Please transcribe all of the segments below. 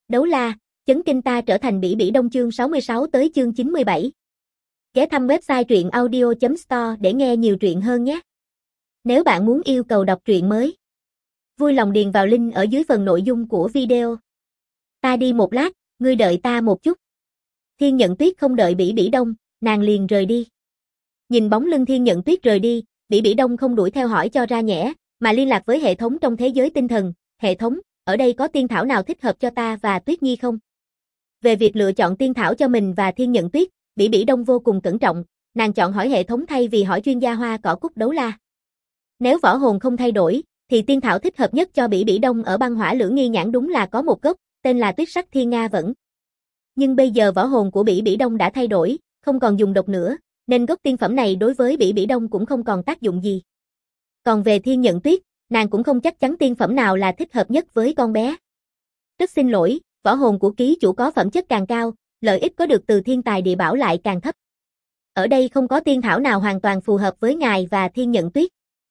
Đấu la, chấn kinh ta trở thành Bỉ Bỉ Đông chương 66 tới chương 97. Ghé thăm website truyện audio.store để nghe nhiều truyện hơn nhé. Nếu bạn muốn yêu cầu đọc truyện mới, vui lòng điền vào link ở dưới phần nội dung của video. Ta đi một lát, ngươi đợi ta một chút. Thiên Nhận Tuyết không đợi Bỉ Bỉ Đông, nàng liền rời đi. Nhìn bóng lưng Thiên Nhận Tuyết rời đi, Bỉ Bỉ Đông không đuổi theo hỏi cho ra nhẽ, mà liên lạc với hệ thống trong thế giới tinh thần. Hệ thống, ở đây có tiên thảo nào thích hợp cho ta và Tuyết Nhi không? Về việc lựa chọn tiên thảo cho mình và Thiên Nhận Tuyết, Bỉ Bỉ Đông vô cùng cẩn trọng, nàng chọn hỏi hệ thống thay vì hỏi chuyên gia hoa cỏ cúc đấu la. Nếu võ hồn không thay đổi, thì tiên thảo thích hợp nhất cho Bỉ Bỉ Đông ở băng hỏa lưỡng nghi nhãn đúng là có một gốc, tên là Tuyết Sắc Thiên Nga Vẫn. Nhưng bây giờ võ hồn của Bỉ Bỉ Đông đã thay đổi, không còn dùng độc nữa, nên gốc tiên phẩm này đối với Bỉ Bỉ Đông cũng không còn tác dụng gì. Còn về Thiên Nhận Tuyết, nàng cũng không chắc chắn tiên phẩm nào là thích hợp nhất với con bé. Rất xin lỗi, võ hồn của ký chủ có phẩm chất càng cao, lợi ích có được từ thiên tài địa bảo lại càng thấp. Ở đây không có tiên thảo nào hoàn toàn phù hợp với ngài và Thiên Nhận Tuyết.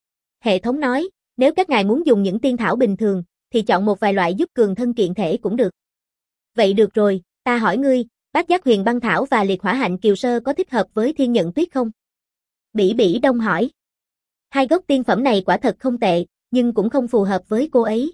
Hệ thống nói, nếu các ngài muốn dùng những tiên thảo bình thường, thì chọn một vài loại giúp cường thân kiện thể cũng được. Vậy được rồi, ta hỏi ngươi, Bát Giác Huyền Băng Thảo và Liệt Hỏa Hạnh Kiều Sơ có thích hợp với Thiên Nhận Tuyết không? Bỉ Bỉ Đông hỏi. Hai gốc tiên phẩm này quả thật không tệ, nhưng cũng không phù hợp với cô ấy.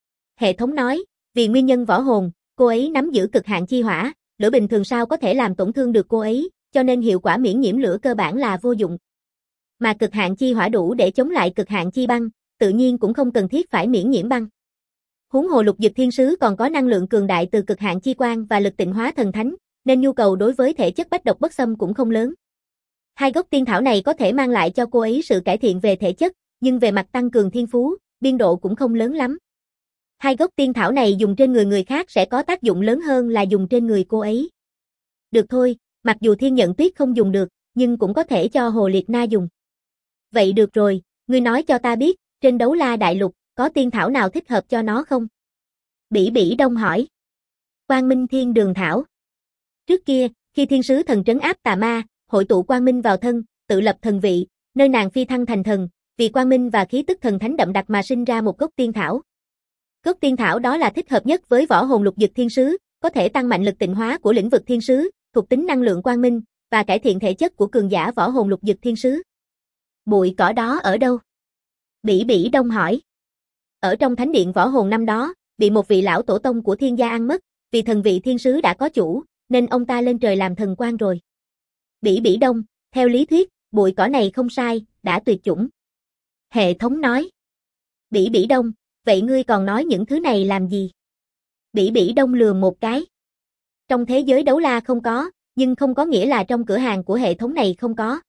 Hệ thống nói, vì nguyên nhân võ hồn, cô ấy nắm giữ cực hạn chi hỏa, lửa bình thường sao có thể làm tổn thương được cô ấy, cho nên hiệu quả miễn nhiễm lửa cơ bản là vô dụng. Mà cực hạn chi hỏa đủ để chống lại cực hạn chi băng, tự nhiên cũng không cần thiết phải miễn nhiễm băng. Huống hồ Lục Dực Thiên Sứ còn có năng lượng cường đại từ cực hạn chi quang và lực tịnh hóa thần thánh, nên nhu cầu đối với thể chất bách độc bất xâm cũng không lớn. Hai gốc tiên thảo này có thể mang lại cho cô ấy sự cải thiện về thể chất, nhưng về mặt tăng cường thiên phú, biên độ cũng không lớn lắm. Hai gốc tiên thảo này dùng trên người khác sẽ có tác dụng lớn hơn là dùng trên người cô ấy. Được thôi, mặc dù Thiên Nhận Tuyết không dùng được, nhưng cũng có thể cho Hồ Liệt Na dùng. Vậy được rồi, ngươi nói cho ta biết, trên Đấu La Đại Lục, có tiên thảo nào thích hợp cho nó không? Bỉ Bỉ Đông hỏi. Quang Minh Thiên Đường Thảo. Trước kia, khi thiên sứ thần trấn áp tà ma, hội tụ quang minh vào thân, tự lập thần vị, nơi nàng phi thăng thành thần, vì quang minh và khí tức thần thánh đậm đặc mà sinh ra một gốc tiên thảo. Gốc tiên thảo đó là thích hợp nhất với võ hồn Lục Dực Thiên Sứ, có thể tăng mạnh lực tịnh hóa của lĩnh vực thiên sứ, thuộc tính năng lượng quang minh và cải thiện thể chất của cường giả võ hồn Lục Dực Thiên Sứ. Bụi cỏ đó ở đâu? Bỉ Bỉ Đông hỏi. Ở trong thánh điện võ hồn năm đó, bị một vị lão tổ tông của thiên gia ăn mất, vì thần vị thiên sứ đã có chủ, nên ông ta lên trời làm thần quan rồi. Bỉ Bỉ Đông, theo lý thuyết, bụi cỏ này không sai, đã tuyệt chủng. Hệ thống nói. Bỉ Bỉ Đông, vậy ngươi còn nói những thứ này làm gì? Bỉ Bỉ Đông lừa một cái. Trong thế giới đấu la không có, nhưng không có nghĩa là trong cửa hàng của hệ thống này không có.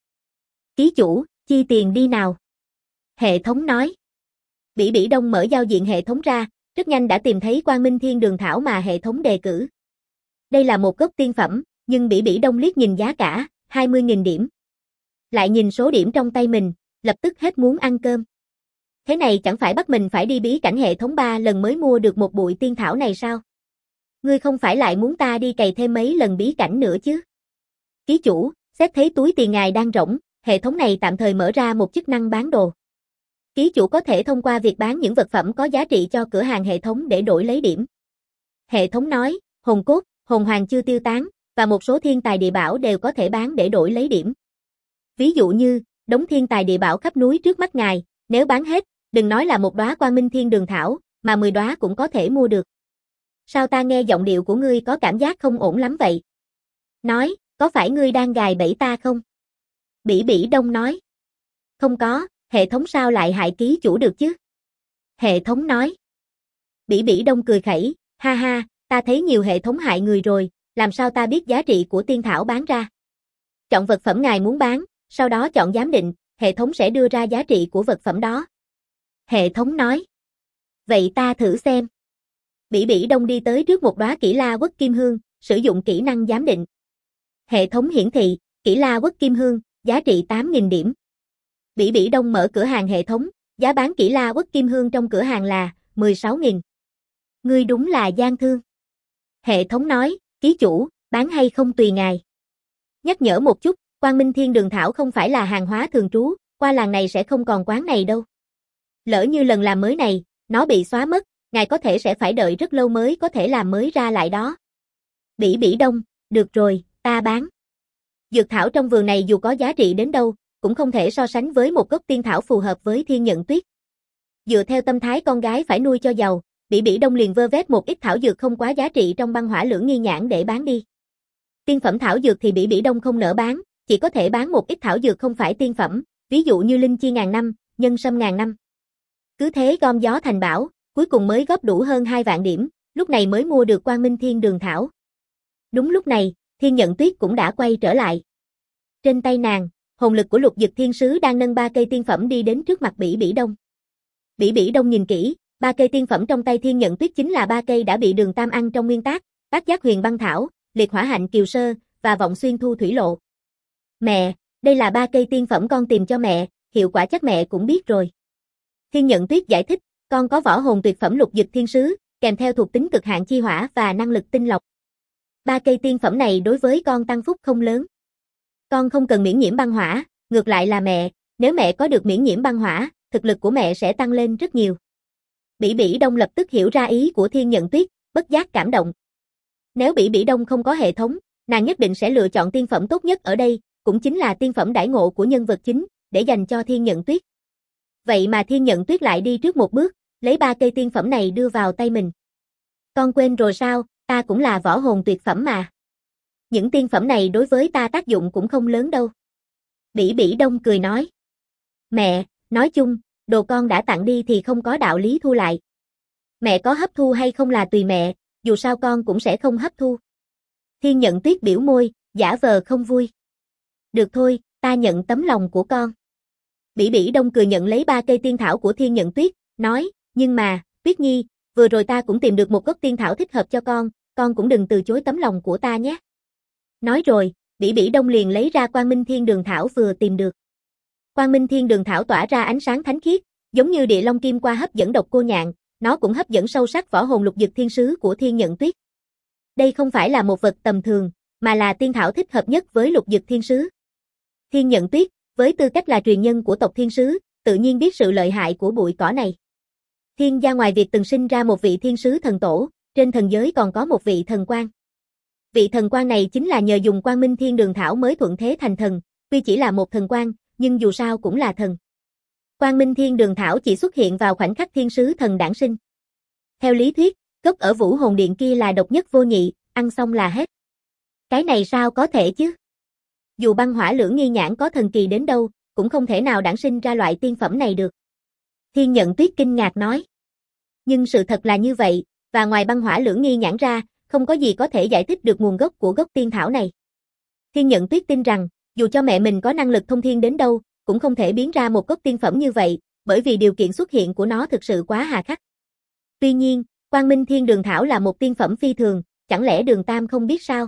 Ký chủ, chi tiền đi nào. Hệ thống nói. Bỉ Bỉ Đông mở giao diện hệ thống ra, rất nhanh đã tìm thấy Quang Minh Thiên Đường Thảo mà hệ thống đề cử. Đây là một gốc tiên phẩm, nhưng Bỉ Bỉ Đông liếc nhìn giá cả, 20.000 điểm. Lại nhìn số điểm trong tay mình, lập tức hết muốn ăn cơm. Thế này chẳng phải bắt mình phải đi bí cảnh hệ thống 3 lần mới mua được một bụi tiên thảo này sao? Ngươi không phải lại muốn ta đi cày thêm mấy lần bí cảnh nữa chứ? Ký chủ, xét thấy túi tiền ngài đang rỗng, hệ thống này tạm thời mở ra một chức năng bán đồ. Ký chủ có thể thông qua việc bán những vật phẩm có giá trị cho cửa hàng hệ thống để đổi lấy điểm. Hệ thống nói, hồn cốt, hồn hoàng chưa tiêu tán, và một số thiên tài địa bảo đều có thể bán để đổi lấy điểm. Ví dụ như, đống thiên tài địa bảo khắp núi trước mắt ngài, nếu bán hết, đừng nói là một đóa Quang Minh Thiên Đường Thảo, mà 10 đóa cũng có thể mua được. Sao ta nghe giọng điệu của ngươi có cảm giác không ổn lắm vậy? Nói, có phải ngươi đang gài bẫy ta không? Bỉ Bỉ Đông nói. Không có, hệ thống sao lại hại ký chủ được chứ? Hệ thống nói. Bỉ Bỉ Đông cười khẩy, ha ha, ta thấy nhiều hệ thống hại người rồi, làm sao ta biết giá trị của tiên thảo bán ra? Chọn vật phẩm ngài muốn bán, sau đó chọn giám định, hệ thống sẽ đưa ra giá trị của vật phẩm đó. Hệ thống nói. Vậy ta thử xem. Bỉ Bỉ Đông đi tới trước một đóa Kỷ La Quất Kim Hương, sử dụng kỹ năng giám định. Hệ thống hiển thị, Kỷ La Quất Kim Hương, giá trị 8.000 điểm. Bỉ Bỉ Đông mở cửa hàng hệ thống, giá bán Kỷ La Quất Kim Hương trong cửa hàng là 16.000. Ngươi đúng là gian thương. Hệ thống nói, ký chủ, bán hay không tùy ngài. Nhắc nhở một chút, Quang Minh Thiên Đường Thảo không phải là hàng hóa thường trú, qua làng này sẽ không còn quán này đâu. Lỡ như lần làm mới này, nó bị xóa mất, ngài có thể sẽ phải đợi rất lâu mới có thể làm mới ra lại đó. Bỉ Bỉ Đông, được rồi, ta bán. Dược thảo trong vườn này dù có giá trị đến đâu, cũng không thể so sánh với một gốc tiên thảo phù hợp với Thiên Nhận Tuyết. Dựa theo tâm thái con gái phải nuôi cho giàu, Bỉ Bỉ Đông liền vơ vét một ít thảo dược không quá giá trị trong băng hỏa lưỡng nghi nhãn để bán đi. Tiên phẩm thảo dược thì Bỉ Bỉ Đông không nỡ bán, chỉ có thể bán một ít thảo dược không phải tiên phẩm, ví dụ như linh chi ngàn năm, nhân sâm ngàn năm. Cứ thế gom gió thành bão, cuối cùng mới góp đủ hơn 2 vạn điểm, lúc này mới mua được Quang Minh Thiên Đường thảo. Đúng lúc này, Thiên Nhận Tuyết cũng đã quay trở lại. Trên tay nàng, hồn lực của Lục Dực Thiên Sứ đang nâng 3 cây tiên phẩm đi đến trước mặt Bỉ Bỉ Đông. Bỉ Bỉ Đông nhìn kỹ, 3 cây tiên phẩm trong tay Thiên Nhận Tuyết chính là 3 cây đã bị Đường Tam ăn trong nguyên tác, Bát Giác Huyền Băng Thảo, Liệt Hỏa Hạnh Kiều Sơ và Vọng Xuyên Thu Thủy Lộ. Mẹ, đây là 3 cây tiên phẩm con tìm cho mẹ, hiệu quả chắc mẹ cũng biết rồi. Thiên Nhận Tuyết giải thích, con có võ hồn tuyệt phẩm Lục Dực Thiên Sứ, kèm theo thuộc tính cực hạn chi hỏa và năng lực tinh lọc. 3 cây tiên phẩm này đối với con tăng phúc không lớn. Con không cần miễn nhiễm băng hỏa, ngược lại là mẹ, nếu mẹ có được miễn nhiễm băng hỏa, thực lực của mẹ sẽ tăng lên rất nhiều. Bỉ Bỉ Đông lập tức hiểu ra ý của Thiên Nhận Tuyết, bất giác cảm động. Nếu Bỉ Bỉ Đông không có hệ thống, nàng nhất định sẽ lựa chọn tiên phẩm tốt nhất ở đây, cũng chính là tiên phẩm đãi ngộ của nhân vật chính, để dành cho Thiên Nhận Tuyết. Vậy mà Thiên Nhận Tuyết lại đi trước một bước, lấy 3 cây tiên phẩm này đưa vào tay mình. Con quên rồi sao, ta cũng là võ hồn tuyệt phẩm mà. Những tiên phẩm này đối với ta tác dụng cũng không lớn đâu. Bỉ Bỉ Đông cười nói. Mẹ, nói chung, đồ con đã tặng đi thì không có đạo lý thu lại. Mẹ có hấp thu hay không là tùy mẹ, dù sao con cũng sẽ không hấp thu. Thiên Nhận Tuyết biểu môi, giả vờ không vui. Được thôi, ta nhận tấm lòng của con. Bỉ Bỉ Đông cười nhận lấy 3 cây tiên thảo của Thiên Nhận Tuyết, nói, nhưng mà, Tuyết Nhi, vừa rồi ta cũng tìm được một gốc tiên thảo thích hợp cho con cũng đừng từ chối tấm lòng của ta nhé. Nói rồi, Bỉ Bỉ Đông liền lấy ra Quang Minh Thiên Đường thảo vừa tìm được. Quang Minh Thiên Đường thảo tỏa ra ánh sáng thánh khiết, giống như địa long kim qua hấp dẫn Độc Cô Nhạn, nó cũng hấp dẫn sâu sắc võ hồn Lục Dực Thiên Sứ của Thiên Nhận Tuyết. Đây không phải là một vật tầm thường, mà là tiên thảo thích hợp nhất với Lục Dực Thiên Sứ. Thiên Nhận Tuyết, với tư cách là truyền nhân của tộc Thiên Sứ, tự nhiên biết sự lợi hại của bụi cỏ này. Thiên gia ngoài việc từng sinh ra một vị Thiên Sứ thần tổ, trên thần giới còn có một vị thần quan. Vị thần quan này chính là nhờ dùng Quang Minh Thiên Đường thảo mới thuận thế thành thần, tuy chỉ là một thần quan, nhưng dù sao cũng là thần. Quang Minh Thiên Đường thảo chỉ xuất hiện vào khoảnh khắc Thiên Sứ thần đản sinh. Theo lý thuyết, gốc ở Vũ Hồn Điện kia là độc nhất vô nhị, ăn xong là hết. Cái này sao có thể chứ? Dù băng hỏa lưỡng nghi nhãn có thần kỳ đến đâu, cũng không thể nào đản sinh ra loại tiên phẩm này được. Thiên Nhận Tuyết kinh ngạc nói. Nhưng sự thật là như vậy, và ngoài băng hỏa lưỡng nghi nhãn ra, không có gì có thể giải thích được nguồn gốc của gốc tiên thảo này. Thiên Nhận Tuyết tin rằng, dù cho mẹ mình có năng lực thông thiên đến đâu, cũng không thể biến ra một gốc tiên phẩm như vậy, bởi vì điều kiện xuất hiện của nó thực sự quá hà khắc. Tuy nhiên, Quang Minh Thiên Đường thảo là một tiên phẩm phi thường, chẳng lẽ Đường Tam không biết sao?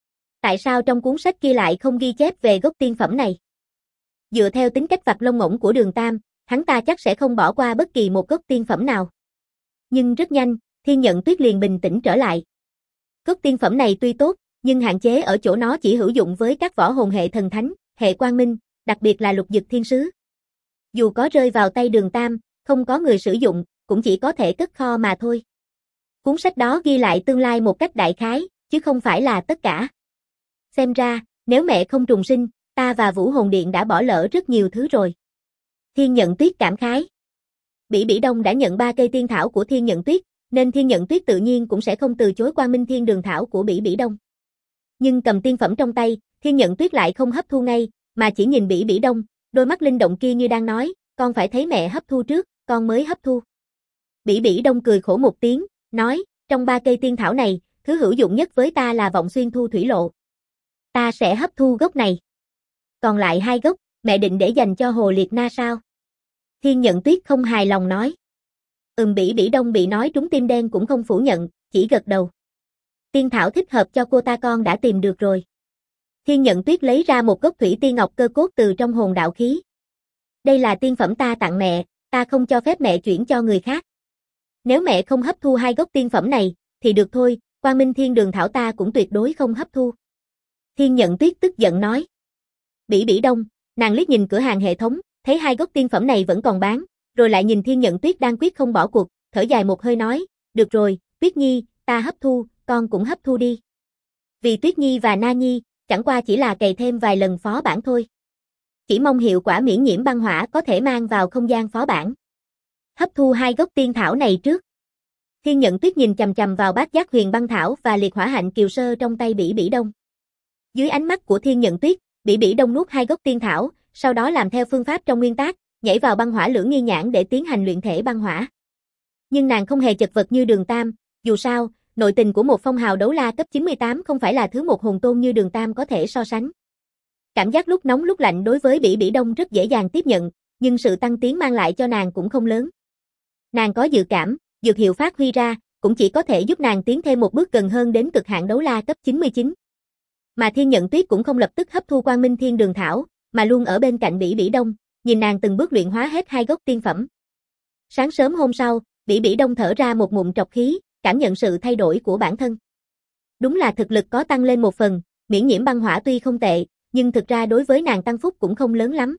Tại sao trong cuốn sách kia lại không ghi chép về gốc tiên phẩm này? Dựa theo tính cách vặt lông ngỗng của Đường Tam, hắn ta chắc sẽ không bỏ qua bất kỳ một gốc tiên phẩm nào. Nhưng rất nhanh, Thiên Nhận Tuyết liền bình tĩnh trở lại. Gốc tiên phẩm này tuy tốt, nhưng hạn chế ở chỗ nó chỉ hữu dụng với các võ hồn hệ thần thánh, hệ quang minh, đặc biệt là Lục Dực Thiên Sứ. Dù có rơi vào tay Đường Tam, không có người sử dụng, cũng chỉ có thể cất kho mà thôi. Cuốn sách đó ghi lại tương lai một cách đại khái, chứ không phải là tất cả. Xem ra, nếu mẹ không trùng sinh, ta và Vũ Hồn Điện đã bỏ lỡ rất nhiều thứ rồi. Thiên Nhận Tuyết cảm khái. Bỉ Bỉ Đông đã nhận 3 cây tiên thảo của Thiên Nhận Tuyết, nên Thiên Nhận Tuyết tự nhiên cũng sẽ không từ chối Quang Minh Thiên Đường thảo của Bỉ Bỉ Đông. Nhưng cầm tiên phẩm trong tay, Thiên Nhận Tuyết lại không hấp thu ngay, mà chỉ nhìn Bỉ Bỉ Đông, đôi mắt linh động kia như đang nói, con phải thấy mẹ hấp thu trước, con mới hấp thu. Bỉ Bỉ Đông cười khổ một tiếng, nói, trong 3 cây tiên thảo này, thứ hữu dụng nhất với ta là Vọng Xuyên Thu Thủy Lộ. Ta sẽ hấp thu gốc này. Còn lại 2 gốc, mẹ định để dành cho Hồ Liệt Na sao? Thiên Nhận Tuyết không hài lòng nói. Bỉ Bỉ Đông bị nói trúng tim đen cũng không phủ nhận, chỉ gật đầu. Tiên thảo thích hợp cho cô ta con đã tìm được rồi. Thiên Nhận Tuyết lấy ra một gốc thủy tiên ngọc cơ cốt từ trong hồn đạo khí. Đây là tiên phẩm ta tặng mẹ, ta không cho phép mẹ chuyển cho người khác. Nếu mẹ không hấp thu 2 gốc tiên phẩm này, thì được thôi, Quang Minh Thiên Đường thảo ta cũng tuyệt đối không hấp thu. Thiên Nhận Tuyết tức giận nói. Bỉ Bỉ Đông, nàng liếc nhìn cửa hàng hệ thống, thấy 2 gốc tiên phẩm này vẫn còn bán, rồi lại nhìn Thiên Nhận Tuyết đang quyết không bỏ cuộc, thở dài một hơi nói, được rồi, Tuyết Nhi, ta hấp thu, con cũng hấp thu đi. Vì Tuyết Nhi và Na Nhi, chẳng qua chỉ là cày thêm vài lần phó bản thôi. Chỉ mong hiệu quả miễn nhiễm băng hỏa có thể mang vào không gian phó bản. Hấp thu 2 gốc tiên thảo này trước. Thiên Nhận Tuyết nhìn chằm chằm vào bát giác huyền băng thảo và liệt hỏa hạnh kiều sơ trong tay Bỉ Bỉ Đông. Dưới ánh mắt của Thiên Nhận Tuyết, Bỉ Bỉ Đông nuốt 2 gốc tiên thảo, sau đó làm theo phương pháp trong nguyên tác, nhảy vào băng hỏa lưỡng nghi nhãn để tiến hành luyện thể băng hỏa. Nhưng nàng không hề chật vật như Đường Tam, dù sao, nội tình của một phong hào đấu la cấp 98 không phải là thứ một hồn tôn như Đường Tam có thể so sánh. Cảm giác lúc nóng lúc lạnh đối với Bỉ Bỉ Đông rất dễ dàng tiếp nhận, nhưng sự tăng tiến mang lại cho nàng cũng không lớn. Nàng có dự cảm, dược hiệu phát huy ra, cũng chỉ có thể giúp nàng tiến thêm một bước gần hơn đến cực hạn đấu la cấp 99. Mà Thiên Nhận Tuyết cũng không lập tức hấp thu Quang Minh Thiên Đường Thảo, mà luôn ở bên cạnh Bỉ Bỉ Đông, nhìn nàng từng bước luyện hóa hết 2 gốc tiên phẩm. Sáng sớm hôm sau, Bỉ Bỉ Đông thở ra một ngụm trọc khí, cảm nhận sự thay đổi của bản thân. Đúng là thực lực có tăng lên một phần, miễn nhiễm băng hỏa tuy không tệ, nhưng thực ra đối với nàng tăng phúc cũng không lớn lắm.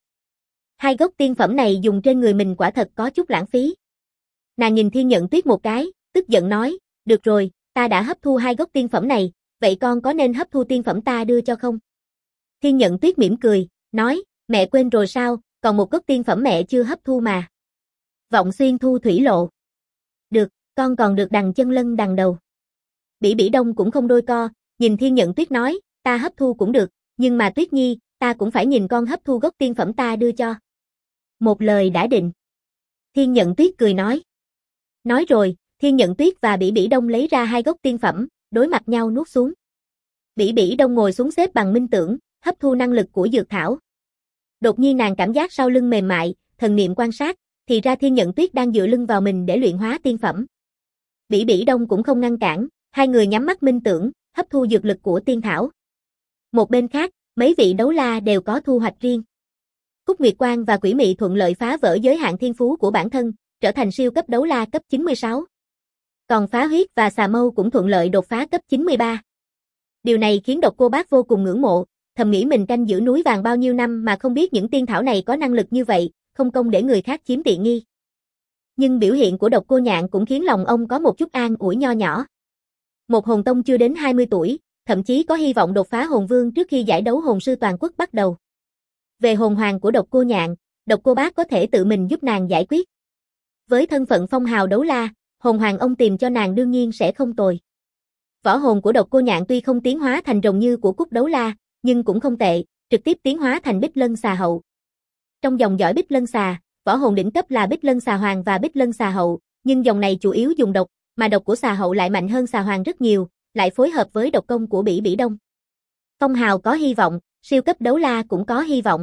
2 gốc tiên phẩm này dùng trên người mình quả thật có chút lãng phí. Nàng nhìn Thiên Nhận Tuyết một cái, tức giận nói, được rồi, ta đã hấp thu 2 gốc tiên phẩm này, vậy con có nên hấp thu tiên phẩm ta đưa cho không? Thiên Nhận Tuyết mỉm cười, nói, mẹ quên rồi sao, còn một gốc tiên phẩm mẹ chưa hấp thu mà. Vọng xuyên thu thủy lộ. Được, con còn được đằng chân lân đằng đầu. Bỉ Bỉ Đông cũng không đôi co, nhìn Thiên Nhận Tuyết nói, ta hấp thu cũng được, nhưng mà Tuyết Nhi, ta cũng phải nhìn con hấp thu gốc tiên phẩm ta đưa cho. Một lời đã định. Thiên Nhận Tuyết cười nói. Nói rồi, Thiên Nhận Tuyết và Bỉ Bỉ Đông lấy ra 2 gốc tiên phẩm, đối mặt nhau nuốt xuống. Bỉ Bỉ Đông ngồi xuống xếp bằng minh tưởng, hấp thu năng lực của dược thảo. Đột nhiên nàng cảm giác sau lưng mềm mại, thần niệm quan sát, thì ra Thiên Nhận Tuyết đang dựa lưng vào mình để luyện hóa tiên phẩm. Bỉ Bỉ Đông cũng không ngăn cản, hai người nhắm mắt minh tưởng, hấp thu dược lực của tiên thảo. Một bên khác, mấy vị đấu la đều có thu hoạch riêng. Cúc Nguyệt Quang và Quỷ Mị thuận lợi phá vỡ giới hạn thiên phú của bản thân, trở thành siêu cấp đấu la cấp 96. Còn Phá Huyết và Xà Mâu cũng thuận lợi đột phá cấp 93. Điều này khiến Độc Cô Bác vô cùng ngưỡng mộ, thầm nghĩ mình canh giữ núi vàng bao nhiêu năm mà không biết những tiên thảo này có năng lực như vậy, không công để người khác chiếm tiện nghi. Nhưng biểu hiện của Độc Cô Nhạn cũng khiến lòng ông có một chút an ủi nho nhỏ. Một hồn tông chưa đến 20 tuổi, thậm chí có hy vọng đột phá hồn vương trước khi giải đấu hồn sư toàn quốc bắt đầu. Về hồn hoàng của Độc Cô Nhạn, Độc Cô Bác có thể tự mình giúp nàng giải quyết. Với thân phận phong hào đấu la, hồn hoàng ông tìm cho nàng đương nhiên sẽ không tồi. Võ hồn của Độc Cô Nhạn tuy không tiến hóa thành rồng như của Cúc đấu la, nhưng cũng không tệ, trực tiếp tiến hóa thành Bích Lân Xà Hậu. Trong dòng dõi Bích Lân Xà, võ hồn đỉnh cấp là Bích Lân Xà Hoàng và Bích Lân Xà Hậu, nhưng dòng này chủ yếu dùng độc, mà độc của Xà Hậu lại mạnh hơn Xà Hoàng rất nhiều, lại phối hợp với độc công của Bỉ Bỉ Đông. Phong hào có hy vọng, siêu cấp đấu la cũng có hy vọng.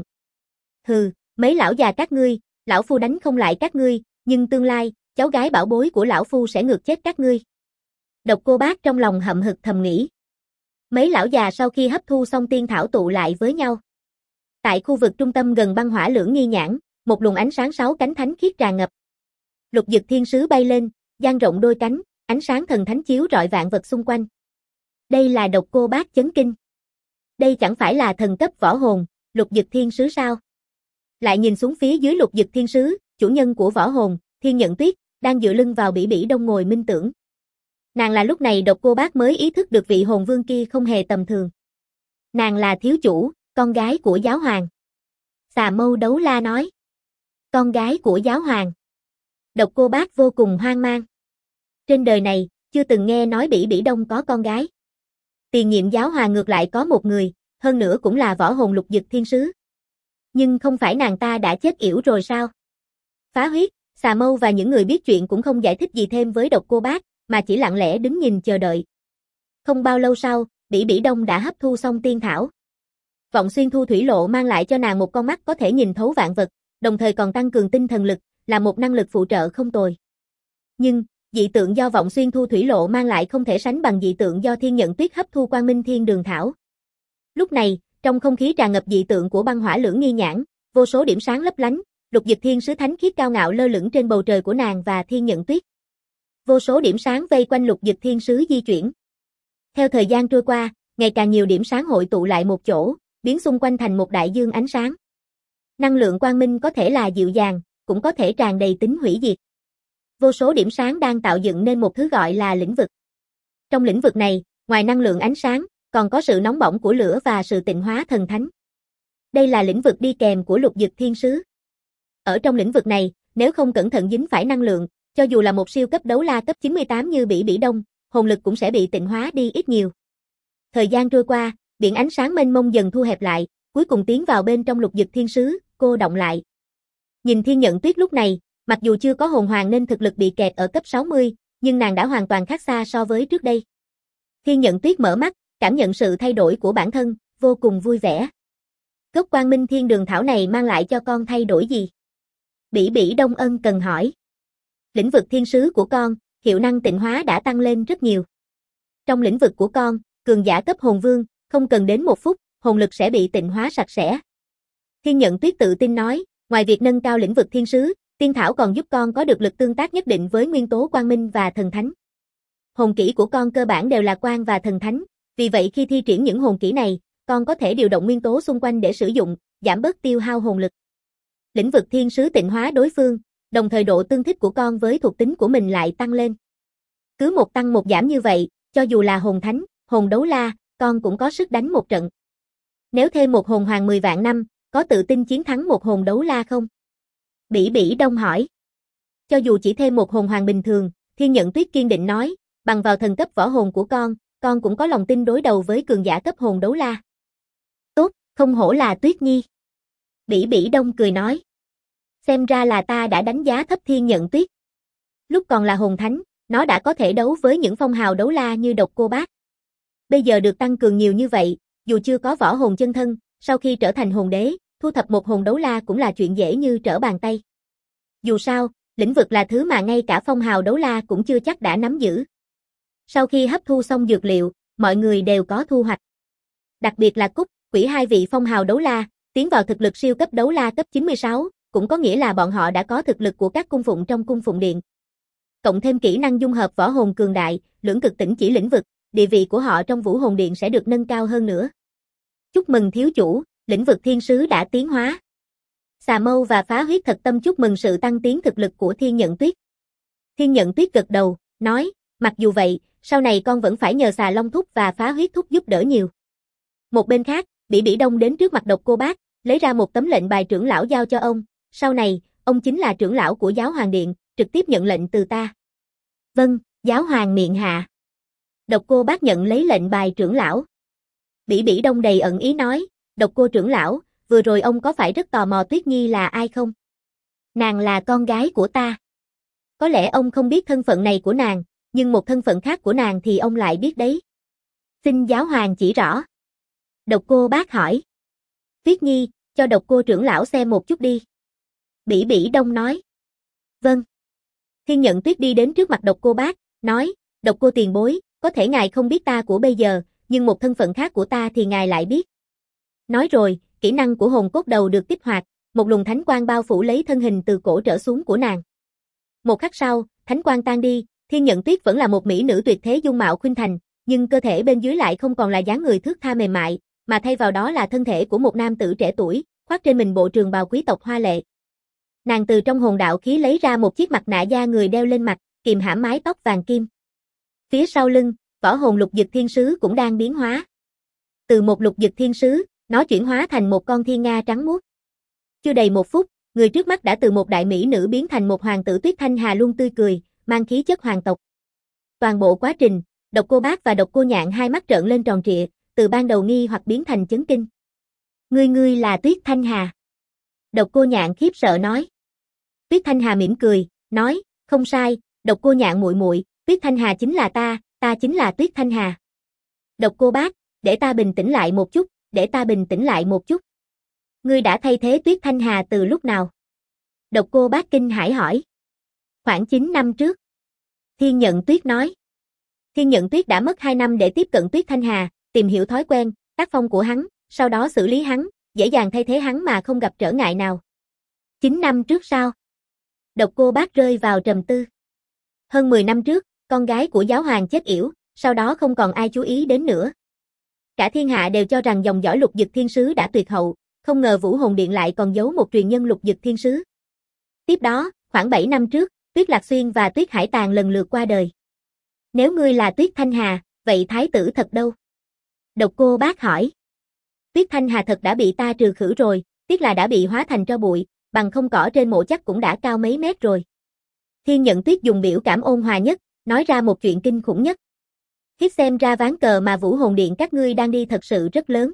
Hừ, mấy lão già các ngươi, lão phu đánh không lại các ngươi, nhưng tương lai, cháu gái bảo bối của lão phu sẽ ngược chết các ngươi. Độc Cô Bác trong lòng hậm hực thầm nghĩ. Mấy lão già sau khi hấp thu xong tiên thảo tụ lại với nhau. Tại khu vực trung tâm gần băng hỏa lưỡng nghi nhãn, một luồng ánh sáng 6 cánh thánh khiết tràn ngập. Lục Dực Thiên Sứ bay lên, dang rộng đôi cánh, ánh sáng thần thánh chiếu rọi vạn vật xung quanh. Đây là Độc Cô Bác chấn kinh. Đây chẳng phải là thần cấp võ hồn, Lục Dực Thiên Sứ sao? Lại nhìn xuống phía dưới Lục Dực Thiên Sứ, chủ nhân của võ hồn, Thiên Nhận Tuyết, đang dựa lưng vào Bỉ Bỉ Đông ngồi minh tưởng. Nàng là lúc này Độc Cô Bác mới ý thức được vị hồn vương kia không hề tầm thường. Nàng là thiếu chủ, con gái của giáo hoàng. Xà Mâu đấu la nói. Con gái của giáo hoàng. Độc Cô Bác vô cùng hoang mang. Trên đời này, chưa từng nghe nói Bỉ Bỉ Đông có con gái. Tiền nhiệm giáo hoàng ngược lại có một người, hơn nữa cũng là võ hồn Lục Dực Thiên Sứ. Nhưng không phải nàng ta đã chết yểu rồi sao? Phá Huyết, Xà Mâu và những người biết chuyện cũng không giải thích gì thêm với Độc Cô Bác, mà chỉ lặng lẽ đứng nhìn chờ đợi. Không bao lâu sau, Bỉ Bỉ Đông đã hấp thu xong tiên thảo. Vọng xuyên thu thủy lộ mang lại cho nàng một con mắt có thể nhìn thấu vạn vật, đồng thời còn tăng cường tinh thần lực, là một năng lực phụ trợ không tồi. Nhưng, dị tượng do vọng xuyên thu thủy lộ mang lại không thể sánh bằng dị tượng do Thiên Nhận Tuyết hấp thu Quang Minh Thiên Đường Thảo. Lúc này, trong không khí tràn ngập dị tượng của băng hỏa lưỡng nghi nhãn, vô số điểm sáng lấp lánh, Lục Dực Thiên Sứ thánh khiết cao ngạo lơ lửng trên bầu trời của nàng và Thiên Nhận Tuyết. Vô số điểm sáng vây quanh Lục Dực Thiên Sứ di chuyển. Theo thời gian trôi qua, ngày càng nhiều điểm sáng hội tụ lại một chỗ, biến xung quanh thành một đại dương ánh sáng. Năng lượng quang minh có thể là dịu dàng, cũng có thể tràn đầy tính hủy diệt. Vô số điểm sáng đang tạo dựng nên một thứ gọi là lĩnh vực. Trong lĩnh vực này, ngoài năng lượng ánh sáng, còn có sự nóng bỏng của lửa và sự tịnh hóa thần thánh. Đây là lĩnh vực đi kèm của lục dực thiên sứ. Ở trong lĩnh vực này, nếu không cẩn thận dính phải năng lượng, cho dù là một siêu cấp đấu la cấp 98 như Bỉ Bỉ Đông, hồn lực cũng sẽ bị tịnh hóa đi ít nhiều. Thời gian trôi qua, biển ánh sáng mênh mông dần thu hẹp lại, cuối cùng tiến vào bên trong lục dực thiên sứ, cô động lại. Nhìn Thiên Nhận Tuyết lúc này, mặc dù chưa có hồn hoàng nên thực lực bị kẹt ở cấp 60, nhưng nàng đã hoàn toàn khác xa so với trước đây. Thiên Nhận Tuyết mở mắt, cảm nhận sự thay đổi của bản thân, vô cùng vui vẻ. Gốc Quang Minh Thiên Đường Thảo này mang lại cho con thay đổi gì? Bỉ Bỉ Đông ân cần hỏi. Lĩnh vực thiên sứ của con, hiệu năng tịnh hóa đã tăng lên rất nhiều. Trong lĩnh vực của con, cường giả cấp hồn vương, không cần đến 1 phút, hồn lực sẽ bị tịnh hóa sạch sẽ. Thiên Nhận Tuyết tự tin nói, ngoài việc nâng cao lĩnh vực thiên sứ, tiên thảo còn giúp con có được lực tương tác nhất định với nguyên tố quang minh và thần thánh. Hồn kỹ của con cơ bản đều là quang và thần thánh, vì vậy khi thi triển những hồn kỹ này, con có thể điều động nguyên tố xung quanh để sử dụng, giảm bớt tiêu hao hồn lực. Lĩnh vực thiên sứ tịnh hóa đối phương, đồng thời độ tương thích của con với thuộc tính của mình lại tăng lên. Cứ một tăng một giảm như vậy, cho dù là hồn thánh, hồn đấu la, con cũng có sức đánh một trận. Nếu thêm một hồn hoàng 10 vạn năm, có tự tin chiến thắng một hồn đấu la không? Bỉ Bỉ Đông hỏi. Cho dù chỉ thêm một hồn hoàng bình thường, Thiên Nhận Tuyết kiên định nói, bằng vào thần cấp võ hồn của con cũng có lòng tin đối đầu với cường giả cấp hồn đấu la. Tốt, không hổ là Tuyết Nhi. Bỉ Bỉ Đông cười nói. Xem ra là ta đã đánh giá thấp Thiên Nhận Tuyết. Lúc còn là hồn thánh, nó đã có thể đấu với những phong hào đấu la như Độc Cô Bác. Bây giờ được tăng cường nhiều như vậy, dù chưa có võ hồn chân thân, sau khi trở thành hồn đế, thu thập một hồn đấu la cũng là chuyện dễ như trở bàn tay. Dù sao, lĩnh vực là thứ mà ngay cả phong hào đấu la cũng chưa chắc đã nắm giữ. Sau khi hấp thu xong dược liệu, mọi người đều có thu hoạch. Đặc biệt là Cúc, Quỷ hai vị phong hào đấu la, tiến vào thực lực siêu cấp đấu la cấp 96, cũng có nghĩa là bọn họ đã có thực lực của các cung phụng trong cung phụng điện. Cộng thêm kỹ năng dung hợp võ hồn cường đại, lưỡng cực tĩnh chỉ lĩnh vực, địa vị của họ trong Vũ Hồn Điện sẽ được nâng cao hơn nữa. Chúc mừng thiếu chủ, lĩnh vực thiên sứ đã tiến hóa. Xà Mâu và Phá Huyết thật tâm chúc mừng sự tăng tiến thực lực của Thiên Nhận Tuyết. Thiên Nhận Tuyết gật đầu, nói, mặc dù vậy, sau này con vẫn phải nhờ Xà Long Thúc và Phá Huyết Thúc giúp đỡ nhiều. Một bên khác, Bỉ Bỉ Đông đến trước mặt Độc Cô Bác, lấy ra một tấm lệnh bài trưởng lão giao cho ông, sau này, ông chính là trưởng lão của Giáo Hoàng Điện, trực tiếp nhận lệnh từ ta. Vâng, Giáo Hoàng miệng hạ. Độc Cô Bác nhận lấy lệnh bài trưởng lão. Bỉ Bỉ Đông đầy ẩn ý nói, Độc Cô trưởng lão, vừa rồi ông có phải rất tò mò Tuyết Nhi là ai không? Nàng là con gái của ta. Có lẽ ông không biết thân phận này của nàng, nhưng một thân phận khác của nàng thì ông lại biết đấy. Xin Giáo Hoàng chỉ rõ. Độc Cô Bác hỏi. Tuyết Nhi, cho Độc Cô trưởng lão xem một chút đi. Bỉ Bỉ Đông nói. Vâng. Thiên Nhận Tuyết đi đến trước mặt Độc Cô Bác, nói, Độc Cô tiền bối, có thể ngài không biết ta của bây giờ, nhưng một thân phận khác của ta thì ngài lại biết. Nói rồi, kỹ năng của hồn cốt đầu được kích hoạt, một luồng thánh quang bao phủ lấy thân hình từ cổ trở xuống của nàng. Một khắc sau, thánh quang tan đi, Thiên Nhận Tuyết vẫn là một mỹ nữ tuyệt thế dung mạo khuynh thành, nhưng cơ thể bên dưới lại không còn là dáng người thướt tha mềm mại, mà thay vào đó là thân thể của một nam tử trẻ tuổi, khoác trên mình bộ trường bào quý tộc hoa lệ. Nàng từ trong hồn đạo khí lấy ra một chiếc mặt nạ da người đeo lên mặt, kìm hãm mái tóc vàng kim. Phía sau lưng, võ hồn lục dực thiên sứ cũng đang biến hóa. Từ một lục dực thiên sứ, nó chuyển hóa thành một con thiên nga trắng muốt. Chưa đầy 1 phút, người trước mắt đã từ một đại mỹ nữ biến thành một hoàng tử Tuyết Thanh Hà luôn tươi cười, mang khí chất hoàng tộc. Toàn bộ quá trình, Độc Cô Bác và Độc Cô Nhạn hai mắt trợn lên tròn trịa, từ ban đầu nghi hoặc biến thành chấn kinh. Ngươi là Tuyết Thanh Hà. Độc Cô Nhạn khiếp sợ nói. Tuyết Thanh Hà mỉm cười, nói, không sai, Độc Cô Nhạn muội muội, Tuyết Thanh Hà chính là ta chính là Tuyết Thanh Hà. Độc Cô Bác, để ta bình tĩnh lại một chút, để ta bình tĩnh lại một chút. Ngươi đã thay thế Tuyết Thanh Hà từ lúc nào? Độc Cô Bác kinh hãi hỏi. Khoảng 9 năm trước. Thiên Nhận Tuyết nói. Thiên Nhận Tuyết đã mất 2 năm để tiếp cận Tuyết Thanh Hà, tìm hiểu thói quen, tác phong của hắn, sau đó xử lý hắn, dễ dàng thay thế hắn mà không gặp trở ngại nào. 9 năm trước sao? Độc Cô Bác rơi vào trầm tư. Hơn 10 năm trước, con gái của giáo hoàng chết yểu, sau đó không còn ai chú ý đến nữa. Cả thiên hạ đều cho rằng dòng dõi lục dực thiên sứ đã tuyệt hậu, không ngờ Vũ Hồn Điện lại còn giấu một truyền nhân lục dực thiên sứ. Tiếp đó, khoảng 7 năm trước, Tuyết Lạc Xuyên và Tuyết Hải Tàng lần lượt qua đời. Nếu ngươi là Tuyết Thanh Hà, vậy thái tử thật đâu? Độc Cô Bác hỏi. Tuyết Thanh Hà thật đã bị ta trừ khử rồi, tiếc là đã bị hóa thành tro bụi, bằng không cỏ trên mộ chắc cũng đã cao mấy mét rồi. Thiên Nhận Tuyết dùng biểu cảm ôn hòa nhất, nói ra một chuyện kinh khủng nhất. Hiếp xem ra ván cờ mà Vũ Hồn Điện các ngươi đang đi thật sự rất lớn.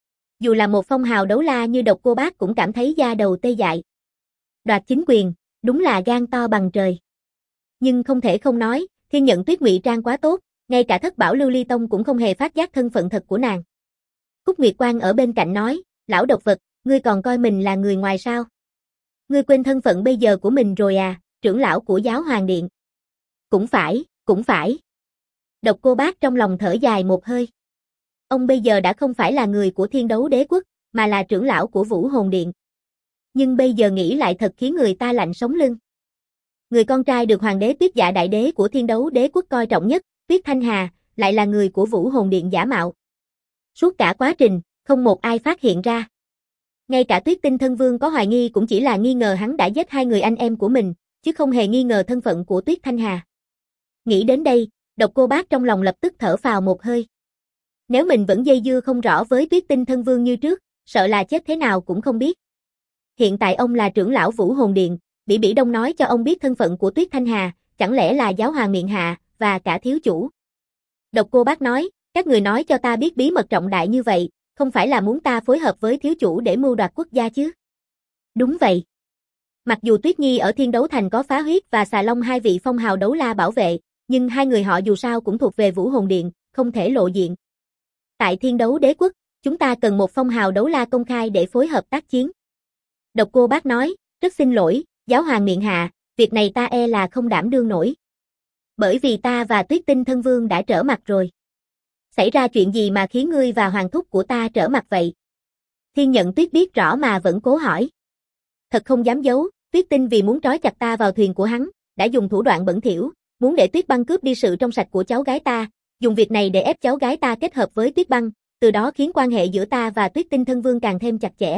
Dù là một phong hào đấu la như Độc Cô Bác cũng cảm thấy da đầu tê dại. Đoạt chính quyền, đúng là gan to bằng trời. Nhưng không thể không nói, Thiên Nhận Tuyết ngụy trang quá tốt, ngay cả Thất Bảo Lưu Ly Tông cũng không hề phát giác thân phận thật của nàng. Cúc Nguyệt Quang ở bên cạnh nói, lão độc vật, ngươi còn coi mình là người ngoài sao? Ngươi quên thân phận bây giờ của mình rồi à, trưởng lão của Giáo Hoàng Điện. Cũng phải, cũng phải. Độc Cô Bác trong lòng thở dài một hơi. Ông bây giờ đã không phải là người của Thiên Đấu Đế Quốc, mà là trưởng lão của Vũ Hồn Điện. Nhưng bây giờ nghĩ lại thật khiến người ta lạnh sống lưng. Người con trai được Hoàng đế Tuyết Dạ Đại Đế của Thiên Đấu Đế Quốc coi trọng nhất, Tuyết Thanh Hà, lại là người của Vũ Hồn Điện giả mạo. Suốt cả quá trình, không một ai phát hiện ra. Ngay cả Tuyết Tinh Thân Vương có hoài nghi cũng chỉ là nghi ngờ hắn đã giết hai người anh em của mình, chứ không hề nghi ngờ thân phận của Tuyết Thanh Hà. Nghĩ đến đây, Độc Cô Bác trong lòng lập tức thở phào một hơi. Nếu mình vẫn dây dưa không rõ với Tuyết Tinh Thân Vương như trước, sợ là chết thế nào cũng không biết. Hiện tại ông là trưởng lão Vũ Hồn Điện, Bỉ Đông nói cho ông biết thân phận của Tuyết Thanh Hà, chẳng lẽ là Giáo Hoàng miệng hạ, và cả thiếu chủ. Độc Cô Bác nói, các người nói cho ta biết bí mật trọng đại như vậy, không phải là muốn ta phối hợp với thiếu chủ để mưu đoạt quốc gia chứ? Đúng vậy. Mặc dù Tuyết Nhi ở Thiên Đấu Thành có Phá Huyết và Xà Long hai vị phong hào đấu la bảo vệ, nhưng hai người họ dù sao cũng thuộc về Vũ Hồn Điện, không thể lộ diện. Tại Thiên Đấu Đế Quốc, chúng ta cần một phong hào đấu la công khai để phối hợp tác chiến. Độc Cô Bác nói, rất xin lỗi, Giáo Hoàng miệng hạ, việc này ta e là không đảm đương nổi. Bởi vì ta và Tuyết Tinh Thân Vương đã trở mặt rồi. Xảy ra chuyện gì mà khiến ngươi và hoàng thúc của ta trở mặt vậy? Thiên Nhận Tuyết biết rõ mà vẫn cố hỏi. Thật không dám giấu, Tuyết Tinh vì muốn trói chặt ta vào thuyền của hắn, đã dùng thủ đoạn bẩn thỉu, muốn để Tuyết Băng cướp đi sự trong sạch của cháu gái ta, dùng việc này để ép cháu gái ta kết hợp với Tuyết Băng, từ đó khiến quan hệ giữa ta và Tuyết Tinh Thân Vương càng thêm chặt chẽ.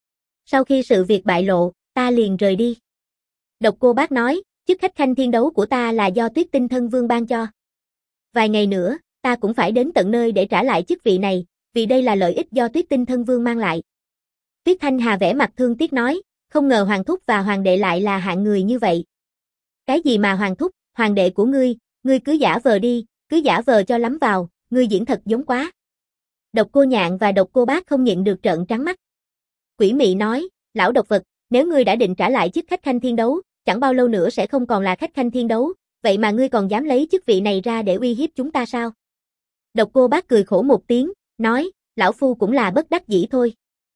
Sau khi sự việc bại lộ, ta liền rời đi. Độc Cô Bác nói, chức khách khanh thiên đấu của ta là do Tuyết Tinh Thân Vương ban cho. Vài ngày nữa, ta cũng phải đến tận nơi để trả lại chức vị này, vì đây là lợi ích do Tuyết Tinh Thân Vương mang lại. Tuyết Thanh Hà vẻ mặt thương tiếc nói, không ngờ hoàng thúc và hoàng đệ lại là hạng người như vậy. Cái gì mà hoàng thúc, hoàng đệ của ngươi cứ giả vờ đi, cứ giả vờ cho lắm vào, ngươi diễn thật giống quá. Độc Cô Nhạn và Độc Cô Bác không nhịn được trợn trắng mắt. Quỷ mị nói, lão độc vật, nếu ngươi đã định trả lại chức khách khanh thiên đấu, chẳng bao lâu nữa sẽ không còn là khách khanh thiên đấu, vậy mà ngươi còn dám lấy chức vị này ra để uy hiếp chúng ta sao? Độc Cô Bác cười khổ một tiếng, nói, lão phu cũng là bất đắc dĩ thôi.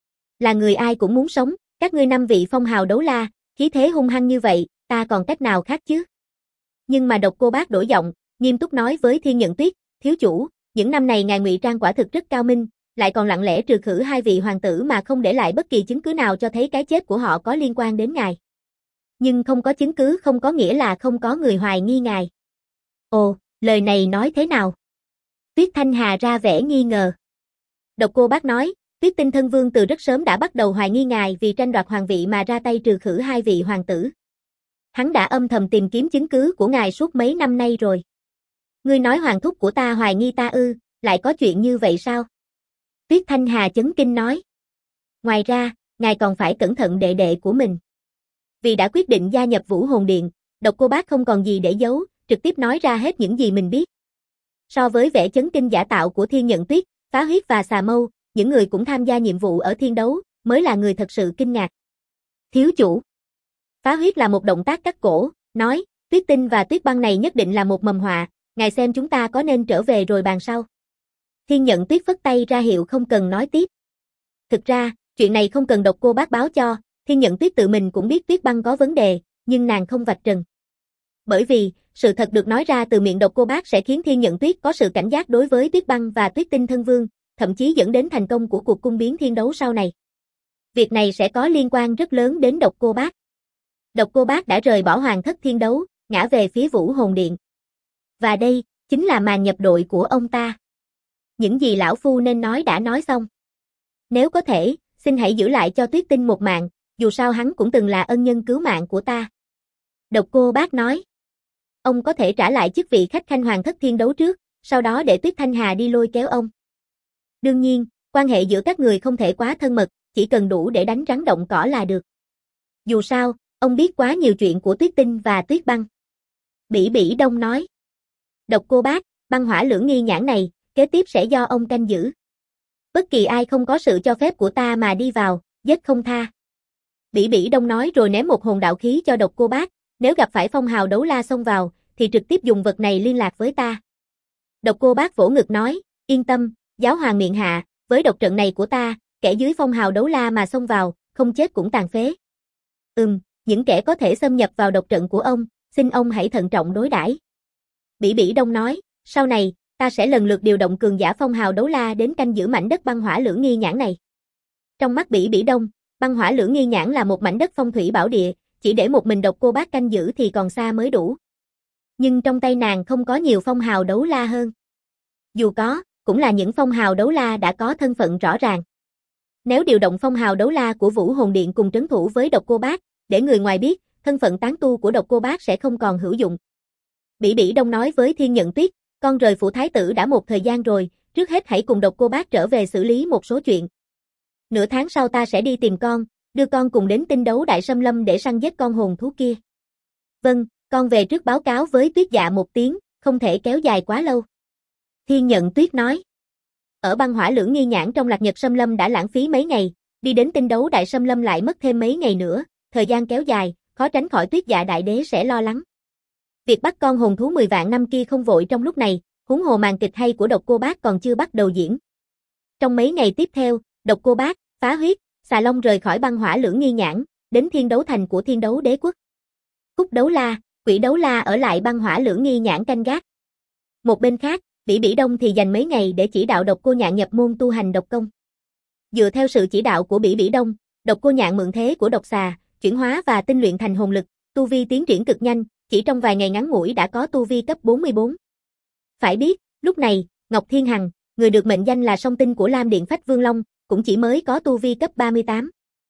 Là người ai cũng muốn sống, các ngươi 5 vị phong hào đấu la, khí thế hung hăng như vậy, ta còn cách nào khác chứ? Nhưng mà Độc Cô Bác đổi giọng, nghiêm túc nói với Thiên Nhận Tuyết, thiếu chủ, những năm này ngài ngụy trang quả thực rất cao minh, lại còn lặng lẽ trừ khử hai vị hoàng tử mà không để lại bất kỳ chứng cứ nào cho thấy cái chết của họ có liên quan đến ngài. Nhưng không có chứng cứ không có nghĩa là không có người hoài nghi ngài. Ồ, lời này nói thế nào? Tuyết Thanh Hà ra vẻ nghi ngờ. Độc Cô Bác nói, Tuyết Tinh Thân Vương từ rất sớm đã bắt đầu hoài nghi ngài vì tranh đoạt hoàng vị mà ra tay trừ khử hai vị hoàng tử. Hắn đã âm thầm tìm kiếm chứng cứ của ngài suốt mấy năm nay rồi. Ngươi nói hoàng thúc của ta hoài nghi ta ư, lại có chuyện như vậy sao? Tuyết Thanh Hà chấn kinh nói. Ngoài ra, ngài còn phải cẩn thận đệ đệ của mình. Vì đã quyết định gia nhập Vũ Hồn Điện, Độc Cô Bác không còn gì để giấu, trực tiếp nói ra hết những gì mình biết. So với vẻ chấn kinh giả tạo của Thiên Nhận Tuyết, Phá Huyết và Xà Mâu, những người cũng tham gia nhiệm vụ ở thiên đấu, mới là người thật sự kinh ngạc. Thiếu chủ. Phá Huyết là một động tác cắt cổ, nói, Tuyết Tinh và Tuyết Băng này nhất định là một mầm họa, ngài xem chúng ta có nên trở về rồi bàn sau. Thiên Nhận Tuyết phất tay ra hiệu không cần nói tiếp. Thực ra, chuyện này không cần Độc Cô Bác báo cho, Thiên Nhận Tuyết tự mình cũng biết Tuyết Băng có vấn đề, nhưng nàng không vạch trần. Bởi vì, sự thật được nói ra từ miệng Độc Cô Bác sẽ khiến Thiên Nhận Tuyết có sự cảnh giác đối với Tuyết Băng và Tuyết Tinh Thân Vương, thậm chí dẫn đến thành công của cuộc cung biến thiên đấu sau này. Việc này sẽ có liên quan rất lớn đến Độc Cô Bác. Độc Cô Bác đã rời bỏ hoàng thất thiên đấu, ngã về phía Vũ Hồn Điện. Và đây, chính là màn nhập đội của ông ta. Những gì lão phu nên nói đã nói xong. Nếu có thể, xin hãy giữ lại cho Tuyết Tinh một mạng, dù sao hắn cũng từng là ân nhân cứu mạng của ta. Độc Cô Bác nói. Ông có thể trả lại chức vị khách khanh Hoàng Thất Thiên Đấu trước, sau đó để Tuyết Thanh Hà đi lôi kéo ông. Đương nhiên, quan hệ giữa các người không thể quá thân mật, chỉ cần đủ để đánh rắn động cỏ là được. Dù sao, ông biết quá nhiều chuyện của Tuyết Tinh và Tuyết Băng. Bỉ Bỉ Đông nói. Độc Cô Bác, băng hỏa lưỡng nghi nhãn này, kế tiếp sẽ do ông canh giữ. Bất kỳ ai không có sự cho phép của ta mà đi vào, giết không tha. Bỉ Bỉ Đông nói rồi ném một hồn đạo khí cho Độc Cô Bác, nếu gặp phải phong hào đấu la xông vào, thì trực tiếp dùng vật này liên lạc với ta. Độc Cô Bác vỗ ngực nói, yên tâm, giáo hoàng miệng hạ, với độc trận này của ta, kẻ dưới phong hào đấu la mà xông vào, không chết cũng tàn phế. Những kẻ có thể xâm nhập vào độc trận của ông, xin ông hãy thận trọng đối đãi. Bỉ Bỉ Đông nói, sau này, ta sẽ lần lượt điều động cường giả phong hào đấu la đến canh giữ mảnh đất băng hỏa lưỡng nghi nhãn này. Trong mắt Bỉ Bỉ Đông, băng hỏa lưỡng nghi nhãn là một mảnh đất phong thủy bảo địa, chỉ để một mình Độc Cô Bác canh giữ thì còn xa mới đủ. Nhưng trong tay nàng không có nhiều phong hào đấu la hơn. Dù có, cũng là những phong hào đấu la đã có thân phận rõ ràng. Nếu điều động phong hào đấu la của Vũ Hồn Điện cùng trấn thủ với Độc Cô Bác, để người ngoài biết, thân phận tán tu của Độc Cô Bác sẽ không còn hữu dụng. Bỉ Bỉ Đông nói với Thiên Nhận Tuyết, con rời phủ thái tử đã một thời gian rồi, trước hết hãy cùng Độc Cô Bác trở về xử lý một số chuyện. Nửa tháng sau ta sẽ đi tìm con, đưa con cùng đến Tinh Đấu Đại Sâm Lâm để săn giết con hồn thú kia. Vâng, con về trước báo cáo với Tuyết Dạ một tiếng, không thể kéo dài quá lâu. Thiên Nhận Tuyết nói. Ở băng hỏa lưỡng nghi nhãn trong Lạc Nhật Sâm Lâm đã lãng phí mấy ngày, đi đến Tinh Đấu Đại Sâm Lâm lại mất thêm mấy ngày nữa, thời gian kéo dài, khó tránh khỏi Tuyết Dạ Đại Đế sẽ lo lắng. Việc bắt con hồn thú 10 vạn năm kia không vội trong lúc này, huống hồ màn kịch hay của Độc Cô Bác còn chưa bắt đầu diễn. Trong mấy ngày tiếp theo, Độc Cô Bác, Phá Huyết, Xà Long rời khỏi băng hỏa lưỡng nghi nhãn, đến Thiên Đấu Thành của Thiên Đấu Đế Quốc. Cúc Đấu La, Quỷ Đấu La ở lại băng hỏa lưỡng nghi nhãn canh gác. Một bên khác, Bỉ Bỉ Đông thì dành mấy ngày để chỉ đạo Độc Cô Nhạn nhập môn tu hành độc công. Dựa theo sự chỉ đạo của Bỉ Bỉ Đông, Độc Cô Nhạn mượn thế của độc xà, chuyển hóa và tinh luyện thành hồn lực, tu vi tiến triển cực nhanh, chỉ trong vài ngày ngắn ngủi đã có tu vi cấp 44. Phải biết, lúc này, Ngọc Thiên Hằng, người được mệnh danh là song tinh của Lam Điện Phách Vương Long, cũng chỉ mới có tu vi cấp 38.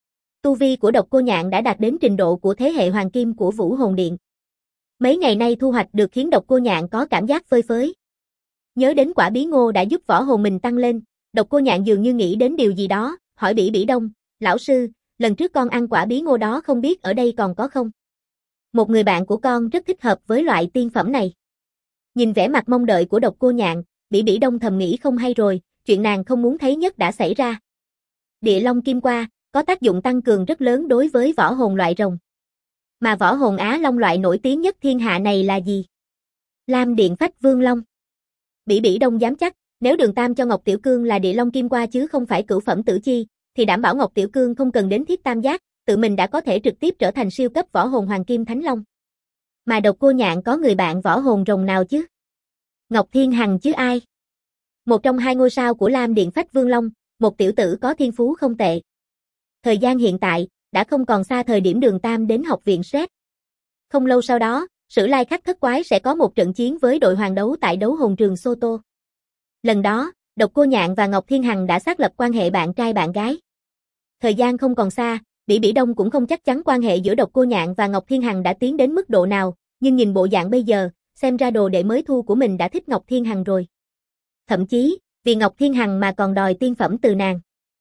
Tu vi của Độc Cô Nhạn đã đạt đến trình độ của thế hệ hoàng kim của Vũ Hồn Điện. Mấy ngày nay thu hoạch được khiến Độc Cô Nhạn có cảm giác phơi phới. Nhớ đến quả bí ngô đã giúp võ hồn mình tăng lên, Độc Cô Nhạn dường như nghĩ đến điều gì đó, hỏi Bỉ Bỉ Đông, lão sư, lần trước con ăn quả bí ngô đó không biết ở đây còn có không? Một người bạn của con rất thích hợp với loại tiên phẩm này. Nhìn vẻ mặt mong đợi của Độc Cô Nhạn, Bỉ Bỉ Đông thầm nghĩ không hay rồi, chuyện nàng không muốn thấy nhất đã xảy ra. Địa Long Kim Qua, có tác dụng tăng cường rất lớn đối với võ hồn loại rồng. Mà võ hồn Á Long loại nổi tiếng nhất thiên hạ này là gì? Lam Điện Phách Vương Long. Bỉ Bỉ Đông dám chắc, nếu Đường Tam cho Ngọc Tiểu Cương là Địa Long Kim Qua chứ không phải cửu phẩm tử chi, thì đảm bảo Ngọc Tiểu Cương không cần đến Thiết Tam Giác, tự mình đã có thể trực tiếp trở thành siêu cấp võ hồn Hoàng Kim Thánh Long. Mà Độc Cô Nhạn có người bạn võ hồn rồng nào chứ? Ngọc Thiên Hằng chứ ai? Một trong hai ngôi sao của Lam Điện Phách Vương Long, một tiểu tử có thiên phú không tệ. Thời gian hiện tại, đã không còn xa thời điểm Đường Tam đến học viện SET. Không lâu sau đó, Sử Lai Khắc Thất Quái sẽ có một trận chiến với đội hoàng đấu tại đấu hồn trường Soto. Lần đó, Độc Cô Nhạn và Ngọc Thiên Hằng đã xác lập quan hệ bạn trai bạn gái. Thời gian không còn xa, Bỉ Bỉ Đông cũng không chắc chắn quan hệ giữa Độc Cô Nhạn và Ngọc Thiên Hằng đã tiến đến mức độ nào, nhưng nhìn bộ dạng bây giờ, xem ra đồ đệ mới thu của mình đã thích Ngọc Thiên Hằng rồi. Thậm chí, vì Ngọc Thiên Hằng mà còn đòi tiên phẩm từ nàng.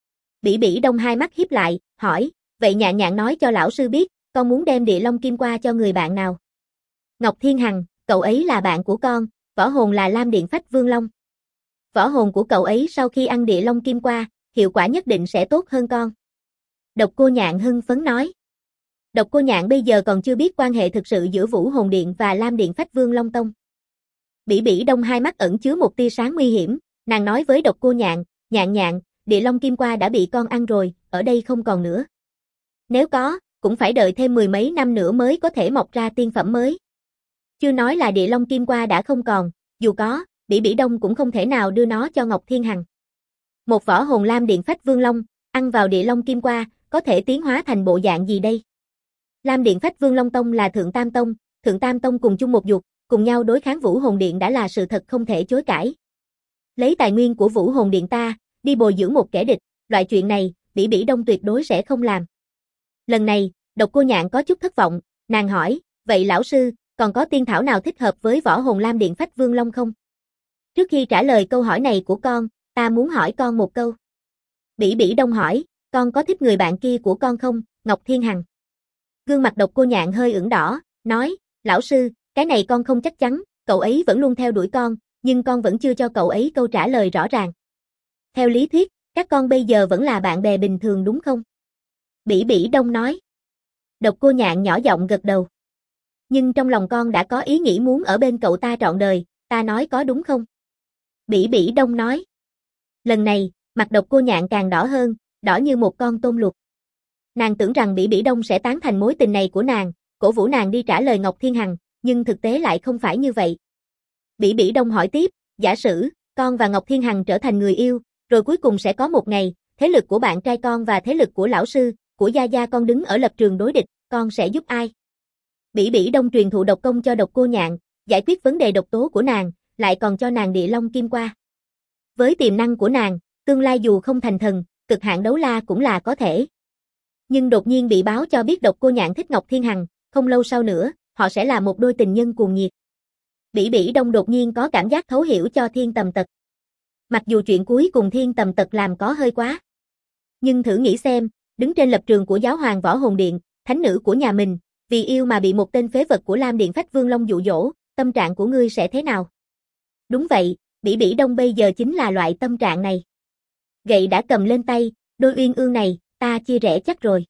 Bỉ Bỉ Đông hai mắt híp lại, hỏi, vậy Nhạn Nhạn nói cho lão sư biết, con muốn đem Địa Long Kim Qua cho người bạn nào? Ngọc Thiên Hằng, cậu ấy là bạn của con, võ hồn là Lam Điện Phách Vương Long. Võ hồn của cậu ấy sau khi ăn Địa Long Kim Qua, hiệu quả nhất định sẽ tốt hơn con. Độc Cô Nhạn hưng phấn nói. Độc Cô Nhạn bây giờ còn chưa biết quan hệ thực sự giữa Vũ Hồn Điện và Lam Điện Phách Vương Long Tông. Bỉ Bỉ Đông hai mắt ẩn chứa một tia sáng nguy hiểm, nàng nói với Độc Cô Nhạn, Nhạn Nhạn, Địa Long Kim Qua đã bị con ăn rồi, ở đây không còn nữa. Nếu có, cũng phải đợi thêm 10 mấy năm nữa mới có thể mọc ra tiên phẩm mới. Chưa nói là Địa Long Kim Qua đã không còn, dù có, Bỉ Bỉ Đông cũng không thể nào đưa nó cho Ngọc Thiên Hằng. Một võ hồn Lam Điện Phách Vương Long, ăn vào Địa Long Kim Qua, có thể tiến hóa thành bộ dạng gì đây? Lam Điện Phách Vương Long Tông là Thượng Tam Tông cùng chung một dục, cùng nhau đối kháng Vũ Hồn Điện đã là sự thật không thể chối cãi. Lấy tài nguyên của Vũ Hồn Điện ta, đi bồi dưỡng một kẻ địch, loại chuyện này, Bỉ Bỉ Đông tuyệt đối sẽ không làm. Lần này, Độc Cô Nhạn có chút thất vọng, nàng hỏi, vậy lão sư, còn có tiên thảo nào thích hợp với võ hồn Lam Điện Phách Vương Long không? Trước khi trả lời câu hỏi này của con, ta muốn hỏi con một câu. Bỉ Bỉ Đông hỏi, con có thích người bạn kia của con không, Ngọc Thiên Hằng? Gương mặt Độc Cô Nhạn hơi ửng đỏ, nói, lão sư, cái này con không chắc chắn, cậu ấy vẫn luôn theo đuổi con, nhưng con vẫn chưa cho cậu ấy câu trả lời rõ ràng. Theo lý thuyết, các con bây giờ vẫn là bạn bè bình thường đúng không? Bỉ Bỉ Đông nói. Độc Cô Nhạn nhỏ giọng gật đầu. Nhưng trong lòng con đã có ý nghĩ muốn ở bên cậu ta trọn đời, ta nói có đúng không? Bỉ Bỉ Đông nói. Lần này, mặt Độc Cô Nhạn càng đỏ hơn, đỏ như một con tôm luộc. Nàng tưởng rằng Bỉ Bỉ Đông sẽ tán thành mối tình này của nàng, cổ vũ nàng đi trả lời Ngọc Thiên Hằng, nhưng thực tế lại không phải như vậy. Bỉ Bỉ Đông hỏi tiếp, giả sử, con và Ngọc Thiên Hằng trở thành người yêu, rồi cuối cùng sẽ có một ngày, thế lực của bạn trai con và thế lực của lão sư, của gia gia con đứng ở lập trường đối địch, con sẽ giúp ai? Bỉ Bỉ Đông truyền thụ độc công cho Độc Cô Nhạn, giải quyết vấn đề độc tố của nàng, lại còn cho nàng Địa Long Kim qua. Với tiềm năng của nàng, tương lai dù không thành thần, cực hạn đấu la cũng là có thể. Nhưng đột nhiên bị báo cho biết Độc Cô Nhạn thích Ngọc Thiên Hằng, không lâu sau nữa, họ sẽ là một đôi tình nhân cuồng nhiệt. Bỉ Bỉ Đông đột nhiên có cảm giác thấu hiểu cho Thiên Tầm Tật. Mặc dù chuyện cuối cùng Thiên Tầm Tật làm có hơi quá. Nhưng thử nghĩ xem, đứng trên lập trường của Giáo hoàng Võ Hồn Điện, thánh nữ của nhà mình, vì yêu mà bị một tên phế vật của Lam Điện Phách Vương Long dụ dỗ, tâm trạng của ngươi sẽ thế nào? Đúng vậy, Bỉ Bỉ Đông bây giờ chính là loại tâm trạng này. Gậy đã cầm lên tay, đôi uyên ương này, ta chia rẽ chắc rồi.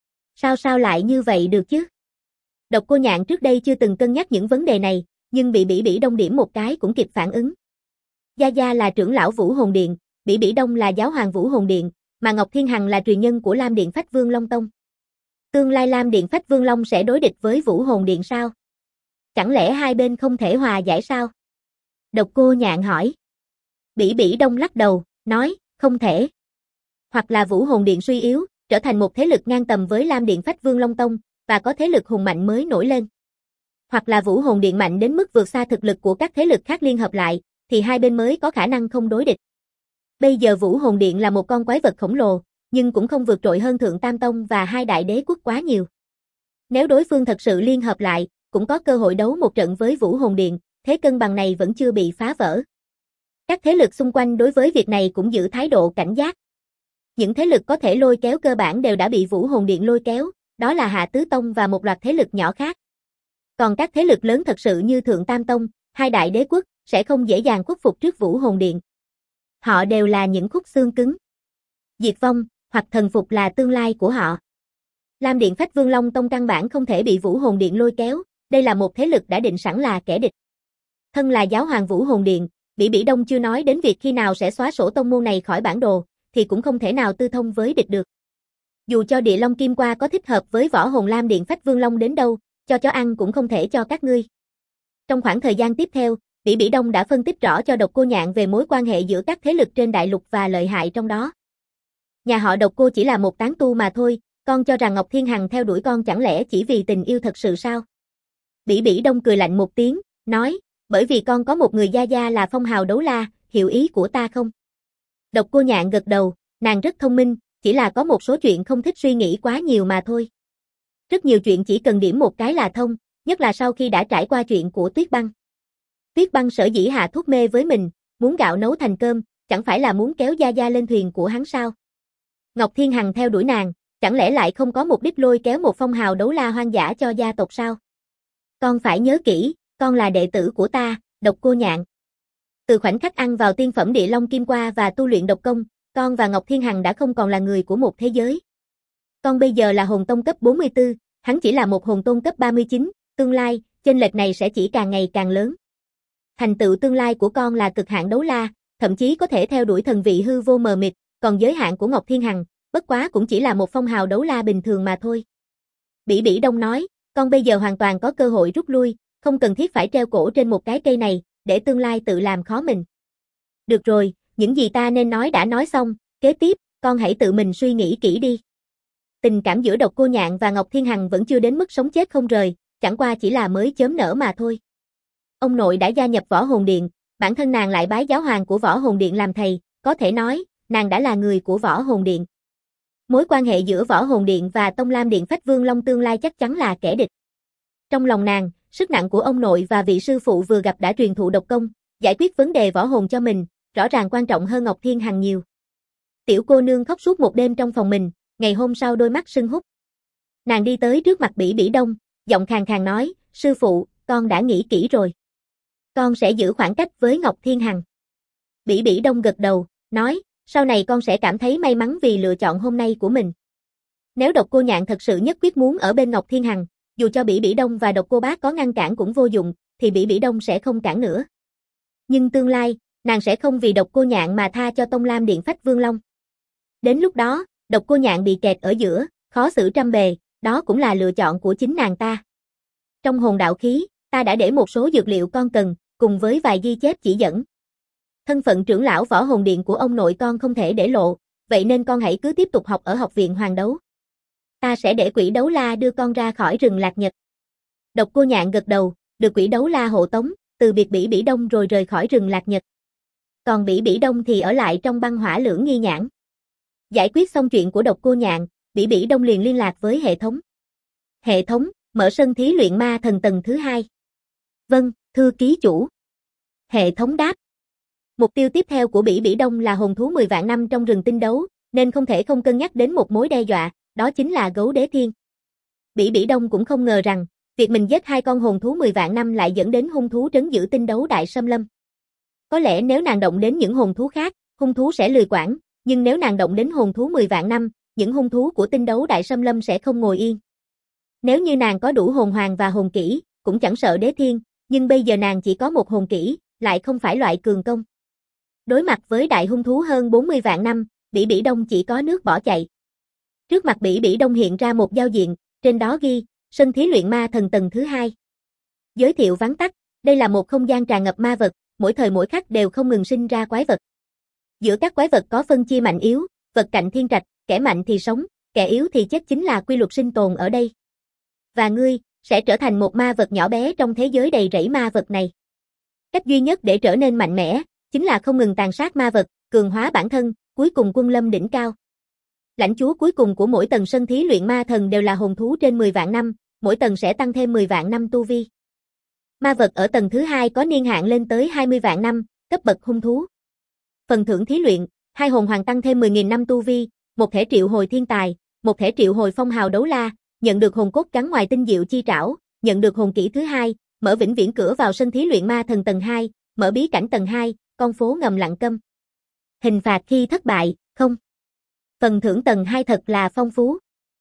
Sao lại như vậy được chứ? Độc Cô Nhạn trước đây chưa từng cân nhắc những vấn đề này, nhưng bị Bỉ Bỉ Đông điểm một cái cũng kịp phản ứng. Gia Gia là trưởng lão Vũ Hồn Điện, Bỉ Bỉ Đông là giáo hoàng Vũ Hồn Điện, mà Ngọc Thiên Hằng là truyền nhân của Lam Điện Phách Vương Long Tông. Tương lai Lam Điện Phách Vương Long sẽ đối địch với Vũ Hồn Điện sao? Chẳng lẽ hai bên không thể hòa giải sao? Độc Cô Nhạn hỏi. Bỉ Bỉ Đông lắc đầu, nói, không thể. Hoặc là Vũ Hồn Điện suy yếu, trở thành một thế lực ngang tầm với Lam Điện Phách Vương Long Tông, và có thế lực hùng mạnh mới nổi lên. Hoặc là Vũ Hồn Điện mạnh đến mức vượt xa thực lực của các thế lực khác liên hợp lại, thì hai bên mới có khả năng không đối địch. Bây giờ Vũ Hồn Điện là một con quái vật khổng lồ, nhưng cũng không vượt trội hơn Thượng Tam Tông và hai đại đế quốc quá nhiều. Nếu đối phương thật sự liên hợp lại, cũng có cơ hội đấu một trận với Vũ Hồn Điện, thế cân bằng này vẫn chưa bị phá vỡ. Các thế lực xung quanh đối với việc này cũng giữ thái độ cảnh giác. Những thế lực có thể lôi kéo cơ bản đều đã bị Vũ Hồn Điện lôi kéo, đó là Hạ Tứ Tông và một loạt thế lực nhỏ khác. Còn các thế lực lớn thật sự như Thượng Tam Tông, hai đại đế quốc, sẽ không dễ dàng khuất phục trước Vũ Hồn Điện. Họ đều là những khúc xương cứng. Diệt vong, hoặc thần phục là tương lai của họ. Lam Điện Phách Vương Long Tông căn bản không thể bị Vũ Hồn Điện lôi kéo, đây là một thế lực đã định sẵn là kẻ địch. Thân là giáo hoàng Vũ Hồn Điện, Bỉ Bỉ Đông chưa nói đến việc khi nào sẽ xóa sổ tông môn này khỏi bản đồ, thì cũng không thể nào tư thông với địch được. Dù cho Địa Long Kim Qua có thích hợp với võ hồn Lam Điện Phách Vương Long đến đâu, cho chó ăn cũng không thể cho các ngươi. Trong khoảng thời gian tiếp theo, Bỉ Bỉ Đông đã phân tích rõ cho Độc Cô Nhạn về mối quan hệ giữa các thế lực trên đại lục và lợi hại trong đó. Nhà họ Độc Cô chỉ là một tán tu mà thôi, con cho rằng Ngọc Thiên Hằng theo đuổi con chẳng lẽ chỉ vì tình yêu thật sự sao? Bỉ Bỉ Đông cười lạnh một tiếng, nói, bởi vì con có một người gia gia là phong hào đấu la, hiểu ý của ta không? Độc Cô Nhạn gật đầu, nàng rất thông minh, chỉ là có một số chuyện không thích suy nghĩ quá nhiều mà thôi. Rất nhiều chuyện chỉ cần điểm một cái là thông, nhất là sau khi đã trải qua chuyện của Tuyết Băng. Tuyết Băng sở dĩ hạ thuốc mê với mình, muốn gạo nấu thành cơm, chẳng phải là muốn kéo gia gia lên thuyền của hắn sao? Ngọc Thiên Hằng theo đuổi nàng, chẳng lẽ lại không có mục đích lôi kéo một phong hào đấu la hoang dã cho gia tộc sao? Con phải nhớ kỹ, con là đệ tử của ta, Độc Cô Nhạn. Từ khoảnh khắc ăn vào tiên phẩm Địa Long Kim Qua và tu luyện độc công, con và Ngọc Thiên Hằng đã không còn là người của một thế giới. Con bây giờ là hồn tông cấp 44, hắn chỉ là một hồn tôn cấp 39, tương lai, chênh lệch này sẽ chỉ càng ngày càng lớn. Thành tựu tương lai của con là cực hạn đấu la, thậm chí có thể theo đuổi thần vị hư vô mờ mịt, còn giới hạn của Ngọc Thiên Hằng, bất quá cũng chỉ là một phong hào đấu la bình thường mà thôi. Bỉ Bỉ Đông nói, con bây giờ hoàn toàn có cơ hội rút lui, không cần thiết phải treo cổ trên một cái cây này, để tương lai tự làm khó mình. Được rồi, những gì ta nên nói đã nói xong, kế tiếp, con hãy tự mình suy nghĩ kỹ đi. Tình cảm giữa Độc Cô Nhạn và Ngọc Thiên Hằng vẫn chưa đến mức sống chết không rời, chẳng qua chỉ là mới chớm nở mà thôi. Ông nội đã gia nhập Võ Hồn Điện, bản thân nàng lại bái giáo hoàng của Võ Hồn Điện làm thầy, có thể nói, nàng đã là người của Võ Hồn Điện. Mối quan hệ giữa Võ Hồn Điện và Tông Lam Điện Phách Vương Long tương lai chắc chắn là kẻ địch. Trong lòng nàng, sức nặng của ông nội và vị sư phụ vừa gặp đã truyền thụ độc công, giải quyết vấn đề võ hồn cho mình, rõ ràng quan trọng hơn Ngọc Thiên Hằng nhiều. Tiểu cô nương khóc suốt một đêm trong phòng mình, ngày hôm sau đôi mắt sưng húp. Nàng đi tới trước mặt Bỉ Bỉ Đông, giọng khàn khàn nói, sư phụ, con đã nghĩ kỹ rồi. Con sẽ giữ khoảng cách với Ngọc Thiên Hằng. Bỉ Bỉ Đông gật đầu, nói, sau này con sẽ cảm thấy may mắn vì lựa chọn hôm nay của mình. Nếu Độc Cô Nhạn thật sự nhất quyết muốn ở bên Ngọc Thiên Hằng, dù cho Bỉ Bỉ Đông và Độc Cô Bác có ngăn cản cũng vô dụng, thì Bỉ Bỉ Đông sẽ không cản nữa. Nhưng tương lai, nàng sẽ không vì Độc Cô Nhạn mà tha cho Tông Lam Điện Phách Vương Long. Đến lúc đó, Độc Cô Nhạn bị kẹt ở giữa, khó xử trăm bề, đó cũng là lựa chọn của chính nàng ta. Trong hồn đạo khí, ta đã để một số dược liệu con cần, cùng với vài ghi chép chỉ dẫn. Thân phận trưởng lão Võ Hồn Điện của ông nội con không thể để lộ, vậy nên con hãy cứ tiếp tục học ở học viện Hoàng Đấu. Ta sẽ để Quỷ Đấu La đưa con ra khỏi rừng Lạc Nhật. Độc Cô Nhạn gật đầu, được Quỷ Đấu La hộ tống, từ biệt Bỉ Bỉ Đông rồi rời khỏi rừng Lạc Nhật. Còn Bỉ Bỉ Đông thì ở lại trong băng hỏa lưỡng nghi nhãn. Giải quyết xong chuyện của Độc Cô Nhạn, Bỉ Bỉ Đông liền liên lạc với hệ thống. Hệ thống, mở sân thí luyện ma thần tầng thứ 2. Vâng, thưa ký chủ. Hệ thống đáp. Mục tiêu tiếp theo của Bỉ Bỉ Đông là hồn thú 10 vạn năm trong rừng tinh đấu, nên không thể không cân nhắc đến một mối đe dọa, đó chính là gấu đế thiên. Bỉ Bỉ Đông cũng không ngờ rằng, việc mình giết 2 con hồn thú 10 vạn năm lại dẫn đến hung thú trấn giữ tinh đấu đại xâm lâm. Có lẽ nếu nàng động đến những hồn thú khác, hung thú sẽ lười quản, nhưng nếu nàng động đến hồn thú 10 vạn năm, những hung thú của tinh đấu đại xâm lâm sẽ không ngồi yên. Nếu như nàng có đủ hồn hoàng và hồn kỹ, cũng chẳng sợ đế thiên, nhưng bây giờ nàng chỉ có một hồn kỹ, lại không phải loại cường công. Đối mặt với đại hung thú hơn 40 vạn năm, Bỉ Bỉ Đông chỉ có nước bỏ chạy. Trước mặt Bỉ Bỉ Đông hiện ra một giao diện, trên đó ghi, sân thí luyện ma thần tầng thứ 2. Giới thiệu vắn tắt, đây là một không gian tràn ngập ma vật, mỗi thời mỗi khắc đều không ngừng sinh ra quái vật. Giữa các quái vật có phân chia mạnh yếu, vật cạnh thiên trạch, kẻ mạnh thì sống, kẻ yếu thì chết chính là quy luật sinh tồn ở đây. Và ngươi, sẽ trở thành một ma vật nhỏ bé trong thế giới đầy rẫy ma vật này. Cách duy nhất để trở nên mạnh mẽ, chính là không ngừng tàn sát ma vật, cường hóa bản thân, cuối cùng quân lâm đỉnh cao. Lãnh chúa cuối cùng của mỗi tầng sân thí luyện ma thần đều là hồn thú trên 10 vạn năm, mỗi tầng sẽ tăng thêm 10 vạn năm tu vi. Ma vật ở tầng thứ 2 có niên hạn lên tới 20 vạn năm, cấp bậc hung thú. Phần thưởng thí luyện, 2 hồn hoàng tăng thêm 10.000 năm tu vi, một thể triệu hồi thiên tài, một thể triệu hồi phong hào đấu la, nhận được hồn cốt gắn ngoài tinh diệu chi trảo, nhận được hồn kỹ thứ 2, mở vĩnh viễn cửa vào sân thí luyện ma thần tầng 2, mở bí cảnh tầng 2, con phố ngầm lặng câm. Hình phạt khi thất bại, không. Phần thưởng tầng 2 thật là phong phú.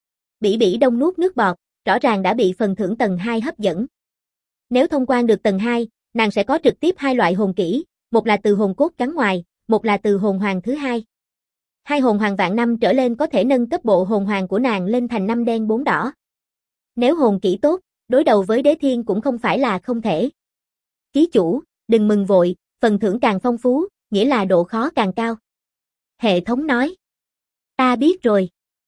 Bỉ Bỉ Đông nuốt nước bọt, rõ ràng đã bị phần thưởng tầng 2 hấp dẫn. Nếu thông quan được tầng 2, nàng sẽ có trực tiếp 2 loại hồn kỹ, một là từ hồn cốt gắn ngoài, một là từ hồn hoàng thứ 2. 2 hồn hoàng vạn năm trở lên có thể nâng cấp bộ hồn hoàng của nàng lên thành 5 đen 4 đỏ. Nếu hồn kỹ tốt, đối đầu với đế thiên cũng không phải là không thể. Ký chủ, đừng mừng vội, phần thưởng càng phong phú, nghĩa là độ khó càng cao. Hệ thống nói. Ta biết rồi.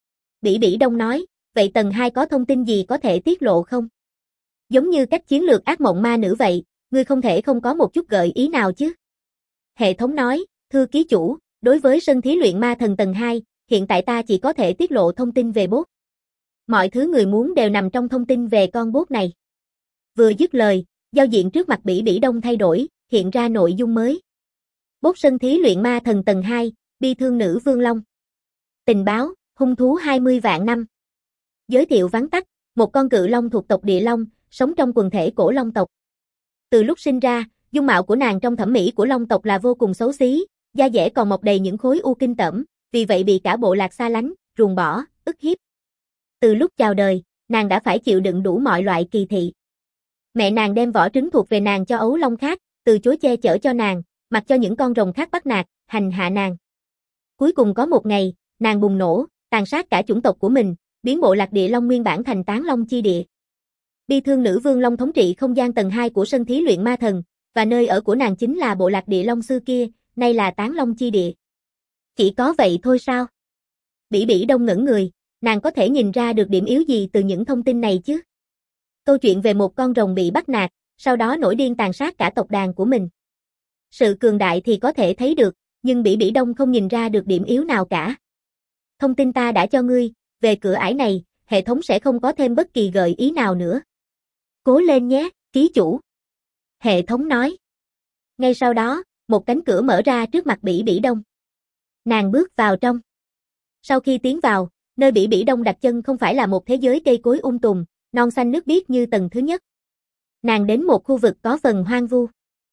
Bỉ Bỉ Đông nói, vậy tầng 2 có thông tin gì có thể tiết lộ không? Giống như cách chiến lược ác mộng ma nữ vậy, ngươi không thể không có một chút gợi ý nào chứ? Hệ thống nói, thưa ký chủ, đối với sân thí luyện ma thần tầng 2, hiện tại ta chỉ có thể tiết lộ thông tin về boss. Mọi thứ người muốn đều nằm trong thông tin về con boss này. Vừa dứt lời, giao diện trước mặt Bỉ Bỉ Đông thay đổi, hiện ra nội dung mới. Boss sân thí luyện ma thần tầng 2, bi thương nữ Vương Long. Tình báo, hung thú 20 vạn năm. Giới thiệu vắn tắt, một con cự long thuộc tộc Địa Long, sống trong quần thể cổ long tộc. Từ lúc sinh ra, dung mạo của nàng trong thẩm mỹ của long tộc là vô cùng xấu xí, da dẻ còn mọc đầy những khối u kinh tởm, vì vậy bị cả bộ lạc xa lánh, ruồng bỏ, ức hiếp. Từ lúc chào đời, nàng đã phải chịu đựng đủ mọi loại kỳ thị. Mẹ nàng đem vỏ trứng thuộc về nàng cho ấu long khác, từ chối che chở cho nàng, mặc cho những con rồng khác bắt nạt, hành hạ nàng. Cuối cùng có một ngày, nàng bùng nổ, tàn sát cả chủng tộc của mình, biến bộ lạc Địa Long nguyên bản thành tán long chi địa. Bi thương nữ Vương Long thống trị không gian tầng 2 của sân thí luyện ma thần, và nơi ở của nàng chính là bộ lạc Địa Long xưa kia, nay là tán long chi địa. Chỉ có vậy thôi sao? Bỉ Bỉ Đông ngẩn người, nàng có thể nhìn ra được điểm yếu gì từ những thông tin này chứ? Câu chuyện về một con rồng bị bắt nạt, sau đó nổi điên tàn sát cả tộc đàn của mình. Sự cường đại thì có thể thấy được, nhưng Bỉ Bỉ Đông không nhìn ra được điểm yếu nào cả. Thông tin ta đã cho ngươi, về cửa ải này, hệ thống sẽ không có thêm bất kỳ gợi ý nào nữa. Cố lên nhé, ký chủ. Hệ thống nói. Ngay sau đó, một cánh cửa mở ra trước mặt Bỉ Bỉ Đông. Nàng bước vào trong. Sau khi tiến vào, nơi Bỉ Bỉ Đông đặt chân không phải là một thế giới cây cối tùm, non xanh nước biếc như tầng thứ nhất. Nàng đến một khu vực có phần hoang vu.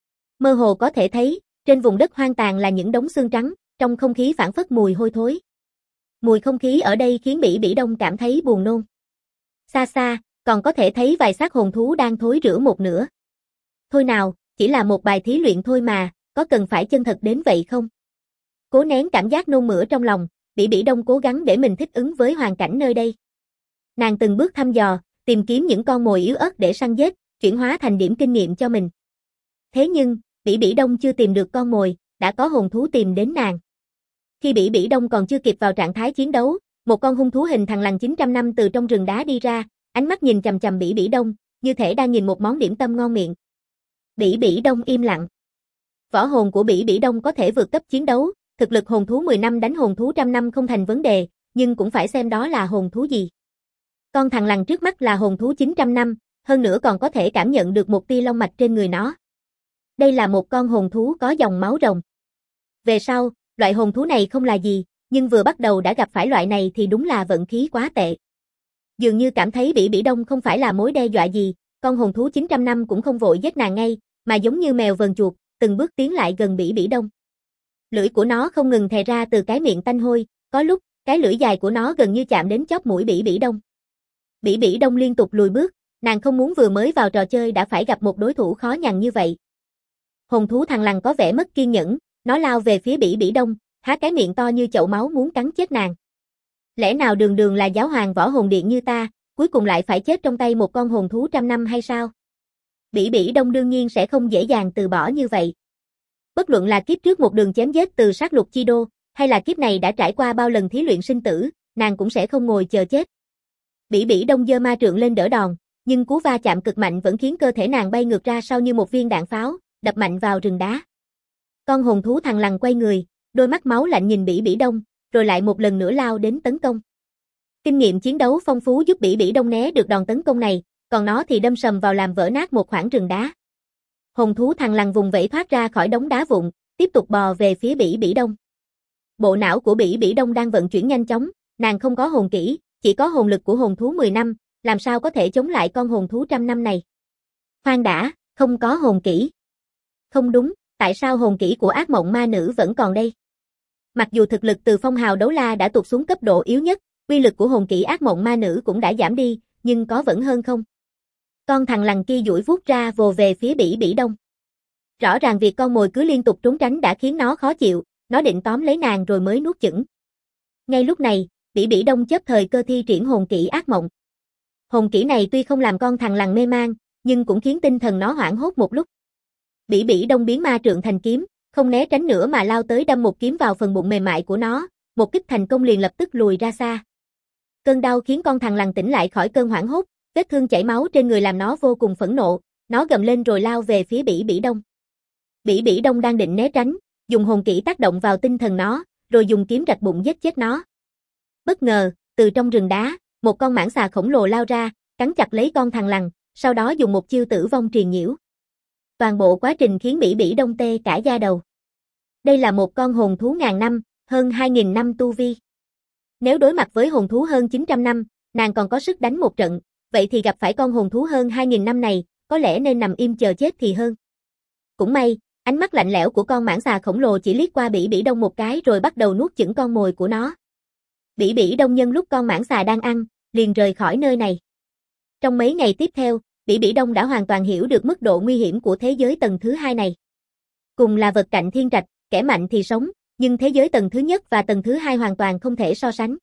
Mơ hồ có thể thấy, trên vùng đất hoang tàn là những đống xương trắng, trong không khí phảng phất mùi hôi thối. Mùi không khí ở đây khiến Bỉ Bỉ Đông cảm thấy buồn nôn. Xa xa, còn có thể thấy vài xác hồn thú đang thối rữa một nửa. Thôi nào, chỉ là một bài thí luyện thôi mà, có cần phải chân thật đến vậy không? Cố nén cảm giác nôn mửa trong lòng, Bỉ Bỉ Đông cố gắng để mình thích ứng với hoàn cảnh nơi đây. Nàng từng bước thăm dò, tìm kiếm những con mồi yếu ớt để săn giết, chuyển hóa thành điểm kinh nghiệm cho mình. Thế nhưng, Bỉ Bỉ Đông chưa tìm được con mồi, đã có hồn thú tìm đến nàng. Khi Bỉ Bỉ Đông còn chưa kịp vào trạng thái chiến đấu, một con hung thú hình thằn lằn 900 năm từ trong rừng đá đi ra, ánh mắt nhìn chằm chằm Bỉ Bỉ Đông, như thể đang nhìn một món điểm tâm ngon miệng. Bỉ Bỉ Đông im lặng. Võ hồn của Bỉ Bỉ Đông có thể vượt cấp chiến đấu, thực lực hồn thú 10 năm đánh hồn thú 100 năm không thành vấn đề, nhưng cũng phải xem đó là hồn thú gì. Con thằn lằn trước mắt là hồn thú 900 năm, hơn nữa còn có thể cảm nhận được một tia long mạch trên người nó. Đây là một con hồn thú có dòng máu rồng. Về sau, loại hồn thú này không là gì, nhưng vừa bắt đầu đã gặp phải loại này thì đúng là vận khí quá tệ. Dường như cảm thấy Bỉ Bỉ Đông không phải là mối đe dọa gì, con hồn thú 900 năm cũng không vội giết nàng ngay, mà giống như mèo vờn chuột, từng bước tiến lại gần Bỉ Bỉ Đông. Lưỡi của nó không ngừng thè ra từ cái miệng tanh hôi, có lúc, cái lưỡi dài của nó gần như chạm đến chóp mũi Bỉ Bỉ Đông. Bỉ Bỉ Đông liên tục lùi bước, nàng không muốn vừa mới vào trò chơi đã phải gặp một đối thủ khó nhằn như vậy. Hồn thú thằn lằn có vẻ mất kiên nhẫn, nó lao về phía Bỉ Bỉ Đông, há cái miệng to như chậu máu muốn cắn chết nàng. Lẽ nào đường đường là giáo hoàng võ hồn điện như ta, cuối cùng lại phải chết trong tay một con hồn thú 100 năm hay sao? Bỉ Bỉ Đông đương nhiên sẽ không dễ dàng từ bỏ như vậy. Bất luận là kiếp trước một đường chém giết từ sát lục chi đô, hay là kiếp này đã trải qua bao lần thí luyện sinh tử, nàng cũng sẽ không ngồi chờ chết. Bỉ Bỉ Đông giơ ma trượng lên đỡ đòn, nhưng cú va chạm cực mạnh vẫn khiến cơ thể nàng bay ngược ra sau như một viên đạn pháo, đập mạnh vào rừng đá. Con hồn thú thằn lằn quay người, đôi mắt máu lạnh nhìn Bỉ Bỉ Đông, rồi lại một lần nữa lao đến tấn công. Kinh nghiệm chiến đấu phong phú giúp Bỉ Bỉ Đông né được đòn tấn công này, còn nó thì đâm sầm vào làm vỡ nát một khoảng rừng đá. Hồn thú thằn lằn vùng vẫy thoát ra khỏi đống đá vụn, tiếp tục bò về phía Bỉ Bỉ Đông. Bộ não của Bỉ Bỉ Đông đang vận chuyển nhanh chóng, nàng không có hồn kỹ, chỉ có hồn lực của hồn thú 10 năm, làm sao có thể chống lại con hồn thú 100 năm này. Khoan đã, không có hồn kỹ. Không đúng, tại sao hồn kỹ của ác mộng ma nữ vẫn còn đây? Mặc dù thực lực từ phong hào đấu la đã tụt xuống cấp độ yếu nhất, uy lực của hồn kỹ ác mộng ma nữ cũng đã giảm đi, nhưng có vẫn hơn không? Con thằn lằn kia duỗi vuốt ra vồ về phía Bỉ Bỉ Đông. Rõ ràng việc con mồi cứ liên tục trốn tránh đã khiến nó khó chịu, nó định tóm lấy nàng rồi mới nuốt chửng. Ngay lúc này, Bỉ Bỉ Đông chớp thời cơ thi triển hồn kỹ ác mộng. Hồn kỹ này tuy không làm con thằn lằn mê man, nhưng cũng khiến tinh thần nó hoảng hốt một lúc. Bỉ Bỉ Đông biến ma trượng thành kiếm, không né tránh nữa mà lao tới đâm một kiếm vào phần bụng mềm mại của nó, một kích thành công liền lập tức lùi ra xa. Cơn đau khiến con thằn lằn tỉnh lại khỏi cơn hoảng hốt, vết thương chảy máu trên người làm nó vô cùng phẫn nộ, nó gầm lên rồi lao về phía Bỉ Bỉ Đông. Bỉ Bỉ Đông đang định né tránh, dùng hồn kỹ tác động vào tinh thần nó, rồi dùng kiếm rạch bụng giết chết nó. Bất ngờ, từ trong rừng đá, một con mãng xà khổng lồ lao ra, cắn chặt lấy con thằn lằn, sau đó dùng một chiêu tử vong truyền nhiễu. Toàn bộ quá trình khiến Bỉ Bỉ Đông tê cả da đầu. Đây là một con hồn thú ngàn năm, hơn 2.000 năm tu vi. Nếu đối mặt với hồn thú hơn 900 năm, nàng còn có sức đánh một trận, vậy thì gặp phải con hồn thú hơn 2.000 năm này, có lẽ nên nằm im chờ chết thì hơn. Cũng may, ánh mắt lạnh lẽo của con mãng xà khổng lồ chỉ liếc qua Bỉ Bỉ Đông một cái rồi bắt đầu nuốt chửng con mồi của nó. Bỉ Bỉ Đông nhân lúc con mãng xà đang ăn, liền rời khỏi nơi này. Trong mấy ngày tiếp theo, Bỉ Bỉ Đông đã hoàn toàn hiểu được mức độ nguy hiểm của thế giới tầng thứ 2 này. Cùng là vật cạnh thiên trạch, kẻ mạnh thì sống, nhưng thế giới tầng thứ nhất và tầng thứ 2 hoàn toàn không thể so sánh.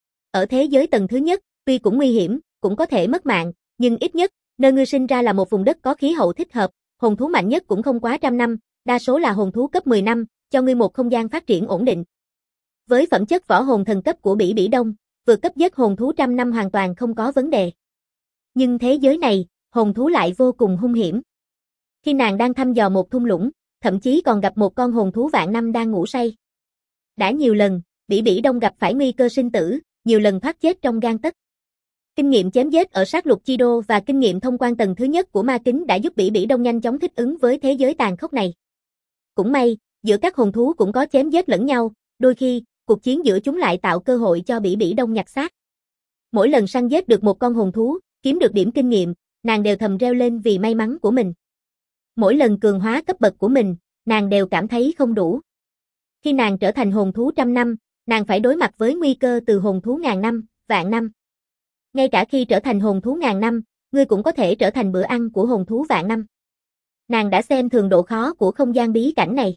Ở thế giới tầng thứ nhất, tuy cũng nguy hiểm, cũng có thể mất mạng, nhưng ít nhất, nơi ngươi sinh ra là một vùng đất có khí hậu thích hợp, hồn thú mạnh nhất cũng không quá 100 năm, đa số là hồn thú cấp 10 năm, cho ngươi một không gian phát triển ổn định. Với phẩm chất võ hồn thần cấp của Bỉ Bỉ Đông, vượt cấp giết hồn thú 100 năm hoàn toàn không có vấn đề. Nhưng thế giới này, hồn thú lại vô cùng hung hiểm. Khi nàng đang thăm dò một thung lũng, thậm chí còn gặp một con hồn thú vạn năm đang ngủ say. Đã nhiều lần, Bỉ Bỉ Đông gặp phải nguy cơ sinh tử, nhiều lần thoát chết trong gang tấc. Kinh nghiệm chém giết ở sát lục chi đô và kinh nghiệm thông quan tầng thứ nhất của ma kính đã giúp Bỉ Bỉ Đông nhanh chóng thích ứng với thế giới tàn khốc này. Cũng may, giữa các hồn thú cũng có chém giết lẫn nhau, đôi khi, cuộc chiến giữa chúng lại tạo cơ hội cho Bỉ Bỉ Đông nhặt xác. Mỗi lần săn giết được một con hồn thú, kiếm được điểm kinh nghiệm, nàng đều thầm reo lên vì may mắn của mình. Mỗi lần cường hóa cấp bậc của mình, nàng đều cảm thấy không đủ. Khi nàng trở thành hồn thú trăm năm, nàng phải đối mặt với nguy cơ từ hồn thú ngàn năm, vạn năm. Ngay cả khi trở thành hồn thú ngàn năm, ngươi cũng có thể trở thành bữa ăn của hồn thú vạn năm. Nàng đã xem thường độ khó của không gian bí cảnh này.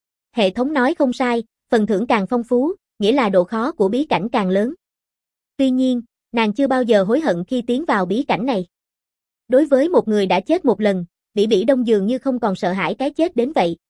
Hệ thống nói không sai, phần thưởng càng phong phú, nghĩa là độ khó của bí cảnh càng lớn. Tuy nhiên, nàng chưa bao giờ hối hận khi tiến vào bí cảnh này. Đối với một người đã chết một lần, Bỉ Bỉ Đông dường như không còn sợ hãi cái chết đến vậy.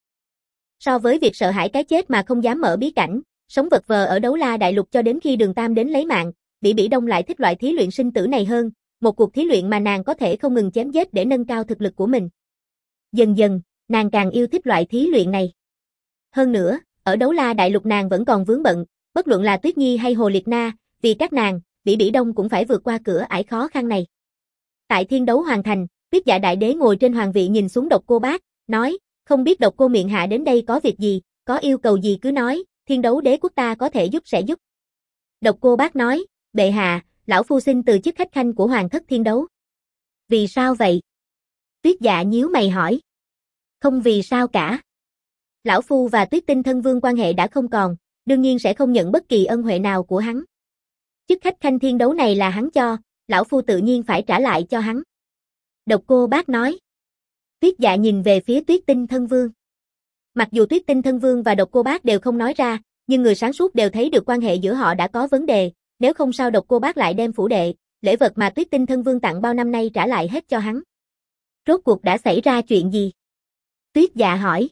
So với việc sợ hãi cái chết mà không dám mở bí cảnh, sống vật vờ ở Đấu La Đại Lục cho đến khi Đường Tam đến lấy mạng, Bỉ Bỉ Đông lại thích loại thí luyện sinh tử này hơn, một cuộc thí luyện mà nàng có thể không ngừng chém giết để nâng cao thực lực của mình. Dần dần, nàng càng yêu thích loại thí luyện này. Hơn nữa, ở Đấu La Đại Lục nàng vẫn còn vướng bận, bất luận là Tuyết Nhi hay Hồ Liệt Na, vì các nàng, Bỉ Bỉ Đông cũng phải vượt qua cửa ải khó khăn này. Tại Thiên Đấu Hoàng Thành, Tuyết Dạ Đại Đế ngồi trên hoàng vị nhìn xuống Độc Cô Bác, nói, không biết Độc Cô miệng hạ đến đây có việc gì, có yêu cầu gì cứ nói, Thiên Đấu Đế quốc ta có thể giúp sẽ giúp. Độc Cô Bác nói, bệ hạ, lão phu xin từ chức khách khanh của Hoàng thất Thiên Đấu. Vì sao vậy? Tuyết Dạ nhíu mày hỏi. Không vì sao cả. Lão phu và Tuyết Tinh thân vương quan hệ đã không còn, đương nhiên sẽ không nhận bất kỳ ân huệ nào của hắn. Chức khách khanh Thiên Đấu này là hắn cho, lão phu tự nhiên phải trả lại cho hắn. Độc Cô Bác nói. Tuyết Dạ nhìn về phía Tuyết Tinh thân vương. Mặc dù Tuyết Tinh thân vương và Độc Cô Bác đều không nói ra, nhưng người sáng suốt đều thấy được quan hệ giữa họ đã có vấn đề, nếu không sao Độc Cô Bác lại đem phủ đệ, lễ vật mà Tuyết Tinh thân vương tặng bao năm nay trả lại hết cho hắn. Rốt cuộc đã xảy ra chuyện gì? Tuyết Dạ hỏi.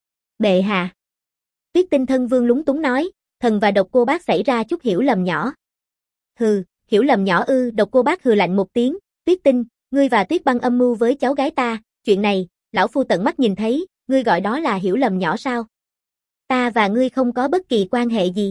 Bệ hạ. Tuyết Tinh thân vương lúng túng nói, thần và Độc Cô Bác xảy ra chút hiểu lầm nhỏ. Hừ, hiểu lầm nhỏ ư? Độc Cô Bác hừ lạnh một tiếng, Tuyết Tinh, ngươi và Tuyết Băng âm mưu với cháu gái ta, chuyện này, lão phu tận mắt nhìn thấy, ngươi gọi đó là hiểu lầm nhỏ sao? Ta và ngươi không có bất kỳ quan hệ gì.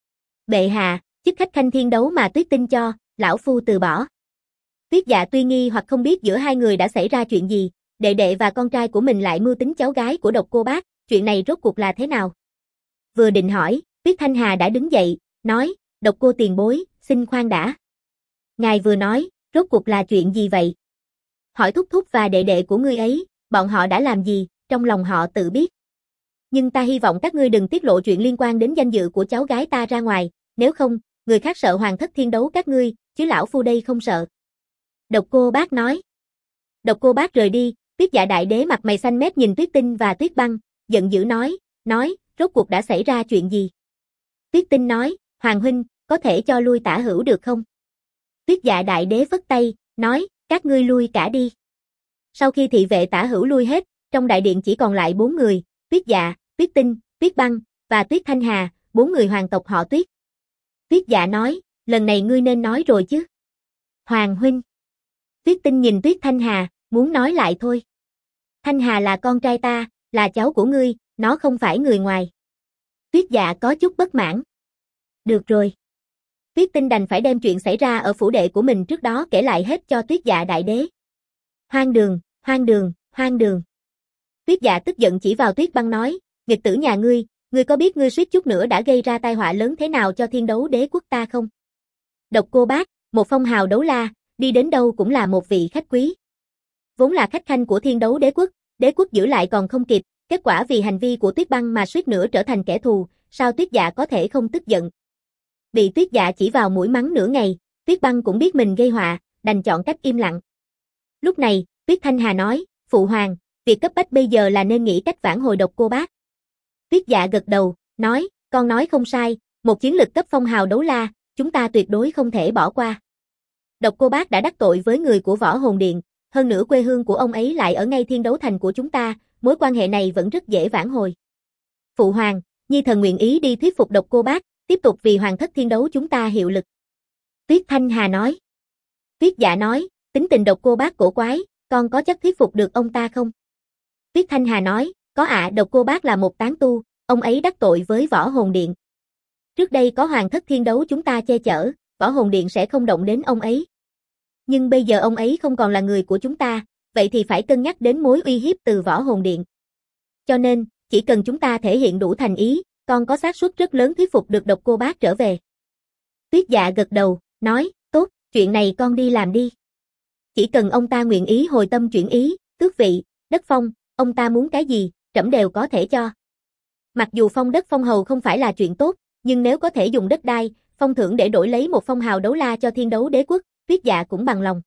Bệ hạ, chức khách khanh Thiên Đấu mà Tuyết Tinh cho, lão phu từ bỏ. Tuyết Dạ tuy nghi hoặc không biết giữa hai người đã xảy ra chuyện gì, đệ đệ và con trai của mình lại mưu tính cháu gái của Độc Cô Bác, chuyện này rốt cuộc là thế nào? Vừa định hỏi, Tuyết Thanh Hà đã đứng dậy, nói, Độc Cô tiền bối, xin khoan đã. Ngài vừa nói, rốt cuộc là chuyện gì vậy? Hỏi thúc thúc và đệ đệ của ngươi ấy, bọn họ đã làm gì, trong lòng họ tự biết. Nhưng ta hy vọng các ngươi đừng tiết lộ chuyện liên quan đến danh dự của cháu gái ta ra ngoài, nếu không, người khác sợ Hoàng thất Thiên Đấu các ngươi, chứ lão phu đây không sợ. Độc Cô Bác nói. Độc Cô Bác rời đi, Tuyết Dạ Đại Đế mặt mày xanh mét nhìn Tuyết Tinh và Tuyết Băng, giận dữ nói, rốt cuộc đã xảy ra chuyện gì? Tuyết Tinh nói, Hoàng huynh, có thể cho lui Tả Hữu được không? Tuyết Dạ Đại Đế phất tay, nói, các ngươi lui cả đi. Sau khi thị vệ Tả Hữu lui hết, trong đại điện chỉ còn lại 4 người, Tuyết Dạ, Tuyết Tinh, Tuyết Băng, và Tuyết Thanh Hà, 4 người hoàng tộc họ Tuyết. Tuyết Dạ nói, lần này ngươi nên nói rồi chứ. Hoàng huynh. Tuyết Tinh nhìn Tuyết Thanh Hà, muốn nói lại thôi. Thanh Hà là con trai ta, là cháu của ngươi, nó không phải người ngoài. Tuyết Dạ có chút bất mãn. Được rồi. Tuyết Tinh đành phải đem chuyện xảy ra ở phủ đệ của mình trước đó kể lại hết cho Tuyết Dạ Đại Đế. Hoang đường, hoang đường, hoang đường. Tuyết Dạ tức giận chỉ vào Tuyết Băng nói, nghịch tử nhà ngươi có biết ngươi suýt chút nữa đã gây ra tai họa lớn thế nào cho Thiên Đấu Đế quốc ta không? Độc Cô Bác, một phong hào đấu la, đi đến đâu cũng là một vị khách quý. Vốn là khách khanh của Thiên Đấu Đế quốc giữ lại còn không kịp, kết quả vì hành vi của Tuyết Băng mà suýt nữa trở thành kẻ thù, sao Tuyết Dạ có thể không tức giận? Bị Tuyết Dạ chỉ vào mũi mắng nửa ngày, Tuyết Băng cũng biết mình gây họa, đành chọn cách im lặng. Lúc này, Tuyết Thanh Hà nói, Phụ Hoàng, việc cấp bách bây giờ là nên nghĩ cách vãn hồi Độc Cô Bác. Tuyết Dạ gật đầu, nói, con nói không sai, một chiến lực cấp phong hào đấu la, chúng ta tuyệt đối không thể bỏ qua. Độc Cô Bác đã đắc tội với người của Võ Hồn Điện, hơn nữa quê hương của ông ấy lại ở ngay Thiên Đấu Thành của chúng ta, mối quan hệ này vẫn rất dễ vãn hồi. Phụ Hoàng, Nhi thần nguyện ý đi thuyết phục Độc Cô Bác, tiếp tục vì Hoàng thất Thiên Đấu chúng ta hiệu lực. Tuyết Thanh Hà nói. Tuyết Dạ nói, tính tình Độc Cô Bác cổ quái, con có chắc thuyết phục được ông ta không? Tuyết Thanh Hà nói, có ạ. Độc Cô Bác là một tán tu, ông ấy đắc tội với Võ Hồn Điện. Trước đây có Hoàng thất Thiên Đấu chúng ta che chở, Võ Hồn Điện sẽ không động đến ông ấy. Nhưng bây giờ ông ấy không còn là người của chúng ta, vậy thì phải cân nhắc đến mối uy hiếp từ Võ Hồn Điện. Cho nên, chỉ cần chúng ta thể hiện đủ thành ý, con có xác suất rất lớn thuyết phục được Độc Cô Bác trở về. Tuyết Dạ gật đầu, nói, tốt, chuyện này con đi làm đi. Chỉ cần ông ta nguyện ý hồi tâm chuyển ý, tước vị, đất phong, ông ta muốn cái gì, trẫm đều có thể cho. Mặc dù phong đất phong hầu không phải là chuyện tốt, nhưng nếu có thể dùng đất đai, phong thưởng để đổi lấy một phong hào đấu la cho Thiên Đấu Đế Quốc, Tuyết Dạ cũng bằng lòng.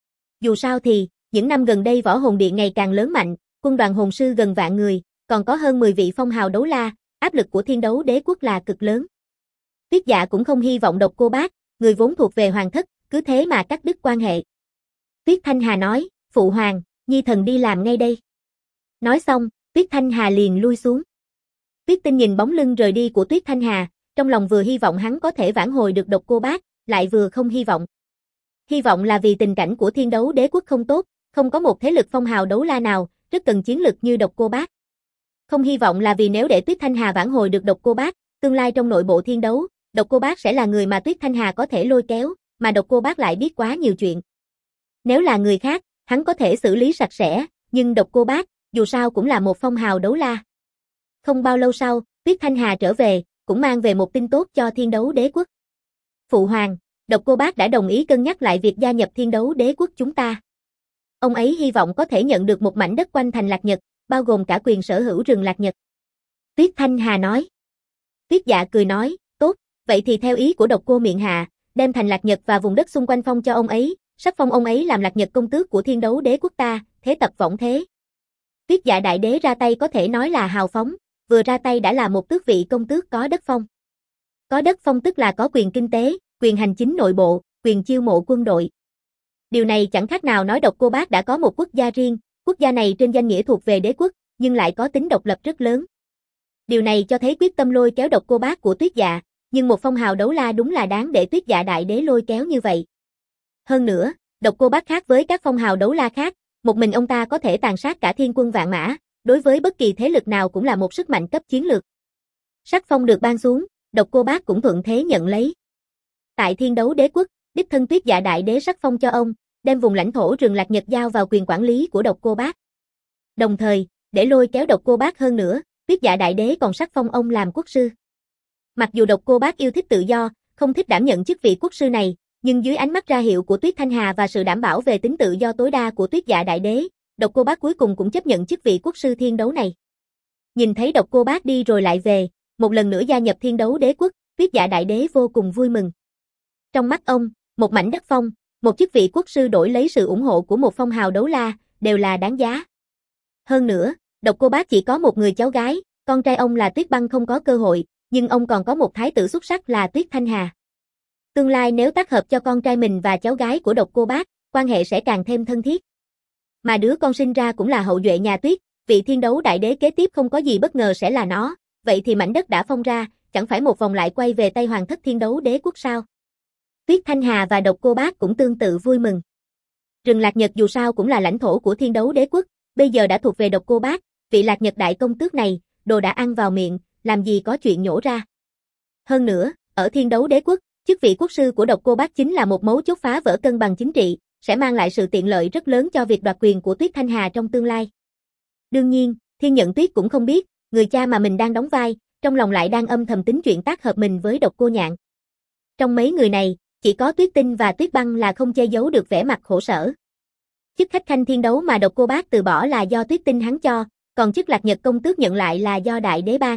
Dù sao thì, những năm gần đây Võ Hồn Điện ngày càng lớn mạnh, quân đoàn hồn sư gần vạn người, còn có hơn 10 vị phong hào đấu la, áp lực của Thiên Đấu Đế Quốc là cực lớn. Tuyết Dạ cũng không hy vọng Độc Cô Bác, người vốn thuộc về hoàng thất, cứ thế mà cắt đứt quan hệ. Tuyết Thanh Hà nói, Phụ Hoàng, Nhi thần đi làm ngay đây. Nói xong, Tuyết Thanh Hà liền lui xuống. Tuyết Tinh nhìn bóng lưng rời đi của Tuyết Thanh Hà, trong lòng vừa hy vọng hắn có thể vãn hồi được Độc Cô Bác, lại vừa không hy vọng. Hy vọng là vì tình cảnh của Thiên Đấu Đế Quốc không tốt, không có một thế lực phong hào đấu la nào, rất cần chiến lực như Độc Cô Bác. Không hy vọng là vì nếu để Tuyết Thanh Hà vãn hồi được Độc Cô Bác, tương lai trong nội bộ Thiên Đấu, Độc Cô Bác sẽ là người mà Tuyết Thanh Hà có thể lôi kéo, mà Độc Cô Bác lại biết quá nhiều chuyện. Nếu là người khác, hắn có thể xử lý sạch sẽ, nhưng Độc Cô Bác, dù sao cũng là một phong hào đấu la. Không bao lâu sau, Tuyết Thanh Hà trở về, cũng mang về một tin tốt cho Thiên Đấu Đế Quốc. Phụ Hoàng, Độc Cô Bác đã đồng ý cân nhắc lại việc gia nhập Thiên Đấu Đế Quốc chúng ta. Ông ấy hy vọng có thể nhận được một mảnh đất quanh thành Lạc Nhật, bao gồm cả quyền sở hữu rừng Lạc Nhật. Tuyết Thanh Hà nói. Tuyết Dạ cười nói, tốt, vậy thì theo ý của Độc Cô Miện Hạ, đem thành Lạc Nhật và vùng đất xung quanh phong cho ông ấy, sắp phong ông ấy làm Lạc Nhật công tước của Thiên Đấu Đế Quốc ta, thế tập võng thế. Tuyết Dạ đại đế ra tay có thể nói là hào phóng, vừa ra tay đã là một tước vị công tước có đất phong. Có đất phong tức là có quyền kinh tế, quyền hành chính nội bộ, quyền chiêu mộ quân đội. Điều này chẳng khác nào nói Độc Cô Bác đã có một quốc gia riêng, quốc gia này trên danh nghĩa thuộc về đế quốc, nhưng lại có tính độc lập rất lớn. Điều này cho thấy quyết tâm lôi kéo Độc Cô Bác của Tuyết Dạ, nhưng một phong hào đấu la đúng là đáng để Tuyết Dạ đại đế lôi kéo như vậy. Hơn nữa, Độc Cô Bác khác với các phong hào đấu la khác, một mình ông ta có thể tàn sát cả thiên quân vạn mã, đối với bất kỳ thế lực nào cũng là một sức mạnh cấp chiến lược. Sắc phong được ban xuống, Độc Cô Bác cũng thuận thế nhận lấy. Tại Thiên Đấu Đế Quốc, đích thân Tuyết Dạ đại đế sắc phong cho ông, đem vùng lãnh thổ rừng Lạc Nhật giao vào quyền quản lý của Độc Cô Bác. Đồng thời, để lôi kéo Độc Cô Bác hơn nữa, Tuyết Dạ đại đế còn sắc phong ông làm quốc sư. Mặc dù Độc Cô Bác yêu thích tự do, không thích đảm nhận chức vị quốc sư này, nhưng dưới ánh mắt ra hiệu của Tuyết Thanh Hà và sự đảm bảo về tính tự do tối đa của Tuyết Dạ đại đế, Độc Cô Bác cuối cùng cũng chấp nhận chức vị quốc sư Thiên Đấu này. Nhìn thấy Độc Cô Bác đi rồi lại về, một lần nữa gia nhập Thiên Đấu Đế Quốc, Tuyết Dạ đại đế vô cùng vui mừng. Trong mắt ông, một mảnh đất phong, một chức vị quốc sư đổi lấy sự ủng hộ của một phong hào đấu la, đều là đáng giá. Hơn nữa, Độc Cô Bác chỉ có một người cháu gái, con trai ông là Tuyết Băng không có cơ hội, nhưng ông còn có một thái tử xuất sắc là Tuyết Thanh Hà. Tương lai nếu tác hợp cho con trai mình và cháu gái của Độc Cô Bác, quan hệ sẽ càng thêm thân thiết. Mà đứa con sinh ra cũng là hậu duệ nhà Tuyết, vị Thiên Đấu đại đế kế tiếp không có gì bất ngờ sẽ là nó, vậy thì mảnh đất đã phong ra, chẳng phải một vòng lại quay về tay hoàng thất Thiên Đấu Đế Quốc sao? Tuyết Thanh Hà và Độc Cô Bác cũng tương tự vui mừng. Rừng Lạc Nhật dù sao cũng là lãnh thổ của Thiên Đấu Đế Quốc, bây giờ đã thuộc về Độc Cô Bác, vị Lạc Nhật đại công tước này, đồ đã ăn vào miệng, làm gì có chuyện nhổ ra. Hơn nữa, ở Thiên Đấu Đế Quốc, chức vị quốc sư của Độc Cô Bác chính là một mấu chốt phá vỡ cân bằng chính trị, sẽ mang lại sự tiện lợi rất lớn cho việc đoạt quyền của Tuyết Thanh Hà trong tương lai. Đương nhiên, Thiên Nhận Tuyết cũng không biết, người cha mà mình đang đóng vai, trong lòng lại đang âm thầm tính chuyện tác hợp mình với Độc Cô Nhạn. Trong mấy người này, chỉ có Tuyết Tinh và Tuyết Băng là không che giấu được vẻ mặt khổ sở. Chức khách khanh thiên đấu mà Độc Cô Bác từ bỏ là do Tuyết Tinh hắn cho, còn chức Lạc Nhật công tước nhận lại là do Đại Đế ban.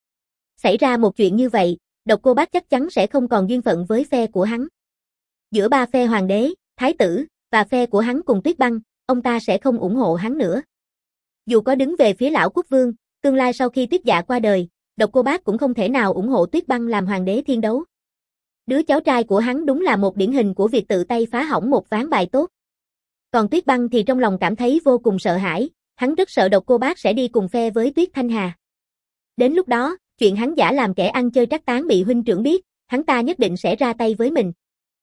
Xảy ra một chuyện như vậy, Độc Cô Bác chắc chắn sẽ không còn duyên phận với phe của hắn. Giữa ba phe hoàng đế, thái tử, và phe của hắn cùng Tuyết Băng, ông ta sẽ không ủng hộ hắn nữa. Dù có đứng về phía lão quốc vương, tương lai sau khi Tuyết Dạ qua đời, Độc Cô Bác cũng không thể nào ủng hộ Tuyết Băng làm hoàng đế thiên đấu. Đứa cháu trai của hắn đúng là một điển hình của việc tự tay phá hỏng một ván bài tốt. Còn Tuyết Băng thì trong lòng cảm thấy vô cùng sợ hãi, hắn rất sợ Độc Cô Bác sẽ đi cùng phe với Tuyết Thanh Hà. Đến lúc đó, chuyện hắn giả làm kẻ ăn chơi trác tán bị huynh trưởng biết, hắn ta nhất định sẽ ra tay với mình.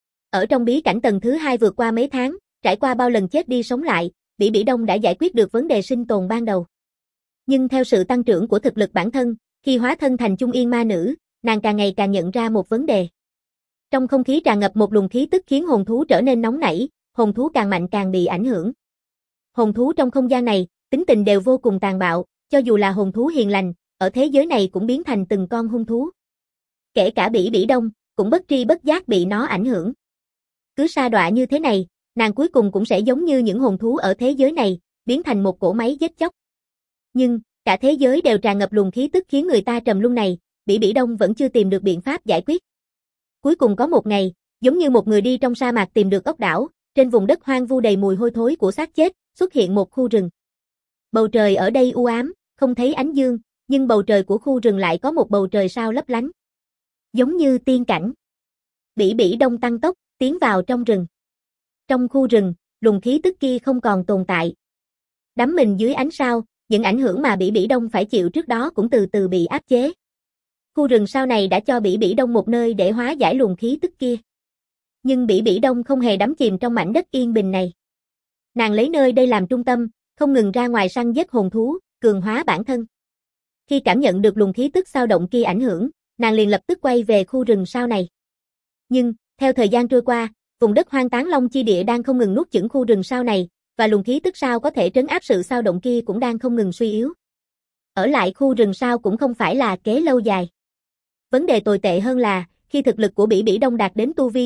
Ở trong bí cảnh tầng thứ 2 vượt qua mấy tháng, trải qua bao lần chết đi sống lại, Bỉ Bỉ Đông đã giải quyết được vấn đề sinh tồn ban đầu. Nhưng theo sự tăng trưởng của thực lực bản thân, khi hóa thân thành Trung Yên ma nữ, nàng càng ngày càng nhận ra một vấn đề. Trong không khí tràn ngập một luồng khí tức khiến hồn thú trở nên nóng nảy, hồn thú càng mạnh càng bị ảnh hưởng. Hồn thú trong không gian này, tính tình đều vô cùng tàn bạo, cho dù là hồn thú hiền lành, ở thế giới này cũng biến thành từng con hung thú. Kể cả Bỉ Bỉ Đông, cũng bất tri bất giác bị nó ảnh hưởng. Cứ sa đọa như thế này, nàng cuối cùng cũng sẽ giống như những hồn thú ở thế giới này, biến thành một cỗ máy giết chóc. Nhưng, cả thế giới đều tràn ngập luồng khí tức khiến người ta trầm luân này, Bỉ Bỉ Đông vẫn chưa tìm được biện pháp giải quyết. Cuối cùng có một ngày, giống như một người đi trong sa mạc tìm được ốc đảo, trên vùng đất hoang vu đầy mùi hôi thối của xác chết, xuất hiện một khu rừng. Bầu trời ở đây u ám, không thấy ánh dương, nhưng bầu trời của khu rừng lại có một bầu trời sao lấp lánh. Giống như tiên cảnh. Bỉ Bỉ Đông tăng tốc, tiến vào trong rừng. Trong khu rừng, luồng khí tức kia không còn tồn tại. Đắm mình dưới ánh sao, những ảnh hưởng mà Bỉ Bỉ Đông phải chịu trước đó cũng từ từ bị áp chế. Khu rừng sau này đã cho Bỉ Bỉ Đông một nơi để hóa giải luồng khí tức kia. Nhưng Bỉ Bỉ Đông không hề đắm chìm trong mảnh đất yên bình này. Nàng lấy nơi đây làm trung tâm, không ngừng ra ngoài săn giết hồn thú, cường hóa bản thân. Khi cảm nhận được luồng khí tức dao động kia ảnh hưởng, nàng liền lập tức quay về khu rừng sau này. Nhưng, theo thời gian trôi qua, vùng đất hoang tán long chi địa đang không ngừng nuốt chửng khu rừng sau này, và luồng khí tức sao có thể trấn áp sự dao động kia cũng đang không ngừng suy yếu. Ở lại khu rừng sao cũng không phải là kế lâu dài. Vấn đề tồi tệ hơn là, khi thực lực của Bỉ Bỉ Đông đạt đến tu vi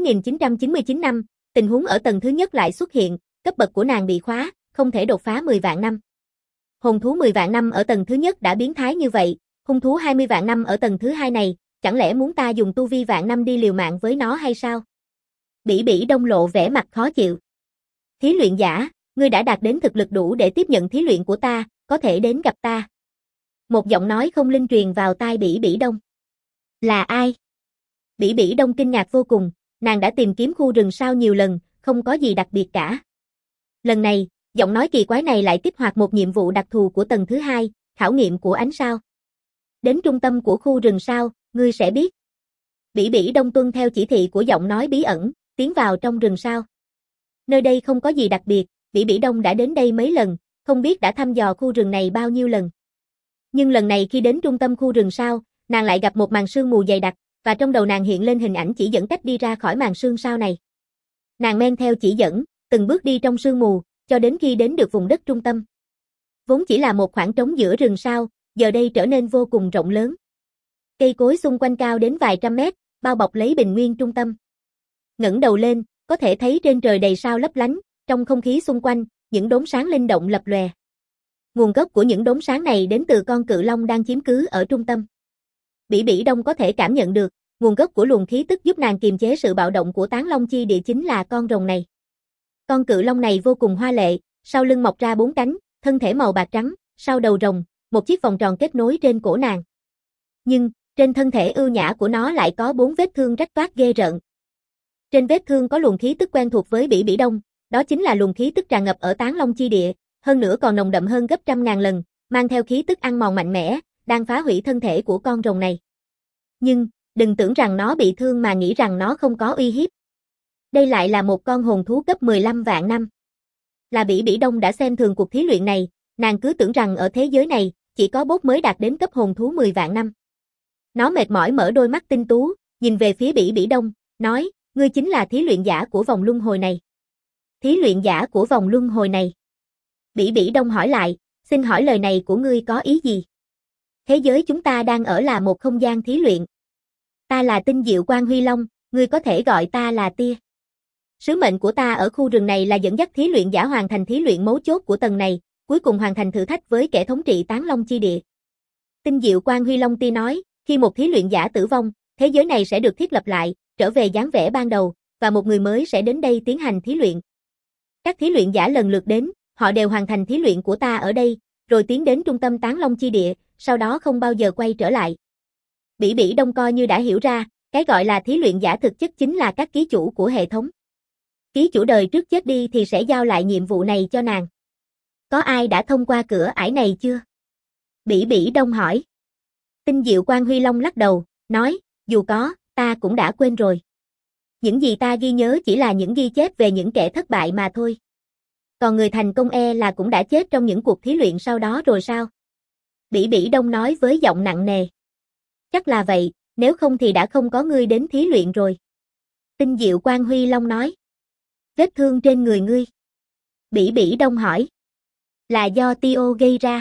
99.999 năm, tình huống ở tầng thứ nhất lại xuất hiện, cấp bậc của nàng bị khóa, không thể đột phá 10 vạn năm. Hồn thú 10 vạn năm ở tầng thứ nhất đã biến thái như vậy, hung thú 20 vạn năm ở tầng thứ hai này, chẳng lẽ muốn ta dùng tu vi vạn năm đi liều mạng với nó hay sao? Bỉ Bỉ Đông lộ vẻ mặt khó chịu. Thí luyện giả, ngươi đã đạt đến thực lực đủ để tiếp nhận thí luyện của ta, có thể đến gặp ta. Một giọng nói không linh truyền vào tai Bỉ Bỉ Đông. Là ai? Bỉ Bỉ Đông kinh ngạc vô cùng, nàng đã tìm kiếm khu rừng sao nhiều lần, không có gì đặc biệt cả. Lần này, giọng nói kỳ quái này lại kích hoạt một nhiệm vụ đặc thù của tầng thứ hai, khảo nghiệm của ánh sao. Đến trung tâm của khu rừng sao, ngươi sẽ biết. Bỉ Bỉ Đông tuân theo chỉ thị của giọng nói bí ẩn, tiến vào trong rừng sao. Nơi đây không có gì đặc biệt, Bỉ Bỉ Đông đã đến đây mấy lần, không biết đã thăm dò khu rừng này bao nhiêu lần. Nhưng lần này khi đến trung tâm khu rừng sao, nàng lại gặp một màn sương mù dày đặc, và trong đầu nàng hiện lên hình ảnh chỉ dẫn cách đi ra khỏi màn sương sao này. Nàng men theo chỉ dẫn, từng bước đi trong sương mù, cho đến khi đến được vùng đất trung tâm. Vốn chỉ là một khoảng trống giữa rừng sao, giờ đây trở nên vô cùng rộng lớn. Cây cối xung quanh cao đến vài trăm mét, bao bọc lấy bình nguyên trung tâm. Ngẩng đầu lên, có thể thấy trên trời đầy sao lấp lánh, trong không khí xung quanh, những đốm sáng linh động lập lòe. Nguồn gốc của những đốm sáng này đến từ con cự long đang chiếm cứ ở trung tâm. Bỉ Bỉ Đông có thể cảm nhận được, nguồn gốc của luồng khí tức giúp nàng kiềm chế sự bạo động của tán long chi địa chính là con rồng này. Con cự long này vô cùng hoa lệ, sau lưng mọc ra 4 cánh, thân thể màu bạc trắng, sau đầu rồng, một chiếc vòng tròn kết nối trên cổ nàng. Nhưng, trên thân thể ưu nhã của nó lại có 4 vết thương rách toát ghê rợn. Trên vết thương có luồng khí tức quen thuộc với Bỉ Bỉ Đông, đó chính là luồng khí tức tràn ngập ở tán long chi địa, hơn nữa còn nồng đậm hơn gấp trăm ngàn lần, mang theo khí tức ăn mòn mạnh mẽ, đang phá hủy thân thể của con rồng này. Nhưng, đừng tưởng rằng nó bị thương mà nghĩ rằng nó không có uy hiếp. Đây lại là một con hồn thú cấp 15 vạn năm. Là Bỉ Bỉ Đông đã xem thường cuộc thí luyện này, nàng cứ tưởng rằng ở thế giới này, chỉ có bốt mới đạt đến cấp hồn thú 10 vạn năm. Nó mệt mỏi mở đôi mắt tinh tú, nhìn về phía Bỉ Bỉ Đông, nói, ngươi chính là thí luyện giả của vòng luân hồi này. Thí luyện giả của vòng luân hồi này. Bỉ Bỉ Đông hỏi lại, xin hỏi lời này của ngươi có ý gì? Thế giới chúng ta đang ở là một không gian thí luyện. Ta là Tinh Diệu Quang Huy Long, ngươi có thể gọi ta là Tia. Sứ mệnh của ta ở khu rừng này là dẫn dắt thí luyện giả hoàn thành thí luyện mấu chốt của tầng này, cuối cùng hoàn thành thử thách với kẻ thống trị tán long chi địa. Tinh Diệu Quang Huy Long Tia nói, khi một thí luyện giả tử vong, thế giới này sẽ được thiết lập lại, trở về dáng vẻ ban đầu, và một người mới sẽ đến đây tiến hành thí luyện. Các thí luyện giả lần lượt đến, họ đều hoàn thành thí luyện của ta ở đây, rồi tiến đến trung tâm tán long chi địa, sau đó không bao giờ quay trở lại. Bỉ Bỉ Đông coi như đã hiểu ra, cái gọi là thí luyện giả thực chất chính là các ký chủ của hệ thống. Ký chủ đời trước chết đi thì sẽ giao lại nhiệm vụ này cho nàng. Có ai đã thông qua cửa ải này chưa? Bỉ Bỉ Đông hỏi. Tinh Diệu Quang Huy Long lắc đầu, nói, dù có, ta cũng đã quên rồi. Những gì ta ghi nhớ chỉ là những ghi chép về những kẻ thất bại mà thôi. Còn người thành công là cũng đã chết trong những cuộc thí luyện sau đó rồi sao? Bỉ Bỉ Đông nói với giọng nặng nề. Chắc là vậy, nếu không thì đã không có ngươi đến thí luyện rồi. Tinh Diệu Quang Huy Long nói. Vết thương trên người ngươi. Bỉ Bỉ Đông hỏi. Là do Tio gây ra.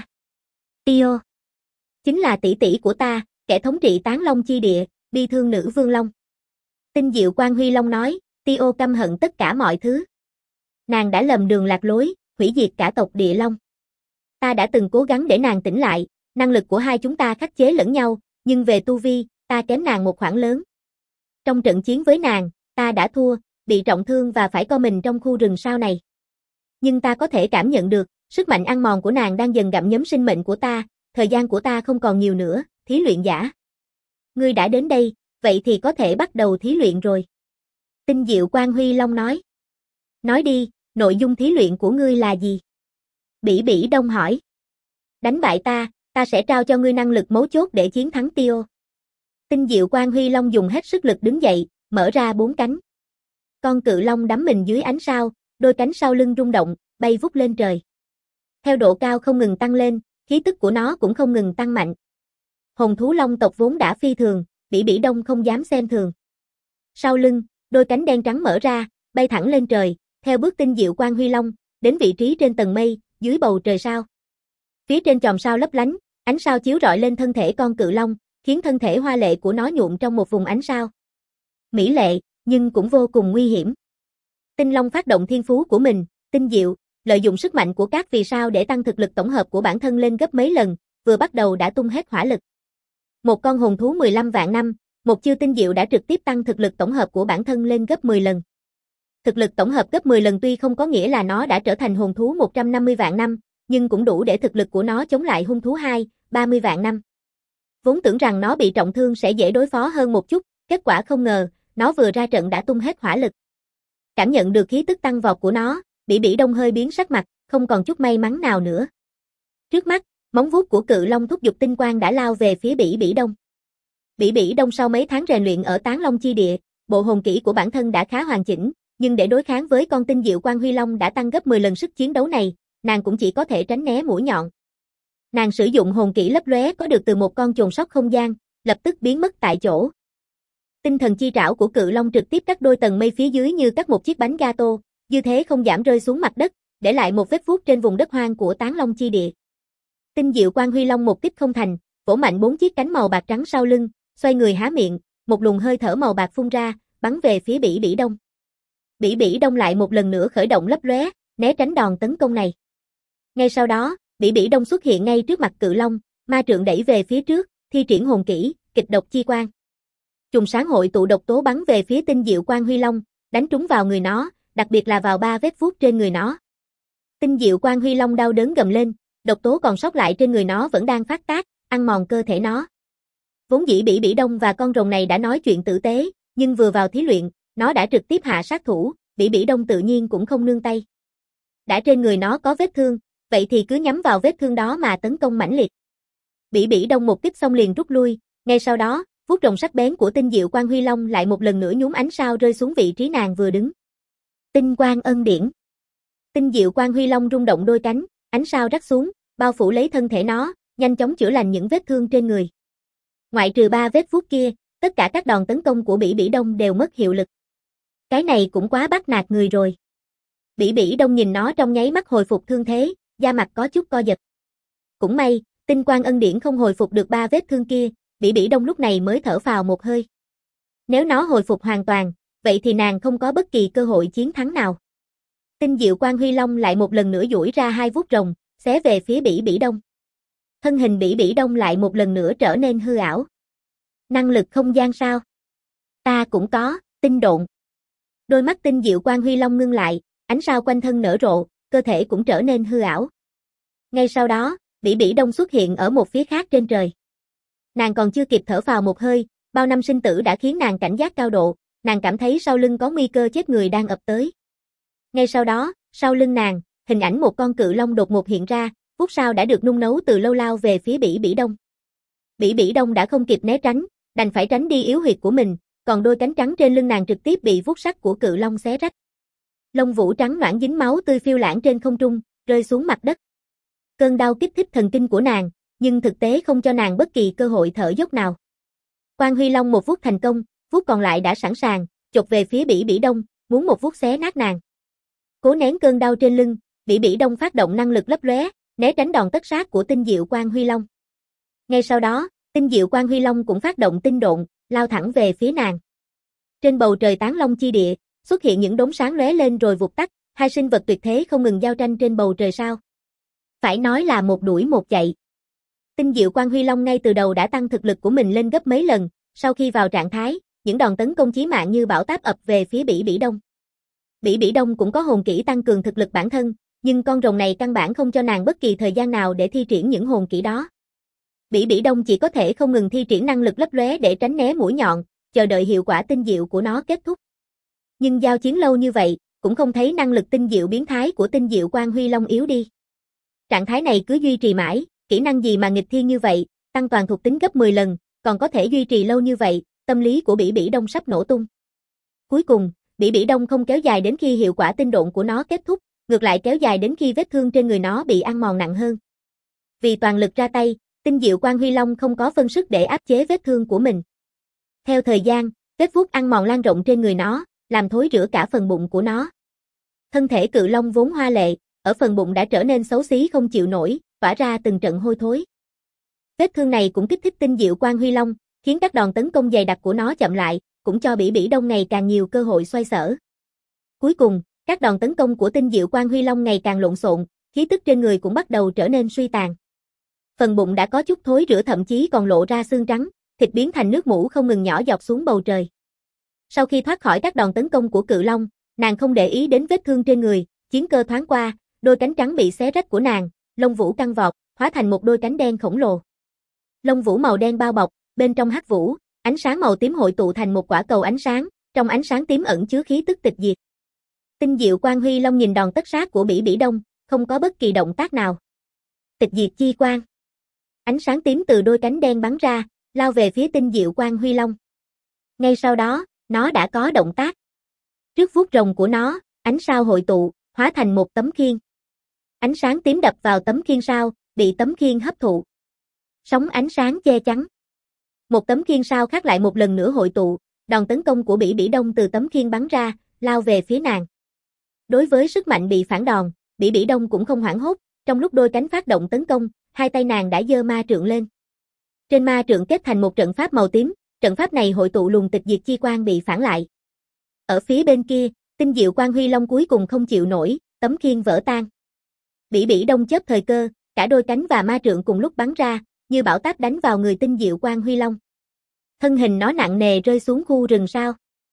Tio. Chính là tỷ tỷ của ta, kẻ thống trị Tán Long chi địa, bi thương nữ vương Long. Tinh Diệu Quang Huy Long nói, Tio căm hận tất cả mọi thứ. Nàng đã lầm đường lạc lối, hủy diệt cả tộc địa Long. Ta đã từng cố gắng để nàng tỉnh lại, năng lực của hai chúng ta khắc chế lẫn nhau, nhưng về tu vi, ta kém nàng một khoảng lớn. Trong trận chiến với nàng, ta đã thua, bị trọng thương và phải co mình trong khu rừng sau này. Nhưng ta có thể cảm nhận được, sức mạnh ăn mòn của nàng đang dần gặm nhấm sinh mệnh của ta, thời gian của ta không còn nhiều nữa, thí luyện giả. Ngươi đã đến đây, vậy thì có thể bắt đầu thí luyện rồi. Tinh Diệu Quang Huy Long nói. Nói đi, nội dung thí luyện của ngươi là gì? Bỉ Bỉ Đông hỏi. Đánh bại ta sẽ trao cho ngươi năng lực mấu chốt để chiến thắng Tio. Tinh Diệu Quang Huy Long dùng hết sức lực đứng dậy, mở ra 4 cánh. Con cự long đắm mình dưới ánh sao, đôi cánh sau lưng rung động, bay vút lên trời. Theo độ cao không ngừng tăng lên, khí tức của nó cũng không ngừng tăng mạnh. Hồn thú long tộc vốn đã phi thường, Bỉ Bỉ Đông không dám xem thường. Sau lưng, đôi cánh đen trắng mở ra, bay thẳng lên trời, theo bước Tinh Diệu Quang Huy Long, đến vị trí trên tầng mây, dưới bầu trời sao. Phía trên chòm sao lấp lánh, ánh sao chiếu rọi lên thân thể con cự long, khiến thân thể hoa lệ của nó nhuộm trong một vùng ánh sao. Mỹ lệ, nhưng cũng vô cùng nguy hiểm. Tinh Long phát động thiên phú của mình, tinh diệu, lợi dụng sức mạnh của các vì sao để tăng thực lực tổng hợp của bản thân lên gấp mấy lần, vừa bắt đầu đã tung hết hỏa lực. Một con hồn thú 15 vạn năm, một chiêu tinh diệu đã trực tiếp tăng thực lực tổng hợp của bản thân lên gấp 10 lần. Thực lực tổng hợp gấp 10 lần tuy không có nghĩa là nó đã trở thành hồn thú 150 vạn năm, nhưng cũng đủ để thực lực của nó chống lại hung thú 30 vạn năm. Vốn tưởng rằng nó bị trọng thương sẽ dễ đối phó hơn một chút, kết quả không ngờ, nó vừa ra trận đã tung hết hỏa lực. Cảm nhận được khí tức tăng vọt của nó, Bỉ Bỉ Đông hơi biến sắc mặt, không còn chút may mắn nào nữa. Trước mắt, móng vuốt của cự long thúc giục tinh quang đã lao về phía Bỉ Bỉ Đông. Bỉ Bỉ Đông sau mấy tháng rèn luyện ở Tán Long chi địa, bộ hồn kỹ của bản thân đã khá hoàn chỉnh, nhưng để đối kháng với con Tinh Diệu Quang Huy Long đã tăng gấp 10 lần sức chiến đấu này, nàng cũng chỉ có thể tránh né mũi nhọn. Nàng sử dụng hồn kỹ lấp lóe có được từ một con chồn sóc không gian, lập tức biến mất tại chỗ. Tinh thần chi trảo của cự long trực tiếp cắt đôi tầng mây phía dưới như cắt một chiếc bánh gato, dư thế không giảm rơi xuống mặt đất, để lại một vết vuốt trên vùng đất hoang của Tán Long chi địa. Tinh Diệu Quang Huy Long một kích không thành, vỗ mạnh 4 chiếc cánh màu bạc trắng sau lưng, xoay người há miệng, một luồng hơi thở màu bạc phun ra, bắn về phía Bỉ Bỉ Đông. Bỉ Bỉ Đông lại một lần nữa khởi động lấp lóe, né tránh đòn tấn công này. Ngay sau đó, Bỉ Bỉ Đông xuất hiện ngay trước mặt cự long, ma trượng đẩy về phía trước, thi triển hồn kỹ, kịch độc chi quang. Trùng sáng hội tụ độc tố bắn về phía Tinh Diệu Quang Huy Long, đánh trúng vào người nó, đặc biệt là vào 3 vết vuốt trên người nó. Tinh Diệu Quang Huy Long đau đớn gầm lên, độc tố còn sót lại trên người nó vẫn đang phát tác, ăn mòn cơ thể nó. Vốn dĩ Bỉ Bỉ Đông và con rồng này đã nói chuyện tử tế, nhưng vừa vào thí luyện, nó đã trực tiếp hạ sát thủ, Bỉ Bỉ Đông tự nhiên cũng không nương tay. Đã trên người nó có vết thương, vậy thì cứ nhắm vào vết thương đó mà tấn công mãnh liệt. Bỉ Bỉ Đông một kích xong liền rút lui, ngay sau đó, vuốt rồng sắc bén của Tinh Diệu Quang Huy Long lại một lần nữa nhúng ánh sao rơi xuống vị trí nàng vừa đứng. Tinh quang ân điển. Tinh Diệu Quang Huy Long rung động đôi cánh, ánh sao rắc xuống, bao phủ lấy thân thể nó, nhanh chóng chữa lành những vết thương trên người. Ngoại trừ 3 vết vuốt kia, tất cả các đòn tấn công của Bỉ Bỉ Đông đều mất hiệu lực. Cái này cũng quá bắt nạt người rồi. Bỉ Bỉ Đông nhìn nó trong nháy mắt hồi phục thương thế, da mặt có chút co giật. Cũng may, tinh quang ân điển không hồi phục được 3 vết thương kia, Bỉ Bỉ Đông lúc này mới thở phào một hơi. Nếu nó hồi phục hoàn toàn, vậy thì nàng không có bất kỳ cơ hội chiến thắng nào. Tinh Diệu Quang Huy Long lại một lần nữa duỗi ra 2 vuốt rồng, xé về phía Bỉ Bỉ Đông. Thân hình Bỉ Bỉ Đông lại một lần nữa trở nên hư ảo. Năng lực không gian sao? Ta cũng có, tinh độn. Đôi mắt Tinh Diệu Quang Huy Long ngưng lại, ánh sao quanh thân nở rộ, cơ thể cũng trở nên hư ảo. Ngay sau đó, Bỉ Bỉ Đông xuất hiện ở một phía khác trên trời. Nàng còn chưa kịp thở phào một hơi, bao năm sinh tử đã khiến nàng cảnh giác cao độ, nàng cảm thấy sau lưng có nguy cơ chết người đang ập tới. Ngay sau đó, sau lưng nàng, hình ảnh một con cự long đột ngột hiện ra, vuốt sao đã được nung nấu từ lâu lao về phía Bỉ Bỉ Đông. Bỉ Bỉ Đông đã không kịp né tránh, đành phải tránh đi yếu huyệt của mình, còn đôi cánh trắng trên lưng nàng trực tiếp bị vuốt sắc của cự long xé rách. Lông vũ trắng loãng dính máu tươi phiêu lãng trên không trung, rơi xuống mặt đất. Cơn đau kích thích thần kinh của nàng, nhưng thực tế không cho nàng bất kỳ cơ hội thở dốc nào. Quang Huy Long một vuốt thành công, vuốt còn lại đã sẵn sàng, chộp về phía Bỉ Bỉ Đông, muốn một vuốt xé nát nàng. Cố nén cơn đau trên lưng, Bỉ Bỉ Đông phát động năng lực lấp lóe, né tránh đòn tất sát của Tinh Diệu Quang Huy Long. Ngay sau đó, Tinh Diệu Quang Huy Long cũng phát động tinh độn, lao thẳng về phía nàng. Trên bầu trời Tán Long chi địa, xuất hiện những đốm sáng lóe lên rồi vụt tắt, hai sinh vật tuyệt thế không ngừng giao tranh trên bầu trời sao. Phải nói là một đuổi một chạy. Tinh Diệu Quang Huy Long ngay từ đầu đã tăng thực lực của mình lên gấp mấy lần, sau khi vào trạng thái, những đòn tấn công chí mạng như bão táp ập về phía Bỉ Bỉ Đông. Bỉ Bỉ Đông cũng có hồn kỹ tăng cường thực lực bản thân, nhưng con rồng này căn bản không cho nàng bất kỳ thời gian nào để thi triển những hồn kỹ đó. Bỉ Bỉ Đông chỉ có thể không ngừng thi triển năng lực lấp lóe để tránh né mũi nhọn, chờ đợi hiệu quả tinh diệu của nó kết thúc. Nhưng giao chiến lâu như vậy, cũng không thấy năng lực tinh diệu biến thái của Tinh Diệu Quang Huy Long yếu đi. Trạng thái này cứ duy trì mãi, kỹ năng gì mà nghịch thiên như vậy, tăng toàn thuộc tính gấp 10 lần, còn có thể duy trì lâu như vậy, tâm lý của Bỉ Bỉ Đông sắp nổ tung. Cuối cùng, Bỉ Bỉ Đông không kéo dài đến khi hiệu quả tinh độn của nó kết thúc, ngược lại kéo dài đến khi vết thương trên người nó bị ăn mòn nặng hơn. Vì toàn lực ra tay, Tinh Diệu Quang Huy Long không có phân sức để áp chế vết thương của mình. Theo thời gian, vết vuốt ăn mòn lan rộng trên người nó, làm thối rữa cả phần bụng của nó. Thân thể cự long vốn hoa lệ, ở phần bụng đã trở nên xấu xí không chịu nổi, tỏa ra từng trận hôi thối. Vết thương này cũng kích thích Tinh Diệu Quang Huy Long, khiến các đòn tấn công dày đặc của nó chậm lại, cũng cho Bỉ Bỉ Đông ngày càng nhiều cơ hội xoay sở. Cuối cùng, các đòn tấn công của Tinh Diệu Quang Huy Long ngày càng lộn xộn, khí tức trên người cũng bắt đầu trở nên suy tàn. Phần bụng đã có chút thối rữa, thậm chí còn lộ ra xương trắng, thịt biến thành nước mủ không ngừng nhỏ giọt xuống bầu trời. Sau khi thoát khỏi các đòn tấn công của cự long, nàng không để ý đến vết thương trên người, chiến cơ thoáng qua, đôi cánh trắng bị xé rách của nàng, lông vũ căng vọt, hóa thành một đôi cánh đen khổng lồ. Lông vũ màu đen bao bọc, bên trong hắc vũ, ánh sáng màu tím hội tụ thành một quả cầu ánh sáng, trong ánh sáng tím ẩn chứa khí tức tịch diệt. Tinh Diệu Quang Huy Long nhìn đòn tất sát của Bỉ Bỉ Đông, không có bất kỳ động tác nào. Tịch diệt chi quang. Ánh sáng tím từ đôi cánh đen bắn ra, lao về phía Tinh Diệu Quang Huy Long. Ngay sau đó, nó đã có động tác. Trước vuốt rồng của nó, ánh sao hội tụ, hóa thành một tấm khiên. Ánh sáng tím đập vào tấm khiên sao, bị tấm khiên hấp thụ. Sóng ánh sáng che chắn. Một tấm khiên sao khác lại một lần nữa hội tụ, đòn tấn công của Bỉ Bỉ Đông từ tấm khiên bắn ra, lao về phía nàng. Đối với sức mạnh bị phản đòn, Bỉ Bỉ Đông cũng không hoảng hốt, trong lúc đôi cánh phát động tấn công, hai tay nàng đã giơ ma trượng lên. Trên ma trượng kết thành một trận pháp màu tím, trận pháp này hội tụ luồng tịch diệt chi quang bị phản lại. Ở phía bên kia, Tinh Diệu Quang Huy Long cuối cùng không chịu nổi, tấm khiên vỡ tan. Bỉ Bỉ Đông chớp thời cơ, cả đôi cánh và ma trượng cùng lúc bắn ra, như bão táp đánh vào người Tinh Diệu Quang Huy Long. Thân hình nó nặng nề rơi xuống khu rừng sao.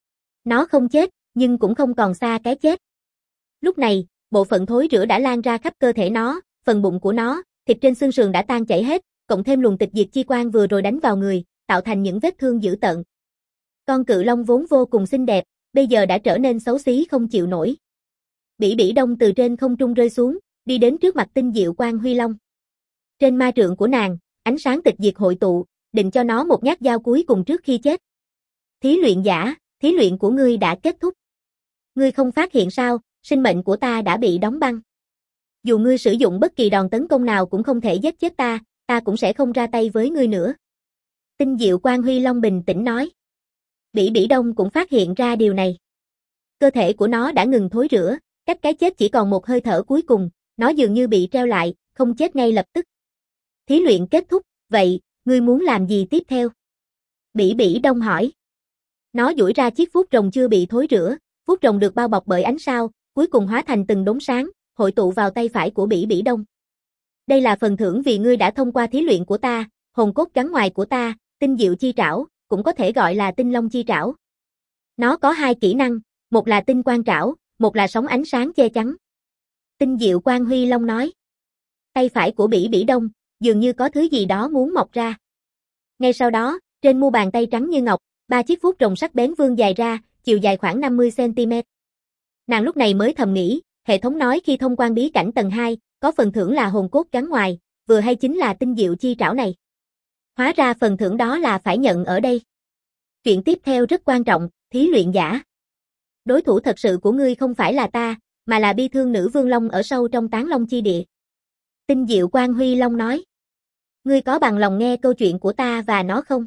Nó không chết, nhưng cũng không còn xa cái chết. Lúc này, bộ phận thối rữa đã lan ra khắp cơ thể nó, phần bụng của nó, thịt trên xương sườn đã tan chảy hết, cộng thêm luồng tịch diệt chi quang vừa rồi đánh vào người, tạo thành những vết thương dữ tợn. Con cự long vốn vô cùng xinh đẹp, bây giờ đã trở nên xấu xí không chịu nổi. Bỉ Bỉ Đông từ trên không trung rơi xuống, đi đến trước mặt Tinh Diệu Quang Huy Long. Trên ma trượng của nàng, ánh sáng tịch diệt hội tụ, định cho nó một nhát dao cuối cùng trước khi chết. Thí luyện giả, thí luyện của ngươi đã kết thúc. Ngươi không phát hiện sao, sinh mệnh của ta đã bị đóng băng. Dù ngươi sử dụng bất kỳ đòn tấn công nào cũng không thể giết chết ta, ta cũng sẽ không ra tay với ngươi nữa. Tinh Diệu Quang Huy Long bình tĩnh nói. Bỉ Bỉ Đông cũng phát hiện ra điều này. Cơ thể của nó đã ngừng thối rữa, cách cái chết chỉ còn một hơi thở cuối cùng, nó dường như bị treo lại, không chết ngay lập tức. Thí luyện kết thúc, vậy, ngươi muốn làm gì tiếp theo? Bỉ Bỉ Đông hỏi. Nó duỗi ra chiếc vuốt rồng chưa bị thối rữa, vuốt rồng được bao bọc bởi ánh sao, cuối cùng hóa thành từng đốm sáng, hội tụ vào tay phải của Bỉ Bỉ Đông. Đây là phần thưởng vì ngươi đã thông qua thí luyện của ta, hồn cốt gắn ngoài của ta, tinh diệu chi trảo, cũng có thể gọi là tinh long chi trảo. Nó có hai kỹ năng, một là tinh quang trảo, một là sóng ánh sáng che chắn. Tinh Diệu Quang Huy Long nói. Tay phải của Bỉ Bỉ Đông, dường như có thứ gì đó muốn mọc ra. Ngay sau đó, trên mu bàn tay trắng như ngọc, ba chiếc vuốt rồng sắc bén vươn dài ra, chiều dài khoảng 50 cm. Nàng lúc này mới thầm nghĩ, hệ thống nói khi thông quan bí cảnh tầng 2, có phần thưởng là hồn cốt gắn ngoài, vừa hay chính là tinh diệu chi trảo này. Hóa ra phần thưởng đó là phải nhận ở đây. Chuyện tiếp theo rất quan trọng, thí luyện giả. Đối thủ thật sự của ngươi không phải là ta, mà là bi thương nữ vương long ở sâu trong Tán Long chi địa. Tinh Diệu Quang Huy Long nói. Ngươi có bằng lòng nghe câu chuyện của ta và nó không?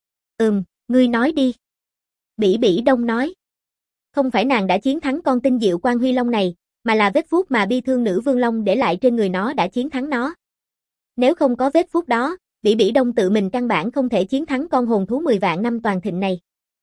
Ngươi nói đi. Bỉ Bỉ Đông nói. Không phải nàng đã chiến thắng con Tinh Diệu Quang Huy Long này, mà là vết vuốt mà bi thương nữ vương long để lại trên người nó đã chiến thắng nó. Nếu không có vết vuốt đó, Bỉ Bỉ Đông tự mình căn bản không thể chiến thắng con hồn thú 10 vạn năm toàn thịnh này.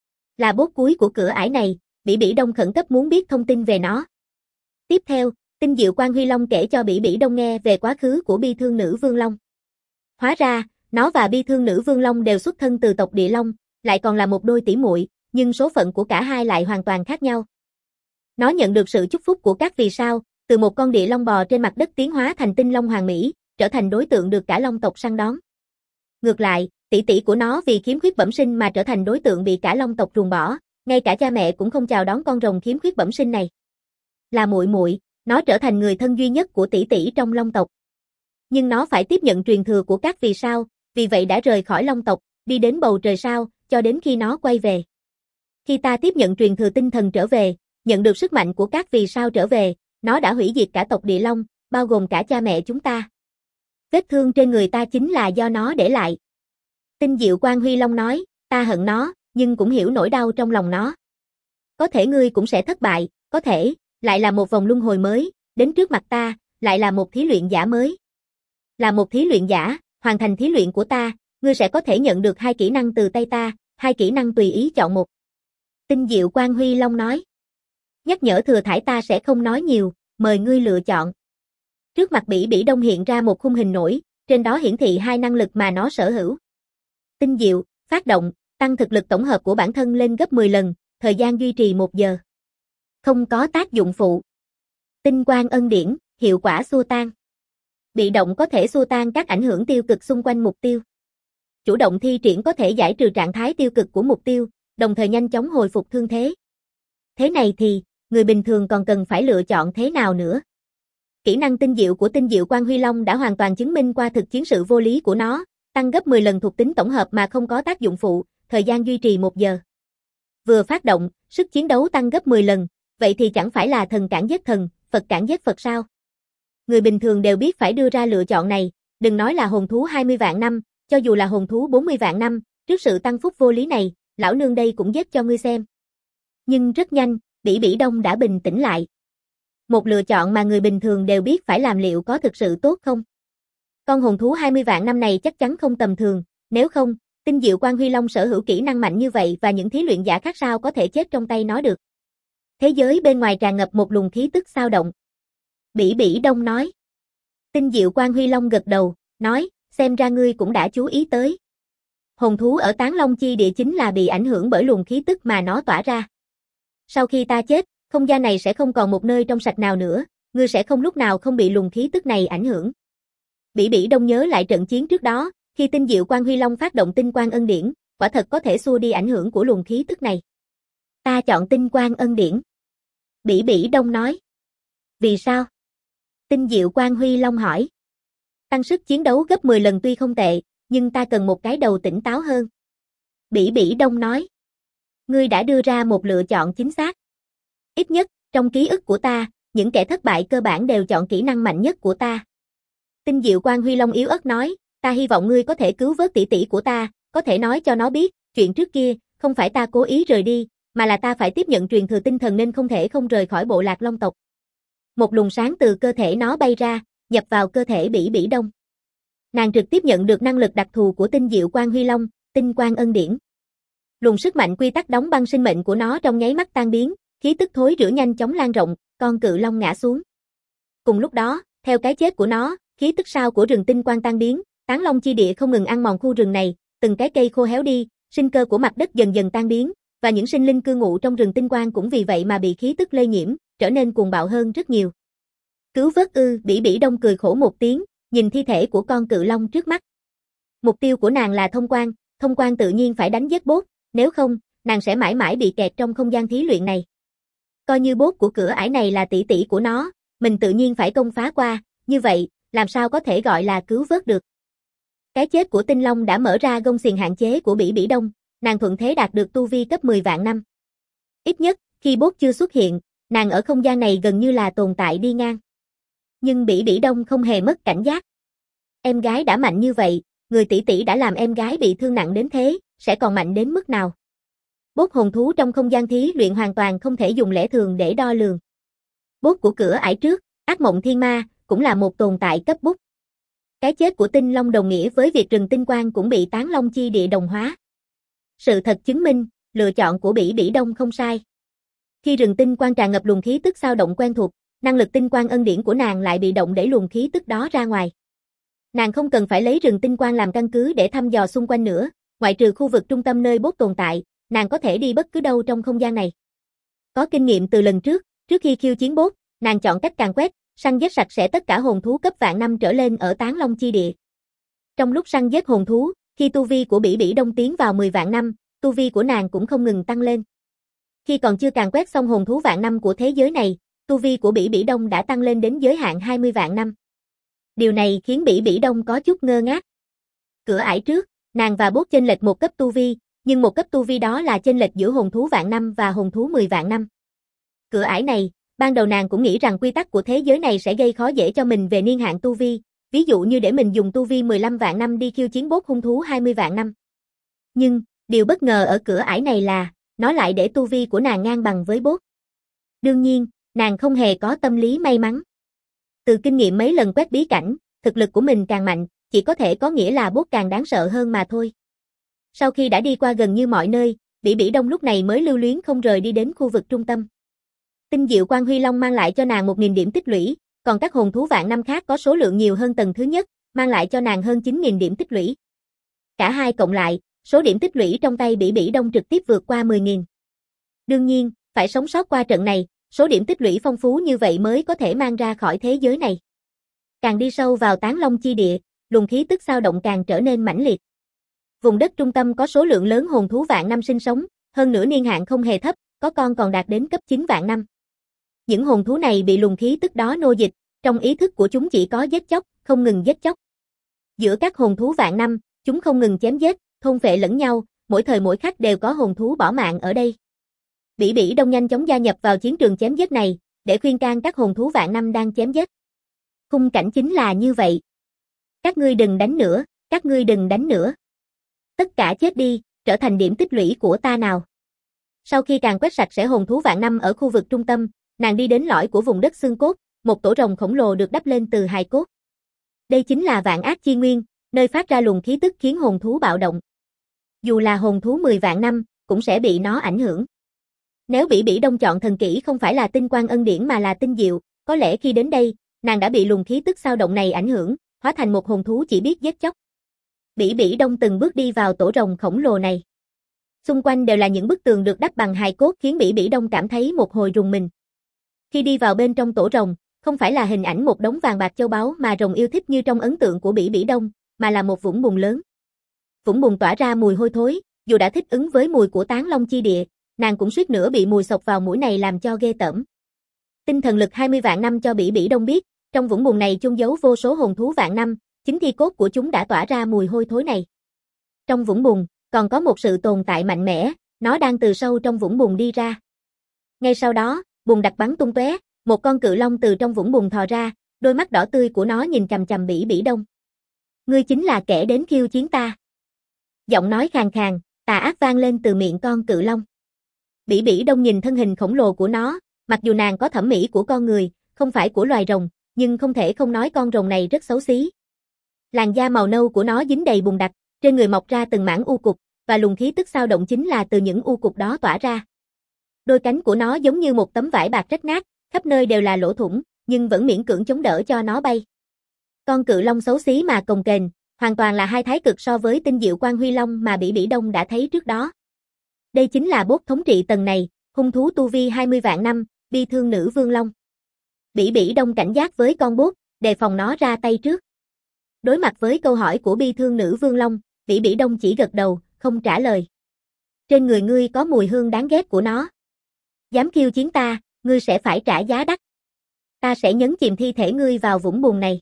Là boss cuối của cửa ải này, Bỉ Bỉ Đông khẩn cấp muốn biết thông tin về nó. Tiếp theo, Tinh Diệu Quan Huy Long kể cho Bỉ Bỉ Đông nghe về quá khứ của bi thương nữ vương long. Hóa ra, nó và bi thương nữ vương long đều xuất thân từ tộc Địa Long, lại còn là một đôi tỷ muội, nhưng số phận của cả hai lại hoàn toàn khác nhau. Nó nhận được sự chúc phúc của các vì sao, từ một con địa long bò trên mặt đất tiến hóa thành tinh long hoàng mỹ, trở thành đối tượng được cả long tộc săn đón. Ngược lại, tỷ tỷ của nó vì khiếm khuyết bẩm sinh mà trở thành đối tượng bị cả long tộc ruồng bỏ, ngay cả cha mẹ cũng không chào đón con rồng khiếm khuyết bẩm sinh này. Là muội muội, nó trở thành người thân duy nhất của tỷ tỷ trong long tộc. Nhưng nó phải tiếp nhận truyền thừa của các vì sao, vì vậy đã rời khỏi long tộc, đi đến bầu trời sao, cho đến khi nó quay về. Khi ta tiếp nhận truyền thừa tinh thần trở về, nhận được sức mạnh của các vì sao trở về, nó đã hủy diệt cả tộc Địa Long, bao gồm cả cha mẹ chúng ta. Vết thương trên người ta chính là do nó để lại. Tinh Diệu Quan Huy Long nói, ta hận nó, nhưng cũng hiểu nỗi đau trong lòng nó. Có thể ngươi cũng sẽ thất bại, có thể, lại là một vòng luân hồi mới, đến trước mặt ta, lại là một thí luyện giả mới. Là một thí luyện giả, hoàn thành thí luyện của ta, ngươi sẽ có thể nhận được 2 kỹ năng từ tay ta, 2 kỹ năng tùy ý chọn một. Tinh Diệu Quan Huy Long nói. Nhắc nhở thừa thải ta sẽ không nói nhiều, mời ngươi lựa chọn. Trước mặt Bỉ Bỉ Đông hiện ra một khung hình nổi, trên đó hiển thị 2 năng lực mà nó sở hữu. Tinh Diệu, phát động, tăng thực lực tổng hợp của bản thân lên gấp 10 lần, thời gian duy trì 1 giờ. Không có tác dụng phụ. Tinh Quang Ân Điển, hiệu quả xua tan. Bị động có thể xua tan các ảnh hưởng tiêu cực xung quanh mục tiêu. Chủ động thi triển có thể giải trừ trạng thái tiêu cực của mục tiêu, đồng thời nhanh chóng hồi phục thương thế. Thế này thì, người bình thường còn cần phải lựa chọn thế nào nữa? Kỹ năng tinh diệu của Tinh Diệu Quan Huy Long đã hoàn toàn chứng minh qua thực chiến sự vô lý của nó, tăng gấp 10 lần thuộc tính tổng hợp mà không có tác dụng phụ, thời gian duy trì 1 giờ. Vừa phát động, sức chiến đấu tăng gấp 10 lần, vậy thì chẳng phải là thần cản giết thần, Phật cản giết Phật sao? Người bình thường đều biết phải đưa ra lựa chọn này, đừng nói là hồn thú 20 vạn năm, cho dù là hồn thú 40 vạn năm, trước sự tăng phúc vô lý này, lão nương đây cũng giết cho ngươi xem. Nhưng rất nhanh, Bỉ Bỉ Đông đã bình tĩnh lại. Một lựa chọn mà người bình thường đều biết phải làm liệu có thực sự tốt không? Con hồn thú 20 vạn năm này chắc chắn không tầm thường, nếu không, Tinh Diệu Quan Huy Long sở hữu kỹ năng mạnh như vậy và những thí luyện giả khác sao có thể chết trong tay nó được. Thế giới bên ngoài tràn ngập một luồng khí tức xao động. Bỉ Bỉ Đông nói. Tinh Diệu Quan Huy Long gật đầu, nói, xem ra ngươi cũng đã chú ý tới. Hồn thú ở Tán Long Chi Địa chính là bị ảnh hưởng bởi luồng khí tức mà nó tỏa ra. Sau khi ta chết, không gian này sẽ không còn một nơi trong sạch nào nữa, ngươi sẽ không lúc nào không bị luồng khí tức này ảnh hưởng. Bỉ Bỉ Đông nhớ lại trận chiến trước đó, khi Tinh Diệu Quan Huy Long phát động Tinh Quang Ân Điển, quả thật có thể xua đi ảnh hưởng của luồng khí tức này. Ta chọn Tinh Quang Ân Điển. Bỉ Bỉ Đông nói. Vì sao? Tinh Diệu Quan Huy Long hỏi. Tăng sức chiến đấu gấp 10 lần tuy không tệ, nhưng ta cần một cái đầu tỉnh táo hơn. Bỉ Bỉ Đông nói. Ngươi đã đưa ra một lựa chọn chính xác. Ít nhất, trong ký ức của ta, những kẻ thất bại cơ bản đều chọn kỹ năng mạnh nhất của ta. Tinh Diệu Quan Huy Long yếu ớt nói, ta hy vọng ngươi có thể cứu vớt tỷ tỷ của ta, có thể nói cho nó biết, chuyện trước kia, không phải ta cố ý rời đi, mà là ta phải tiếp nhận truyền thừa tinh thần nên không thể không rời khỏi bộ lạc Long tộc. Một luồng sáng từ cơ thể nó bay ra, nhập vào cơ thể Bỉ Bỉ Đông. Nàng trực tiếp nhận được năng lực đặc thù của Tinh Diệu Quan Huy Long, Tinh Quang Ân Điển. Luồng sức mạnh quy tắc đóng băng sinh mệnh của nó trong nháy mắt tan biến, khí tức thối rữa nhanh chóng lan rộng, con cự long ngã xuống. Cùng lúc đó, theo cái chết của nó, khí tức sao của rừng tinh quang tan biến, Tán Long Chi Địa không ngừng ăn mòn khu rừng này, từng cái cây khô héo đi, sinh cơ của mặt đất dần dần tan biến, và những sinh linh cư ngụ trong rừng tinh quang cũng vì vậy mà bị khí tức lây nhiễm, trở nên cuồng bạo hơn rất nhiều. Cứu vớt ư? Bỉ Bỉ Đông cười khổ một tiếng, nhìn thi thể của con cự long trước mắt. Mục tiêu của nàng là thông quan tự nhiên phải đánh giết boss, nếu không, nàng sẽ mãi mãi bị kẹt trong không gian thí luyện này. Coi như boss của cửa ải này là tỷ tỷ của nó, mình tự nhiên phải công phá qua, như vậy, làm sao có thể gọi là cứu vớt được. Cái chết của Tinh Long đã mở ra gông xiềng hạn chế của Bỉ Bỉ Đông, nàng thuận thế đạt được tu vi cấp 10 vạn năm. Ít nhất, khi boss chưa xuất hiện, nàng ở không gian này gần như là tồn tại đi ngang. Nhưng Bỉ Bỉ Đông không hề mất cảnh giác. Em gái đã mạnh như vậy, người tỷ tỷ đã làm em gái bị thương nặng đến thế, sẽ còn mạnh đến mức nào? Boss hồn thú trong không gian thí luyện hoàn toàn không thể dùng lẽ thường để đo lường. Boss của cửa ải trước, ác mộng thiên ma, cũng là một tồn tại cấp bút. Cái chết của Tinh Long đồng nghĩa với việc rừng tinh quang cũng bị Tán Long chi địa đồng hóa. Sự thật chứng minh, lựa chọn của Bỉ Bỉ Đông không sai. Khi rừng tinh quang tràn ngập luồng khí tức dao động quen thuộc, năng lực tinh quang ân điển của nàng lại bị động đẩy luồng khí tức đó ra ngoài. Nàng không cần phải lấy rừng tinh quang làm căn cứ để thăm dò xung quanh nữa, ngoại trừ khu vực trung tâm nơi boss tồn tại, nàng có thể đi bất cứ đâu trong không gian này. Có kinh nghiệm từ lần trước khi khiêu chiến boss, nàng chọn cách càn quét, săn giết sạch sẽ tất cả hồn thú cấp vạn năm trở lên ở Tán Long chi địa. Trong lúc săn giết hồn thú, khi tu vi của Bỉ Bỉ Đông tiến vào 10 vạn năm, tu vi của nàng cũng không ngừng tăng lên. Khi còn chưa càn quét xong hồn thú vạn năm của thế giới này, tu vi của Bỉ Bỉ Đông đã tăng lên đến giới hạn 20 vạn năm. Điều này khiến Bỉ Bỉ Đông có chút ngơ ngác. Cửa ải trước, nàng và boss chênh lệch một cấp tu vi, nhưng một cấp tu vi đó là chênh lệch giữa hồn thú vạn năm và hồn thú 10 vạn năm. Cửa ải này, ban đầu nàng cũng nghĩ rằng quy tắc của thế giới này sẽ gây khó dễ cho mình về niên hạn tu vi, ví dụ như để mình dùng tu vi 15 vạn năm đi khiêu chiến boss hung thú 20 vạn năm. Nhưng, điều bất ngờ ở cửa ải này là, nó lại để tu vi của nàng ngang bằng với boss. Đương nhiên, nàng không hề có tâm lý may mắn. Từ kinh nghiệm mấy lần quét bí cảnh, thực lực của mình càng mạnh, chỉ có thể có nghĩa là boss càng đáng sợ hơn mà thôi. Sau khi đã đi qua gần như mọi nơi, Bỉ Bỉ Đông lúc này mới lưu luyến không rời đi đến khu vực trung tâm. Tinh diệu Quang Huy Long mang lại cho nàng 1000 điểm tích lũy, còn các hồn thú vạn năm khác có số lượng nhiều hơn tầng thứ nhất, mang lại cho nàng hơn 9000 điểm tích lũy. Cả hai cộng lại, số điểm tích lũy trong tay Bỉ Bỉ Đông trực tiếp vượt qua 10.000. Đương nhiên, phải sống sót qua trận này, số điểm tích lũy phong phú như vậy mới có thể mang ra khỏi thế giới này. Càng đi sâu vào Tán Long chi địa, luồng khí tức dao động càng trở nên mãnh liệt. Vùng đất trung tâm có số lượng lớn hồn thú vạn năm sinh sống, hơn nữa niên hạn không hề thấp, có con còn đạt đến cấp 9 vạn năm. Những hồn thú này bị luồng khí tức đó nô dịch, trong ý thức của chúng chỉ có giết chóc, không ngừng giết chóc. Giữa các hồn thú vạn năm, chúng không ngừng chém giết, thôn phệ lẫn nhau, mỗi thời mỗi khắc đều có hồn thú bỏ mạng ở đây. Bỉ Bỉ Đông nhanh chóng gia nhập vào chiến trường chém giết này, để khuyên can các hồn thú vạn năm đang chém giết. Khung cảnh chính là như vậy. Các ngươi đừng đánh nữa, các ngươi đừng đánh nữa. Tất cả chết đi, trở thành điểm tích lũy của ta nào. Sau khi càn quét sạch sẽ hồn thú vạn năm ở khu vực trung tâm, nàng đi đến lõi của vùng đất xương cốt, một tổ rồng khổng lồ được đắp lên từ hài cốt. Đây chính là Vạn Ác Chi Nguyên, nơi phát ra luồng khí tức khiến hồn thú bạo động. Dù là hồn thú 10 vạn năm, cũng sẽ bị nó ảnh hưởng. Nếu Bỉ Bỉ Đông chọn thần kỹ không phải là tinh quang ân điển mà là tinh diệu, có lẽ khi đến đây, nàng đã bị luồng khí tức dao động này ảnh hưởng, hóa thành một hồn thú chỉ biết giết chóc. Bỉ Bỉ Đông từng bước đi vào tổ rồng khổng lồ này. Xung quanh đều là những bức tường được đắp bằng hài cốt khiến Bỉ Bỉ Đông cảm thấy một hồi rùng mình. Khi đi vào bên trong tổ rồng, không phải là hình ảnh một đống vàng bạc châu báu mà rồng yêu thích như trong ấn tượng của Bỉ Bỉ Đông, mà là một vũng bùn lớn. Vũng bùn tỏa ra mùi hôi thối, dù đã thích ứng với mùi của Tán Long chi địa, nàng cũng suýt nữa bị mùi xộc vào mũi này làm cho ghê tởm. Tinh thần lực 20 vạn năm cho Bỉ Bỉ Đông biết, trong vũng bùn này chôn giấu vô số hồn thú vạn năm, chính thi cốt của chúng đã tỏa ra mùi hôi thối này. Trong vũng bùn, còn có một sự tồn tại mạnh mẽ, nó đang từ sâu trong vũng bùn đi ra. Ngay sau đó, bùn đặc bắn tung tóe, một con cự long từ trong vũng bùn thò ra, đôi mắt đỏ tươi của nó nhìn chằm chằm Bỉ Bỉ Đông. Ngươi chính là kẻ đến khiêu chiến ta. Giọng nói khàn khàn, tà ác vang lên từ miệng con cự long. Bỉ Bỉ Đông nhìn thân hình khổng lồ của nó, mặc dù nàng có thẩm mỹ của con người, không phải của loài rồng, nhưng không thể không nói con rồng này rất xấu xí. Làn da màu nâu của nó dính đầy bùn đặc, trên người mọc ra từng mảng u cục, và luồng khí tức dao động chính là từ những u cục đó tỏa ra. Đôi cánh của nó giống như một tấm vải bạc rách nát, khắp nơi đều là lỗ thủng, nhưng vẫn miễn cưỡng chống đỡ cho nó bay. Con cự long xấu xí mà cồng kềnh, hoàn toàn là hai thái cực so với tinh diệu Quang Huy Long mà Bỉ Bỉ Đông đã thấy trước đó. Đây chính là boss thống trị tầng này, hung thú tu vi 20 vạn năm, bi thương nữ vương long. Bỉ Bỉ Đông cảnh giác với con boss, đề phòng nó ra tay trước. Đối mặt với câu hỏi của bi thương nữ vương long, Bỉ Bỉ Đông chỉ gật đầu, không trả lời. Trên người ngươi có mùi hương đáng ghét của nó. Dám khiêu chiến ta, ngươi sẽ phải trả giá đắt. Ta sẽ nhấn chìm thi thể ngươi vào vũng bùn này.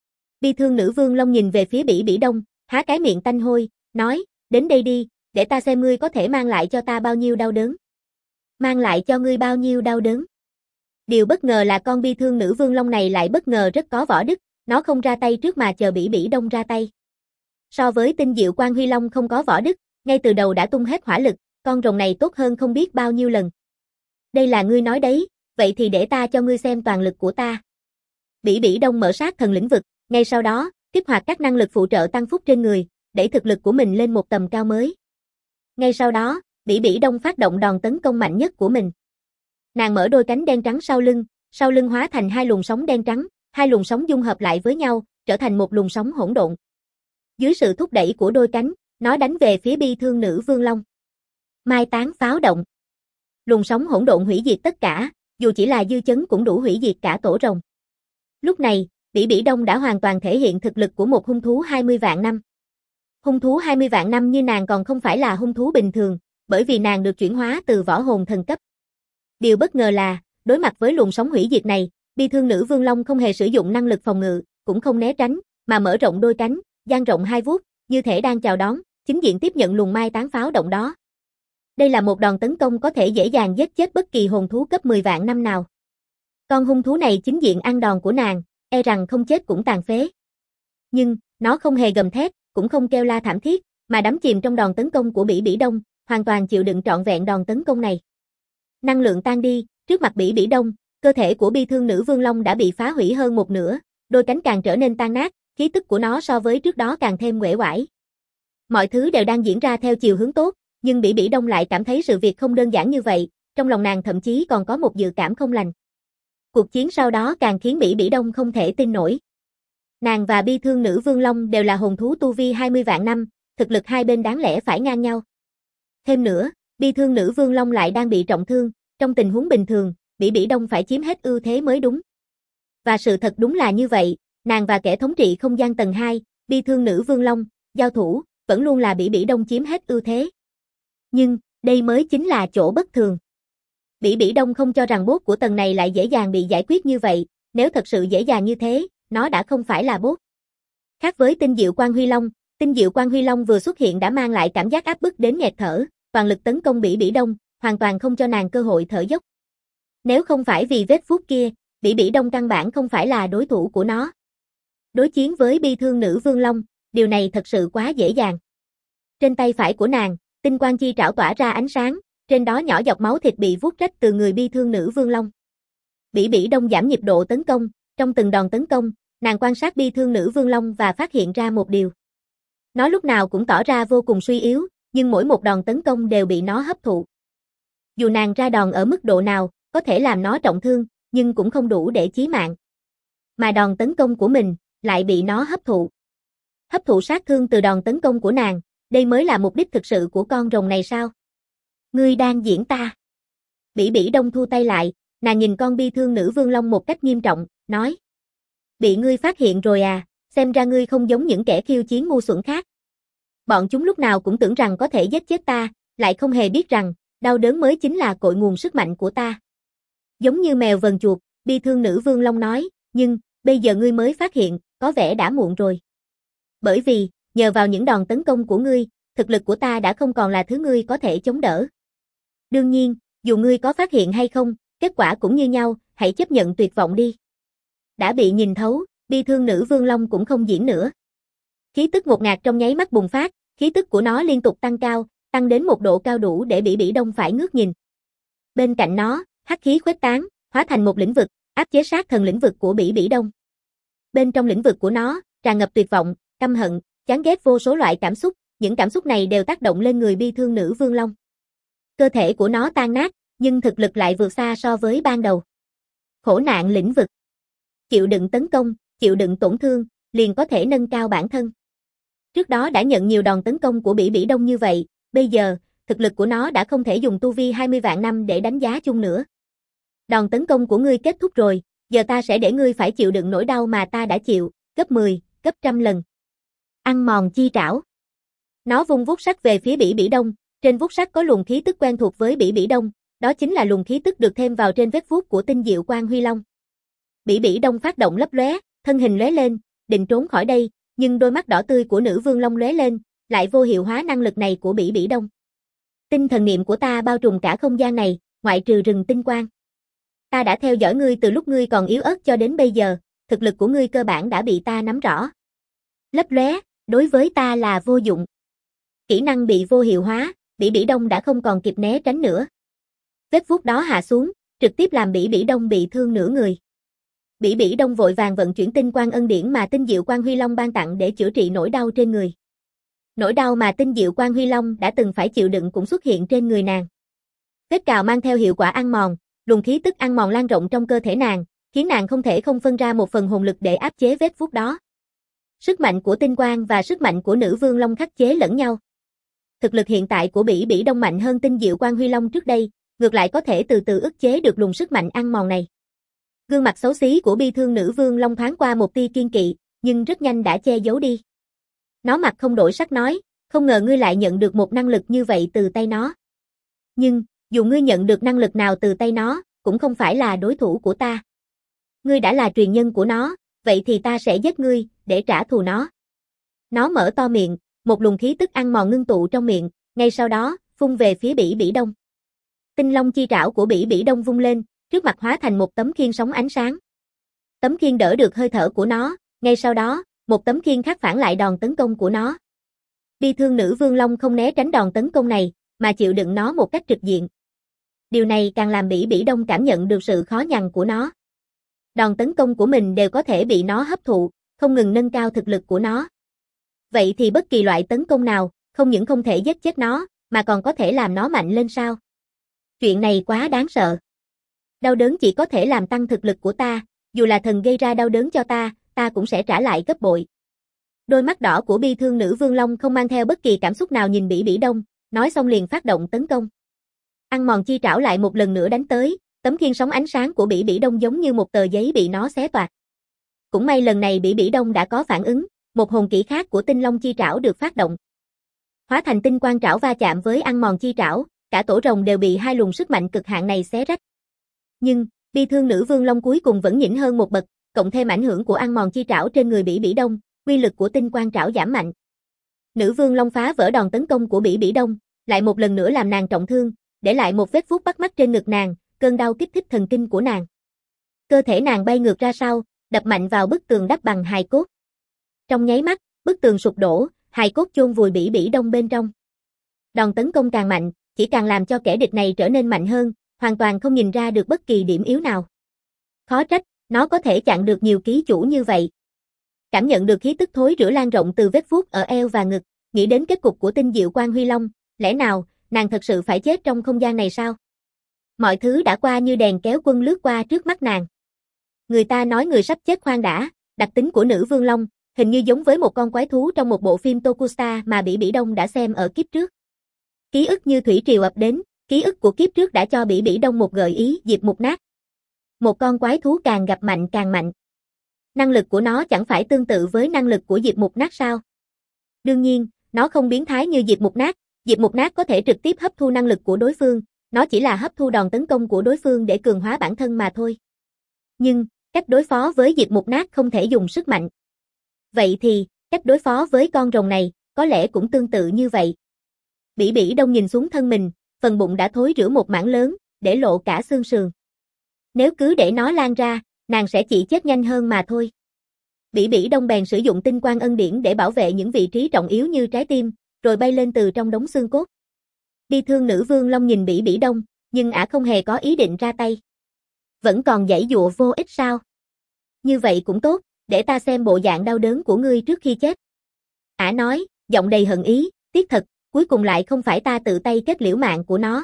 Bi thương nữ vương long nhìn về phía Bỉ Bỉ Đông, há cái miệng tanh hôi, nói, đến đây đi, để ta xem ngươi có thể mang lại cho ta bao nhiêu đau đớn. Mang lại cho ngươi bao nhiêu đau đớn. Điều bất ngờ là con bi thương nữ vương long này lại bất ngờ rất có võ đức, nó không ra tay trước mà chờ Bỉ Bỉ Đông ra tay. So với tinh diệu Quang Huy Long không có võ đức, ngay từ đầu đã tung hết hỏa lực, con rồng này tốt hơn không biết bao nhiêu lần. Đây là ngươi nói đấy, vậy thì để ta cho ngươi xem toàn lực của ta. Bỉ Bỉ Đông mở sát thần lĩnh vực, ngay sau đó, kích hoạt các năng lực phụ trợ tăng phúc trên người, đẩy thực lực của mình lên một tầm cao mới. Ngay sau đó, Bỉ Bỉ Đông phát động đòn tấn công mạnh nhất của mình. Nàng mở đôi cánh đen trắng sau lưng hóa thành hai luồng sóng đen trắng, hai luồng sóng dung hợp lại với nhau, trở thành một luồng sóng hỗn độn. Dưới sự thúc đẩy của đôi cánh, nó đánh về phía Bi Thương Nữ Vương Long. Mai táng pháo động. Luồng sóng hỗn độn hủy diệt tất cả, dù chỉ là dư chấn cũng đủ hủy diệt cả tổ rồng. Lúc này, Bỉ Bỉ Đông đã hoàn toàn thể hiện thực lực của một hung thú 20 vạn năm. Hung thú 20 vạn năm như nàng còn không phải là hung thú bình thường, bởi vì nàng được chuyển hóa từ võ hồn thần cấp. Điều bất ngờ là, đối mặt với luồng sóng hủy diệt này, Bi Thương Nữ Vương Long không hề sử dụng năng lực phòng ngự, cũng không né tránh, mà mở rộng đôi cánh, dang rộng hai vuốt, như thể đang chào đón, chính diện tiếp nhận luồng mai táng pháo động đó. Đây là một đòn tấn công có thể dễ dàng giết chết bất kỳ hồn thú cấp 10 vạn năm nào. Con hung thú này chính diện ăn đòn của nàng, e rằng không chết cũng tàn phế. Nhưng, nó không hề gầm thét, cũng không kêu la thảm thiết, mà đắm chìm trong đòn tấn công của Bỉ Bỉ Đông, hoàn toàn chịu đựng trọn vẹn đòn tấn công này. Năng lượng tan đi, trước mặt Bỉ Bỉ Đông, cơ thể của Bi Thương Nữ Vương Long đã bị phá hủy hơn một nửa, đôi cánh càng trở nên tan nát, khí tức của nó so với trước đó càng thêm uể oải. Mọi thứ đều đang diễn ra theo chiều hướng tốt, nhưng Bỉ Bỉ Đông lại cảm thấy sự việc không đơn giản như vậy, trong lòng nàng thậm chí còn có một dự cảm không lành. Cuộc chiến sau đó càng khiến Bỉ Bỉ Đông không thể tin nổi. Nàng và Bi Thương Nữ Vương Long đều là hồn thú tu vi 20 vạn năm, thực lực hai bên đáng lẽ phải ngang nhau. Thêm nữa, Bi Thương Nữ Vương Long lại đang bị trọng thương, trong tình huống bình thường, Bỉ Bỉ Đông phải chiếm hết ưu thế mới đúng. Và sự thật đúng là như vậy, nàng và kẻ thống trị không gian tầng 2, Bi Thương Nữ Vương Long, giao thủ, vẫn luôn là Bỉ Bỉ Đông chiếm hết ưu thế. Nhưng, đây mới chính là chỗ bất thường. Bỉ Bỉ Đông không cho rằng boss của tầng này lại dễ dàng bị giải quyết như vậy, nếu thật sự dễ dàng như thế, nó đã không phải là boss. Khác với Tinh Diệu Quan Huy Long vừa xuất hiện đã mang lại cảm giác áp bức đến nghẹt thở, toàn lực tấn công Bỉ Bỉ Đông, hoàn toàn không cho nàng cơ hội thở dốc. Nếu không phải vì vết vuốt kia, Bỉ Bỉ Đông căn bản không phải là đối thủ của nó. Đối chiến với Bi Thương Nữ Vương Long, điều này thật sự quá dễ dàng. Trên tay phải của nàng, tinh quang chi trảo tỏa ra ánh sáng, trên đó nhỏ giọt máu thịt bị vuốt rách từ người Bi Thương Nữ Vương Long. Bỉ Bỉ Đông giảm nhịp độ tấn công, trong từng đòn tấn công, nàng quan sát Bi Thương Nữ Vương Long và phát hiện ra một điều. Nó lúc nào cũng tỏ ra vô cùng suy yếu, nhưng mỗi một đòn tấn công đều bị nó hấp thụ. Dù nàng ra đòn ở mức độ nào, có thể làm nó trọng thương, nhưng cũng không đủ để chí mạng. Mà đòn tấn công của mình, lại bị nó hấp thụ. Hấp thụ sát thương từ đòn tấn công của nàng, đây mới là mục đích thực sự của con rồng này sao? Ngươi đang diễn ta. Bỉ Bỉ Đông thu tay lại, nàng nhìn con Bi Thương Nữ Vương Long một cách nghiêm trọng, nói. Bị ngươi phát hiện rồi à, xem ra ngươi không giống những kẻ khiêu chiến ngu xuẩn khác. Bọn chúng lúc nào cũng tưởng rằng có thể giết chết ta, lại không hề biết rằng, đau đớn mới chính là cội nguồn sức mạnh của ta. Giống như mèo vờn chuột, Bi Thương Nữ Vương Long nói, nhưng, bây giờ ngươi mới phát hiện, có vẻ đã muộn rồi. Bởi vì, nhờ vào những đòn tấn công của ngươi, thực lực của ta đã không còn là thứ ngươi có thể chống đỡ. Đương nhiên, dù ngươi có phát hiện hay không, kết quả cũng như nhau, hãy chấp nhận tuyệt vọng đi. Đã bị nhìn thấu, Bi Thương Nữ Vương Long cũng không diễn nữa. Khí tức ngột ngạt trong nháy mắt bùng phát, khí tức của nó liên tục tăng cao, tăng đến một độ cao đủ để Bỉ Bỉ Đông phải ngước nhìn. Bên cạnh nó, hắc khí khuếch tán, hóa thành một lĩnh vực, áp chế sát thần lĩnh vực của Bỉ Bỉ Đông. Bên trong lĩnh vực của nó, tràn ngập tuyệt vọng, căm hận, chán ghét vô số loại cảm xúc, những cảm xúc này đều tác động lên người Bi Thương Nữ Vương Long. Cơ thể của nó tan nát, nhưng thực lực lại vượt xa so với ban đầu. Khổ nạn lĩnh vực. Chịu đựng tấn công, chịu đựng tổn thương, liền có thể nâng cao bản thân. Trước đó đã nhận nhiều đòn tấn công của Bỉ Bỉ Đông như vậy, bây giờ, thực lực của nó đã không thể dùng tu vi 20 vạn năm để đánh giá chung nữa. Đòn tấn công của ngươi kết thúc rồi, giờ ta sẽ để ngươi phải chịu đựng nỗi đau mà ta đã chịu, gấp 10, gấp trăm lần. Ăn mòn chi trảo. Nó vung vuốt sắt về phía Bỉ Bỉ Đông, trên vuốt sắt có luồng khí tức quen thuộc với Bỉ Bỉ Đông, đó chính là luồng khí tức được thêm vào trên vết vuốt của Tinh Diệu Quan Huy Long. Bỉ Bỉ Đông phát động lấp lóe, thân hình lóe lên, định trốn khỏi đây, nhưng đôi mắt đỏ tươi của Nữ Vương Long lóe lên, lại vô hiệu hóa năng lực này của Bỉ Bỉ Đông. Tinh thần niệm của ta bao trùm cả không gian này, ngoại trừ rừng tinh quang. Ta đã theo dõi ngươi từ lúc ngươi còn yếu ớt cho đến bây giờ, thực lực của ngươi cơ bản đã bị ta nắm rõ. Lấp lóe, đối với ta là vô dụng. Kỹ năng bị vô hiệu hóa, Bỉ Bỉ Đông đã không còn kịp né tránh nữa. Vết vuốt đó hạ xuống, trực tiếp làm Bỉ Bỉ Đông bị thương nửa người. Bỉ Bỉ Đông vội vàng vận chuyển tinh quang ân điển mà Tinh Diệu Quang Huy Long ban tặng để chữa trị nỗi đau trên người. Nỗi đau mà Tinh Diệu Quang Huy Long đã từng phải chịu đựng cũng xuất hiện trên người nàng. Vết cào mang theo hiệu quả ăn mòn, luồng khí tức ăn mòn lan rộng trong cơ thể nàng, khiến nàng không thể không phân ra một phần hồn lực để áp chế vết vuốt đó. Sức mạnh của tinh quang và sức mạnh của Nữ Vương Long khắc chế lẫn nhau. Thực lực hiện tại của Bỉ Bỉ Đông mạnh hơn Tinh Diệu Quang Huy Long trước đây, ngược lại có thể từ từ ức chế được luồng sức mạnh ăn mòn này. Gương mặt xấu xí của bi thương Nữ Vương Long thoáng qua một tia kiên kỵ, nhưng rất nhanh đã che giấu đi. Nó mặt không đổi sắc nói, không ngờ ngươi lại nhận được một năng lực như vậy từ tay nó. Nhưng, dù ngươi nhận được năng lực nào từ tay nó, cũng không phải là đối thủ của ta. Ngươi đã là truyền nhân của nó, vậy thì ta sẽ giết ngươi, để trả thù nó. Nó mở to miệng, một luồng khí tức ăn mòn ngưng tụ trong miệng, ngay sau đó, phun về phía Bỉ Bỉ Đông. Tinh long chi trảo của Bỉ Bỉ Đông vung lên, trước mặt hóa thành một tấm khiên sóng ánh sáng. Tấm khiên đỡ được hơi thở của nó, ngay sau đó, một tấm khiên khác phản lại đòn tấn công của nó. Bi thương Nữ Vương Long không né tránh đòn tấn công này, mà chịu đựng nó một cách trực diện. Điều này càng làm Bỉ Bỉ Đông cảm nhận được sự khó nhằn của nó. Đòn tấn công của mình đều có thể bị nó hấp thụ, không ngừng nâng cao thực lực của nó. Vậy thì bất kỳ loại tấn công nào, không những không thể giết chết nó, mà còn có thể làm nó mạnh lên sao? Chuyện này quá đáng sợ. Đau đớn chỉ có thể làm tăng thực lực của ta, dù là thần gây ra đau đớn cho ta, ta cũng sẽ trả lại gấp bội. Đôi mắt đỏ của bi thương Nữ Vương Long không mang theo bất kỳ cảm xúc nào nhìn Bỉ Bỉ Đông, nói xong liền phát động tấn công. Ăn mòn chi trảo lại một lần nữa đánh tới, tấm khiên sóng ánh sáng của Bỉ Bỉ Đông giống như một tờ giấy bị nó xé toạc. Cũng may lần này Bỉ Bỉ Đông đã có phản ứng, một hồn kỹ khác của tinh long chi trảo được phát động. Hóa thành tinh quang trảo va chạm với ăn mòn chi trảo, cả tổ rồng đều bị hai luồng sức mạnh cực hạn này xé rách. Nhưng, bi thương Nữ Vương Long cuối cùng vẫn nhỉnh hơn một bậc, cộng thêm ảnh hưởng của ăn mòn chi trảo trên người Bỉ Bỉ Đông, uy lực của tinh quang trảo giảm mạnh. Nữ Vương Long phá vỡ đòn tấn công của Bỉ Bỉ Đông, lại một lần nữa làm nàng trọng thương, để lại một vết vuốt bắt mắt trên ngực nàng, cơn đau kích thích thần kinh của nàng. Cơ thể nàng bay ngược ra sau, đập mạnh vào bức tường đắp bằng hài cốt. Trong nháy mắt, bức tường sụp đổ, hài cốt chôn vùi Bỉ Bỉ Đông bên trong. Đòn tấn công càng mạnh, chỉ càng làm cho kẻ địch này trở nên mạnh hơn, hoàn toàn không nhìn ra được bất kỳ điểm yếu nào. Khó trách, nó có thể chặn được nhiều ký chủ như vậy. Cảm nhận được khí tức thối rữa lan rộng từ vết vuốt ở eo và ngực, nghĩ đến kết cục của Tinh Diệu Quang Huy Long, lẽ nào, nàng thật sự phải chết trong không gian này sao? Mọi thứ đã qua như đèn kéo quân lướt qua trước mắt nàng. Người ta nói người sắp chết khoan đã, đặc tính của Nữ Vương Long, hình như giống với một con quái thú trong một bộ phim Tokusatsu mà Bỉ Bỉ Đông đã xem ở kiếp trước. Ký ức như thủy triều ập đến, ký ức của kiếp trước đã cho Bỉ Bỉ Đông một gợi ý diệp mục nát. Một con quái thú càng gặp mạnh càng mạnh. Năng lực của nó chẳng phải tương tự với năng lực của diệp mục nát sao? Đương nhiên, nó không biến thái như diệp mục nát có thể trực tiếp hấp thu năng lực của đối phương, nó chỉ là hấp thu đòn tấn công của đối phương để cường hóa bản thân mà thôi. Nhưng, cách đối phó với diệp mục nát không thể dùng sức mạnh. Vậy thì, cách đối phó với con rồng này, có lẽ cũng tương tự như vậy. Bỉ Bỉ Đông nhìn xuống thân mình, phần bụng đã thối rữa một mảng lớn, để lộ cả xương sườn. Nếu cứ để nó lan ra, nàng sẽ chỉ chết nhanh hơn mà thôi. Bỉ Bỉ Đông bèn sử dụng tinh quang ân điển để bảo vệ những vị trí trọng yếu như trái tim, rồi bay lên từ trong đống xương cốt. Bi thương Nữ Vương Long nhìn Bỉ Bỉ Đông, nhưng ả không hề có ý định ra tay. Vẫn còn giãy giụa vô ích sao? Như vậy cũng tốt, để ta xem bộ dạng đau đớn của ngươi trước khi chết. Ả nói, giọng đầy hận ý, tiếc thật, cuối cùng lại không phải ta tự tay kết liễu mạng của nó.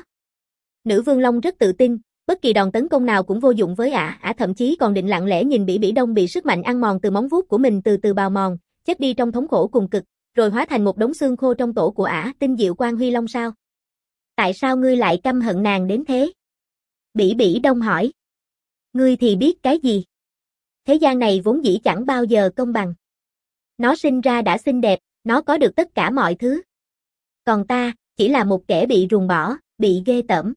Nữ Vương Long rất tự tin, bất kỳ đòn tấn công nào cũng vô dụng với ả thậm chí còn định lặng lẽ nhìn Bỉ Bỉ Đông bị sức mạnh ăn mòn từ móng vuốt của mình từ từ bào mòn, chết đi trong thống khổ cùng cực, rồi hóa thành một đống xương khô trong tổ của ả. Tinh Diệu Quang Huy Long sao? Tại sao ngươi lại căm hận nàng đến thế? Bỉ Bỉ Đông hỏi. Ngươi thì biết cái gì? Thế gian này vốn dĩ chẳng bao giờ công bằng. Nó sinh ra đã xinh đẹp, nó có được tất cả mọi thứ. Còn ta, chỉ là một kẻ bị ruồng bỏ, bị ghê tởm.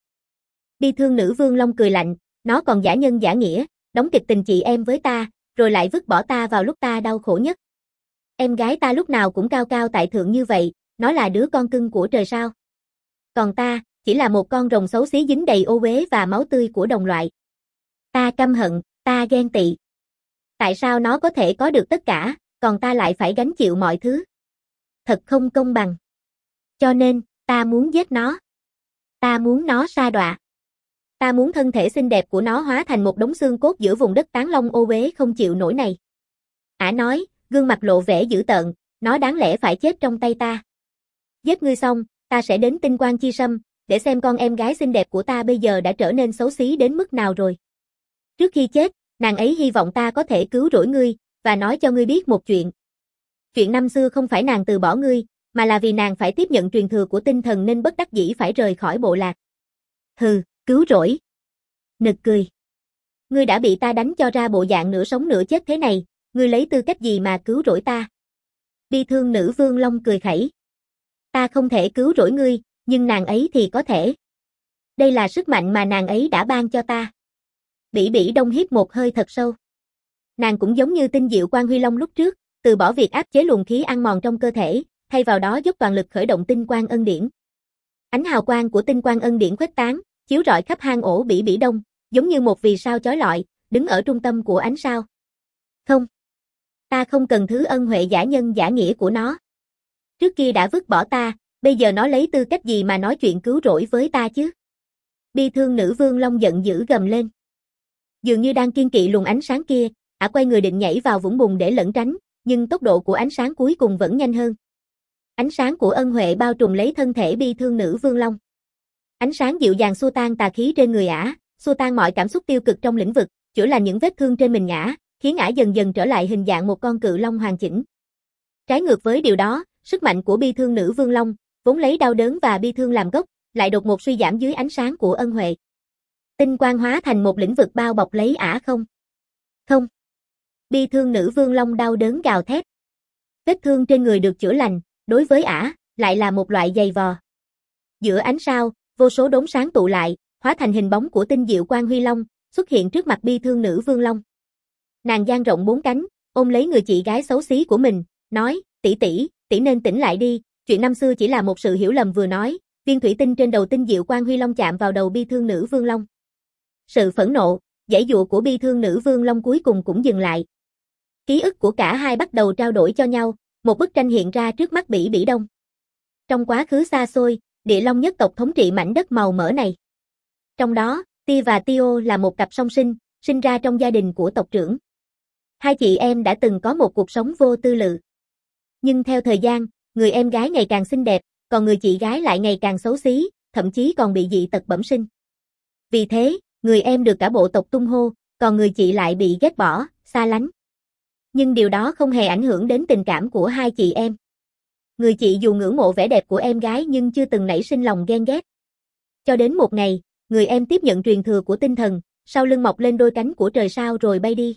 Bi thương Nữ Vương Long cười lạnh, nó còn giả nhân giả nghĩa, đóng kịch tình chị em với ta, rồi lại vứt bỏ ta vào lúc ta đau khổ nhất. Em gái ta lúc nào cũng cao cao tại thượng như vậy, nó là đứa con cưng của trời sao? Còn ta, chỉ là một con rồng xấu xí dính đầy ô uế và máu tươi của đồng loại. Ta căm hận, ta ghen tị. Tại sao nó có thể có được tất cả, còn ta lại phải gánh chịu mọi thứ? Thật không công bằng. Cho nên, ta muốn giết nó. Ta muốn nó sa đọa. Ta muốn thân thể xinh đẹp của nó hóa thành một đống xương cốt giữa vùng đất tán long ô uế không chịu nổi này. Ả nói, gương mặt lộ vẻ dữ tợn, nó đáng lẽ phải chết trong tay ta. Giết ngươi xong, ta sẽ đến Tinh Quang Chi Sâm, để xem con em gái xinh đẹp của ta bây giờ đã trở nên xấu xí đến mức nào rồi. Trước khi chết, nàng ấy hy vọng ta có thể cứu rỗi ngươi, và nói cho ngươi biết một chuyện. Chuyện năm xưa không phải nàng từ bỏ ngươi, mà là vì nàng phải tiếp nhận truyền thừa của tinh thần nên bất đắc dĩ phải rời khỏi bộ lạc. Hừ, cứu rỗi. Nực cười. Ngươi đã bị ta đánh cho ra bộ dạng nửa sống nửa chết thế này, ngươi lấy tư cách gì mà cứu rỗi ta? Bi thương nữ vương Long cười khẩy. Ta không thể cứu rỗi ngươi, nhưng nàng ấy thì có thể. Đây là sức mạnh mà nàng ấy đã ban cho ta. Bỉ Bỉ Đông hít một hơi thật sâu. Nàng cũng giống như Tinh Diệu Quang Huy Long lúc trước, từ bỏ việc áp chế luồng khí ăn mòn trong cơ thể, thay vào đó dốc toàn lực khởi động Tinh Quang Ân Điển. Ánh hào quang của Tinh Quang Ân Điển khuếch tán, chiếu rọi khắp hang ổ Bỉ Bỉ Đông, giống như một vì sao chói lọi, đứng ở trung tâm của ánh sao. Không, ta không cần thứ ân huệ giả nhân giả nghĩa của nó. Trước kia đã vứt bỏ ta, bây giờ nó lấy tư cách gì mà nói chuyện cứu rỗi với ta chứ? Bi thương nữ vương Long giận dữ gầm lên. Dường như đang kiên kỵ luồng ánh sáng kia, ả quay người định nhảy vào vũng bùn để lẩn tránh, nhưng tốc độ của ánh sáng cuối cùng vẫn nhanh hơn. Ánh sáng của ân huệ bao trùm lấy thân thể bi thương nữ vương Long. Ánh sáng dịu dàng xua tan tà khí trên người ả, xua tan mọi cảm xúc tiêu cực trong lĩnh vực, chữa lành những vết thương trên mình ả, khiến ả dần dần trở lại hình dạng một con cự long hoàn chỉnh. Trái ngược với điều đó, sức mạnh của bi thương nữ vương Long, vốn lấy đau đớn và bi thương làm gốc, lại đột ngột suy giảm dưới ánh sáng của ân huệ. Tinh quang hóa thành một lĩnh vực bao bọc lấy ả không. Không. Bi thương nữ vương Long đau đớn gào thét. Vết thương trên người được chữa lành, đối với ả, lại là một loại giày vò. Giữa ánh sao, vô số đốm sáng tụ lại, hóa thành hình bóng của Tinh Diệu Quang Huy Long, xuất hiện trước mặt bi thương nữ vương Long. Nàng dang rộng bốn cánh, ôm lấy người chị gái xấu xí của mình, nói, tỷ tỷ, tỷ nên tỉnh lại đi, chuyện năm xưa chỉ là một sự hiểu lầm vừa nói, viên thủy tinh trên đầu Tinh Diệu Quang Huy Long chạm vào đầu bi thương nữ vương Long. Sự phẫn nộ, giãy giụa của bi thương nữ vương Long cuối cùng cũng dừng lại. Ký ức của cả hai bắt đầu trao đổi cho nhau, một bức tranh hiện ra trước mắt Bỉ Bỉ Đông. Trong quá khứ xa xôi, địa long nhất tộc thống trị mảnh đất màu mỡ này. Trong đó, Tia và Tio là một cặp song sinh, sinh ra trong gia đình của tộc trưởng. Hai chị em đã từng có một cuộc sống vô tư lự. Nhưng theo thời gian, người em gái ngày càng xinh đẹp, còn người chị gái lại ngày càng xấu xí, thậm chí còn bị dị tật bẩm sinh. Vì thế, người em được cả bộ tộc tung hô, còn người chị lại bị ghét bỏ, xa lánh. Nhưng điều đó không hề ảnh hưởng đến tình cảm của hai chị em. Người chị dù ngưỡng mộ vẻ đẹp của em gái nhưng chưa từng nảy sinh lòng ghen ghét. Cho đến một ngày, người em tiếp nhận truyền thừa của tinh thần, sau lưng mọc lên đôi cánh của trời sao rồi bay đi.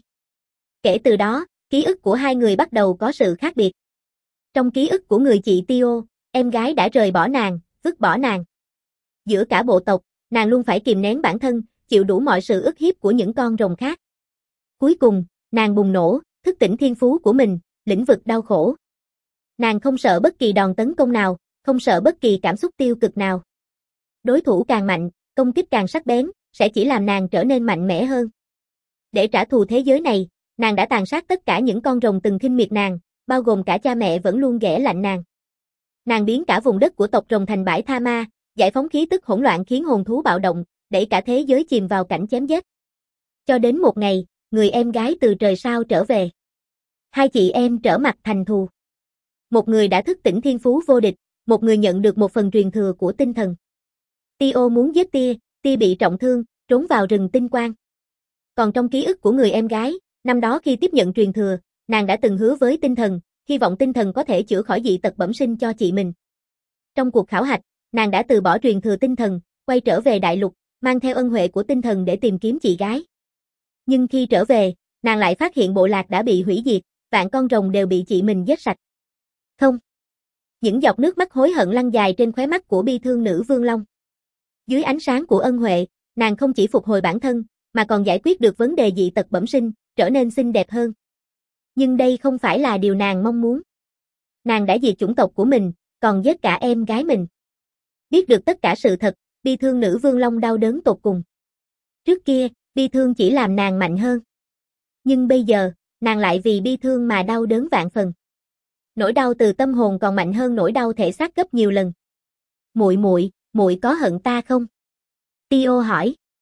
Kể từ đó, ký ức của hai người bắt đầu có sự khác biệt. Trong ký ức của người chị Tio, em gái đã rời bỏ nàng, vứt bỏ nàng. Giữa cả bộ tộc, nàng luôn phải kìm nén bản thân, chịu đủ mọi sự ức hiếp của những con rồng khác. Cuối cùng, nàng bùng nổ, thức tỉnh thiên phú của mình, lĩnh vực đau khổ. Nàng không sợ bất kỳ đòn tấn công nào, không sợ bất kỳ cảm xúc tiêu cực nào. Đối thủ càng mạnh, công kích càng sắc bén, sẽ chỉ làm nàng trở nên mạnh mẽ hơn. Để trả thù thế giới này, nàng đã tàn sát tất cả những con rồng từng khinh miệt nàng, bao gồm cả cha mẹ vẫn luôn ghẻ lạnh nàng. Nàng biến cả vùng đất của tộc rồng thành bãi tha ma, giải phóng khí tức hỗn loạn khiến hồn thú bạo động, đẩy cả thế giới chìm vào cảnh chém giết. Cho đến một ngày, người em gái từ trời sao trở về. Hai chị em trở mặt thành thù. Một người đã thức tỉnh thiên phú vô địch, một người nhận được một phần truyền thừa của tinh thần. Tio muốn giết Tia, Tia bị trọng thương, trốn vào rừng tinh quang. Còn trong ký ức của người em gái, năm đó khi tiếp nhận truyền thừa, nàng đã từng hứa với tinh thần, hy vọng tinh thần có thể chữa khỏi dị tật bẩm sinh cho chị mình. Trong cuộc khảo hạch, nàng đã từ bỏ truyền thừa tinh thần, quay trở về đại lục, mang theo ân huệ của tinh thần để tìm kiếm chị gái. Nhưng khi trở về, nàng lại phát hiện bộ lạc đã bị hủy diệt, vạn con rồng đều bị chị mình giết sạch. Không. Những giọt nước mắt hối hận lăn dài trên khóe mắt của bi thương nữ vương Long. Dưới ánh sáng của ân huệ, nàng không chỉ phục hồi bản thân, mà còn giải quyết được vấn đề dị tật bẩm sinh, trở nên xinh đẹp hơn. Nhưng đây không phải là điều nàng mong muốn. Nàng đã diệt chủng tộc của mình, còn giết cả em gái mình. Biết được tất cả sự thật, bi thương nữ vương Long đau đớn tột cùng. Trước kia, bi thương chỉ làm nàng mạnh hơn. Nhưng bây giờ, nàng lại vì bi thương mà đau đớn vạn phần. Nỗi đau từ tâm hồn còn mạnh hơn nỗi đau thể xác gấp nhiều lần. Muội có hận ta không? Tio hỏi.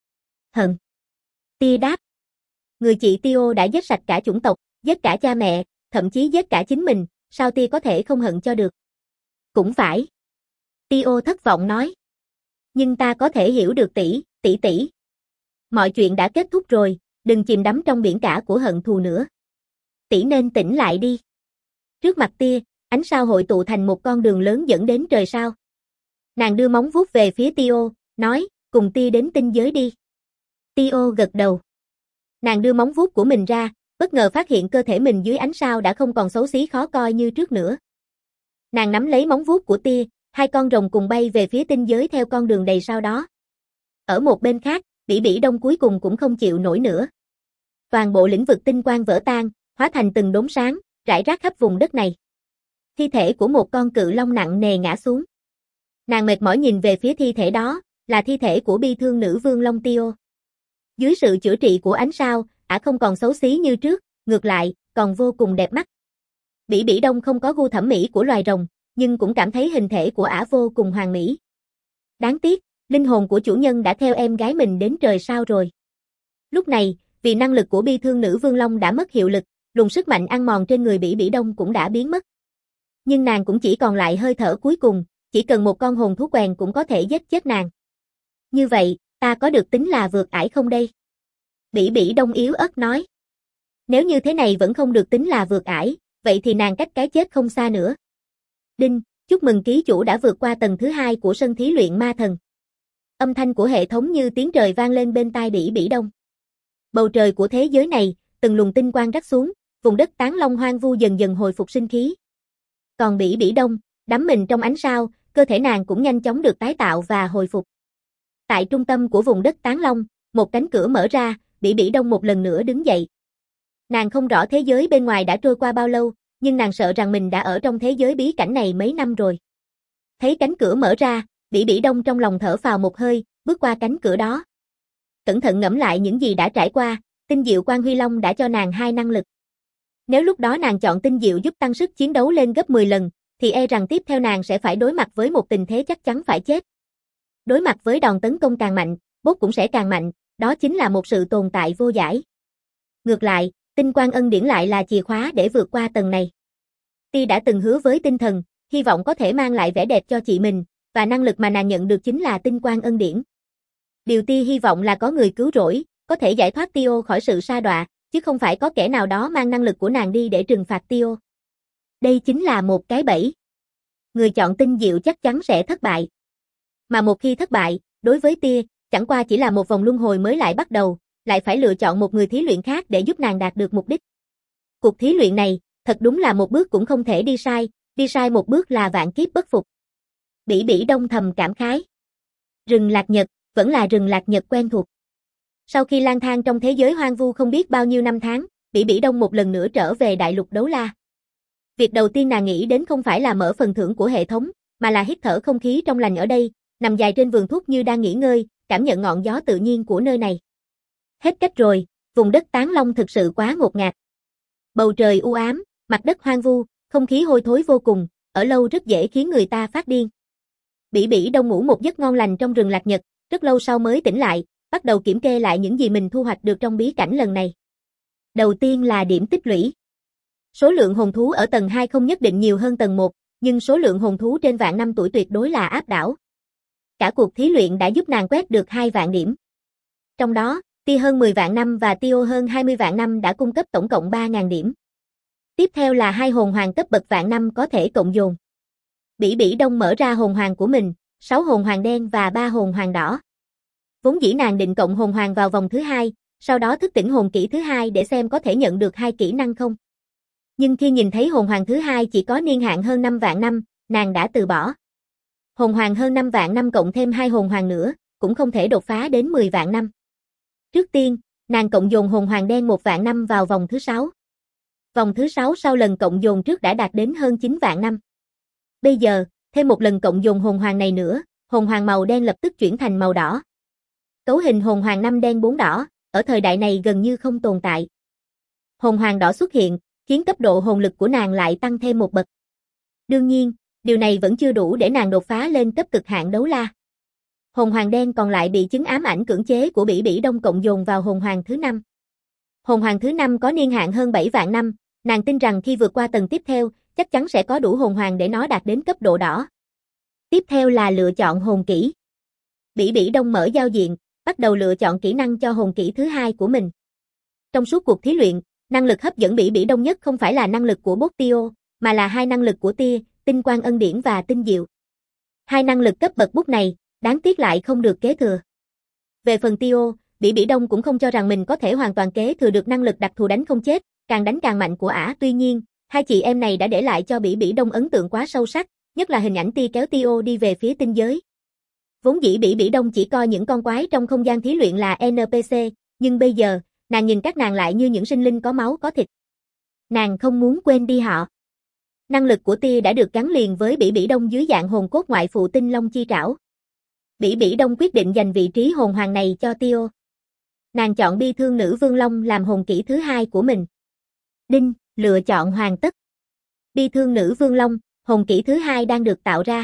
Hận. Tia đáp. Người chị Tio đã giết sạch cả chủng tộc, giết cả cha mẹ, thậm chí giết cả chính mình, sao Tia có thể không hận cho được? Cũng phải. Tio thất vọng nói. Nhưng ta có thể hiểu được tỷ. Mọi chuyện đã kết thúc rồi, đừng chìm đắm trong biển cả của hận thù nữa. Tỷ nên tỉnh lại đi. Trước mặt Tia, ánh sao hội tụ thành một con đường lớn dẫn đến trời sao. Nàng đưa móng vuốt về phía Tio, nói, cùng Tia đến tinh giới đi. Tio gật đầu. Nàng đưa móng vuốt của mình ra, bất ngờ phát hiện cơ thể mình dưới ánh sao đã không còn xấu xí khó coi như trước nữa. Nàng nắm lấy móng vuốt của Tia, hai con rồng cùng bay về phía tinh giới theo con đường đầy sao đó. Ở một bên khác, Bỉ Đông cuối cùng cũng không chịu nổi nữa. Toàn bộ lĩnh vực tinh quang vỡ tan, hóa thành từng đốm sáng, rải rác khắp vùng đất này. Thi thể của một con cự long nặng nề ngã xuống. Nàng mệt mỏi nhìn về phía thi thể đó, là thi thể của bi thương nữ vương Long Tio. Dưới sự chữa trị của ánh sao, ả không còn xấu xí như trước, ngược lại, còn vô cùng đẹp mắt. Bỉ Đông không có gu thẩm mỹ của loài rồng, nhưng cũng cảm thấy hình thể của ả vô cùng hoàn mỹ. Đáng tiếc, linh hồn của chủ nhân đã theo em gái mình đến trời sao rồi. Lúc này, vì năng lực của bi thương nữ vương Long đã mất hiệu lực, luồng sức mạnh ăn mòn trên người Bỉ Đông cũng đã biến mất. Nhưng nàng cũng chỉ còn lại hơi thở cuối cùng, chỉ cần một con hồn thú quèn cũng có thể giết chết nàng. Như vậy, ta có được tính là vượt ải không đây? Bỉ Đông yếu ớt nói. Nếu như thế này vẫn không được tính là vượt ải, vậy thì nàng cách cái chết không xa nữa. Đinh, chúc mừng ký chủ đã vượt qua tầng thứ 2 của sân thí luyện ma thần. Âm thanh của hệ thống như tiếng trời vang lên bên tai Bỉ Đông. Bầu trời của thế giới này, từng luồng tinh quang rắc xuống, vùng đất Tán Long hoang vu dần dần hồi phục sinh khí. Còn Bỉ Đông, đắm mình trong ánh sao, cơ thể nàng cũng nhanh chóng được tái tạo và hồi phục. Tại trung tâm của vùng đất Tán Long, một cánh cửa mở ra, Bỉ Đông một lần nữa đứng dậy. Nàng không rõ thế giới bên ngoài đã trôi qua bao lâu, nhưng nàng sợ rằng mình đã ở trong thế giới bí cảnh này mấy năm rồi. Thấy cánh cửa mở ra, Bỉ Đông trong lòng thở phào một hơi, bước qua cánh cửa đó. Cẩn thận ngẫm lại những gì đã trải qua, tinh diệu Quan Huy Long đã cho nàng 2 năng lực. Nếu lúc đó nàng chọn tinh diệu giúp tăng sức chiến đấu lên gấp 10 lần, thì e rằng tiếp theo nàng sẽ phải đối mặt với một tình thế chắc chắn phải chết. Đối mặt với đòn tấn công càng mạnh, boss cũng sẽ càng mạnh, đó chính là một sự tồn tại vô giải. Ngược lại, tinh quang ân điển lại là chìa khóa để vượt qua tầng này. Ti đã từng hứa với tinh thần, hy vọng có thể mang lại vẻ đẹp cho chị mình, và năng lực mà nàng nhận được chính là tinh quang ân điển. Điều Ti hy vọng là có người cứu rỗi, có thể giải thoát Tio khỏi sự sa đọa, chứ không phải có kẻ nào đó mang năng lực của nàng đi để trừng phạt Tio. Đây chính là một cái bẫy. Người chọn tinh diệu chắc chắn sẽ thất bại. Mà một khi thất bại, đối với Tia, chẳng qua chỉ là một vòng luân hồi mới lại bắt đầu, lại phải lựa chọn một người thí luyện khác để giúp nàng đạt được mục đích. Cuộc thí luyện này, thật đúng là một bước cũng không thể đi sai một bước là vạn kiếp bất phục. Bỉ Đông thầm cảm khái. Rừng Lạc Nhật, vẫn là rừng Lạc Nhật quen thuộc. Sau khi lang thang trong thế giới hoang vu không biết bao nhiêu năm tháng, Bỉ Đông một lần nữa trở về đại lục đấu la. Việc đầu tiên nàng nghĩ đến không phải là mở phần thưởng của hệ thống, mà là hít thở không khí trong lành ở đây, nằm dài trên vườn thuốc như đang nghỉ ngơi, cảm nhận ngọn gió tự nhiên của nơi này. Hết cách rồi, vùng đất Tán Long thực sự quá ngột ngạt. Bầu trời u ám, mặt đất hoang vu, không khí hôi thối vô cùng, ở lâu rất dễ khiến người ta phát điên. Bỉ Đông ngủ một giấc ngon lành trong rừng Lạc Nhật, rất lâu sau mới tỉnh lại, bắt đầu kiểm kê lại những gì mình thu hoạch được trong bí cảnh lần này. Đầu tiên là điểm tích lũy. Số lượng hồn thú ở tầng 2 không nhất định nhiều hơn tầng 1, nhưng số lượng hồn thú trên vạn năm tuổi tuyệt đối là áp đảo. Cả cuộc thí luyện đã giúp nàng quét được 2 vạn điểm. Trong đó, Tia hơn 10 vạn năm và Tio hơn 20 vạn năm đã cung cấp tổng cộng 3.000 điểm. Tiếp theo là 2 hồn hoàng cấp bậc vạn năm có thể cộng dồn. Bỉ Đông mở ra hồn hoàng của mình, 6 hồn hoàng đen và 3 hồn hoàng đỏ. Vốn dĩ nàng định cộng hồn hoàng vào vòng thứ 2, sau đó thức tỉnh hồn kỹ thứ 2 để xem có thể nhận được 2 kỹ năng không. Nhưng khi nhìn thấy hồn hoàng thứ 2 chỉ có niên hạn hơn 5 vạn năm, nàng đã từ bỏ. Hồn hoàng hơn 5 vạn năm cộng thêm 2 hồn hoàng nữa, cũng không thể đột phá đến 10 vạn năm. Trước tiên, nàng cộng dồn hồn hoàng đen 1 vạn năm vào vòng thứ 6. Vòng thứ 6 sau lần cộng dồn trước đã đạt đến hơn 9 vạn năm. Bây giờ, thêm một lần cộng dồn hồn hoàng này nữa, hồn hoàng màu đen lập tức chuyển thành màu đỏ. Cấu hình hồn hoàng 5 đen 4 đỏ, ở thời đại này gần như không tồn tại. Hồn hoàng đỏ xuất hiện, khiến cấp độ hồn lực của nàng lại tăng thêm một bậc. Đương nhiên, điều này vẫn chưa đủ để nàng đột phá lên cấp cực hạn đấu la. Hồn hoàng đen còn lại bị chứng ám ảnh cưỡng chế của Bỉ Bỉ Đông cộng dồn vào hồn hoàng thứ 5. Hồn hoàng thứ 5 có niên hạn hơn 7 vạn năm, nàng tin rằng khi vượt qua tầng tiếp theo, chắc chắn sẽ có đủ hồn hoàng để nó đạt đến cấp độ đỏ. Tiếp theo là lựa chọn hồn kỹ. Bỉ Bỉ Đông mở giao diện, bắt đầu lựa chọn kỹ năng cho hồn kỹ thứ 2 của mình. Trong suốt cuộc thí luyện, năng lực hấp dẫn Bỉ Bỉ Đông nhất không phải là năng lực của bot Tio, mà là hai năng lực của tia, tinh quang ân điển và tinh diệu. Hai năng lực cấp bậc bút này, đáng tiếc lại không được kế thừa. Về phần Tio, Bỉ Bỉ Đông cũng không cho rằng mình có thể hoàn toàn kế thừa được năng lực đặc thù đánh không chết, càng đánh càng mạnh của ả. Tuy nhiên, hai chị em này đã để lại cho Bỉ Bỉ Đông ấn tượng quá sâu sắc, nhất là hình ảnh tia kéo Tio đi về phía tinh giới. Vốn dĩ Bỉ Bỉ Đông chỉ coi những con quái trong không gian thí luyện là NPC, nhưng bây giờ, nàng nhìn các nàng lại như những sinh linh có máu có thịt. Nàng không muốn quên đi họ. Năng lực của tia đã được gắn liền với Bỉ Bỉ Đông dưới dạng hồn cốt ngoại phụ tinh long chi trảo. Bỉ Bỉ Đông quyết định dành vị trí hồn hoàng này cho Tio. Nàng chọn bi thương nữ vương long làm hồn kỹ thứ 2 của mình. Đinh, lựa chọn hoàn tất. Bi thương nữ vương long, hồn kỹ thứ 2 đang được tạo ra.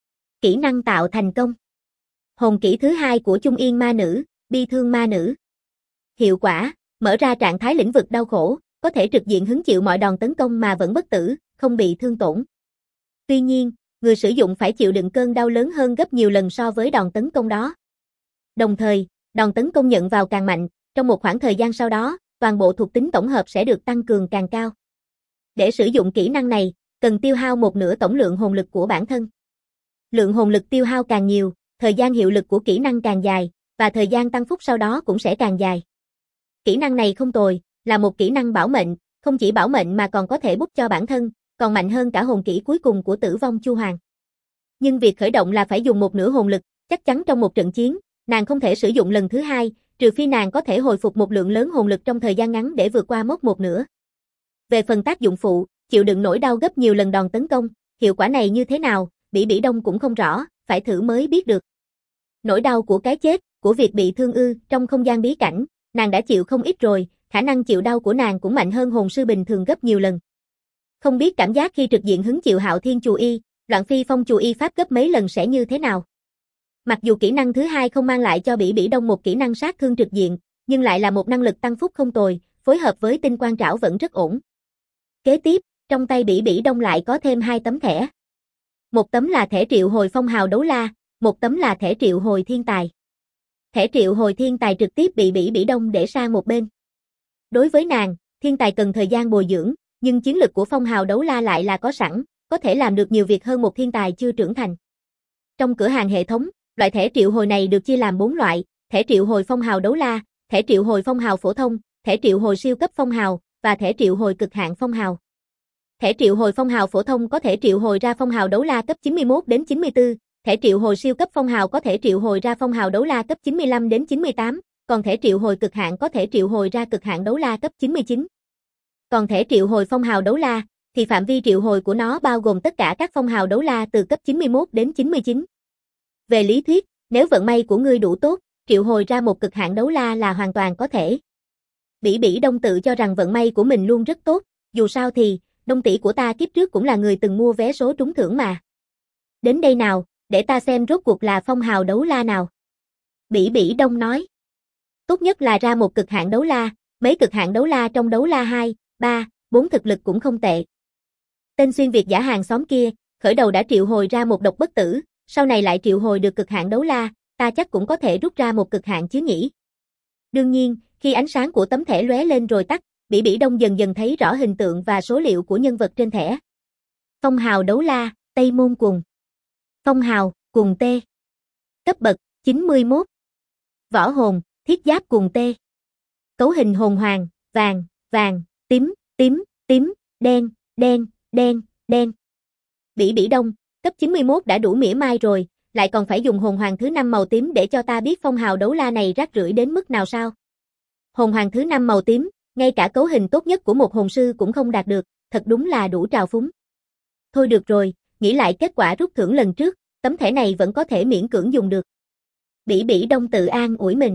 Kỹ năng tạo thành công. Hồn kỹ thứ 2 của Chung Yên ma nữ, bi thương ma nữ. Hiệu quả, mở ra trạng thái lĩnh vực đau khổ, có thể trực diện hứng chịu mọi đòn tấn công mà vẫn bất tử, không bị thương tổn. Tuy nhiên, người sử dụng phải chịu đựng cơn đau lớn hơn gấp nhiều lần so với đòn tấn công đó. Đồng thời, đòn tấn công nhận vào càng mạnh, trong một khoảng thời gian sau đó, toàn bộ thuộc tính tổng hợp sẽ được tăng cường càng cao. Để sử dụng kỹ năng này, cần tiêu hao một nửa tổng lượng hồn lực của bản thân. Lượng hồn lực tiêu hao càng nhiều, thời gian hiệu lực của kỹ năng càng dài, và thời gian tăng phúc sau đó cũng sẽ càng dài. Kỹ năng này không tồi, là một kỹ năng bảo mệnh, không chỉ bảo mệnh mà còn có thể bút cho bản thân, còn mạnh hơn cả hồn kỹ cuối cùng của Tử Vong Chu Hoàng. Nhưng việc khởi động là phải dùng một nửa hồn lực, chắc chắn trong một trận chiến, nàng không thể sử dụng lần thứ 2, trừ phi nàng có thể hồi phục một lượng lớn hồn lực trong thời gian ngắn để vượt qua mốc một nửa. Về phần tác dụng phụ, chịu đựng nỗi đau gấp nhiều lần đòn tấn công, hiệu quả này như thế nào, Bỉ Bỉ Đông cũng không rõ, phải thử mới biết được. Nỗi đau của cái chết, của việc bị thương trong không gian bí cảnh, nàng đã chịu không ít rồi, khả năng chịu đau của nàng cũng mạnh hơn hồn sư bình thường gấp nhiều lần. Không biết cảm giác khi trực diện hứng chịu Hạo Thiên Chù Y, Loạn Phi Phong Chù Y pháp gấp mấy lần sẽ như thế nào. Mặc dù kỹ năng thứ 2 không mang lại cho Bỉ Bỉ Đông một kỹ năng sát thương trực diện, nhưng lại là một năng lực tăng phúc không tồi, phối hợp với tinh quang trảo vẫn rất ổn. Kế tiếp, trong tay Bỉ Bỉ Đông lại có thêm 2 tấm thẻ. Một tấm là thẻ triệu hồi phong hào đấu la, một tấm là thẻ triệu hồi thiên tài. Thẻ triệu hồi thiên tài trực tiếp bị Bỉ Bỉ Đông để sang một bên. Đối với nàng, thiên tài cần thời gian bồi dưỡng, nhưng chiến lực của phong hào đấu la lại là có sẵn, có thể làm được nhiều việc hơn một thiên tài chưa trưởng thành. Trong cửa hàng hệ thống, loại thẻ triệu hồi này được chia làm 4 loại, thẻ triệu hồi phong hào đấu la, thẻ triệu hồi phong hào phổ thông, thẻ triệu hồi siêu cấp phong hào, và thẻ triệu hồi cực hạn phong hào. Thẻ triệu hồi phong hào phổ thông có thể triệu hồi ra phong hào đấu la cấp 91 đến 94, thẻ triệu hồi siêu cấp phong hào có thể triệu hồi ra phong hào đấu la cấp 95 đến 98, còn thẻ triệu hồi cực hạn có thể triệu hồi ra cực hạn đấu la cấp 99. Còn thẻ triệu hồi phong hào đấu la, thì phạm vi triệu hồi của nó bao gồm tất cả các phong hào đấu la từ cấp 91 đến 99. Về lý thuyết, nếu vận may của ngươi đủ tốt, triệu hồi ra một cực hạn đấu la là hoàn toàn có thể. Bỉ Bỉ Đông tự cho rằng vận may của mình luôn rất tốt, dù sao thì, Đông tỷ của ta kiếp trước cũng là người từng mua vé số trúng thưởng mà. Đến đây nào, để ta xem rốt cuộc là phong hào đấu la nào. Bỉ Bỉ Đông nói. Tốt nhất là ra một cực hạn đấu la, mấy cực hạn đấu la trong đấu la 2, 3, 4 thực lực cũng không tệ. Tên xuyên Việt giả hàng xóm kia, khởi đầu đã triệu hồi ra một độc bất tử, sau này lại triệu hồi được cực hạn đấu la, ta chắc cũng có thể rút ra một cực hạn chứ nhỉ. Đương nhiên, khi ánh sáng của tấm thẻ lóe lên rồi tắt, Bỉ Bỉ Đông dần dần thấy rõ hình tượng và số liệu của nhân vật trên thẻ. Phong hào đấu la, Tây Môn Cùng. Phong hào, cùng T. Cấp bậc, 91. Võ hồn, thiết giáp cùng T. Cấu hình hồn hoàng, vàng, vàng, tím, tím, tím, đen, đen, đen, đen. Bỉ Bỉ Đông, cấp 91 đã đủ mỉa mai rồi, lại còn phải dùng hồn hoàng thứ 5 màu tím để cho ta biết phong hào đấu la này rác rưởi đến mức nào sao. Hồn hoàng thứ 5 màu tím, ngay cả cấu hình tốt nhất của một hồn sư cũng không đạt được, thật đúng là đủ trào phúng. Thôi được rồi, nghĩ lại kết quả rút thưởng lần trước, tấm thẻ này vẫn có thể miễn cưỡng dùng được. Bỉ Bỉ Đông tự an ủi mình.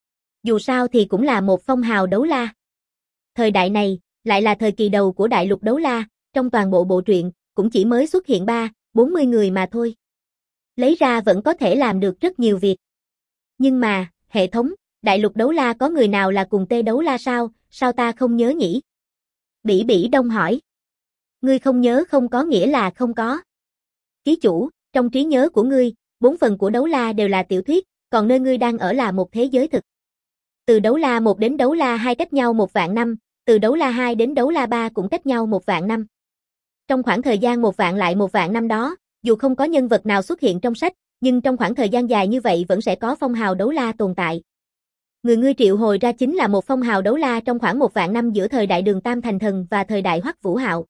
Dù sao thì cũng là một phong hào đấu la. Thời đại này, lại là thời kỳ đầu của đại lục đấu la, trong toàn bộ bộ truyện, cũng chỉ mới xuất hiện 40 người mà thôi. Lấy ra vẫn có thể làm được rất nhiều việc. Nhưng mà, hệ thống, đại lục đấu la có người nào là cùng Tê đấu la sao, sao ta không nhớ nhỉ? Bỉ Bỉ Đông hỏi. Ngươi không nhớ không có nghĩa là không có. Ký chủ, trong trí nhớ của ngươi, 4 phần của đấu la đều là tiểu thuyết, còn nơi ngươi đang ở là một thế giới thực. Từ đấu la 1 đến đấu la 2 cách nhau 1 vạn năm, từ đấu la 2 đến đấu la 3 cũng cách nhau 1 vạn năm. Trong khoảng thời gian 1 vạn lại 1 vạn năm đó, dù không có nhân vật nào xuất hiện trong sách, nhưng trong khoảng thời gian dài như vậy vẫn sẽ có phong hào đấu la tồn tại. Người ngươi triệu hồi ra chính là một phong hào đấu la trong khoảng 1 vạn năm giữa thời đại Đường Tam Thành Thần và thời đại Hoắc Vũ Hạo.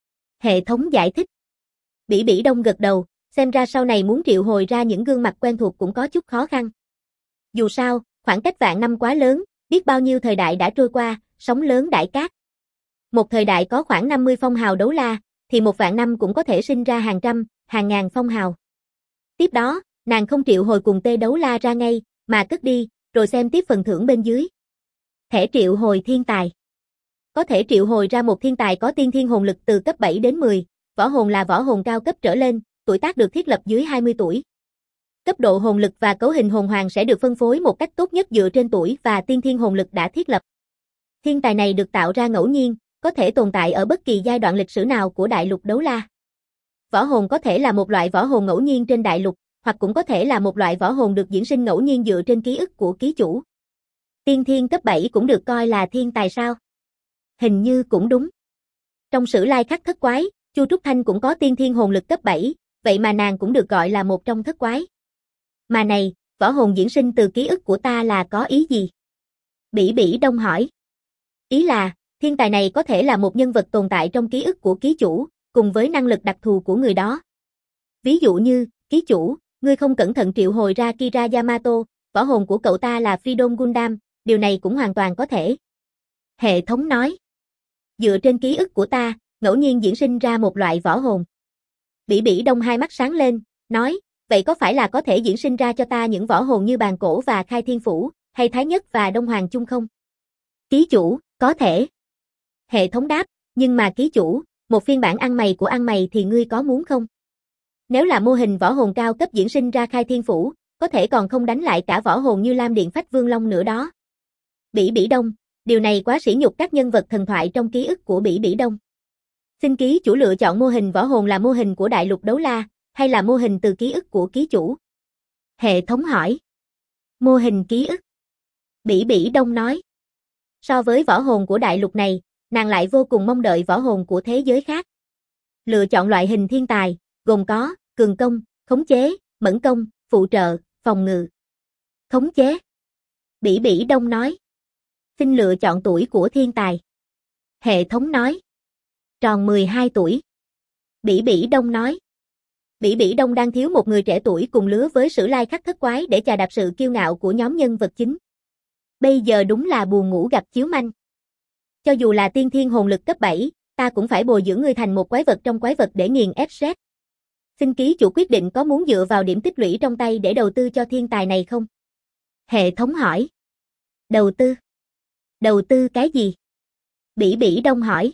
Hệ thống giải thích. Bỉ Bỉ Đông gật đầu, xem ra sau này muốn triệu hồi ra những gương mặt quen thuộc cũng có chút khó khăn. Dù sao, khoảng cách vạn năm quá lớn, biết bao nhiêu thời đại đã trôi qua, sóng lớn đãi cát. Một thời đại có khoảng 50 phong hào đấu la, thì 1 vạn năm cũng có thể sinh ra hàng trăm, hàng ngàn phong hào. Tiếp đó, nàng không triệu hồi cùng Tê đấu la ra ngay, mà cất đi, rồi xem tiếp phần thưởng bên dưới. Thẻ triệu hồi thiên tài. Có thể triệu hồi ra một thiên tài có tiên thiên hồn lực từ cấp 7 đến 10, võ hồn là võ hồn cao cấp trở lên, tuổi tác được thiết lập dưới 20 tuổi. Cấp độ hồn lực và cấu hình hồn hoàng sẽ được phân phối một cách tốt nhất dựa trên tuổi và tiên thiên hồn lực đã thiết lập. Thiên tài này được tạo ra ngẫu nhiên, có thể tồn tại ở bất kỳ giai đoạn lịch sử nào của đại lục đấu la. Võ hồn có thể là một loại võ hồn ngẫu nhiên trên đại lục, hoặc cũng có thể là một loại võ hồn được diễn sinh ngẫu nhiên dựa trên ký ức của ký chủ. Tiên thiên cấp 7 cũng được coi là thiên tài sao? Hình như cũng đúng. Trong sử lai khắc thất quái, Chu Trúc Thanh cũng có tiên thiên hồn lực cấp 7, vậy mà nàng cũng được gọi là một trong thất quái. Mà này, võ hồn diễn sinh từ ký ức của ta là có ý gì? Bỉ Bỉ Đông hỏi. Ý là, thiên tài này có thể là một nhân vật tồn tại trong ký ức của ký chủ, cùng với năng lực đặc thù của người đó. Ví dụ như, ký chủ, ngươi không cẩn thận triệu hồi ra Kira Yamato, võ hồn của cậu ta là Freedom Gundam, điều này cũng hoàn toàn có thể. Hệ thống nói. Dựa trên ký ức của ta, ngẫu nhiên diễn sinh ra một loại võ hồn. Bỉ Bỉ Đông hai mắt sáng lên, nói, vậy có phải là có thể diễn sinh ra cho ta những võ hồn như Bàn Cổ và Khai Thiên Phủ, hay Thái Nhất và Đông Hoàng chung không? Ký chủ, có thể. Hệ thống đáp, nhưng mà ký chủ, một phiên bản ăn mày của ăn mày thì ngươi có muốn không? Nếu là mô hình võ hồn cao cấp diễn sinh ra Khai Thiên Phủ, có thể còn không đánh lại cả võ hồn như Lam Điện Phách Vương Long nữa đó. Bỉ Bỉ Đông, điều này quá sỉ nhục các nhân vật thần thoại trong ký ức của Bỉ Bỉ Đông. Xin ký chủ lựa chọn mô hình võ hồn là mô hình của đại lục đấu la, hay là mô hình từ ký ức của ký chủ? Hệ thống hỏi. Mô hình ký ức. Bỉ Bỉ Đông nói. So với võ hồn của đại lục này, nàng lại vô cùng mong đợi võ hồn của thế giới khác. Lựa chọn loại hình thiên tài, gồm có, cường công, khống chế, mẫn công, phụ trợ, phòng ngự. Khống chế. Bỉ Bỉ Đông nói. Xin lựa chọn tuổi của thiên tài. Hệ thống nói. Tròn 12 tuổi. Bỉ Bỉ Đông nói. Bỉ Bỉ Đông đang thiếu một người trẻ tuổi cùng lứa với Sử Lai Khắc Thất Quái để chà đạp sự kiêu ngạo của nhóm nhân vật chính. Bây giờ đúng là buồn ngủ gặp chiếu manh. Cho dù là tiên thiên hồn lực cấp 7, ta cũng phải bồi dưỡng ngươi thành một quái vật trong quái vật để nghiền ép xét. Xin ký chủ quyết định có muốn dựa vào điểm tích lũy trong tay để đầu tư cho thiên tài này không? Hệ thống hỏi. Đầu tư? Đầu tư cái gì? Bỉ Bỉ Đông hỏi.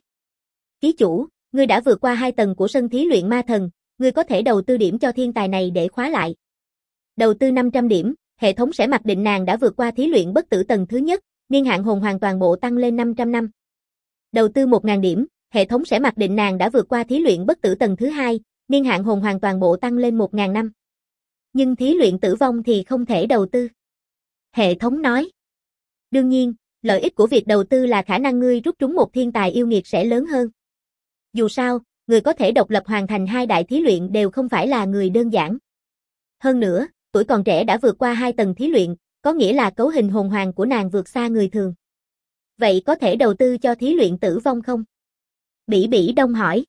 Ký chủ, ngươi đã vượt qua 2 tầng của sân thí luyện ma thần, ngươi có thể đầu tư điểm cho thiên tài này để khóa lại. Đầu tư 500 điểm, hệ thống sẽ mặc định nàng đã vượt qua thí luyện bất tử tầng thứ nhất, niên hạn hồn hoàn toàn bộ tăng lên 500 năm. Đầu tư 1000 điểm, hệ thống sẽ mặc định nàng đã vượt qua thí luyện bất tử tầng thứ hai, niên hạn hồn hoàn toàn bộ tăng lên 1000 năm. Nhưng thí luyện tử vong thì không thể đầu tư. Hệ thống nói. Đương nhiên, lợi ích của việc đầu tư là khả năng ngươi rút trúng một thiên tài yêu nghiệt sẽ lớn hơn. Dù sao, người có thể độc lập hoàn thành 2 đại thí luyện đều không phải là người đơn giản. Hơn nữa, tuổi còn trẻ đã vượt qua 2 tầng thí luyện, có nghĩa là cấu hình hồn hoàng của nàng vượt xa người thường. Vậy có thể đầu tư cho thí luyện tử vong không? Bỉ Bỉ Đông hỏi.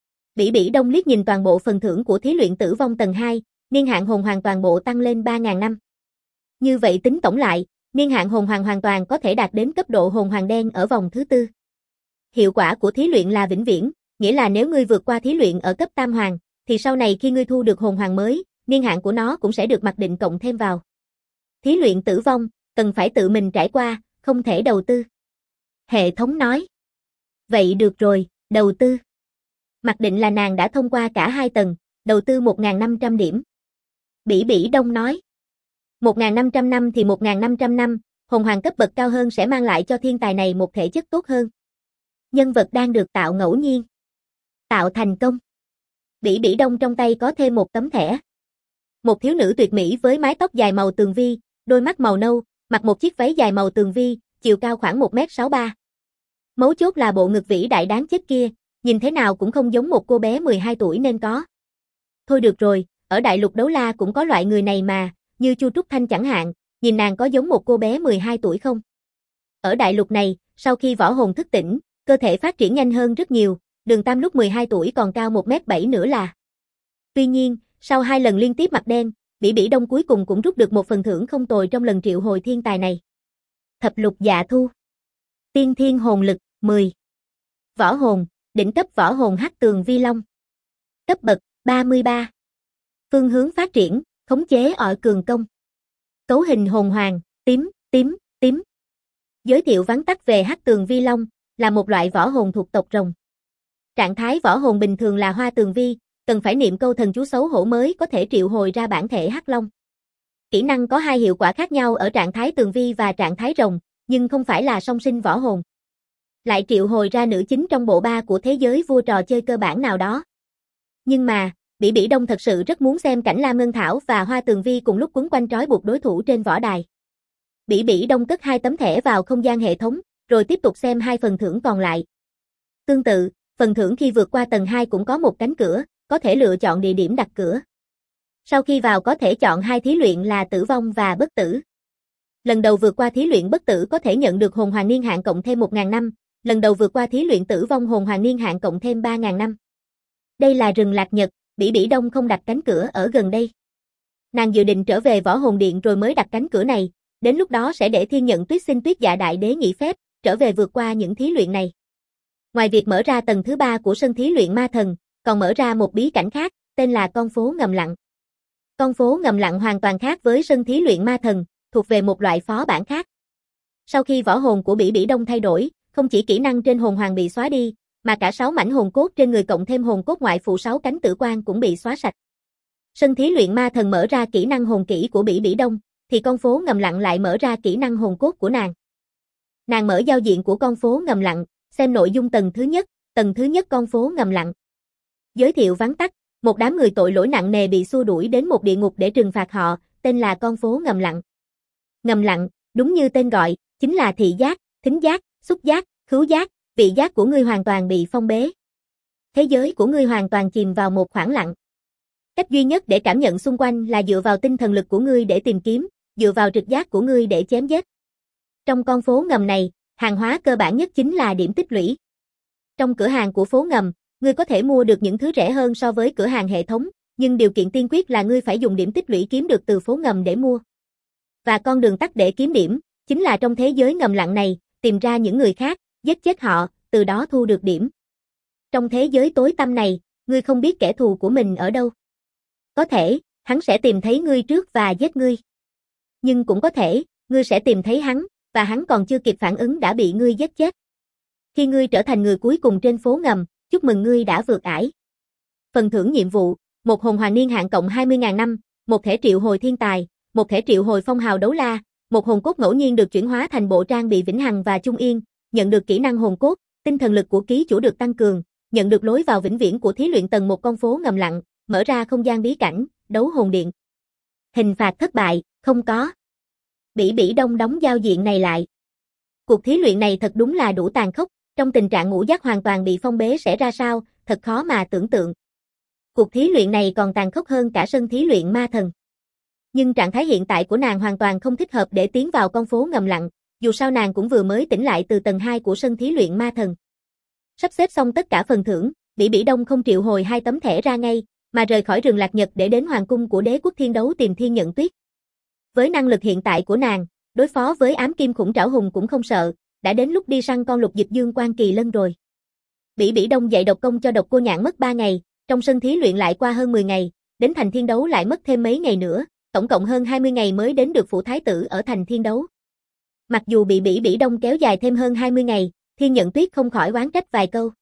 Bỉ Bỉ Đông liếc nhìn toàn bộ phần thưởng của thí luyện tử vong tầng 2, niên hạn hồn hoàng toàn bộ tăng lên 3000 năm. Như vậy tính tổng lại, niên hạn hồn hoàng hoàn toàn có thể đạt đến cấp độ hồn hoàng đen ở vòng thứ 4. Hiệu quả của thí luyện là vĩnh viễn, nghĩa là nếu ngươi vượt qua thí luyện ở cấp tam hoàng, thì sau này khi ngươi thu được hồn hoàng mới, niên hạn của nó cũng sẽ được mặc định cộng thêm vào. Thí luyện tử vong, cần phải tự mình trải qua, không thể đầu tư. Hệ thống nói. Vậy được rồi, đầu tư. Mặc định là nàng đã thông qua cả 2 tầng, đầu tư 1500 điểm. Bỉ Bỉ Đông nói. 1.500 năm thì 1.500 năm, hồn hoàng cấp bậc cao hơn sẽ mang lại cho thiên tài này một thể chất tốt hơn. Nhân vật đang được tạo ngẫu nhiên. Tạo thành công. Bỉ Bỉ Đông trong tay có thêm một tấm thẻ. Một thiếu nữ tuyệt mỹ với mái tóc dài màu tường vi, đôi mắt màu nâu, mặc một chiếc váy dài màu tường vi, chiều cao khoảng 1m63. Mấu chốt là bộ ngực vĩ đại đáng chết kia, nhìn thế nào cũng không giống một cô bé 12 tuổi nên có. Thôi được rồi, ở đại lục đấu la cũng có loại người này mà, như Chu Trúc Thanh chẳng hạn, nhìn nàng có giống một cô bé 12 tuổi không? Ở đại lục này, sau khi võ hồn thức tỉnh, cơ thể phát triển nhanh hơn rất nhiều, Đường Tam lúc 12 tuổi còn cao 1m7 nữa là. Tuy nhiên, sau 2 lần liên tiếp mặt đen, Bỉ Bỉ Đông cuối cùng cũng rút được một phần thưởng không tồi trong lần triệu hồi thiên tài này. Thập lục dạ thu. Tiên thiên hồn lực, 10. Võ hồn, đỉnh cấp võ hồn Hắc Tường Vi Long. Cấp bậc, 33. Phương hướng phát triển, khống chế ở cường công. Cấu hình hồn hoàng, tím, tím, tím. Giới thiệu vắn tắt về Hắc Tường Vi Long, là một loại võ hồn thuộc tộc rồng. Trạng thái võ hồn bình thường là Hoa Tường Vi, cần phải niệm câu thần chú xấu hổ mới có thể triệu hồi ra bản thể Hắc Long. Kỹ năng có 2 hiệu quả khác nhau ở trạng thái Tường Vi và trạng thái rồng, nhưng không phải là song sinh võ hồn. Lại triệu hồi ra nữ chính trong bộ ba của thế giới vua trò chơi cơ bản nào đó. Nhưng mà, Bỉ Bỉ Đông thật sự rất muốn xem cảnh Lam Ngân Thảo và Hoa Tường Vi cùng lúc quấn quanh trói buộc đối thủ trên võ đài. Bỉ Bỉ Đông cất 2 tấm thẻ vào không gian hệ thống, rồi tiếp tục xem 2 phần thưởng còn lại. Tương tự, phần thưởng khi vượt qua tầng 2 cũng có một cánh cửa, có thể lựa chọn địa điểm đặt cửa. Sau khi vào có thể chọn 2 thí luyện là tử vong và bất tử. Lần đầu vượt qua thí luyện bất tử có thể nhận được hồn hoàng niên hạn cộng thêm 1.000 năm, lần đầu vượt qua thí luyện tử vong hồn hoàng niên hạn cộng thêm 3.000 năm. Đây là rừng Lạc Nhật, Bỉ Bỉ Đông không đặt cánh cửa ở gần đây. Nàng dự định trở về Võ Hồn Điện rồi mới đặt cánh cửa này, đến lúc đó sẽ để Thiên Nhận Tuyết xin Tuyết Dạ Đại Đế nghỉ phép, trở về vượt qua những thí luyện này. Ngoài việc mở ra tầng thứ 3 của sân thí luyện ma thần, còn mở ra một bí cảnh khác, tên là con phố ngầm lặng. Con phố ngầm lặng hoàn toàn khác với sân thí luyện ma thần, thuộc về một loại phó bản khác. Sau khi võ hồn của Bỉ Bỉ Đông thay đổi, không chỉ kỹ năng trên hồn hoàng bị xóa đi, mà cả 6 mảnh hồn cốt trên người cộng thêm hồn cốt ngoại phụ 6 cánh tử quan cũng bị xóa sạch. Sân thí luyện ma thần mở ra kỹ năng hồn kỹ của Bỉ Bỉ Đông, thì con phố ngầm lặng lại mở ra kỹ năng hồn cốt của nàng. Nàng mở giao diện của con phố ngầm lặng, xem nội dung tầng thứ nhất con phố ngầm lặng. Giới thiệu vắn tắt, một đám người tội lỗi nặng nề bị xua đuổi đến một địa ngục để trừng phạt họ, tên là con phố ngầm lặng. Ngầm lặng, đúng như tên gọi, chính là thị giác, thính giác, xúc giác, khứu giác, vị giác của ngươi hoàn toàn bị phong bế. Thế giới của ngươi hoàn toàn chìm vào một khoảng lặng. Cách duy nhất để cảm nhận xung quanh là dựa vào tinh thần lực của ngươi để tìm kiếm, dựa vào trực giác của ngươi để chém giết. Trong con phố ngầm này, hàng hóa cơ bản nhất chính là điểm tích lũy. Trong cửa hàng của phố ngầm, ngươi có thể mua được những thứ rẻ hơn so với cửa hàng hệ thống, nhưng điều kiện tiên quyết là ngươi phải dùng điểm tích lũy kiếm được từ phố ngầm để mua. Và con đường tắt để kiếm điểm, chính là trong thế giới ngầm lặng này, tìm ra những người khác, giết chết họ, từ đó thu được điểm. Trong thế giới tối tăm này, ngươi không biết kẻ thù của mình ở đâu. Có thể, hắn sẽ tìm thấy ngươi trước và giết ngươi. Nhưng cũng có thể, ngươi sẽ tìm thấy hắn, và hắn còn chưa kịp phản ứng đã bị ngươi giết chết. Khi ngươi trở thành người cuối cùng trên phố ngầm, chúc mừng ngươi đã vượt ải. Phần thưởng nhiệm vụ, một hồn hoàng niên hạn cộng 20.000 năm, một thẻ triệu hồi thiên tài, một thẻ triệu hồi phong hào đấu la, một hồn cốt ngẫu nhiên được chuyển hóa thành bộ trang bị vĩnh hằng và trung yên, nhận được kỹ năng hồn cốt, tinh thần lực của ký chủ được tăng cường, nhận được lối vào vĩnh viễn của thí luyện tầng 1 con phố ngầm lặng, mở ra không gian bí cảnh, đấu hồn điện. Hình phạt thất bại, không có. Bỉ Bỉ Đông đóng giao diện này lại. Cuộc thí luyện này thật đúng là đủ tàn khốc, trong tình trạng ngũ giác hoàn toàn bị phong bế sẽ ra sao, thật khó mà tưởng tượng. Cuộc thí luyện này còn tàn khốc hơn cả sân thí luyện ma thần. Nhưng trạng thái hiện tại của nàng hoàn toàn không thích hợp để tiến vào con phố ngầm lặng, dù sao nàng cũng vừa mới tỉnh lại từ tầng 2 của sân thí luyện ma thần. Sắp xếp xong tất cả phần thưởng, Bỉ Bỉ Đông không triệu hồi 2 tấm thẻ ra ngay, mà rời khỏi rừng Lạc Nhật để đến hoàng cung của đế quốc Thiên Đấu tìm Thiên Nhận Tuyết. Với năng lực hiện tại của nàng, đối phó với ám kim khủng trảo hùng cũng không sợ, đã đến lúc đi săn con lục dịch dương quan kỳ lân rồi. Bỉ Bỉ Đông dạy độc công cho Độc Cô Nhạn mất 3 ngày, trong sân thí luyện lại qua hơn 10 ngày, đến thành Thiên Đấu lại mất thêm mấy ngày nữa, tổng cộng hơn 20 ngày mới đến được phủ thái tử ở thành Thiên Đấu. Mặc dù bị Bỉ Bỉ Đông kéo dài thêm hơn 20 ngày, Thiên Nhận Tuyết không khỏi oán trách vài câu.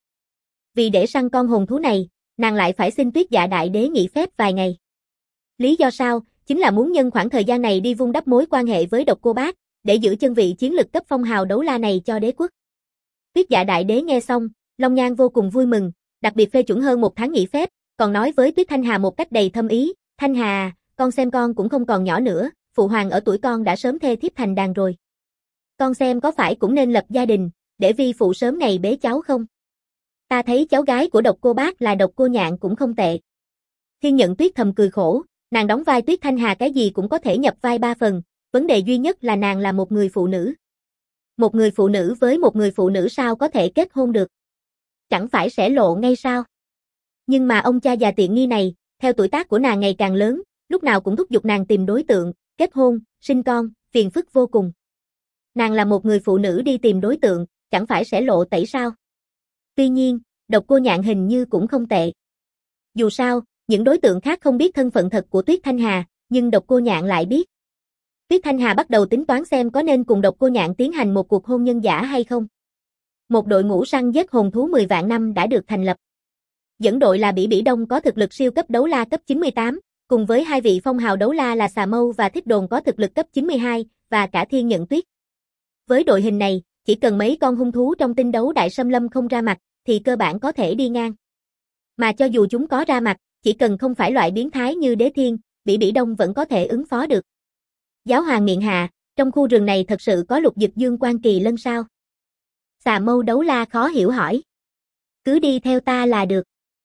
Vì để săn con hồn thú này, nàng lại phải xin Tuyết Dạ Đại Đế nghỉ phép vài ngày. Lý do sao, chính là muốn nhân khoảng thời gian này đi vun đắp mối quan hệ với Độc Cô Bác, để giữ chân vị chiến lực cấp phong hào đấu la này cho đế quốc. Tuyết Dạ Đại Đế nghe xong, Long Nhan vô cùng vui mừng, đặc biệt phê chuẩn hơn 1 tháng nghỉ phép, còn nói với Tuyết Thanh Hà một cách đầy thâm ý, Thanh Hà, con xem con cũng không còn nhỏ nữa, phụ hoàng ở tuổi con đã sớm thê thiếp thành đàn rồi. Con xem có phải cũng nên lập gia đình, để vi phụ sớm ngày bế cháu không? Ta thấy cháu gái của Độc Cô Bác là Độc Cô Nhạn cũng không tệ. Thiên Nhận Tuyết thầm cười khổ, nàng đóng vai Tuyết Thanh Hà cái gì cũng có thể nhập vai 3 phần, vấn đề duy nhất là nàng là một người phụ nữ. Một người phụ nữ với một người phụ nữ sao có thể kết hôn được? Chẳng phải sẽ lộ ngay sao? Nhưng mà ông cha già tiện nghi này, theo tuổi tác của nàng ngày càng lớn, lúc nào cũng thúc giục nàng tìm đối tượng, kết hôn, sinh con, phiền phức vô cùng. Nàng là một người phụ nữ đi tìm đối tượng, chẳng phải sẽ lộ tẩy sao? Tuy nhiên, Độc Cô Nhạn hình như cũng không tệ. Dù sao, những đối tượng khác không biết thân phận thật của Tuyết Thanh Hà, nhưng Độc Cô Nhạn lại biết. Tuyết Thanh Hà bắt đầu tính toán xem có nên cùng Độc Cô Nhạn tiến hành một cuộc hôn nhân giả hay không. Một đội ngũ săn giết hồn thú 10 vạn năm đã được thành lập. Dẫn đội là Bỉ Bỉ Đông có thực lực siêu cấp đấu la cấp 98, cùng với 2 vị phong hào đấu la là Xà Mâu và Thích Đồn có thực lực cấp 92, và cả Thiên Nhận Tuyết. Với đội hình này, chỉ cần mấy con hung thú trong tinh đấu đại xâm lâm không ra mặt, thì cơ bản có thể đi ngang. Mà cho dù chúng có ra mặt, chỉ cần không phải loại biến thái như Đế Thiên, Bỉ Bỉ Đông vẫn có thể ứng phó được. Giáo hoàng miệng hạ, trong khu rừng này thật sự có Lục Dực Dương Quan Kỳ Lân sao? Xà Mâu đấu la khó hiểu hỏi. Cứ đi theo ta là được.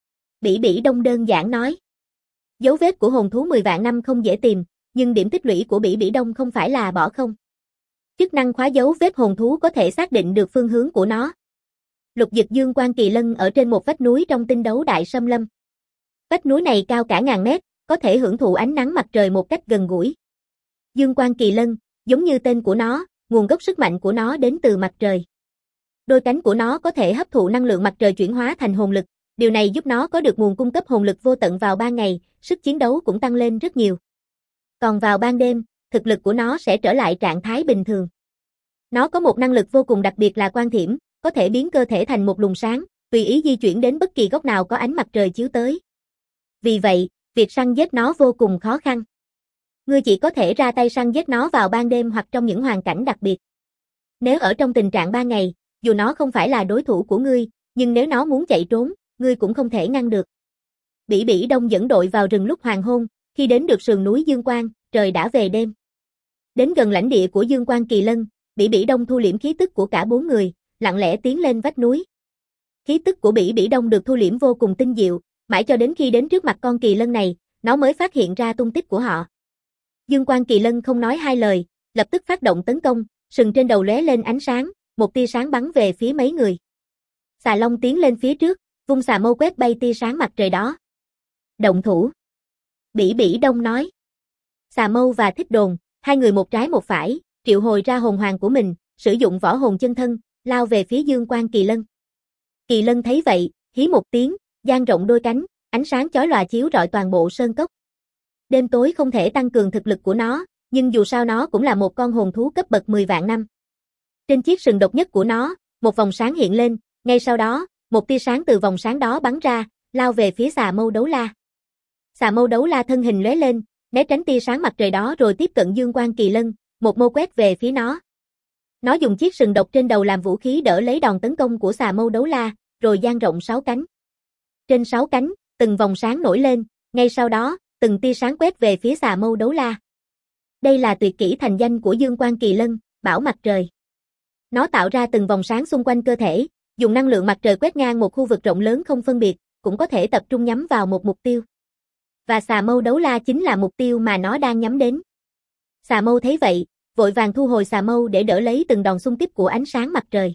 Bỉ Bỉ Đông đơn giản nói. Dấu vết của hồn thú 10 vạn năm không dễ tìm, nhưng điểm tích lũy của Bỉ Bỉ Đông không phải là bỏ không. Chức năng khóa dấu vết hồn thú có thể xác định được phương hướng của nó. Lục Dực Dương Quan Kỳ Lân ở trên một vách núi trong tinh đấu đại xâm lâm. Vách núi này cao cả ngàn mét, có thể hưởng thụ ánh nắng mặt trời một cách gần gũi. Dương Quan Kỳ Lân, giống như tên của nó, nguồn gốc sức mạnh của nó đến từ mặt trời. Đôi cánh của nó có thể hấp thụ năng lượng mặt trời chuyển hóa thành hồn lực, điều này giúp nó có được nguồn cung cấp hồn lực vô tận vào ban ngày, sức chiến đấu cũng tăng lên rất nhiều. Còn vào ban đêm, thực lực của nó sẽ trở lại trạng thái bình thường. Nó có một năng lực vô cùng đặc biệt là quang thiểm, có thể biến cơ thể thành một luồng sáng, tùy ý di chuyển đến bất kỳ góc nào có ánh mặt trời chiếu tới. Vì vậy, việc săn giết nó vô cùng khó khăn. Ngươi chỉ có thể ra tay săn giết nó vào ban đêm hoặc trong những hoàn cảnh đặc biệt. Nếu ở trong tình trạng ban ngày, dù nó không phải là đối thủ của ngươi, nhưng nếu nó muốn chạy trốn, ngươi cũng không thể ngăn được. Bỉ Bỉ Đông dẫn đội vào rừng lúc hoàng hôn, khi đến được sườn núi Dương Quang, trời đã về đêm. Đến gần lãnh địa của Dương Quan Kỳ Lân, Bỉ Bỉ Đông thu liễm khí tức của cả 4 người, lặng lẽ tiến lên vách núi. Khí tức của Bỉ Bỉ Đông được thu liễm vô cùng tinh diệu, mãi cho đến khi đến trước mặt con kỳ lân này, nó mới phát hiện ra tung tích của họ. Dương Quan Kỳ Lân không nói hai lời, lập tức phát động tấn công, sừng trên đầu lóe lên ánh sáng, một tia sáng bắn về phía mấy người. Xà Long tiến lên phía trước, vung xà mâu quét bay tia sáng mặt trời đó. Động thủ. Bỉ Bỉ Đông nói. Xà Mâu và Thích Đồn, 2 người một trái một phải, triệu hồi ra hồn hoàng của mình, sử dụng võ hồn chân thân, lao về phía Dương Quan Kỳ Lân. Kỳ Lân thấy vậy, hí một tiếng, dang rộng đôi cánh, ánh sáng chói lòa chiếu rọi toàn bộ sơn cốc. Đêm tối không thể tăng cường thực lực của nó, nhưng dù sao nó cũng là một con hồn thú cấp bậc 10 vạn năm. Trên chiếc sừng độc nhất của nó, một vòng sáng hiện lên, ngay sau đó, một tia sáng từ vòng sáng đó bắn ra, lao về phía Xà Mâu đấu la. Xà Mâu đấu la thân hình lóe lên, né tránh tia sáng mặt trời đó rồi tiếp cận Dương Quan Kỳ Lân, một mâu quét về phía nó. Nó dùng chiếc sừng độc trên đầu làm vũ khí đỡ lấy đòn tấn công của Xà Mâu đấu la, rồi dang rộng 6 cánh. Trên 6 cánh, từng vòng sáng nổi lên, ngay sau đó, từng tia sáng quét về phía Xà Mâu đấu la. Đây là tuyệt kỹ thành danh của Dương Quan Kỳ Lân, Bảo Mặt Trời. Nó tạo ra từng vòng sáng xung quanh cơ thể, dùng năng lượng mặt trời quét ngang một khu vực rộng lớn không phân biệt, cũng có thể tập trung nhắm vào một mục tiêu. Và Xà Mâu đấu la chính là mục tiêu mà nó đang nhắm đến. Xà Mâu thấy vậy, vội vàng thu hồi xà mâu để đỡ lấy từng đòn xung kích của ánh sáng mặt trời.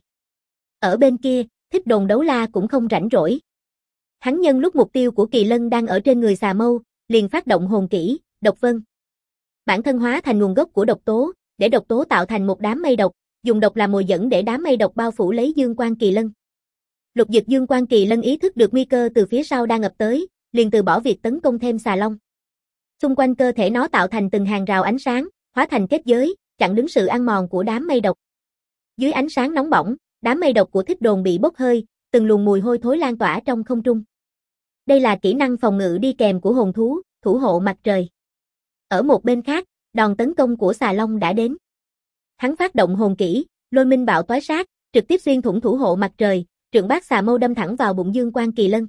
Ở bên kia, Thích Đồn đấu la cũng không rảnh rỗi. Hắn nhân lúc mục tiêu của Kỳ Lân đang ở trên người xà mâu, liền phát động hồn kỹ, độc vân. Bản thân hóa thành nguồn gốc của độc tố, để độc tố tạo thành một đám mây độc, dùng độc làm mồi dẫn để đám mây độc bao phủ lấy Dương Quan Kỳ Lân. Lục Dực Dương Quan Kỳ Lân ý thức được nguy cơ từ phía sau đang ập tới, liền từ bỏ việc tấn công thêm xà long. Xung quanh cơ thể nó tạo thành từng hàng rào ánh sáng, hóa thành kết giới, chặn đứng sự ăn mòn của đám mây độc. Dưới ánh sáng nóng bỏng, đám mây độc của Thích Đồn bị bốc hơi, từng luồng mùi hôi thối lan tỏa trong không trung. Đây là kỹ năng phòng ngự đi kèm của hồn thú, thủ hộ mặt trời. Ở một bên khác, đòn tấn công của xà long đã đến. Hắn phát động hồn kỹ, lôi minh bạo toái sát, trực tiếp xuyên thủng thủ hộ mặt trời, trượng bát xà mâu đâm thẳng vào bụng Dương Quan Kỳ Lân.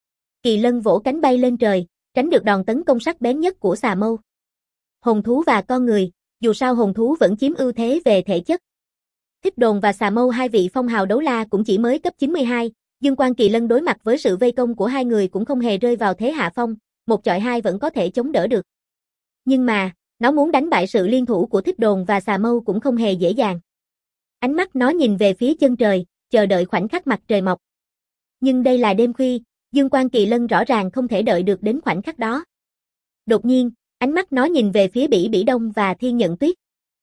Kỳ Lân vỗ cánh bay lên trời, tránh được đòn tấn công sắc bén nhất của xà mâu. Hồn thú và con người, dù sao hồn thú vẫn chiếm ưu thế về thể chất. Thích Đồn và xà mâu hai vị phong hào đấu la cũng chỉ mới cấp 92, Dương Quan Kỳ Lân đối mặt với sự vây công của hai người cũng không hề rơi vào thế hạ phong, một chọi hai vẫn có thể chống đỡ được. Nhưng mà, nó muốn đánh bại sự liên thủ của Thích Đồn và xà mâu cũng không hề dễ dàng. Ánh mắt nó nhìn về phía chân trời, chờ đợi khoảnh khắc mặt trời mọc. Nhưng đây là đêm khuya, Dương Quan Kỳ Lân rõ ràng không thể đợi được đến khoảnh khắc đó. Đột nhiên, ánh mắt nó nhìn về phía Bỉ Bỉ Đông và Thiên Nhận Tuyết.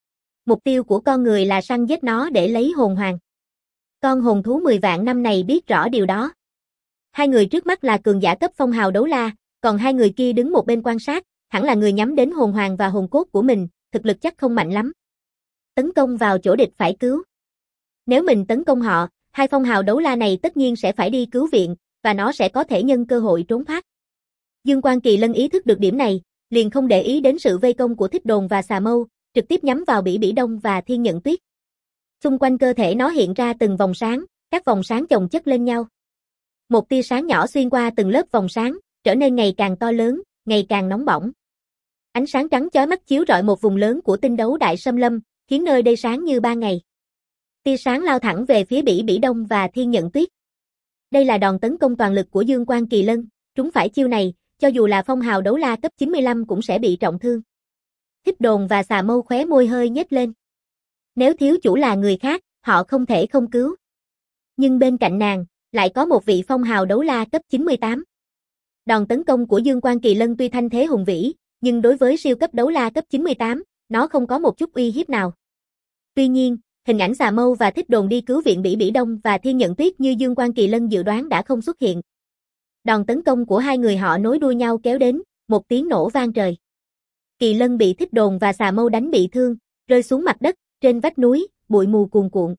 Mục tiêu của con người là săn giết nó để lấy hồn hoàng. Con hồn thú 10 vạn năm này biết rõ điều đó. Hai người trước mắt là cường giả cấp phong hào đấu la, còn hai người kia đứng một bên quan sát, hẳn là người nhắm đến hồn hoàng và hồn cốt của mình, thực lực chắc không mạnh lắm. Tấn công vào chỗ địch phải cứu. Nếu mình tấn công họ, hai phong hào đấu la này tất nhiên sẽ phải đi cứu viện, và nó sẽ có thể nhân cơ hội trốn thoát. Dương Quan Kỳ Lân ý thức được điểm này, liền không để ý đến sự vây công của Thích Đồn và xà mâu, trực tiếp nhắm vào Bỉ Bỉ Đông và Thiên Nhận Tuyết. Xung quanh cơ thể nó hiện ra từng vòng sáng, các vòng sáng chồng chất lên nhau. Một tia sáng nhỏ xuyên qua từng lớp vòng sáng, trở nên ngày càng to lớn, ngày càng nóng bỏng. Ánh sáng trắng chói mắt chiếu rọi một vùng lớn của tinh đấu đại xâm lâm, khiến nơi đây sáng như ban ngày. Tia sáng lao thẳng về phía Bỉ Bỉ Đông và Thiên Nhận Tuyết. Đây là đòn tấn công toàn lực của Dương Quan Kỳ Lân, trúng phải chiêu này, cho dù là phong hào đấu la cấp 95 cũng sẽ bị trọng thương. Thích Đồn và xà mâu khóe môi hơi nhếch lên. Nếu thiếu chủ là người khác, họ không thể không cứu. Nhưng bên cạnh nàng, lại có một vị phong hào đấu la cấp 98. Đòn tấn công của Dương Quan Kỳ Lân tuy thanh thế hùng vĩ, nhưng đối với siêu cấp đấu la cấp 98, nó không có một chút uy hiếp nào. Tuy nhiên, hình ảnh xà mâu và Thích Đồn đi cứu viện Bỉ Bỉ Đông và Thiên Nhận Tuyết như Dương Quan Kỳ Lân dự đoán đã không xuất hiện. Đòn tấn công của hai người họ nối đuôi nhau kéo đến, một tiếng nổ vang trời. Kỳ Lân bị Thích Đồn và xà mâu đánh bị thương, rơi xuống mặt đất, trên vách núi, bụi mù cuồn cuộn.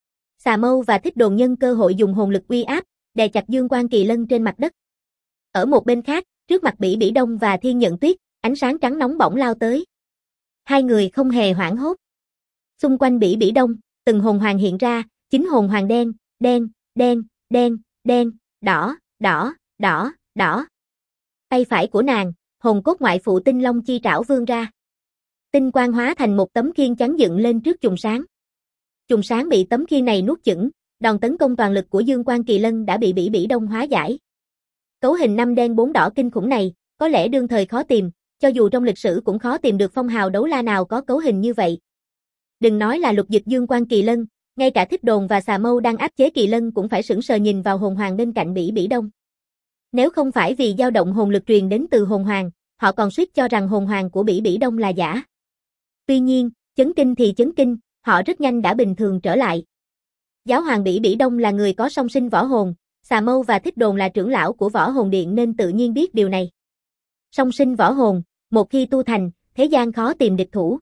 Xà mâu và Thích Đồn nhân cơ hội dùng hồn lực uy áp, đè chặt Dương Quan Kỳ Lân trên mặt đất. Ở một bên khác, trước mặt Bỉ Bỉ Đông và Thiên Nhận Tuyết, ánh sáng trắng nóng bỏng lao tới. Hai người không hề hoảng hốt. Xung quanh Bỉ Bỉ Đông, từng hồn hoàng hiện ra, 9 hồn hoàng đen, đen, đen, đen, đen, đỏ, đỏ, đỏ, đỏ. Tay phải của nàng, hồn cốt ngoại phụ tinh long chi trảo vươn ra. Tinh quang hóa thành một tấm khiên chắn dựng lên trước chùm sáng. Chùm sáng bị tấm khiên này nuốt chửng, đòn tấn công toàn lực của Dương Quan Kỳ Lân đã bị Bỉ Bỉ Đông hóa giải. Cấu hình 5 đen 4 đỏ kinh khủng này, có lẽ đương thời khó tìm, cho dù trong lịch sử cũng khó tìm được phong hào đấu la nào có cấu hình như vậy. Đừng nói là lục dịch Dương Quan Kỳ Lân, ngay cả Thích Đồn và xà mâu đang áp chế Kỳ Lân cũng phải sững sờ nhìn vào hồn hoàng bên cạnh Bỉ Bỉ Đông. Nếu không phải vì dao động hồn lực truyền đến từ hồn hoàng, họ còn suýt cho rằng hồn hoàng của Bỉ Bỉ Đông là giả. Tuy nhiên, chấn kinh thì chấn kinh, họ rất nhanh đã bình thường trở lại. Giáo hoàng Bỉ Bỉ Đông là người có song sinh võ hồn, xà mâu và Thích Đồn là trưởng lão của võ hồn điện nên tự nhiên biết điều này. Song sinh võ hồn, một khi tu thành, thế gian khó tìm địch thủ.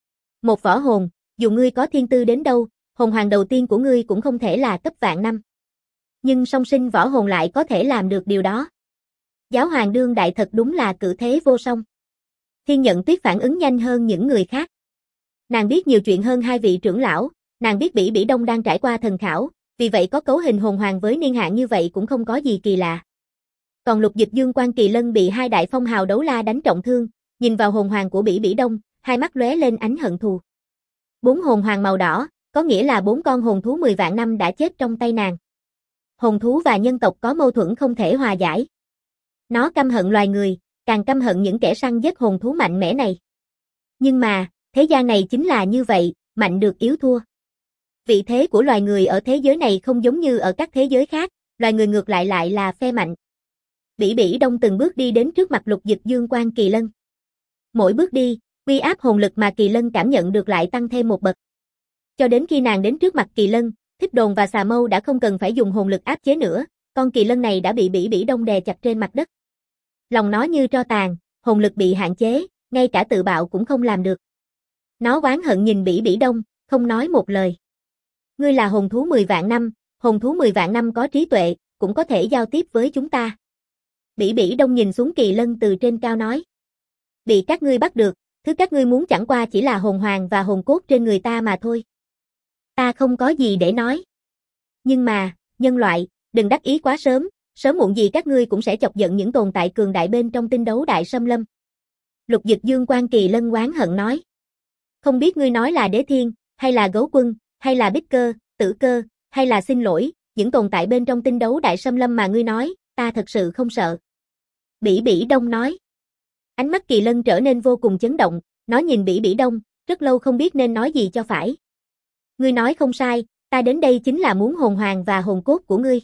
Một võ hồn, dù ngươi có thiên tư đến đâu, hồn hoàng đầu tiên của ngươi cũng không thể là cấp vạn năm. Nhưng song sinh võ hồn lại có thể làm được điều đó. Giáo hoàng đương đại thật đúng là cử thế vô song. Thiên Nhận Tuyết phản ứng nhanh hơn những người khác. Nàng biết nhiều chuyện hơn hai vị trưởng lão, nàng biết Bỉ Bỉ Đông đang trải qua thần khảo, vì vậy có cấu hình hồn hoàng với niên hạn như vậy cũng không có gì kỳ lạ. Còn lục dịch Dương Quan Kỳ Lân bị hai đại phong hào đấu la đánh trọng thương, nhìn vào hồn hoàng của Bỉ Bỉ Đông, hai mắt lóe lên ánh hận thù. 4 hồn hoàng màu đỏ, có nghĩa là 4 con hồn thú 10 vạn năm đã chết trong tay nàng. Hồn thú và nhân tộc có mâu thuẫn không thể hòa giải. Nó căm hận loài người, càng căm hận những kẻ săn giết hồn thú mạnh mẽ này. Nhưng mà, thế gian này chính là như vậy, mạnh được yếu thua. Vị thế của loài người ở thế giới này không giống như ở các thế giới khác, loài người ngược lại là phe mạnh. Bỉ Bỉ Đông từng bước đi đến trước mặt lục dịch Dương Quan Kỳ Lân. Mỗi bước đi, uy áp hồn lực mà Kỳ Lân cảm nhận được lại tăng thêm một bậc. Cho đến khi nàng đến trước mặt Kỳ Lân, Thích Đồn và xà mâu đã không cần phải dùng hồn lực áp chế nữa, con Kỳ Lân này đã bị Bỉ Bỉ Đông đè chặt trên mặt đất. Lòng nó như tro tàn, hồn lực bị hạn chế, ngay cả tự bạo cũng không làm được. Nó oán hận nhìn Bỉ Bỉ Đông, không nói một lời. Ngươi là hồn thú 10 vạn năm, hồn thú 10 vạn năm có trí tuệ, cũng có thể giao tiếp với chúng ta. Bỉ Bỉ Đông nhìn xuống Kỳ Lân từ trên cao nói. Bị các ngươi bắt được, Thứ các ngươi muốn chẳng qua chỉ là hồn hoàng và hồn cốt trên người ta mà thôi. Ta không có gì để nói. Nhưng mà, nhân loại, đừng đắc ý quá sớm, sớm muộn gì các ngươi cũng sẽ chọc giận những tồn tại cường đại bên trong tinh đấu đại xâm lâm. Lục Dực Dương Quan Kỳ Lân oán hận nói. Không biết ngươi nói là Đế Thiên, hay là Gấu Quân, hay là Bích Cơ, Tử Cơ, hay là xin lỗi, những tồn tại bên trong tinh đấu đại xâm lâm mà ngươi nói, ta thật sự không sợ. Bỉ Bỉ Đông nói. Ánh mắt Kỳ Lân trở nên vô cùng chấn động, nó nhìn Bỉ Bỉ Đông, rất lâu không biết nên nói gì cho phải. Ngươi nói không sai, ta đến đây chính là muốn hồn hoàng và hồn cốt của ngươi.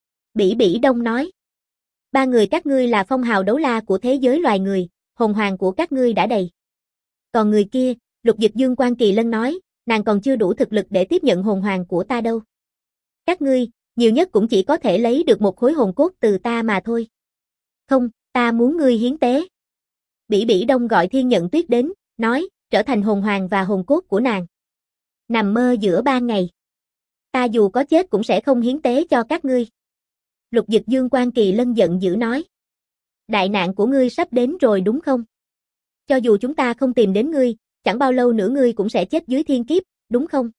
Bỉ Bỉ Đông nói. Ba người các ngươi là phong hào đấu la của thế giới loài người, hồn hoàng của các ngươi đã đầy. Còn người kia, Lục Dực Dương Quan Kỳ Lân nói, nàng còn chưa đủ thực lực để tiếp nhận hồn hoàng của ta đâu. Các ngươi, nhiều nhất cũng chỉ có thể lấy được một khối hồn cốt từ ta mà thôi. Không, ta muốn ngươi hiến tế. Bỉ Bỉ Đông gọi Thiên Nhận Tuyết đến, nói, trở thành hồn hoàng và hồn cốt của nàng. Nằm mơ giữa ban ngày. Ta dù có chết cũng sẽ không hiến tế cho các ngươi. Lục Dực Dương Quan Kỳ Lân giận dữ nói. Đại nạn của ngươi sắp đến rồi đúng không? Cho dù chúng ta không tìm đến ngươi, chẳng bao lâu nữa ngươi cũng sẽ chết dưới thiên kiếp, đúng không?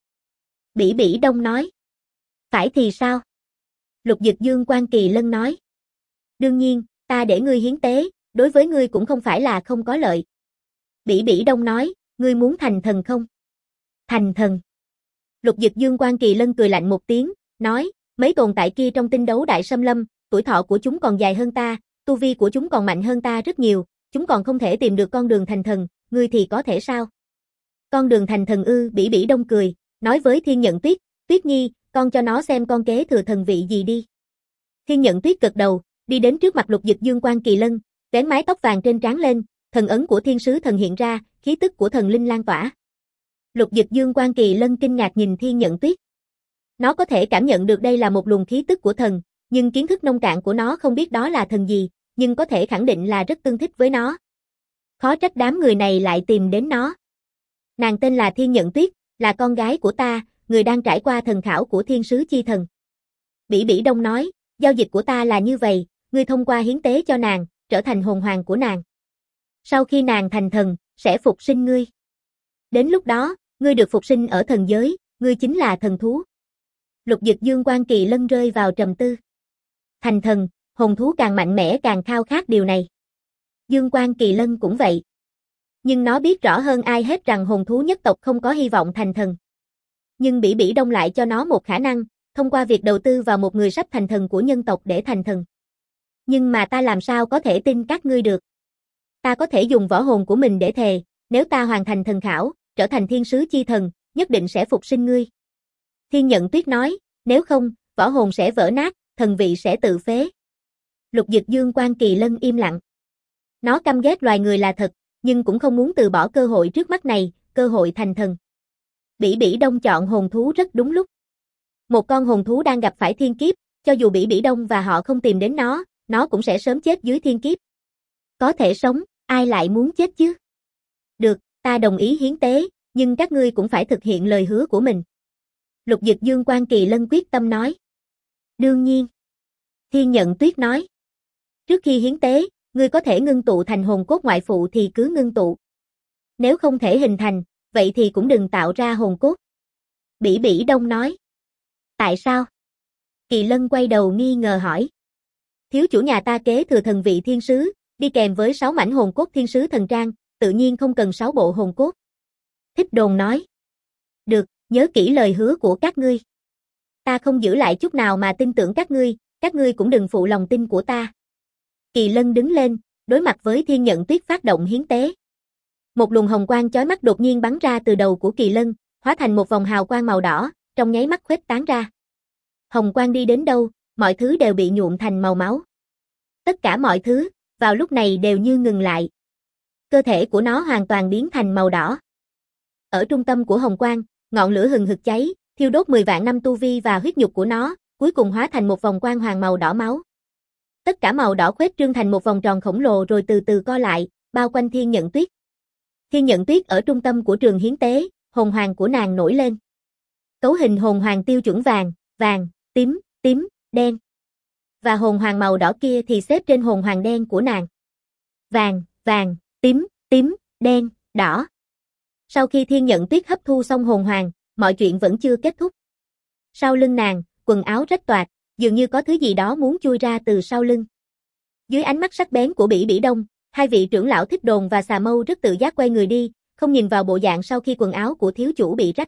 Bỉ Bỉ Đông nói. Phải thì sao? Lục Dực Dương Quan Kỳ Lân nói. Đương nhiên, ta để ngươi hiến tế, đối với ngươi cũng không phải là không có lợi. Bỉ Bỉ Đông nói, ngươi muốn thành thần không? Thành thần. Lục Dực Dương Quan Kỳ Lân cười lạnh một tiếng, nói, mấy tồn tại kia trong tinh đấu đại xâm lâm, tuổi thọ của chúng còn dài hơn ta, tu vi của chúng còn mạnh hơn ta rất nhiều, chúng còn không thể tìm được con đường thành thần, ngươi thì có thể sao? Con đường thành thần ư? Bỉ Bỉ Đông cười, nói với Thiên Nhận Tuyết, Tuyết Nhi, con cho nó xem con kế thừa thần vị gì đi. Thiên Nhận Tuyết gật đầu, đi đến trước mặt Lục Dực Dương Quan Kỳ Lân, vén mái tóc vàng trên trán lên, thần ấn của Thiên Sứ Thần hiện ra, khí tức của thần linh lan tỏa. Lục Dực Dương Quan Kỳ Lân kinh ngạc nhìn Thiên Nhận Tuyết. Nó có thể cảm nhận được đây là một luồng khí tức của thần, nhưng kiến thức nông cạn của nó không biết đó là thần gì, nhưng có thể khẳng định là rất tương thích với nó. Khó trách đám người này lại tìm đến nó. Nàng tên là Thiên Nhận Tuyết, là con gái của ta, người đang trải qua thần khảo của Thiên Sứ Chi Thần. Bỉ Bỉ Đông nói, giao dịch của ta là như vậy, ngươi thông qua hiến tế cho nàng, trở thành hồn hoàng của nàng. Sau khi nàng thành thần, sẽ phục sinh ngươi. Đến lúc đó, ngươi được phục sinh ở thần giới, ngươi chính là thần thú. Lục Dực Dương Quan Kỳ Lân rơi vào trầm tư. Thành thần, hồn thú càng mạnh mẽ càng khao khát điều này. Dương Quan Kỳ Lân cũng vậy. Nhưng nó biết rõ hơn ai hết rằng hồn thú nhất tộc không có hy vọng thành thần. Nhưng Bỉ Bỉ Đông lại cho nó một khả năng, thông qua việc đầu tư vào một người sắp thành thần của nhân tộc để thành thần. Nhưng mà ta làm sao có thể tin các ngươi được? Ta có thể dùng võ hồn của mình để thề, nếu ta hoàn thành thần khảo, trở thành Thiên Sứ Chi Thần, nhất định sẽ phục sinh ngươi. Thiên Nhận Tuyết nói, nếu không, võ hồn sẽ vỡ nát, thần vị sẽ tự phế. Lục Dực Dương Quan Kỳ Lân im lặng. Nó căm ghét loài người là thật, nhưng cũng không muốn từ bỏ cơ hội trước mắt này, cơ hội thành thần. Bỉ Bỉ Đông chọn hồn thú rất đúng lúc. Một con hồn thú đang gặp phải thiên kiếp, cho dù Bỉ Bỉ Đông và họ không tìm đến nó cũng sẽ sớm chết dưới thiên kiếp. Có thể sống, ai lại muốn chết chứ? Được, ta đồng ý hiến tế, nhưng các ngươi cũng phải thực hiện lời hứa của mình. Lục Dực Dương Quan Kỳ Lân quyết tâm nói. Đương nhiên. Thiên Nhận Tuyết nói. Trước khi hiến tế, ngươi có thể ngưng tụ thành hồn cốt ngoại phụ thì cứ ngưng tụ. Nếu không thể hình thành, vậy thì cũng đừng tạo ra hồn cốt. Bỉ Bỉ Đông nói. Tại sao? Kỳ Lân quay đầu nghi ngờ hỏi. Thiếu chủ nhà ta kế thừa thần vị thiên sứ, đi kèm với 6 mảnh hồn cốt thiên sứ thần trang, tự nhiên không cần 6 bộ hồn cốt. Thích Đồn nói. Được, nhớ kỹ lời hứa của các ngươi. Ta không giữ lại chút nào mà tin tưởng các ngươi cũng đừng phụ lòng tin của ta. Kỳ Lân đứng lên, đối mặt với Thiên Nhận Tuyết phát động hiến tế. Một luồng hồng quang chói mắt đột nhiên bắn ra từ đầu của Kỳ Lân, hóa thành một vòng hào quang màu đỏ, trong nháy mắt khuếch tán ra. Hồng quang đi đến đâu, mọi thứ đều bị nhuộm thành màu máu. Tất cả mọi thứ, vào lúc này đều như ngừng lại. Cơ thể của nó hoàn toàn biến thành màu đỏ. Ở trung tâm của hồng quang, ngọn lửa hừng hực cháy, thiêu đốt 10 vạn năm tu vi và huyết nhục của nó, cuối cùng hóa thành một vòng quang hoàng màu đỏ máu. Tất cả màu đỏ khuếch trương thành một vòng tròn khổng lồ rồi từ từ co lại, bao quanh Thiên Nhận Tuyết. Thiên Nhận Tuyết ở trung tâm của trường hiến tế, hồn hoàng của nàng nổi lên. Cấu hình hồn hoàng tiêu chuẩn vàng, vàng, tím, tím, đen. Và hồn hoàng màu đỏ kia thì xếp trên hồn hoàng đen của nàng. Vàng, vàng, tím, tím, đen, đỏ. Sau khi Thiên Nhận Tuyết hấp thu xong hồn hoàng, mọi chuyện vẫn chưa kết thúc. Sau lưng nàng, quần áo rách toạc, dường như có thứ gì đó muốn chui ra từ sau lưng. Dưới ánh mắt sắc bén của Bỉ Bỉ Đông, hai vị trưởng lão Thích Đồn và Xà Mâu rất tự giác quay người đi, không nhìn vào bộ dạng sau khi quần áo của thiếu chủ bị rách.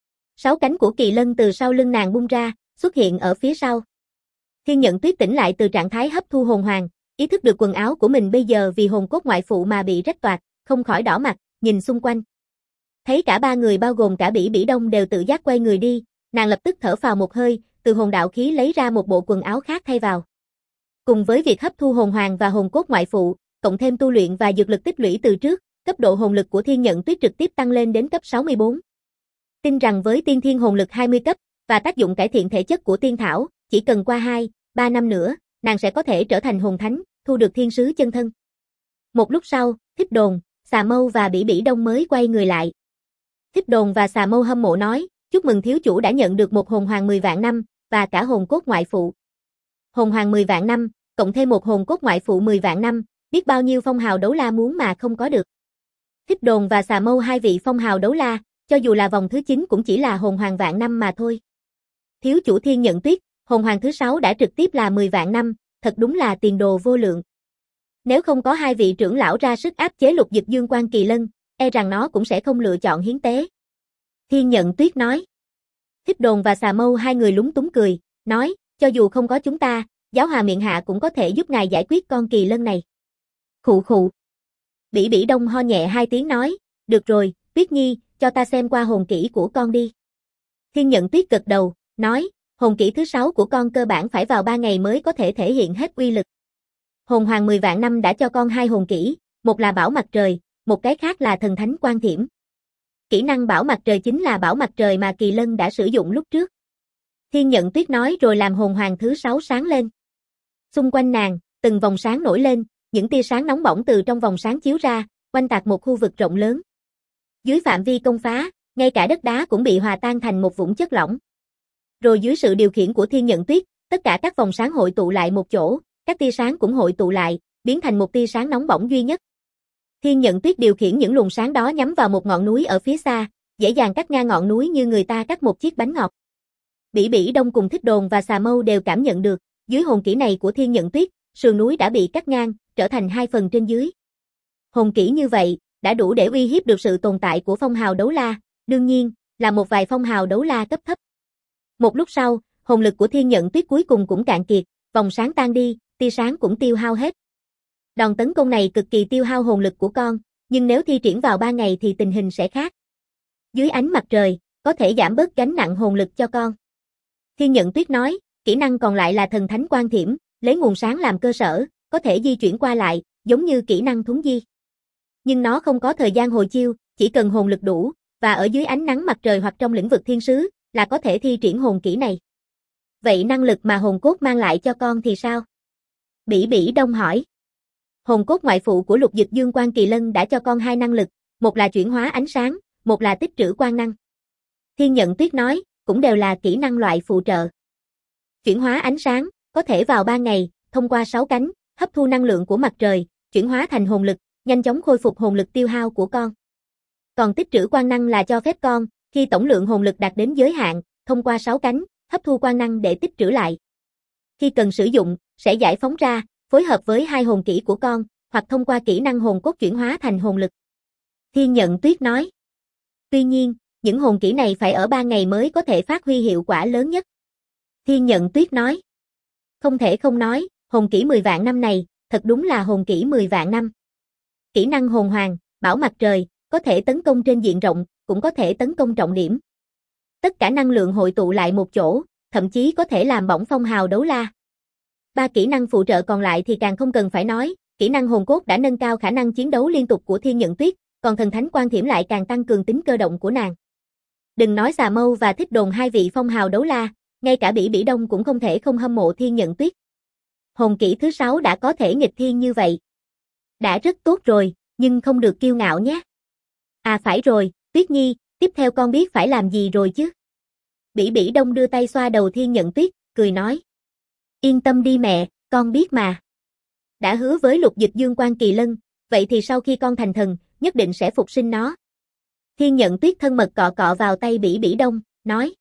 6 cánh của kỳ lân từ sau lưng nàng bung ra, xuất hiện ở phía sau. Thiên Nhận Tuyết tỉnh lại từ trạng thái hấp thu hồn hoàng, ý thức được quần áo của mình bây giờ vì hồn cốt ngoại phụ mà bị rách toạc, không khỏi đỏ mặt, nhìn xung quanh. Thấy cả ba người bao gồm cả Bỉ Bỉ Đông đều tự giác quay người đi, nàng lập tức thở phào một hơi, từ hồn đạo khí lấy ra một bộ quần áo khác thay vào. Cùng với việc hấp thu hồn hoàng và hồn cốt ngoại phụ, cộng thêm tu luyện và dược lực tích lũy từ trước, cấp độ hồn lực của Thiên Nhận Tuyết trực tiếp tăng lên đến cấp 64. Tin rằng với tiên thiên hồn lực 20 cấp và tác dụng cải thiện thể chất của tiên thảo, chỉ cần qua 2-3 năm nữa, nàng sẽ có thể trở thành hồn thánh, thu được thiên sứ chân thân. Một lúc sau, Thích Đồn, Xà Mâu và Bỉ Bỉ Đông mới quay người lại. Thích Đồn và Xà Mâu hâm mộ nói, chúc mừng thiếu chủ đã nhận được một hồn hoàng 10 vạn năm, và cả hồn cốt ngoại phụ. Hồn hoàng 10 vạn năm, cộng thêm một hồn cốt ngoại phụ 10 vạn năm, biết bao nhiêu phong hào đấu la muốn mà không có được. Thích Đồn và Xà Mâu hai vị phong hào đấu la, cho dù là vòng thứ 9 cũng chỉ là hồn hoàng vạn năm mà thôi. Thiếu chủ Thiên Nhận Tuyết, hồn hoàng thứ 6 đã trực tiếp là 10 vạn năm, thật đúng là tiền đồ vô lượng. Nếu không có hai vị trưởng lão ra sức áp chế Lục Dực Dương Quan Kỳ Lân, e rằng nó cũng sẽ không lựa chọn hiến tế. Thiên Nhận Tuyết nói. Thích Đồn và Xà Mâu hai người lúng túng cười, nói, cho dù không có chúng ta, giáo hòa miệng hạ cũng có thể giúp ngài giải quyết con kỳ lân này. Khụ khụ. Bỉ Bỉ Đông ho nhẹ hai tiếng nói, được rồi, Tuyết Nhi, cho ta xem qua hồn kỹ của con đi. Thiên Nhận Tuyết gật đầu, nói, hồn kỹ thứ 6 của con cơ bản phải vào 3 ngày mới có thể thể hiện hết uy lực. Hồn hoàng 10 vạn năm đã cho con 2 hồn kỹ, một là Bảo Mặt Trời, một cái khác là Thần Thánh Quan Thiểm. Kỹ năng Bảo Mặt Trời chính là Bảo Mặt Trời mà Kỳ Lân đã sử dụng lúc trước. Thiên Nhận Tuyết nói rồi làm hồn hoàng thứ 6 sáng lên. Xung quanh nàng, từng vòng sáng nổi lên, những tia sáng nóng bỏng từ trong vòng sáng chiếu ra, quanh tạc một khu vực rộng lớn. Dưới phạm vi công phá, ngay cả đất đá cũng bị hòa tan thành một vũng chất lỏng. Rồi dưới sự điều khiển của Thiên Nhận Tuyết, tất cả các vòng sáng hội tụ lại một chỗ, các tia sáng cũng hội tụ lại, biến thành một tia sáng nóng bỏng duy nhất. Thiên Nhận Tuyết điều khiển những luồng sáng đó nhắm vào một ngọn núi ở phía xa, dễ dàng cắt ngang ngọn núi như người ta cắt một chiếc bánh ngọt. Bỉ Bỉ Đông cùng Thích Đồn và Xà Mâu đều cảm nhận được, dưới hồn kỹ này của Thiên Nhận Tuyết, sườn núi đã bị cắt ngang, trở thành 2 phần trên dưới. Hồn kỹ như vậy, đã đủ để uy hiếp được sự tồn tại của phong hào đấu la, đương nhiên, là một vài phong hào đấu la cấp thấp. Một lúc sau, hồn lực của Thiên Nhận Tuyết cuối cùng cũng cạn kiệt, vòng sáng tan đi, tia sáng cũng tiêu hao hết. Đòn tấn công này cực kỳ tiêu hao hồn lực của con, nhưng nếu thi triển vào 3 ngày thì tình hình sẽ khác. Dưới ánh mặt trời, có thể giảm bớt gánh nặng hồn lực cho con. Thiên Nhận Tuyết nói, kỹ năng còn lại là Thần Thánh Quan Thiểm, lấy nguồn sáng làm cơ sở, có thể di chuyển qua lại, giống như kỹ năng thuấn di. Nhưng nó không có thời gian hồi chiêu, chỉ cần hồn lực đủ, và ở dưới ánh nắng mặt trời hoặc trong lĩnh vực thiên sứ, là có thể thi triển hồn kỹ này. Vậy năng lực mà hồn cốt mang lại cho con thì sao? Bỉ Bỉ Đông hỏi. Hồn cốt ngoại phụ của Lục Dực Dương Quan Kỳ Lân đã cho con 2 năng lực, một là chuyển hóa ánh sáng, một là tích trữ quan năng. Thiên Nhận Tuyết nói, cũng đều là kỹ năng loại phụ trợ. Chuyển hóa ánh sáng, có thể vào 3 ngày, thông qua 6 cánh, hấp thu năng lượng của mặt trời, chuyển hóa thành hồn lực, nhanh chóng khôi phục hồn lực tiêu hao của con. Còn tích trữ quan năng là cho phép con, khi tổng lượng hồn lực đạt đến giới hạn, thông qua 6 cánh, hấp thu quan năng để tích trữ lại. Khi cần sử dụng, sẽ giải phóng ra, phối hợp với 2 hồn kỹ của con, hoặc thông qua kỹ năng hồn cốt chuyển hóa thành hồn lực. Thiên Nhận Tuyết nói. Tuy nhiên, những hồn kỹ này phải ở 3 ngày mới có thể phát huy hiệu quả lớn nhất. Thiên Nhận Tuyết nói. Không thể không nói, hồn kỹ 10 vạn năm này, thật đúng là hồn kỹ 10 vạn năm. Kỹ năng hồn hoàng, Bảo Mặt Trời, có thể tấn công trên diện rộng, cũng có thể tấn công trọng điểm. Tất cả năng lượng hội tụ lại một chỗ, thậm chí có thể làm bỏng phong hào đấu la. 3 kỹ năng phụ trợ còn lại thì càng không cần phải nói, kỹ năng hồn cốt đã nâng cao khả năng chiến đấu liên tục của Thiên Nhận Tuyết, còn Thần Thánh Quan Thiểm lại càng tăng cường tính cơ động của nàng. Đừng nói Xà Mâu và Thích Đồn hai vị phong hào đấu la, ngay cả Bỉ Bỉ Đông cũng không thể không hâm mộ Thiên Nhận Tuyết. Hồn kỹ thứ 6 đã có thể nghịch thiên như vậy. Đã rất tốt rồi, nhưng không được kiêu ngạo nhé. À phải rồi, Tuyết Nhi, tiếp theo con biết phải làm gì rồi chứ? Bỉ Bỉ Đông đưa tay xoa đầu Thiên Nhận Tuyết, cười nói. Yên tâm đi mẹ, con biết mà. Đã hứa với Lục Dực Dương Quan Kỳ Lân, vậy thì sau khi con thành thần, nhất định sẽ phục sinh nó. Thiên Nhận Tuyết thân mật cọ cọ vào tay Bỉ Bỉ Đông, nói.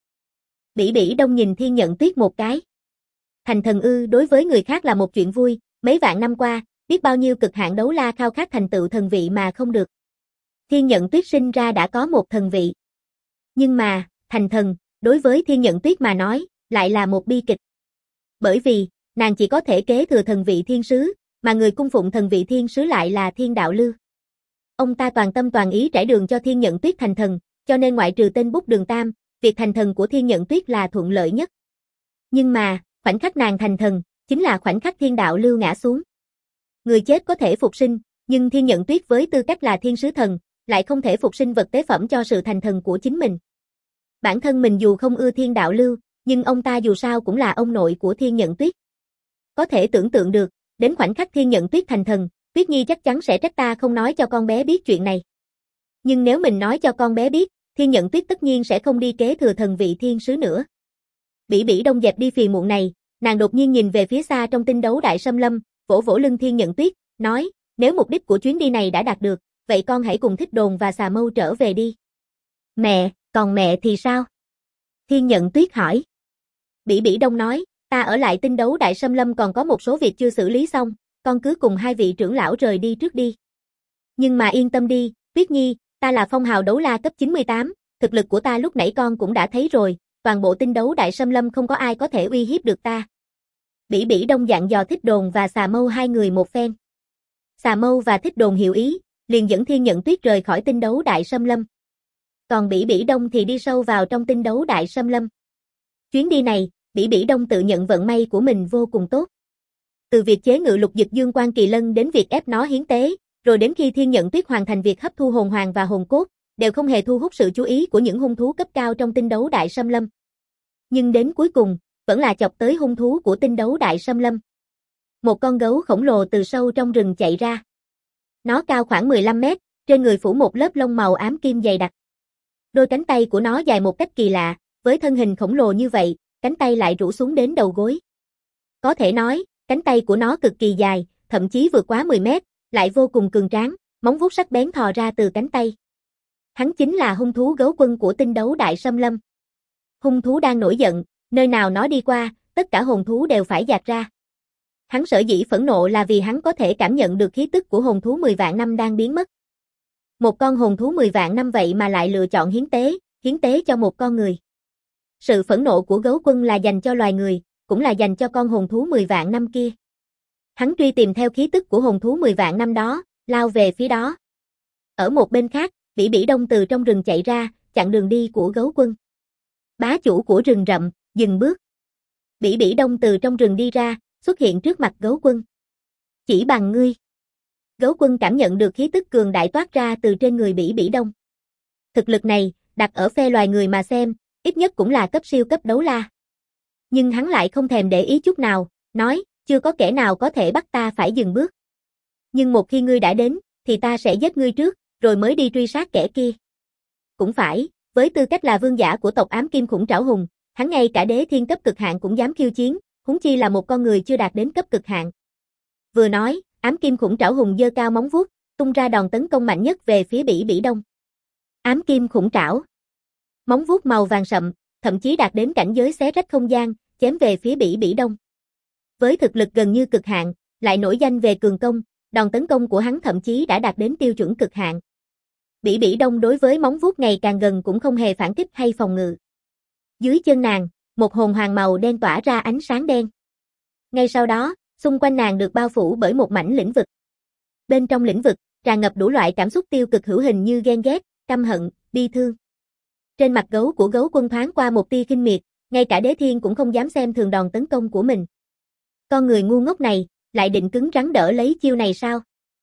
Bỉ Bỉ Đông nhìn Thiên Nhận Tuyết một cái. Thành thần ư, đối với người khác là một chuyện vui, mấy vạn năm qua, biết bao nhiêu cực hạn đấu la khao khát thành tựu thần vị mà không được. Thiên Nhận Tuyết sinh ra đã có một thần vị. Nhưng mà, thành thần, đối với Thiên Nhận Tuyết mà nói, lại là một bi kịch. Bởi vì, nàng chỉ có thể kế thừa thần vị thiên sứ, mà người cung phụng thần vị thiên sứ lại là Thiên Đạo Lưu. Ông ta toàn tâm toàn ý trải đường cho Thiên Nhận Tuyết thành thần, cho nên ngoại trừ tên bút Đường Tam, việc thành thần của Thiên Nhận Tuyết là thuận lợi nhất. Nhưng mà, khoảnh khắc nàng thành thần, chính là khoảnh khắc Thiên Đạo Lưu ngã xuống. Người chết có thể phục sinh, nhưng Thiên Nhận Tuyết với tư cách là thiên sứ thần, lại không thể phục sinh vật tế phẩm cho sự thành thần của chính mình. Bản thân mình dù không ưa Thiên Đạo Lưu, nhưng ông ta dù sao cũng là ông nội của Thiên Nhận Tuyết. Có thể tưởng tượng được, đến khoảnh khắc Thiên Nhận Tuyết thành thần, Tuyết Nhi chắc chắn sẽ trách ta không nói cho con bé biết chuyện này. Nhưng nếu mình nói cho con bé biết, Thiên Nhận Tuyết tất nhiên sẽ không đi kế thừa thần vị thiên sứ nữa. Bỉ Bỉ Đông dẹp đi phiền muộn này, nàng đột nhiên nhìn về phía xa trong tinh đấu đại xâm lâm, vỗ vỗ lưng Thiên Nhận Tuyết, nói, nếu mục đích của chuyến đi này đã đạt được, vậy con hãy cùng Thích Đồn và Xà Mâu trở về đi. Mẹ, còn mẹ thì sao? Thiên Nhận Tuyết hỏi. Bỉ Bỉ Đông nói, ta ở lại tinh đấu đại xâm lâm còn có một số việc chưa xử lý xong, con cứ cùng hai vị trưởng lão rời đi trước đi. Nhưng mà yên tâm đi, Tuyết Nhi, ta là phong hào đấu la cấp 98, thực lực của ta lúc nãy con cũng đã thấy rồi, toàn bộ tinh đấu đại xâm lâm không có ai có thể uy hiếp được ta. Bỉ Bỉ Đông dặn dò Thích Đồn và Xà Mâu hai người một phen. Xà Mâu và Thích Đồn hiểu ý, liền dẫn Thiên Nhận Tuyết rời khỏi tinh đấu đại xâm lâm. Còn Bỉ Bỉ Đông thì đi sâu vào trong tinh đấu đại xâm lâm. Chuyến đi này, Bỉ Bỉ Đông tự nhận vận may của mình vô cùng tốt. Từ việc chế ngự lục dực dương quan kỳ lân đến việc ép nó hiến tế, rồi đến khi Thiên Nhận Tuyết hoàn thành việc hấp thu hồn hoàng và hồn cốt, đều không hề thu hút sự chú ý của những hung thú cấp cao trong tinh đấu đại xâm lâm. Nhưng đến cuối cùng, vẫn là chọc tới hung thú của tinh đấu đại xâm lâm. Một con gấu khổng lồ từ sâu trong rừng chạy ra. Nó cao khoảng 15 mét, trên người phủ một lớp lông màu ám kim dày đặc. Đôi cánh tay của nó dài một cách kỳ lạ, với thân hình khổng lồ như vậy, cánh tay lại rũ xuống đến đầu gối. Có thể nói, cánh tay của nó cực kỳ dài, thậm chí vượt quá 10 mét, lại vô cùng cường tráng, móng vuốt sắc bén thò ra từ cánh tay. Hắn chính là hung thú gấu quân của tinh đấu đại xâm lâm. Hung thú đang nổi giận, nơi nào nó đi qua, tất cả hồn thú đều phải dạt ra. Hắn sở dĩ phẫn nộ là vì hắn có thể cảm nhận được khí tức của hồn thú 10 vạn năm đang biến mất. Một con hồn thú 10 vạn năm vậy mà lại lựa chọn hiến tế cho một con người. Sự phẫn nộ của gấu quân là dành cho loài người, cũng là dành cho con hồn thú 10 vạn năm kia. Hắn truy tìm theo khí tức của hồn thú 10 vạn năm đó, lao về phía đó. Ở một bên khác, Bỉ Bỉ Đông từ trong rừng chạy ra, chặn đường đi của gấu quân. Bá chủ của rừng rậm, dừng bước. Bỉ Bỉ Đông từ trong rừng đi ra, xuất hiện trước mặt gấu quân. Chỉ bằng ngươi. Gấu quân cảm nhận được khí tức cường đại toát ra từ trên người Bỉ Bỉ Đông. Thực lực này, đặt ở phe loài người mà xem, ít nhất cũng là cấp siêu cấp đấu la. Nhưng hắn lại không thèm để ý chút nào, nói, chưa có kẻ nào có thể bắt ta phải dừng bước. Nhưng một khi ngươi đã đến, thì ta sẽ giết ngươi trước, rồi mới đi truy sát kẻ kia. Cũng phải, với tư cách là vương giả của tộc Ám Kim Khủng Trảo Hùng, hắn ngay cả đế thiên cấp cực hạn cũng dám khiêu chiến, huống chi là một con người chưa đạt đến cấp cực hạn. Vừa nói, Ám Kim Khủng Trảo Hùng giơ cao móng vuốt, tung ra đòn tấn công mạnh nhất về phía Bỉ Bỉ Đông. Ám Kim Khủng Trảo. Móng vuốt màu vàng sậm, thậm chí đạt đến cảnh giới xé rách không gian, chém về phía Bỉ Bỉ Đông. Với thực lực gần như cực hạn, lại nổi danh về cường công, đòn tấn công của hắn thậm chí đã đạt đến tiêu chuẩn cực hạn. Bỉ Bỉ Đông đối với móng vuốt ngày càng gần cũng không hề phản kích hay phòng ngự. Dưới chân nàng, một hồn hoàng màu đen tỏa ra ánh sáng đen. Ngay sau đó, xung quanh nàng được bao phủ bởi một mảnh lĩnh vực. Bên trong lĩnh vực, tràn ngập đủ loại cảm xúc tiêu cực hữu hình như ghen ghét, căm hận, bi thương. Trên mặt gấu của gấu quân thoáng qua một tia khinh miệt, ngay cả đế thiên cũng không dám xem thường đòn tấn công của mình. Con người ngu ngốc này, lại định cứng rắn đỡ lấy chiêu này sao?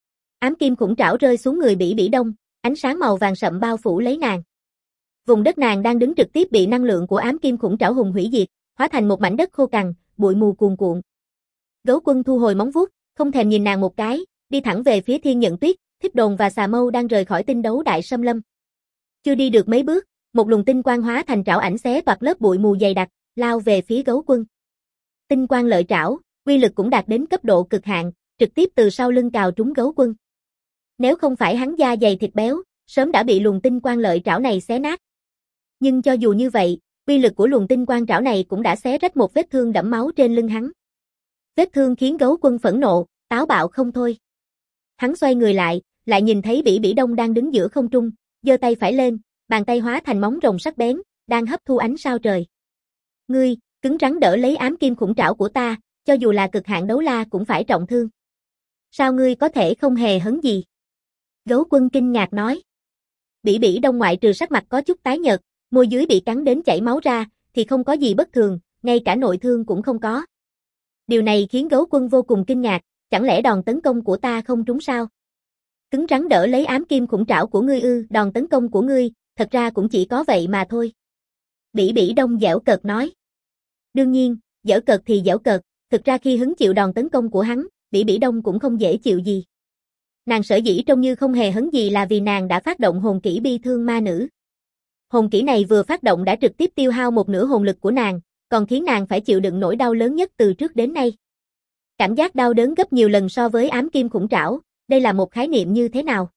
Ám Kim Khủng Trảo rơi xuống người Bỉ Bỉ Đông, ánh sáng màu vàng sậm bao phủ lấy nàng. Vùng đất nàng đang đứng trực tiếp bị năng lượng của Ám Kim Khủng Trảo Hùng hủy diệt, hóa thành một mảnh đất khô cằn, bụi mù cuồn cuộn. Gấu quân thu hồi móng vuốt, không thèm nhìn nàng một cái, đi thẳng về phía Thiên Nhận Tuyết, Thích Đồn và Xà Mâu đang rời khỏi tinh đấu đại xâm lâm. Chưa đi được mấy bước, một luồng tinh quang hóa thành trảo ảnh xé toạc lớp bụi mù dày đặc, lao về phía gấu quân. Tinh quang lợi trảo, uy lực cũng đạt đến cấp độ cực hạn, trực tiếp từ sau lưng cào trúng gấu quân. Nếu không phải hắn da dày thịt béo, sớm đã bị luồng tinh quang lợi trảo này xé nát. Nhưng cho dù như vậy, uy lực của luồng tinh quang trảo này cũng đã xé rách một vết thương đẫm máu trên lưng hắn. Vết thương khiến Gấu Quân phẫn nộ, táo bạo không thôi. Hắn xoay người lại nhìn thấy Bỉ Bỉ Đông đang đứng giữa không trung, giơ tay phải lên, bàn tay hóa thành móng rồng sắc bén, đang hấp thu ánh sao trời. Ngươi, cứng rắn đỡ lấy ám kim khủng trảo của ta, cho dù là cực hạn đấu la cũng phải trọng thương. Sao ngươi có thể không hề hấn gì? Gấu Quân kinh ngạc nói. Bỉ Bỉ Đông ngoại trừ sắc mặt có chút tái nhợt, môi dưới bị cắn đến chảy máu ra, thì không có gì bất thường, ngay cả nội thương cũng không có. Điều này khiến Gấu Quân vô cùng kinh ngạc, chẳng lẽ đòn tấn công của ta không trúng sao? Cứng rắn đỡ lấy ám kim khủng trảo của ngươi ư? Đòn tấn công của ngươi, thật ra cũng chỉ có vậy mà thôi. Bỉ Bỉ Đông giễu cợt nói. Đương nhiên, giễu cợt thì giễu cợt, thực ra khi hứng chịu đòn tấn công của hắn, Bỉ Bỉ Đông cũng không dễ chịu gì. Nàng sở dĩ trông như không hề hấn gì là vì nàng đã phát động hồn kỹ bi thương ma nữ. Hồn kỹ này vừa phát động đã trực tiếp tiêu hao một nửa hồn lực của nàng, còn khiến nàng phải chịu đựng nỗi đau lớn nhất từ trước đến nay. Cảm giác đau đớn gấp nhiều lần so với ám kim khủng trảo, đây là một khái niệm như thế nào?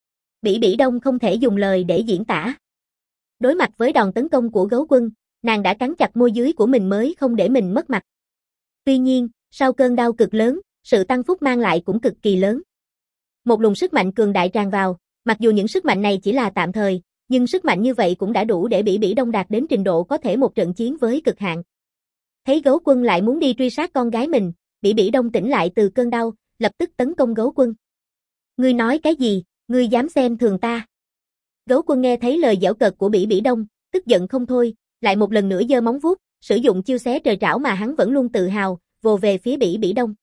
Bỉ Bỉ Đông không thể dùng lời để diễn tả. Đối mặt với đòn tấn công của Gấu Quân, nàng đã cắn chặt môi dưới của mình mới không để mình mất mặt. Tuy nhiên, sau cơn đau cực lớn, sự tăng phúc mang lại cũng cực kỳ lớn. Một luồng sức mạnh cường đại tràn vào, mặc dù những sức mạnh này chỉ là tạm thời, nhưng sức mạnh như vậy cũng đã đủ để Bỉ Bỉ Đông đạt đến trình độ có thể một trận chiến với cực hạn. Thấy Gấu Quân lại muốn đi truy sát con gái mình, Bỉ Bỉ Đông tỉnh lại từ cơn đau, lập tức tấn công Gấu Quân. Ngươi nói cái gì, ngươi dám xem thường ta? Gấu Quân nghe thấy lời giễu cợt của Bỉ Bỉ Đông, tức giận không thôi, lại một lần nữa giơ móng vuốt, sử dụng chiêu xé trời trảo mà hắn vẫn luôn tự hào, vồ về phía Bỉ Bỉ Đông.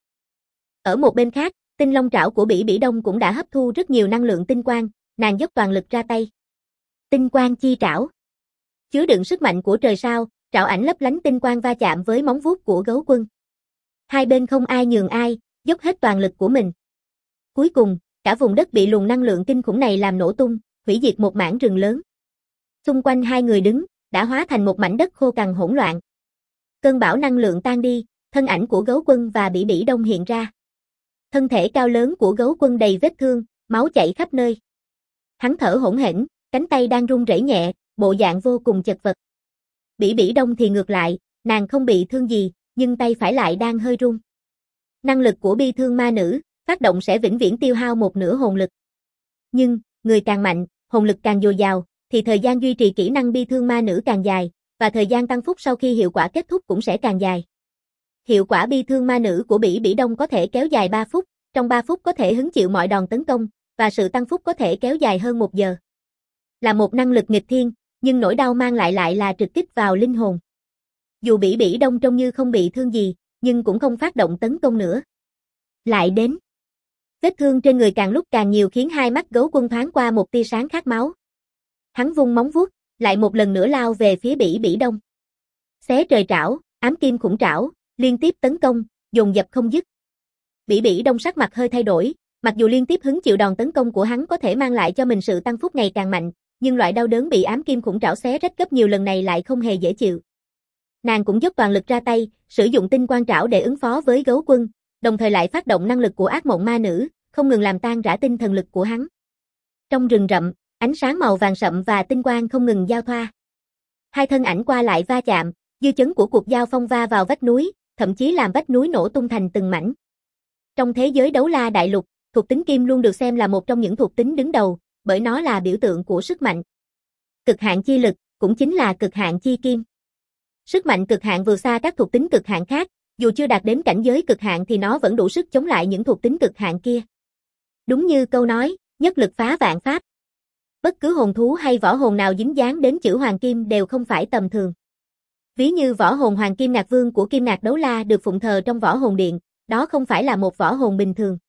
Ở một bên khác, tinh long trảo của Bỉ Bỉ Đông cũng đã hấp thu rất nhiều năng lượng tinh quang, nàng dốc toàn lực ra tay. Tinh quang chi trảo. Chứa đựng sức mạnh của trời sao, trảo ảnh lấp lánh tinh quang va chạm với móng vuốt của Gấu Quân. Hai bên không ai nhường ai, dốc hết toàn lực của mình. Cuối cùng, cả vùng đất bị luồng năng lượng kinh khủng này làm nổ tung, hủy diệt một mảng rừng lớn. Xung quanh hai người đứng, đã hóa thành một mảnh đất khô cằn hỗn loạn. Cơn bão năng lượng tan đi, thân ảnh của Gấu Quân và Bỉ Bỉ Đông hiện ra. Thân thể cao lớn của Gấu Quân đầy vết thương, máu chảy khắp nơi. Hắn thở hổn hển, cánh tay đang run rẩy nhẹ, bộ dạng vô cùng chật vật. Bỉ Bỉ Đông thì ngược lại, nàng không bị thương gì, nhưng tay phải lại đang hơi run. Năng lực của bi thương ma nữ, phát động sẽ vĩnh viễn tiêu hao một nửa hồn lực. Nhưng, người càng mạnh, hồn lực càng dồi dào, thì thời gian duy trì kỹ năng bi thương ma nữ càng dài, và thời gian tăng phúc sau khi hiệu quả kết thúc cũng sẽ càng dài. Hiệu quả bi thương ma nữ của Bỉ Bỉ Đông có thể kéo dài 3 phút, trong 3 phút có thể hứng chịu mọi đòn tấn công, và sự tăng phúc có thể kéo dài hơn 1 giờ. Là một năng lực nghịch thiên, nhưng nỗi đau mang lại là trực kích vào linh hồn. Dù Bỉ Bỉ Đông trông như không bị thương gì, nhưng cũng không phát động tấn công nữa. Lại đến. Vết thương trên người càng lúc càng nhiều khiến hai mắt Gấu Quân thoáng qua một tia sáng khát máu. Hắn vung móng vuốt, lại một lần nữa lao về phía Bỉ Bỉ Đông. Xé trời trảo, ám kim khủng trảo, liên tiếp tấn công, dồn dập không dứt. Bỉ Bỉ Đông sắc mặt hơi thay đổi, mặc dù liên tiếp hứng chịu đòn tấn công của hắn có thể mang lại cho mình sự tăng phúc ngày càng mạnh, nhưng loại đau đớn bị ám kim khủng trảo xé rách gấp nhiều lần này lại không hề dễ chịu. Nàng cũng dốc toàn lực ra tay, sử dụng tinh quang trảo để ứng phó với Gấu Quân, đồng thời lại phát động năng lực của ác mộng ma nữ, không ngừng làm tan rã tinh thần lực của hắn. Trong rừng rậm, ánh sáng màu vàng sậm và tinh quang không ngừng giao thoa. Hai thân ảnh qua lại va chạm, dư chấn của cuộc giao phong va vào vách núi, thậm chí làm vách núi nổ tung thành từng mảnh. Trong thế giới đấu la đại lục, thuộc tính kim luôn được xem là một trong những thuộc tính đứng đầu, bởi nó là biểu tượng của sức mạnh. Cực hạn chi lực, cũng chính là cực hạn chi kim. Sức mạnh cực hạn vượt xa các thuộc tính cực hạn khác, dù chưa đạt đến cảnh giới cực hạn thì nó vẫn đủ sức chống lại những thuộc tính cực hạn kia. Đúng như câu nói, nhất lực phá vạn pháp. Bất cứ hồn thú hay võ hồn nào dính dáng đến chữ hoàng kim đều không phải tầm thường. Ví như võ hồn Hoàng Kim Ngạc Vương của Kim Ngạc Đấu La được phụng thờ trong võ hồn điện, đó không phải là một võ hồn bình thường.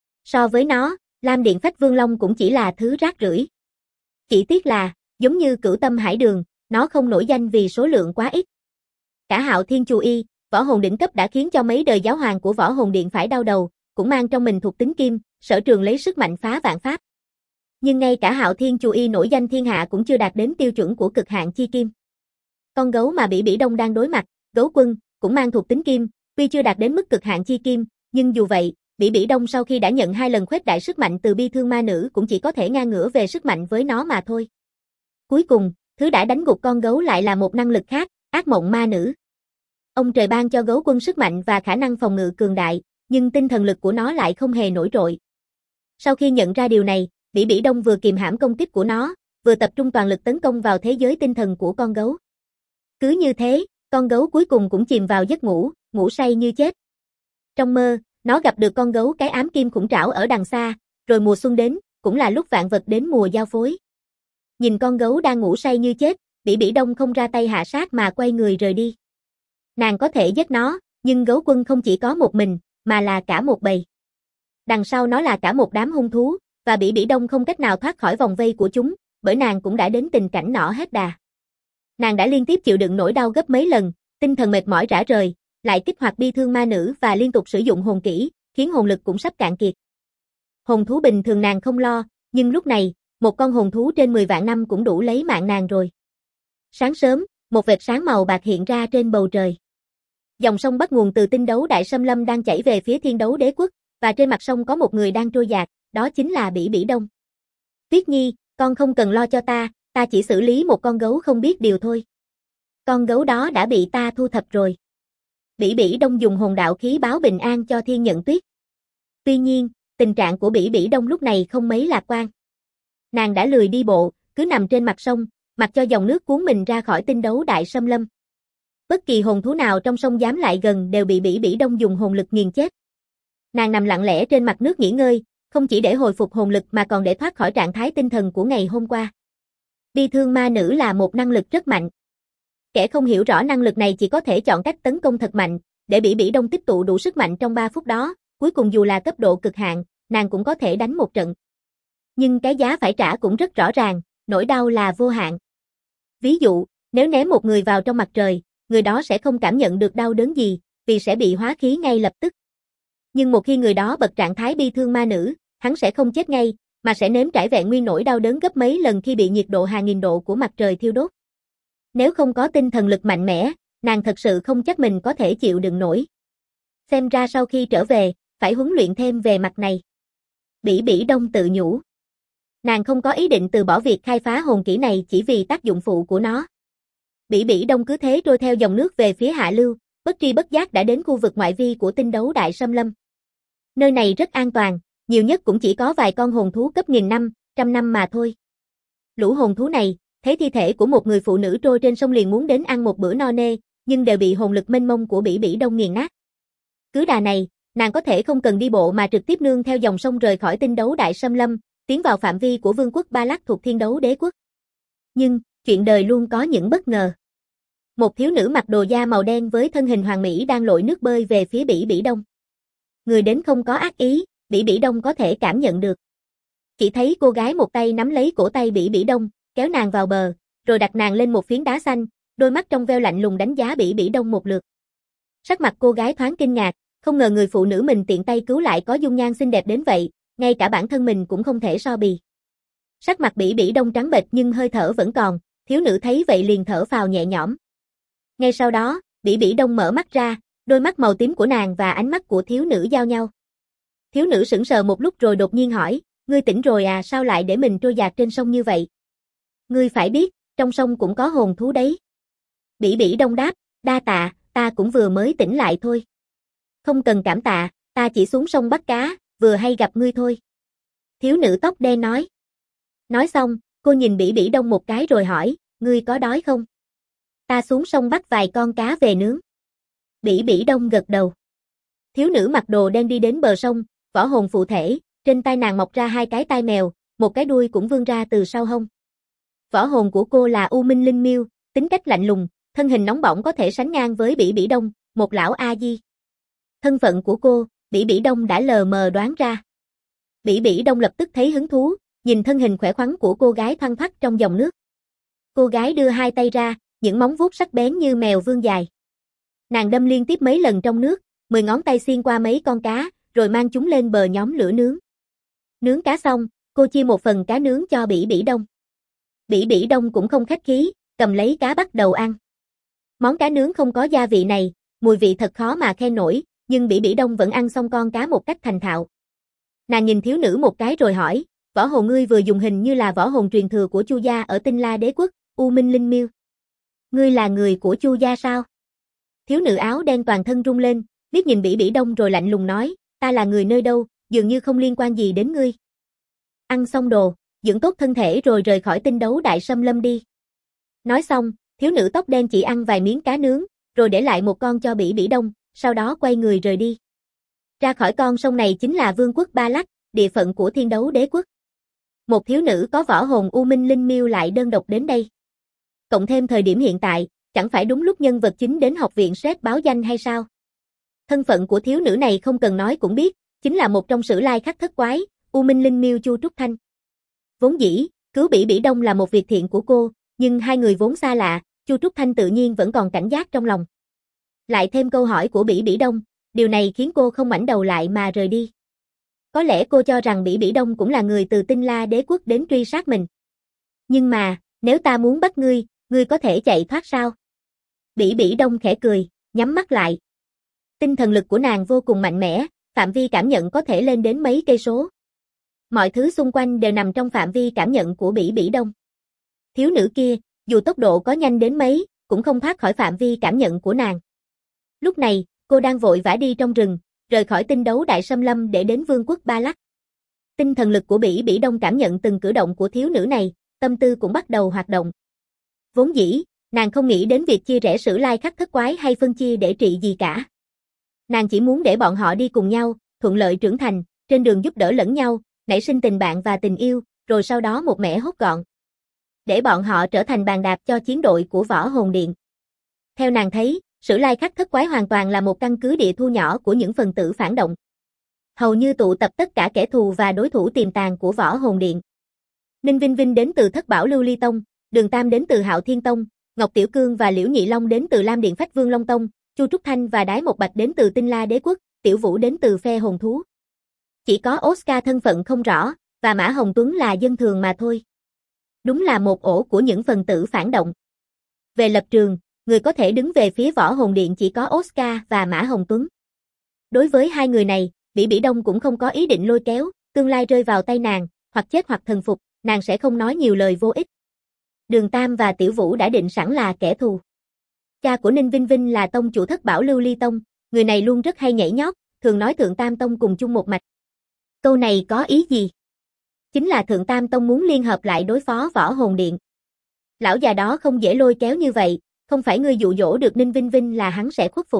So với nó, Lam Điện Phách Vương Long cũng chỉ là thứ rác rưởi. Chỉ tiếc là, giống như Cửu Tâm Hải Đường, nó không nổi danh vì số lượng quá ít. Cả Hạo Thiên Chu Y, võ hồn đỉnh cấp đã khiến cho mấy đời giáo hoàng của võ hồn điện phải đau đầu, cũng mang trong mình thuộc tính kim, sở trường lấy sức mạnh phá vạn pháp. Nhưng ngay cả Hạo Thiên Chu Y nổi danh thiên hạ cũng chưa đạt đến tiêu chuẩn của cực hạn chi kim. Con gấu mà Bỉ Bỉ Đông đang đối mặt, Gấu Quân, cũng mang thuộc tính kim, tuy chưa đạt đến mức cực hạn chi kim, nhưng dù vậy, Bỉ Bỉ Đông sau khi đã nhận 2 lần khuếch đại sức mạnh từ bi thương ma nữ cũng chỉ có thể ngang ngửa về sức mạnh với nó mà thôi. Cuối cùng, thứ đã đánh gục con gấu lại là một năng lực khác, ác mộng ma nữ. Ông trời ban cho gấu quân sức mạnh và khả năng phòng ngự cường đại, nhưng tinh thần lực của nó lại không hề nổi trội. Sau khi nhận ra điều này, Bỉ Bỉ Đông vừa kìm hãm công kích của nó, vừa tập trung toàn lực tấn công vào thế giới tinh thần của con gấu. Cứ như thế, con gấu cuối cùng cũng chìm vào giấc ngủ, ngủ say như chết. Trong mơ, nó gặp được con gấu cái ám kim khủng trảo ở đằng xa, rồi mùa xuân đến, cũng là lúc vạn vật đến mùa giao phối. Nhìn con gấu đang ngủ say như chết, Bỉ Bỉ Đông không ra tay hạ sát mà quay người rời đi. Nàng có thể giết nó, nhưng gấu quân không chỉ có một mình, mà là cả một bầy. Đằng sau nó là cả một đám hung thú, và Bỉ Bỉ Đông không cách nào thoát khỏi vòng vây của chúng, bởi nàng cũng đã đến tình cảnh nỏ hết đà. Nàng đã liên tiếp chịu đựng nỗi đau gấp mấy lần, tinh thần mệt mỏi rã rời, lại kích hoạt bi thương ma nữ và liên tục sử dụng hồn kỹ, khiến hồn lực cũng sắp cạn kiệt. Hồn thú bình thường nàng không lo, nhưng lúc này, một con hồn thú trên 10 vạn năm cũng đủ lấy mạng nàng rồi. Sáng sớm, một vệt sáng màu bạc hiện ra trên bầu trời. Dòng sông bắt nguồn từ tinh đấu đại xâm lâm đang chảy về phía Thiên Đấu Đế Quốc, và trên mặt sông có một người đang trôi dạt, đó chính là Bỉ Bỉ Đông. Tuyết Nhi, con không cần lo cho ta chỉ xử lý một con gấu không biết điều thôi. Con gấu đó đã bị ta thu thập rồi. Bỉ Bỉ Đông dùng hồn đạo khí báo bình an cho Thiên Nhận Tuyết. Tuy nhiên, tình trạng của Bỉ Bỉ Đông lúc này không mấy lạc quan. Nàng đã lười đi bộ, cứ nằm trên mặt sông, mặc cho dòng nước cuốn mình ra khỏi tinh đấu đại xâm lâm. Bất kỳ hồn thú nào trong sông dám lại gần đều bị Bỉ Bỉ Đông dùng hồn lực nghiền chết. Nàng nằm lặng lẽ trên mặt nước nghỉ ngơi, không chỉ để hồi phục hồn lực mà còn để thoát khỏi trạng thái tinh thần của ngày hôm qua. Bi thương ma nữ là một năng lực rất mạnh. Kẻ không hiểu rõ năng lực này chỉ có thể chọn cách tấn công thật mạnh, để Bỉ Bỉ Đông tích tụ đủ sức mạnh trong 3 phút đó, cuối cùng dù là cấp độ cực hạn, nàng cũng có thể đánh một trận. Nhưng cái giá phải trả cũng rất rõ ràng, nỗi đau là vô hạn. Ví dụ, nếu ném một người vào trong mặt trời, người đó sẽ không cảm nhận được đau đớn gì, vì sẽ bị hóa khí ngay lập tức. Nhưng một khi người đó bật trạng thái bi thương ma nữ, hắn sẽ không chết ngay, mà sẽ nếm trải vẹn nguyên nỗi đau đớn gấp mấy lần khi bị nhiệt độ hàng nghìn độ của mặt trời thiêu đốt. Nếu không có tinh thần lực mạnh mẽ, nàng thật sự không chắc mình có thể chịu đựng nổi. Xem ra sau khi trở về, phải huấn luyện thêm về mặt này. Bỉ Bỉ Đông tự nhủ. Nàng không có ý định từ bỏ việc khai phá hồn kỹ này chỉ vì tác dụng phụ của nó. Bỉ Bỉ Đông cứ thế trôi theo dòng nước về phía hạ lưu, bất tri bất giác đã đến khu vực ngoại vi của tinh đấu đại xâm lâm. Nơi này rất an toàn, nhiều nhất cũng chỉ có vài con hồn thú cấp nghìn năm, trăm năm mà thôi. Lũ hồn thú này, thấy thi thể của một người phụ nữ trôi trên sông liền muốn đến ăn một bữa no nê, nhưng đều bị hồn lực mênh mông của Bỉ Bỉ Đông nghiền nát. Cứ đà này, nàng có thể không cần đi bộ mà trực tiếp nương theo dòng sông rời khỏi tinh đấu đại xâm lâm, tiến vào phạm vi của vương quốc Ba Lắc thuộc Thiên Đấu Đế Quốc. Nhưng, chuyện đời luôn có những bất ngờ. Một thiếu nữ mặc đồ da màu đen với thân hình hoàn mỹ đang lội nước bơi về phía Bỉ Bỉ Đông. Người đến không có ác ý, Bỉ Bỉ Đông có thể cảm nhận được. Chỉ thấy cô gái một tay nắm lấy cổ tay Bỉ Bỉ Đông, kéo nàng vào bờ, rồi đặt nàng lên một phiến đá xanh, đôi mắt trong veo lạnh lùng đánh giá Bỉ Bỉ Đông một lượt. Sắc mặt cô gái thoáng kinh ngạc, không ngờ người phụ nữ mình tiện tay cứu lại có dung nhan xinh đẹp đến vậy, ngay cả bản thân mình cũng không thể so bì. Sắc mặt Bỉ Bỉ Đông trắng bệch nhưng hơi thở vẫn còn, thiếu nữ thấy vậy liền thở phào nhẹ nhõm. Ngay sau đó, Bỉ Bỉ Đông mở mắt ra, đôi mắt màu tím của nàng và ánh mắt của thiếu nữ giao nhau. Thiếu nữ sững sờ một lúc rồi đột nhiên hỏi, ngươi tỉnh rồi à, sao lại để mình trôi dạt trên sông như vậy? Ngươi phải biết, trong sông cũng có hồn thú đấy. Bỉ Bỉ Đông đáp, đa tạ, ta cũng vừa mới tỉnh lại thôi. Không cần cảm tạ, ta chỉ xuống sông bắt cá, vừa hay gặp ngươi thôi. Thiếu nữ tóc đen nói. Nói xong, cô nhìn Bỉ Bỉ Đông một cái rồi hỏi, ngươi có đói không? Ta xuống sông bắt vài con cá về nướng. Bỉ Bỉ Đông gật đầu. Thiếu nữ mặc đồ đen đi đến bờ sông, võ hồn phụ thể, trên tay nàng mọc ra 2 cái tai mèo, một cái đuôi cũng vươn ra từ sau hông. Võ hồn của cô là U Minh Linh Miêu, tính cách lạnh lùng, thân hình nóng bỏng có thể sánh ngang với Bỉ Bỉ Đông, một lão A Di. Thân phận của cô, Bỉ Bỉ Đông đã lờ mờ đoán ra. Bỉ Bỉ Đông lập tức thấy hứng thú, nhìn thân hình khỏe khoắn của cô gái thoăn thoắt trong dòng nước. Cô gái đưa 2 tay ra, những móng vuốt sắc bén như mèo vươn dài. Nàng đâm liên tiếp mấy lần trong nước, 10 ngón tay xuyên qua mấy con cá, rồi mang chúng lên bờ nhóm lửa nướng. Nướng cá xong, cô chia một phần cá nướng cho Bỉ Bỉ Đông. Bỉ Bỉ Đông cũng không khách khí, cầm lấy cá bắt đầu ăn. Món cá nướng không có gia vị này, mùi vị thật khó mà khen nổi, nhưng Bỉ Bỉ Đông vẫn ăn xong con cá một cách thành thạo. Nàng nhìn thiếu nữ một cái rồi hỏi, võ hồn ngươi vừa dùng hình như là võ hồn truyền thừa của Chu gia ở Tinh La Đế quốc, U Minh Linh Miêu. Ngươi là người của Chu gia sao? Thiếu nữ áo đen toàn thân rung lên, liếc nhìn Bỉ Bỉ Đông rồi lạnh lùng nói, ta là người nơi đâu, dường như không liên quan gì đến ngươi. Ăn xong đồ, dưỡng tốt thân thể rồi rời khỏi tinh đấu đại xâm lâm đi. Nói xong, thiếu nữ tóc đen chỉ ăn vài miếng cá nướng, rồi để lại một con cho Bỉ Bỉ Đông, sau đó quay người rời đi. Ra khỏi con sông này chính là vương quốc Ba Lắc, địa phận của Thiên Đấu Đế quốc. Một thiếu nữ có võ hồn U Minh Linh Miêu lại đơn độc đến đây. Cộng thêm thời điểm hiện tại, chẳng phải đúng lúc nhân vật chính đến học viện SET báo danh hay sao? Thân phận của thiếu nữ này không cần nói cũng biết, chính là một trong sử lai khắc thất quái, U Minh Linh Miêu Chu Trúc Thanh. Vốn dĩ, cứu Bỉ Bỉ Đông là một việc thiện của cô, nhưng hai người vốn xa lạ, Chu Trúc Thanh tự nhiên vẫn còn cảnh giác trong lòng. Lại thêm câu hỏi của Bỉ Bỉ Đông, điều này khiến cô không ngoảnh đầu lại mà rời đi. Có lẽ cô cho rằng Bỉ Bỉ Đông cũng là người từ Tinh La Đế quốc đến truy sát mình. Nhưng mà, nếu ta muốn bắt ngươi, ngươi có thể chạy thoát sao? Bỉ Bỉ Đông khẽ cười, nhắm mắt lại. Tinh thần lực của nàng vô cùng mạnh mẽ, phạm vi cảm nhận có thể lên đến mấy cây số. Mọi thứ xung quanh đều nằm trong phạm vi cảm nhận của Bỉ Bỉ Đông. Thiếu nữ kia, dù tốc độ có nhanh đến mấy, cũng không thoát khỏi phạm vi cảm nhận của nàng. Lúc này, cô đang vội vã đi trong rừng, rời khỏi tinh đấu đại xâm lâm để đến vương quốc Ba Lắc. Tinh thần lực của Bỉ Bỉ Đông cảm nhận từng cử động của thiếu nữ này, tâm tư cũng bắt đầu hoạt động. Vốn dĩ, nàng không nghĩ đến việc chia rẽ sử lai khắc thất quái hay phân chia để trị gì cả. Nàng chỉ muốn để bọn họ đi cùng nhau, thuận lợi trưởng thành, trên đường giúp đỡ lẫn nhau, nảy sinh tình bạn và tình yêu, rồi sau đó một mẻ hốt gọn. Để bọn họ trở thành bàn đạp cho chiến đội của Võ Hồn Điện. Theo nàng thấy, sử lai khắc thất quái hoàn toàn là một căn cứ địa thu nhỏ của những phần tử phản động. Hầu như tụ tập tất cả kẻ thù và đối thủ tiềm tàng của Võ Hồn Điện. Ninh Vinh Vinh đến từ Thất Bảo Lưu Ly Tông, Đường Tam đến từ Hạo Thiên Tông, Ngọc Tiểu Cương và Liễu Nhị Long đến từ Lam Điện Phách Vương Long Tông, Chu Trúc Thanh và Đái Một Bạch đến từ Tinh La Đế quốc, Tiểu Vũ đến từ phe hồn thú. Chỉ có Oscar thân phận không rõ, và Mã Hồng Tuấn là dân thường mà thôi. Đúng là một ổ của những phần tử phản động. Về lập trường, người có thể đứng về phía Võ Hồn Điện chỉ có Oscar và Mã Hồng Tuấn. Đối với hai người này, Bỉ Bỉ Đông cũng không có ý định lôi kéo, tương lai rơi vào tay nàng, hoặc chết hoặc thần phục, nàng sẽ không nói nhiều lời vô ích. Đường Tam và Tiểu Vũ đã định sẵn là kẻ thù. Cha của Ninh Vinh Vinh là tông chủ Thất Bảo Lưu Ly Tông, người này luôn rất hay nhảy nhót, thường nói Thượng Tam Tông cùng chung một mạch. Câu này có ý gì? Chính là Thượng Tam Tông muốn liên hợp lại đối phó Võ Hồn Điện. Lão già đó không dễ lôi kéo như vậy, không phải ngươi dụ dỗ được Ninh Vinh Vinh là hắn sẽ khuất phục.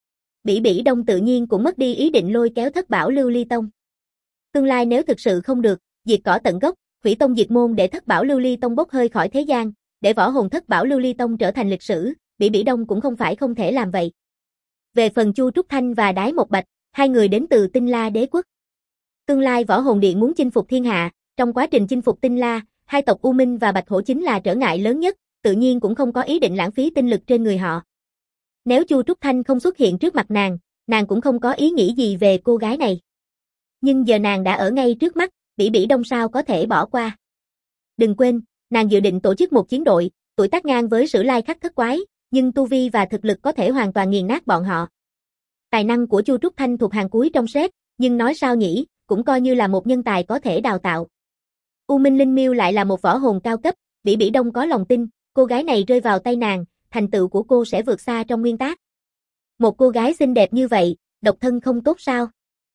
Bỉ Bỉ Đông tự nhiên cũng mất đi ý định lôi kéo Thất Bảo Lưu Ly Tông. Tương lai nếu thực sự không được, diệt cỏ tận gốc, hủy tông diệt môn để Thất Bảo Lưu Ly Tông bốc hơi khỏi thế gian, để võ hồn Thất Bảo Lưu Ly Tông trở thành lịch sử, Bỉ Bỉ Đông cũng không phải không thể làm vậy. Về phần Chu Trúc Thanh và Đái Một Bạch, hai người đến từ Tinh La Đế quốc. Tương lai Võ Hồn Điện muốn chinh phục thiên hạ, trong quá trình chinh phục Tinh La, hai tộc U Minh và Bạch Hổ chính là trở ngại lớn nhất, tự nhiên cũng không có ý định lãng phí tinh lực trên người họ. Nếu Chu Trúc Thanh không xuất hiện trước mặt nàng cũng không có ý nghĩ gì về cô gái này. Nhưng giờ nàng đã ở ngay trước mắt, Bỉ Bỉ Đông sao có thể bỏ qua. Đừng quên, nàng dự định tổ chức một chiến đội, tuổi tác ngang với Sử Lai Khắc Thất Quái, nhưng tu vi và thực lực có thể hoàn toàn nghiền nát bọn họ. Tài năng của Chu Trúc Thanh thuộc hàng cuối trong set, nhưng nói sao nhỉ, cũng coi như là một nhân tài có thể đào tạo. U Minh Linh Miêu lại là một võ hồn cao cấp, Bỉ Bỉ Đông có lòng tin, cô gái này rơi vào tay nàng, thành tựu của cô sẽ vượt xa trong nguyên tác. Một cô gái xinh đẹp như vậy, độc thân không tốt sao?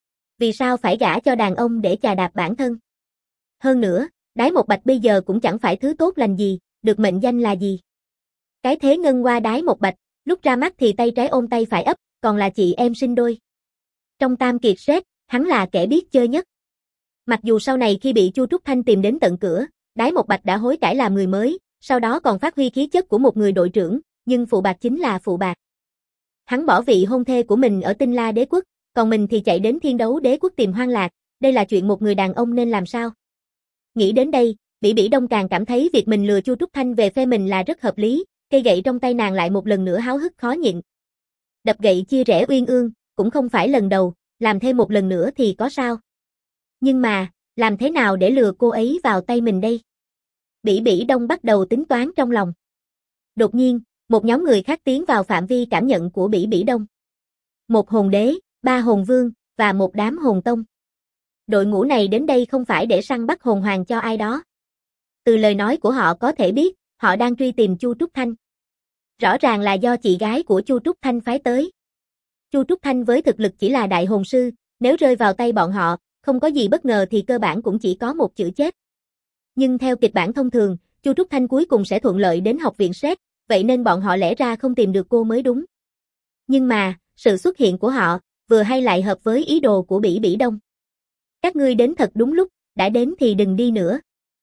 Vì sao phải gả cho đàn ông để chà đạp bản thân? Hơn nữa, Đái Một Bạch bây giờ cũng chẳng phải thứ tốt lành gì, được mệnh danh là gì? Cái thế ngân hoa Đái Một Bạch, lúc ra mắt thì tay trái ôm tay phải ấp, còn là chị em sinh đôi. Trong Tam Kiệt Set, hắn là kẻ biết chơi nhất. Mặc dù sau này khi bị Chu Trúc Thanh tìm đến tận cửa, Đái Một Bạch đã hối cải làm người mới, sau đó còn phát huy khí chất của một người đội trưởng, nhưng phụ bạc chính là phụ bạc. Hắn bỏ vị hôn thê của mình ở Tinh La Đế quốc, còn mình thì chạy đến Thiên Đấu Đế quốc tìm Hoang Lạc, đây là chuyện một người đàn ông nên làm sao? Nghĩ đến đây, Bỉ Bỉ Đông càng cảm thấy việc mình lừa Chu Trúc Thanh về phe mình là rất hợp lý, cây gậy trong tay nàng lại một lần nữa háo hức khó nhịn. Đập gậy chia rẽ uyên ương, cũng không phải lần đầu, làm thêm một lần nữa thì có sao? Nhưng mà, làm thế nào để lừa cô ấy vào tay mình đây? Bỉ Bỉ Đông bắt đầu tính toán trong lòng. Đột nhiên, một nhóm người khác tiến vào phạm vi cảm nhận của Bỉ Bỉ Đông. Một hồn đế, 3 hồn vương, và một đám hồn tông. Đội ngũ này đến đây không phải để săn bắt hồn hoàng cho ai đó. Từ lời nói của họ có thể biết, họ đang truy tìm Chu Trúc Thanh. Rõ ràng là do chị gái của Chu Trúc Thanh phái tới. Chu Trúc Thanh với thực lực chỉ là đại hồn sư, nếu rơi vào tay bọn họ, không có gì bất ngờ thì cơ bản cũng chỉ có một chữ chết. Nhưng theo kịch bản thông thường, Chu Trúc Thanh cuối cùng sẽ thuận lợi đến học viện SET, vậy nên bọn họ lẽ ra không tìm được cô mới đúng. Nhưng mà, sự xuất hiện của họ, vừa hay lại hợp với ý đồ của Bỉ Bỉ Đông. Các ngươi đến thật đúng lúc, đã đến thì đừng đi nữa.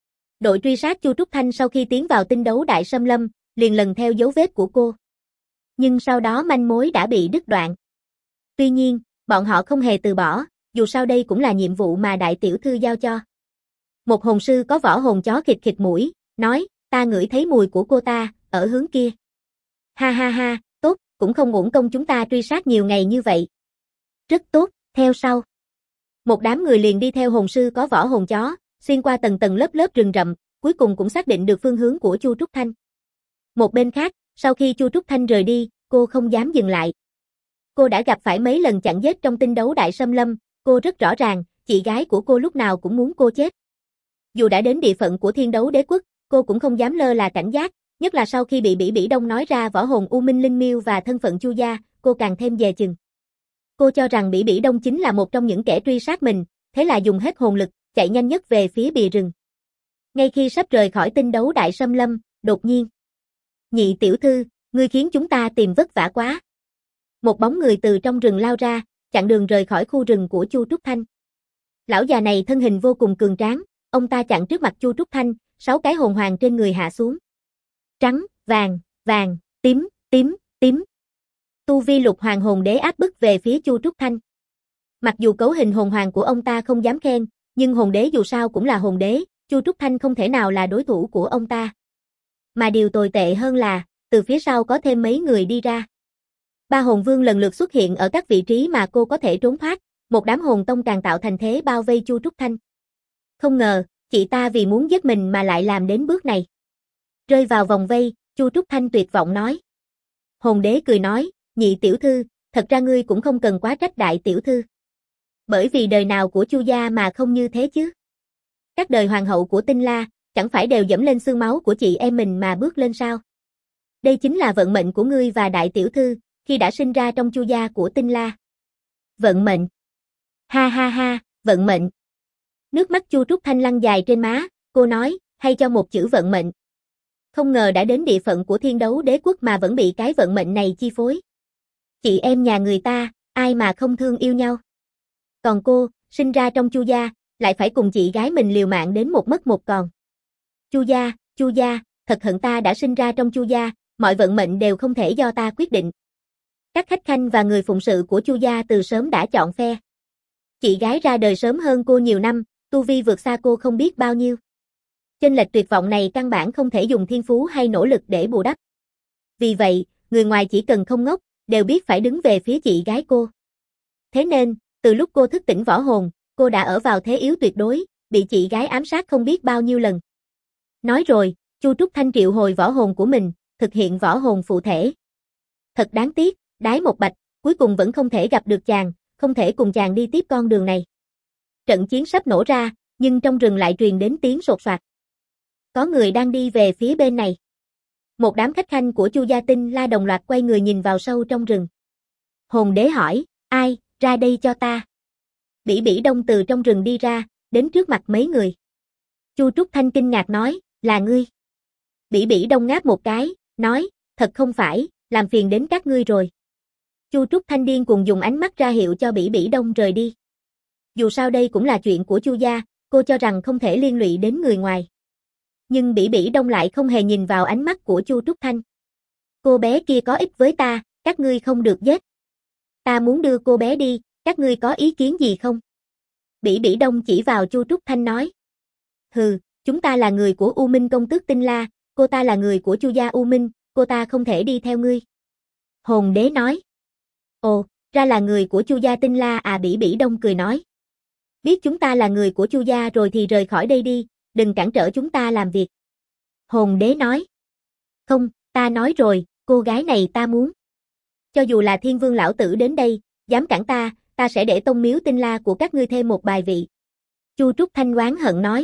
Đội truy sát Chu Trúc Thanh sau khi tiến vào tinh đấu đại xâm lâm, liền lần theo dấu vết của cô. Nhưng sau đó manh mối đã bị đứt đoạn. Tuy nhiên, bọn họ không hề từ bỏ, dù sao đây cũng là nhiệm vụ mà đại tiểu thư giao cho. Một hồn sư có võ hồn chó khịt khịt mũi, nói, ta ngửi thấy mùi của cô ta, ở hướng kia. Ha ha ha, tốt, cũng không uổng công chúng ta truy sát nhiều ngày như vậy. Rất tốt, theo sau. Một đám người liền đi theo hồn sư có võ hồn chó, xuyên qua tầng tầng lớp lớp rừng rậm, cuối cùng cũng xác định được phương hướng của Chu Trúc Thanh. Một bên khác, sau khi Chu Trúc Thanh rời đi, cô không dám dừng lại. Cô đã gặp phải mấy lần chặn giết trong tinh đấu đại xâm lâm, cô rất rõ ràng, chị gái của cô lúc nào cũng muốn cô chết. Dù đã đến địa phận của Thiên Đấu Đế Quốc, cô cũng không dám lơ là cảnh giác, nhất là sau khi bị Bỉ Bỉ Đông nói ra võ hồn U Minh Linh Miêu và thân phận Chu gia, cô càng thêm dè chừng. Cô cho rằng Bỉ Bỉ Đông chính là một trong những kẻ truy sát mình, thế là dùng hết hồn lực, chạy nhanh nhất về phía bìa rừng. Ngay khi sắp rời khỏi tinh đấu đại xâm lâm, đột nhiên. Nhị tiểu thư, ngươi khiến chúng ta tìm vất vả quá. Một bóng người từ trong rừng lao ra, chặn đường rời khỏi khu rừng của Chu Trúc Thanh. Lão già này thân hình vô cùng cường tráng, ông ta chặn trước mặt Chu Trúc Thanh, 6 cái hồn hoàng trên người hạ xuống. Trắng, vàng, vàng, tím, tím, tím. Tu vi lục hoàng hồn đế áp bức về phía Chu Trúc Thanh. Mặc dù cấu hình hồn hoàng của ông ta không dám khen, nhưng hồn đế dù sao cũng là hồn đế, Chu Trúc Thanh không thể nào là đối thủ của ông ta. Mà điều tồi tệ hơn là, từ phía sau có thêm mấy người đi ra. 3 hồn vương lần lượt xuất hiện ở các vị trí mà cô có thể trốn thoát, một đám hồn tông càng tạo thành thế bao vây Chu Trúc Thanh. Không ngờ, chị ta vì muốn giết mình mà lại làm đến bước này. Rơi vào vòng vây, Chu Trúc Thanh tuyệt vọng nói. Hồn đế cười nói, nhị tiểu thư, thật ra ngươi cũng không cần quá trách đại tiểu thư. Bởi vì đời nào của Chu gia mà không như thế chứ. Các đời hoàng hậu của Tinh La, chẳng phải đều dẫm lên xương máu của chị em mình mà bước lên sao. Đây chính là vận mệnh của ngươi và đại tiểu thư, khi đã sinh ra trong Chu gia của Tinh La. Vận mệnh. Ha ha ha, vận mệnh. Nước mắt Chu Trúc Thanh lăn dài trên má, cô nói, hay cho một chữ vận mệnh. Không ngờ đã đến địa phận của Thiên Đấu Đế Quốc mà vẫn bị cái vận mệnh này chi phối. Chị em nhà người ta, ai mà không thương yêu nhau. Còn cô, sinh ra trong Chu gia, lại phải cùng chị gái mình liều mạng đến một mất một còn. Chu gia, thật hận ta đã sinh ra trong Chu gia, mọi vận mệnh đều không thể do ta quyết định. Các khách khanh và người phụng sự của Chu gia từ sớm đã chọn phe. Chị gái ra đời sớm hơn cô nhiều năm, tu vi vượt xa cô không biết bao nhiêu. Chênh lệch tuyệt vọng này căn bản không thể dùng thiên phú hay nỗ lực để bù đắp. Vì vậy, người ngoài chỉ cần không ngốc, đều biết phải đứng về phía chị gái cô. Thế nên, từ lúc cô thức tỉnh võ hồn, cô đã ở vào thế yếu tuyệt đối, bị chị gái ám sát không biết bao nhiêu lần. Nói rồi, Chu Trúc Thanh triệu hồi võ hồn của mình, thực hiện võ hồn phụ thể. Thật đáng tiếc, đái một bạch, cuối cùng vẫn không thể gặp được chàng, không thể cùng chàng đi tiếp con đường này. Trận chiến sắp nổ ra, nhưng trong rừng lại truyền đến tiếng sột soạt. Có người đang đi về phía bên này. Một đám khách khanh của Chu gia Tinh La đồng loạt quay người nhìn vào sâu trong rừng. Hồn đế hỏi, ai, ra đây cho ta. Bỉ Bỉ Đông từ trong rừng đi ra, đến trước mặt mấy người. Chu Trúc Thanh kinh ngạc nói, là ngươi. Bỉ Bỉ Đông ngáp một cái, nói, thật không phải, làm phiền đến các ngươi rồi. Chu Trúc Thanh điên cuồng dùng ánh mắt ra hiệu cho Bỉ Bỉ Đông rời đi. Dù sao đây cũng là chuyện của Chu gia, cô cho rằng không thể liên lụy đến người ngoài. Nhưng Bỉ Bỉ Đông lại không hề nhìn vào ánh mắt của Chu Trúc Thanh. Cô bé kia có ích với ta, các ngươi không được giết. Ta muốn đưa cô bé đi, các ngươi có ý kiến gì không? Bỉ Bỉ Đông chỉ vào Chu Trúc Thanh nói. Hừ, chúng ta là người của U Minh công tước Tinh La, cô ta là người của Chu gia U Minh, cô ta không thể đi theo ngươi. Hồn đế nói. Ồ, ra là người của Chu gia Tinh La à, Bỉ Bỉ Đông cười nói. Biết chúng ta là người của Chu gia rồi thì rời khỏi đây đi, đừng cản trở chúng ta làm việc. Hồn đế nói. Không, ta nói rồi, cô gái này ta muốn. Cho dù là Thiên Vương lão tử đến đây, dám cản ta ta sẽ để tông miếu Tinh La của các ngươi thêm một bài vị. Chu Trúc Thanh oán hận nói.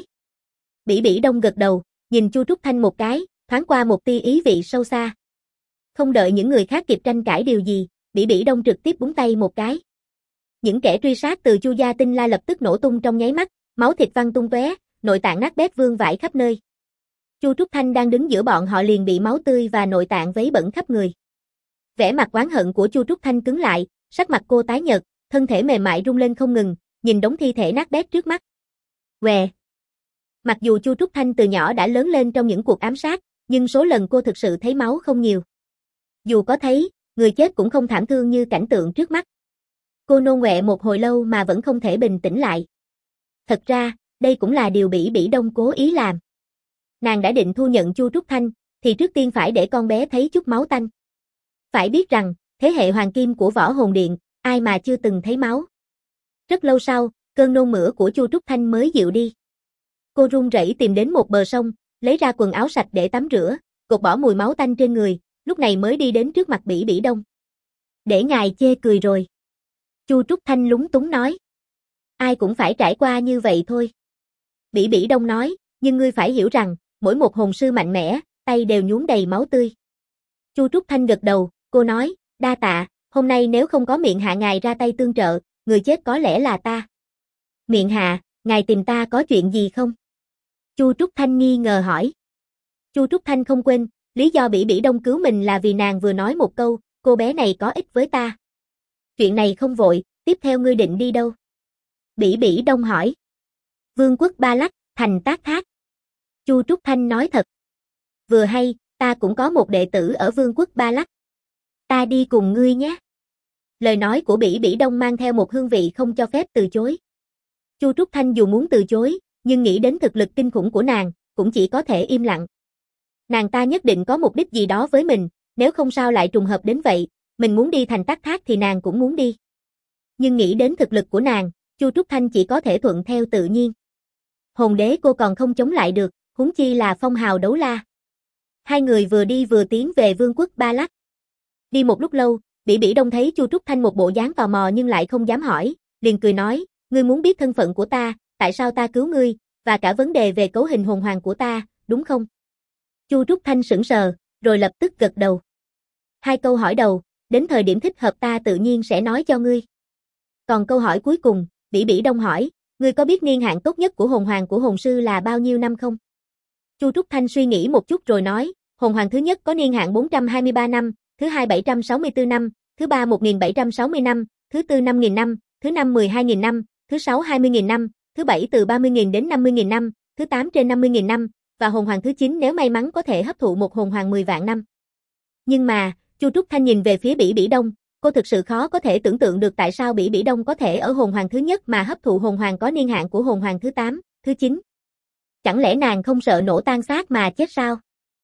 Bỉ Bỉ Đông gật đầu, nhìn Chu Trúc Thanh một cái, thoáng qua một tia ý vị sâu xa. Không đợi những người khác kịp tranh cãi điều gì, Bỉ Bỉ Đông trực tiếp búng tay một cái. Những kẻ truy sát từ Chu gia Tinh La lập tức nổ tung trong nháy mắt, máu thịt văng tung tóe, nội tạng nát bét vương vãi khắp nơi. Chu Trúc Thanh đang đứng giữa bọn họ liền bị máu tươi và nội tạng vấy bẩn khắp người. Vẻ mặt oán hận của Chu Trúc Thanh cứng lại, sắc mặt cô tái nhợt, thân thể mềm mại rung lên không ngừng, nhìn đống thi thể nát bét trước mắt. Què. Mặc dù Chu Trúc Thanh từ nhỏ đã lớn lên trong những cuộc ám sát, nhưng số lần cô thực sự thấy máu không nhiều. Dù có thấy, người chết cũng không thảm thương như cảnh tượng trước mắt. Cô nôn ọe một hồi lâu mà vẫn không thể bình tĩnh lại. Thật ra, đây cũng là điều Bỉ Bỉ Đông cố ý làm. Nàng đã định thu nhận Chu Trúc Thanh, thì trước tiên phải để con bé thấy chút máu tanh. Phải biết rằng, thế hệ hoàng kim của Võ Hồn Điện, ai mà chưa từng thấy máu. Rất lâu sau, cơn nôn mửa của Chu Trúc Thanh mới dịu đi. Cô run rẩy tìm đến một bờ sông, lấy ra quần áo sạch để tắm rửa, gột bỏ mùi máu tanh trên người, lúc này mới đi đến trước mặt Bỉ Bỉ Đông. Để ngài chê cười rồi. Chu Trúc Thanh lúng túng nói. Ai cũng phải trải qua như vậy thôi. Bỉ Bỉ Đông nói, nhưng ngươi phải hiểu rằng, mỗi một hồn sư mạnh mẽ, tay đều nhuốm đầy máu tươi. Chu Trúc Thanh gật đầu, cô nói, đa tạ, hôm nay nếu không có Miện Hạ ngài ra tay tương trợ, người chết có lẽ là ta. Miện Hạ, ngài tìm ta có chuyện gì không? Chu Trúc Thanh nghi ngờ hỏi. Chu Trúc Thanh không quên, lý do Bỉ Bỉ Đông cứu mình là vì nàng vừa nói một câu, cô bé này có ích với ta. Chuyện này không vội, tiếp theo ngươi định đi đâu? Bỉ Bỉ Đông hỏi. Vương quốc Ba Lắc, thành Tác Thác. Chu Trúc Thanh nói thật. Vừa hay, ta cũng có một đệ tử ở Vương quốc Ba Lắc. Ta đi cùng ngươi nhé. Lời nói của Bỉ Bỉ Đông mang theo một hương vị không cho phép từ chối. Chu Trúc Thanh dù muốn từ chối, nhưng nghĩ đến thực lực kinh khủng của nàng, cũng chỉ có thể im lặng. Nàng ta nhất định có mục đích gì đó với mình, nếu không sao lại trùng hợp đến vậy, mình muốn đi thành Tác Thác thì nàng cũng muốn đi. Nhưng nghĩ đến thực lực của nàng, Chu Trúc Thanh chỉ có thể thuận theo tự nhiên. Hồn đế cô còn không chống lại được, huống chi là phong hào đấu la. Hai người vừa đi vừa tiến về Vương quốc Ba Lắc. Đi một lúc lâu, Bỉ Bỉ Đông thấy Chu Trúc Thanh một bộ dáng tò mò nhưng lại không dám hỏi, liền cười nói, ngươi muốn biết thân phận của ta, tại sao ta cứu ngươi, và cả vấn đề về cấu hình hồn hoàng của ta, đúng không? Chu Trúc Thanh sững sờ, rồi lập tức gật đầu. Hai câu hỏi đầu, đến thời điểm thích hợp ta tự nhiên sẽ nói cho ngươi. Còn câu hỏi cuối cùng, Bỉ Bỉ Đông hỏi, ngươi có biết niên hạn tốt nhất của hồn hoàng của hồn sư là bao nhiêu năm không? Chu Trúc Thanh suy nghĩ một chút rồi nói, hồn hoàng thứ nhất có niên hạn 423 năm, thứ hai 764 năm, thứ ba 1760 năm, thứ tư 5000 năm, thứ năm 12000 năm, thứ sáu 20.000 năm, thứ bảy từ 30.000 đến 50.000 năm, thứ 8 trên 50.000 năm, và hồn hoàng thứ 9 nếu may mắn có thể hấp thụ một hồn hoàng 10 vạn năm. Nhưng mà, Chu Trúc Thanh nhìn về phía Bỉ Bỉ Đông, cô thực sự khó có thể tưởng tượng được tại sao Bỉ Bỉ Đông có thể ở hồn hoàng thứ nhất mà hấp thụ hồn hoàng có niên hạn của hồn hoàng thứ 8, thứ 9. Chẳng lẽ nàng không sợ nổ tan xác mà chết sao?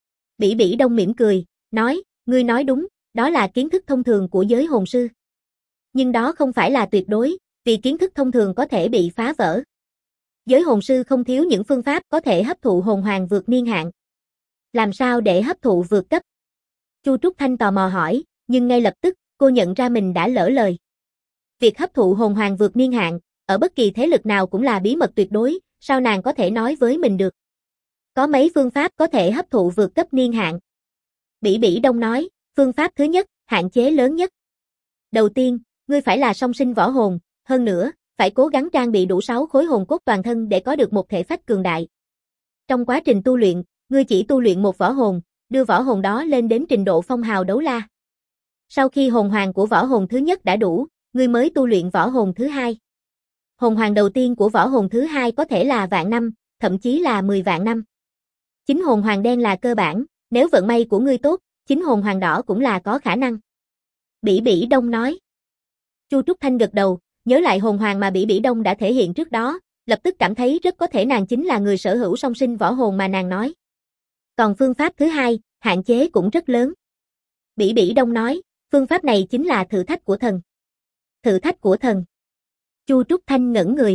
Bỉ Bỉ Đông mỉm cười, nói, ngươi nói đúng, đó là kiến thức thông thường của giới hồn sư. Nhưng đó không phải là tuyệt đối, vì kiến thức thông thường có thể bị phá vỡ. Giới hồn sư không thiếu những phương pháp có thể hấp thụ hồn hoàng vượt niên hạn. Làm sao để hấp thụ vượt cấp? Chu Trúc Thanh tò mò hỏi, nhưng ngay lập tức, cô nhận ra mình đã lỡ lời. Việc hấp thụ hồn hoàng vượt niên hạn, ở bất kỳ thế lực nào cũng là bí mật tuyệt đối, sao nàng có thể nói với mình được? Có mấy phương pháp có thể hấp thụ vượt cấp niên hạn? Bỉ Bỉ Đông nói, phương pháp thứ nhất, hạn chế lớn nhất. Đầu tiên, ngươi phải là song sinh võ hồn, hơn nữa, phải cố gắng trang bị đủ 6 khối hồn cốt toàn thân để có được một thể phách cường đại. Trong quá trình tu luyện, ngươi chỉ tu luyện một võ hồn, đưa võ hồn đó lên đến trình độ phong hào đấu la. Sau khi hồn hoàng của võ hồn thứ nhất đã đủ, ngươi mới tu luyện võ hồn thứ hai. Hồn hoàng đầu tiên của võ hồn thứ hai có thể là vạn năm, thậm chí là 10 vạn năm. Chính hồn hoàng đen là cơ bản, nếu vận may của ngươi tốt, chính hồn hoàng đỏ cũng là có khả năng. Bỉ Bỉ Đông nói. Chu Trúc Thanh gật đầu, nhớ lại hồn hoàng mà Bỉ Bỉ Đông đã thể hiện trước đó, lập tức cảm thấy rất có thể nàng chính là người sở hữu song sinh võ hồn mà nàng nói. Còn phương pháp thứ hai, hạn chế cũng rất lớn. Bỉ Bỉ Đông nói, phương pháp này chính là thử thách của thần. Thử thách của thần. Chu Trúc Thanh ngẩn người.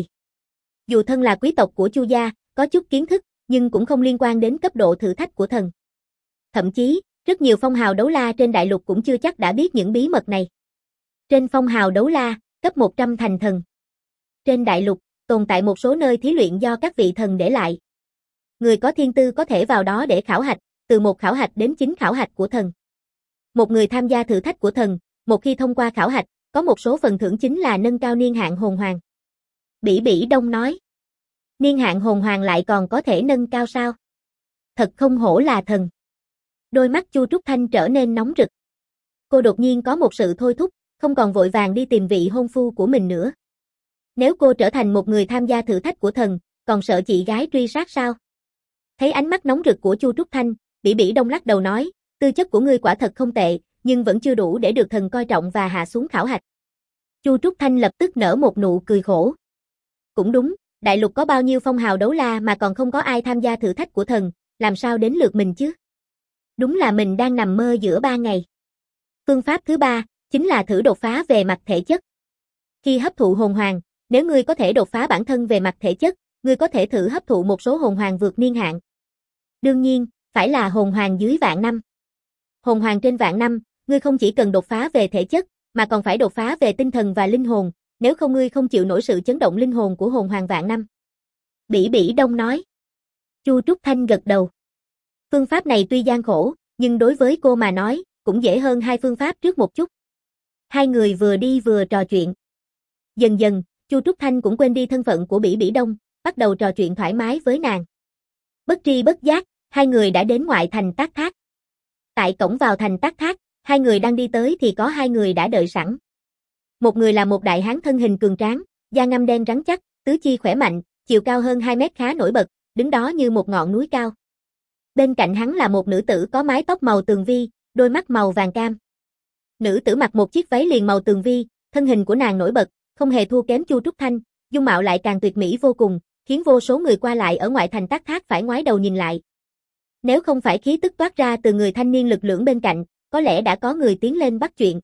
Dù thân là quý tộc của Chu gia, có chút kiến thức, nhưng cũng không liên quan đến cấp độ thử thách của thần. Thậm chí, rất nhiều phong hào đấu la trên đại lục cũng chưa chắc đã biết những bí mật này. Trên phong hào đấu la, cấp 100 thành thần. Trên đại lục, tồn tại một số nơi thí luyện do các vị thần để lại. Người có thiên tư có thể vào đó để khảo hạch, từ 1 khảo hạch đến 9 khảo hạch của thần. Một người tham gia thử thách của thần, một khi thông qua khảo hạch, có một số phần thưởng chính là nâng cao niên hạn hồn hoàng. Bỉ Bỉ Đông nói. Niên hạn hồn hoàng lại còn có thể nâng cao sao? Thật không hổ là thần. Đôi mắt Chu Trúc Thanh trở nên nóng rực. Cô đột nhiên có một sự thôi thúc, không còn vội vàng đi tìm vị hôn phu của mình nữa. Nếu cô trở thành một người tham gia thử thách của thần, còn sợ chị gái truy sát sao? Thấy ánh mắt nóng rực của Chu Trúc Thanh, Bỉ Bỉ Đông lắc đầu nói, tư chất của ngươi quả thật không tệ, nhưng vẫn chưa đủ để được thần coi trọng và hạ xuống khảo hạch. Chu Trúc Thanh lập tức nở một nụ cười khổ. Cũng đúng, đại lục có bao nhiêu phong hào đấu la mà còn không có ai tham gia thử thách của thần, làm sao đến lượt mình chứ? Đúng là mình đang nằm mơ giữa ban ngày. Phương pháp thứ 3, chính là thử đột phá về mặt thể chất. Khi hấp thụ hồn hoàng, nếu ngươi có thể đột phá bản thân về mặt thể chất, ngươi có thể thử hấp thụ một số hồn hoàng vượt niên hạn. Đương nhiên, phải là hồn hoàng dưới vạn năm. Hồn hoàng trên vạn năm, ngươi không chỉ cần đột phá về thể chất, mà còn phải đột phá về tinh thần và linh hồn, nếu không ngươi không chịu nổi sự chấn động linh hồn của hồn hoàng vạn năm. Bỉ Bỉ Đông nói. Chu Trúc Thanh gật đầu. Phương pháp này tuy gian khổ, nhưng đối với cô mà nói, cũng dễ hơn 2 phương pháp trước một chút. Hai người vừa đi vừa trò chuyện. Dần dần, Chu Trúc Thanh cũng quên đi thân phận của Bỉ Bỉ Đông, bắt đầu trò chuyện thoải mái với nàng. Bất tri bất giác, hai người đã đến ngoại thành Tác Thác. Tại cổng vào thành Tác Thác, hai người đang đi tới thì có 2 người đã đợi sẵn. Một người là một đại hán thân hình cường tráng, da ngăm đen rắn chắc, tứ chi khỏe mạnh, chiều cao hơn 2 mét khá nổi bật, đứng đó như một ngọn núi cao. Bên cạnh hắn là một nữ tử có mái tóc màu tường vi, đôi mắt màu vàng cam. Nữ tử mặc một chiếc váy liền màu tường vi, thân hình của nàng nổi bật, không hề thua kém Chu Trúc Thanh, dung mạo lại càng tuyệt mỹ vô cùng, khiến vô số người qua lại ở ngoại thành Tác Thác phải ngoái đầu nhìn lại. Nếu không phải khí tức toát ra từ người thanh niên lực lưỡng bên cạnh, có lẽ đã có người tiến lên bắt chuyện.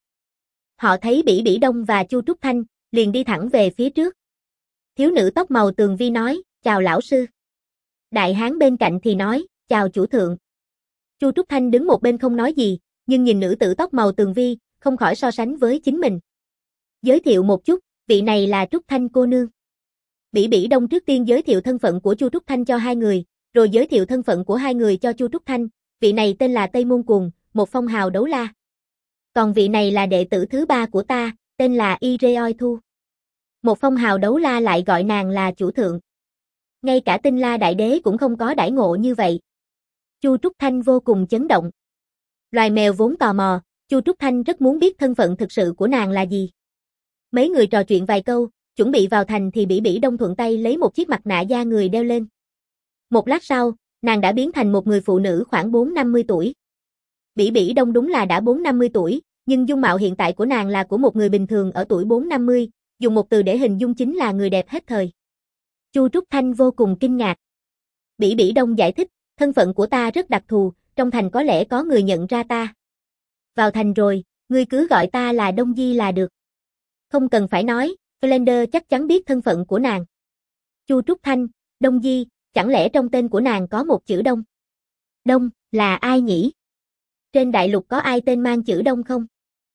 Họ thấy Bỉ Bỉ Đông và Chu Trúc Thanh, liền đi thẳng về phía trước. Thiếu nữ tóc màu tường vi nói, chào lão sư. Đại hán bên cạnh thì nói, chào chủ thượng. Chu Trúc Thanh đứng một bên không nói gì, nhưng nhìn nữ tử tóc màu tường vi, không khỏi so sánh với chính mình. Giới thiệu một chút, vị này là Trúc Thanh cô nương. Bỉ Bỉ Đông trước tiên giới thiệu thân phận của Chu Trúc Thanh cho 2 người, rồi giới thiệu thân phận của 2 người cho Chu Trúc Thanh, vị này tên là Tây Môn Cuồng, một phong hào đấu la. Còn vị này là đệ tử thứ 3 của ta, tên là Ireoi Thu. Một phong hào đấu la lại gọi nàng là chủ thượng. Ngay cả Tinh La Đại Đế cũng không có đãi ngộ như vậy. Chu Trúc Thanh vô cùng chấn động. Loài mèo vốn tò mò, Chu Trúc Thanh rất muốn biết thân phận thực sự của nàng là gì. Mấy người trò chuyện vài câu, chuẩn bị vào thành thì Bỉ Bỉ Đông thuận tay lấy một chiếc mặt nạ da người đeo lên. Một lát sau, nàng đã biến thành một người phụ nữ khoảng 4-50 tuổi. Bỉ Bỉ Đông đúng là đã 4-50 tuổi, nhưng dung mạo hiện tại của nàng là của một người bình thường ở tuổi 4-50, dùng một từ để hình dung chính là người đẹp hết thời. Chu Trúc Thanh vô cùng kinh ngạc. Bỉ Bỉ Đông giải thích, thân phận của ta rất đặc thù, trong thành có lẽ có người nhận ra ta. Vào thành rồi, ngươi cứ gọi ta là Đông Di là được. Không cần phải nói, Flender chắc chắn biết thân phận của nàng. Chu Trúc Thanh, Đông Di, chẳng lẽ trong tên của nàng có một chữ Đông? Đông, là ai nhỉ? Trên đại lục có ai tên mang chữ Đông không?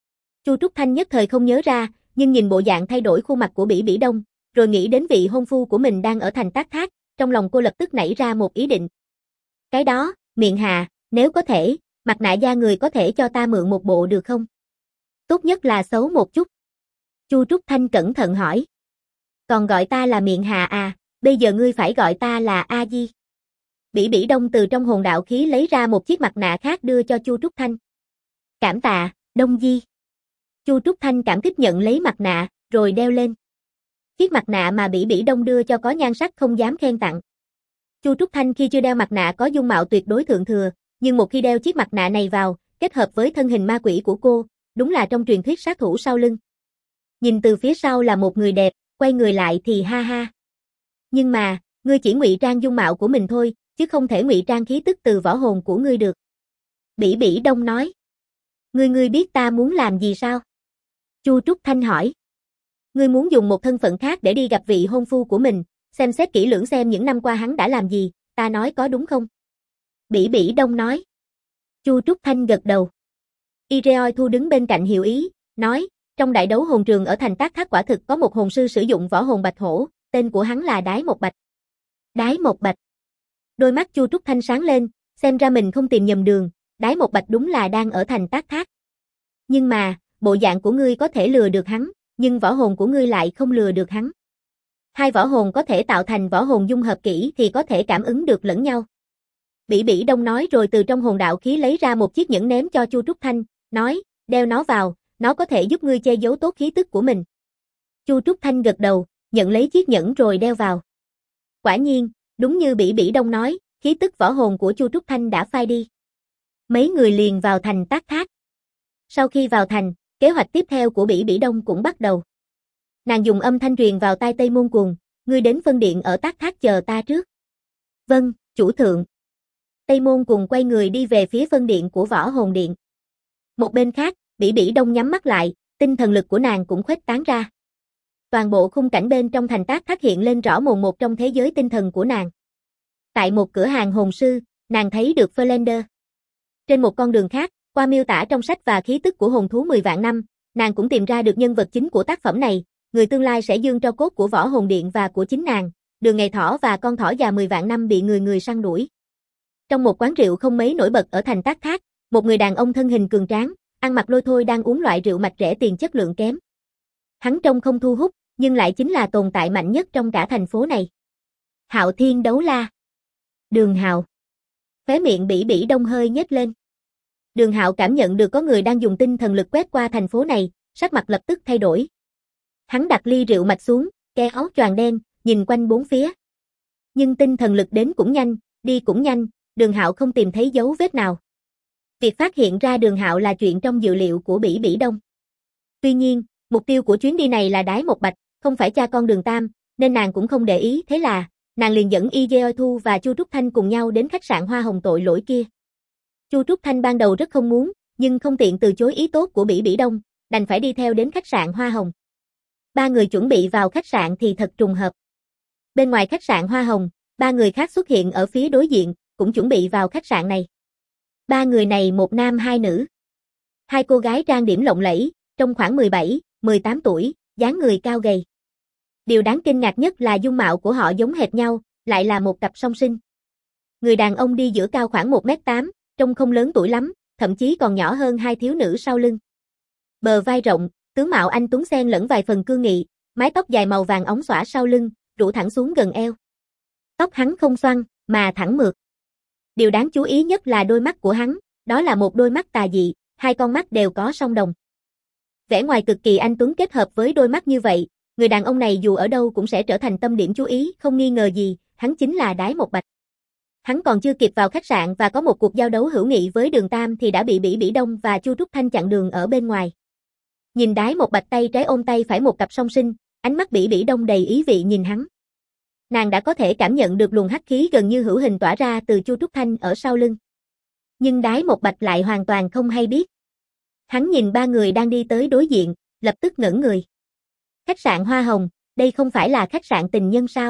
Chu Trúc Thanh nhất thời không nhớ ra, nhưng nhìn bộ dạng thay đổi khuôn mặt của Bỉ Bỉ Đông, rồi nghĩ đến vị hôn phu của mình đang ở thành Tác Thác, trong lòng cô lập tức nảy ra một ý định. Cái đó, miệng hạ, nếu có thể, mặt nạ da người có thể cho ta mượn một bộ được không? Tốt nhất là xấu một chút. Chu Trúc Thanh cẩn thận hỏi. Còn gọi ta là miệng hạ à, bây giờ ngươi phải gọi ta là A Di. Bỉ Bỉ Đông từ trong hồn đạo khí lấy ra một chiếc mặt nạ khác đưa cho Chu Trúc Thanh. Cảm tạ, Đông Di. Chu Trúc Thanh cảm kích nhận lấy mặt nạ, rồi đeo lên. Chiếc mặt nạ mà Bỉ Bỉ Đông đưa cho có nhan sắc không dám khen tặng. Chu Trúc Thanh khi chưa đeo mặt nạ có dung mạo tuyệt đối thượng thừa, nhưng một khi đeo chiếc mặt nạ này vào, kết hợp với thân hình ma quỷ của cô, đúng là trong truyền thuyết sát thủ sau lưng. Nhìn từ phía sau là một người đẹp, quay người lại thì ha ha. Nhưng mà, ngươi chỉ ngụy trang dung mạo của mình thôi, chứ không thể ngụy trang khí tức từ võ hồn của ngươi được. Bỉ Bỉ Đông nói. Ngươi biết ta muốn làm gì sao? Chu Trúc Thanh hỏi. Ngươi muốn dùng một thân phận khác để đi gặp vị hôn phu của mình, xem xét kỹ lưỡng xem những năm qua hắn đã làm gì, ta nói có đúng không? Bỉ Bỉ Đông nói. Chu Trúc Thanh gật đầu. Ireoi Thu đứng bên cạnh hiểu ý, nói, Trong đại đấu hồn trường ở thành Tác Thác quả thực có một hồn sư sử dụng võ hồn bạch hổ, tên của hắn là Đái Một Bạch. Đái Một Bạch. Đôi mắt Chu Trúc Thanh sáng lên, xem ra mình không tìm nhầm đường, Đái Một Bạch đúng là đang ở thành Tác Thác. Nhưng mà, bộ dạng của ngươi có thể lừa được hắn, nhưng võ hồn của ngươi lại không lừa được hắn. Hai võ hồn có thể tạo thành võ hồn dung hợp kỹ thì có thể cảm ứng được lẫn nhau. Bỉ Bỉ Đông nói rồi từ trong hồn đạo khí lấy ra một chiếc nhẫn ném cho Chu Trúc Thanh, nói, đeo nó vào, nó có thể giúp ngươi che giấu tốt khí tức của mình. Chu Trúc Thanh gật đầu, nhận lấy chiếc nhẫn rồi đeo vào. Quả nhiên, đúng như Bỉ Bỉ Đông nói, khí tức võ hồn của Chu Trúc Thanh đã phai đi. Mấy người liền vào thành Tác Thác. Sau khi vào thành, kế hoạch tiếp theo của Bỉ Bỉ Đông cũng bắt đầu. Nàng dùng âm thanh truyền vào tai Tây Môn Cuồng, ngươi đến phân điện ở Tác Thác chờ ta trước. Vâng, chủ thượng. Tây Môn Cuồng quay người đi về phía phân điện của Võ Hồn Điện. Một bên khác, Bỉ Bỉ Đông nhắm mắt lại, tinh thần lực của nàng cũng khuếch tán ra. Toàn bộ khung cảnh bên trong thành Tác Thác hiện lên rõ mồn một trong thế giới tinh thần của nàng. Tại một cửa hàng hồn sư, nàng thấy được Flander. Trên một con đường khác, qua miêu tả trong sách và khí tức của hồn thú 10 vạn năm, nàng cũng tìm ra được nhân vật chính của tác phẩm này, người tương lai sẽ dương tro cốt của Võ Hồn Điện và của chính nàng, Đường Ngày Thỏ và con thỏ già 10 vạn năm bị người săn đuổi. Trong một quán rượu không mấy nổi bật ở thành Tác Thác, một người đàn ông thân hình cường tráng, ăn mặc lôi thôi đang uống loại rượu mạch rẻ tiền chất lượng kém. Hắn trông không thu hút, nhưng lại chính là tồn tại mạnh nhất trong cả thành phố này. Hạo Thiên Đấu La. Đường Hạo. Khóe miệng Bỉ Bỉ Đông hơi nhếch lên. Đường Hạo cảm nhận được có người đang dùng tinh thần lực quét qua thành phố này, sắc mặt lập tức thay đổi. Hắn đặt ly rượu mạch xuống, kéo choàng đen, nhìn quanh bốn phía. Nhưng tinh thần lực đến cũng nhanh, đi cũng nhanh, Đường Hạo không tìm thấy dấu vết nào. Việc phát hiện ra Đường Hạo là chuyện trong dự liệu của Bỉ Bỉ Đông. Tuy nhiên, mục tiêu của chuyến đi này là Đái Một Bạch, không phải cha con Đường Tam, nên nàng cũng không để ý, thế là nàng liền dẫn Y.J. Thu và Chu Trúc Thanh cùng nhau đến khách sạn Hoa Hồng tội lỗi kia. Chu Trúc Thanh ban đầu rất không muốn, nhưng không tiện từ chối ý tốt của Bỉ Bỉ Đông, đành phải đi theo đến khách sạn Hoa Hồng. Ba người chuẩn bị vào khách sạn thì thật trùng hợp. Bên ngoài khách sạn Hoa Hồng, ba người khác xuất hiện ở phía đối diện, cũng chuẩn bị vào khách sạn này. Ba người này một nam hai nữ. Hai cô gái trang điểm lộng lẫy, trong khoảng 17, 18 tuổi, dáng người cao gầy. Điều đáng kinh ngạc nhất là dung mạo của họ giống hệt nhau, lại là một cặp song sinh. Người đàn ông đi giữa cao khoảng 1m8, trông không lớn tuổi lắm, thậm chí còn nhỏ hơn hai thiếu nữ sau lưng. Bờ vai rộng, tướng mạo anh tuấn xen lẫn vài phần cương nghị, mái tóc dài màu vàng óng xõa sau lưng, rủ thẳng xuống gần eo. Tóc hắn không xoăn, mà thẳng mượt. Điều đáng chú ý nhất là đôi mắt của hắn, đó là một đôi mắt tà dị, hai con mắt đều có song đồng. Vẻ ngoài cực kỳ anh tuấn kết hợp với đôi mắt như vậy, người đàn ông này dù ở đâu cũng sẽ trở thành tâm điểm chú ý, không nghi ngờ gì, hắn chính là Đái Một Bạch. Hắn còn chưa kịp vào khách sạn và có một cuộc giao đấu hữu nghị với Đường Tam thì đã bị Bỉ Bỉ Đông và Chu Trúc Thanh chặn đường ở bên ngoài. Nhìn Đái Một Bạch tay trái ôm tay phải một cặp song sinh, ánh mắt Bỉ Bỉ Đông đầy ý vị nhìn hắn. Nàng đã có thể cảm nhận được luồng hắc khí gần như hữu hình tỏa ra từ Chu Trúc Thanh ở sau lưng. Nhưng Đái Một Bạch lại hoàn toàn không hay biết. Hắn nhìn ba người đang đi tới đối diện, lập tức ngẩn người. Khách sạn Hoa Hồng, đây không phải là khách sạn tình nhân sao?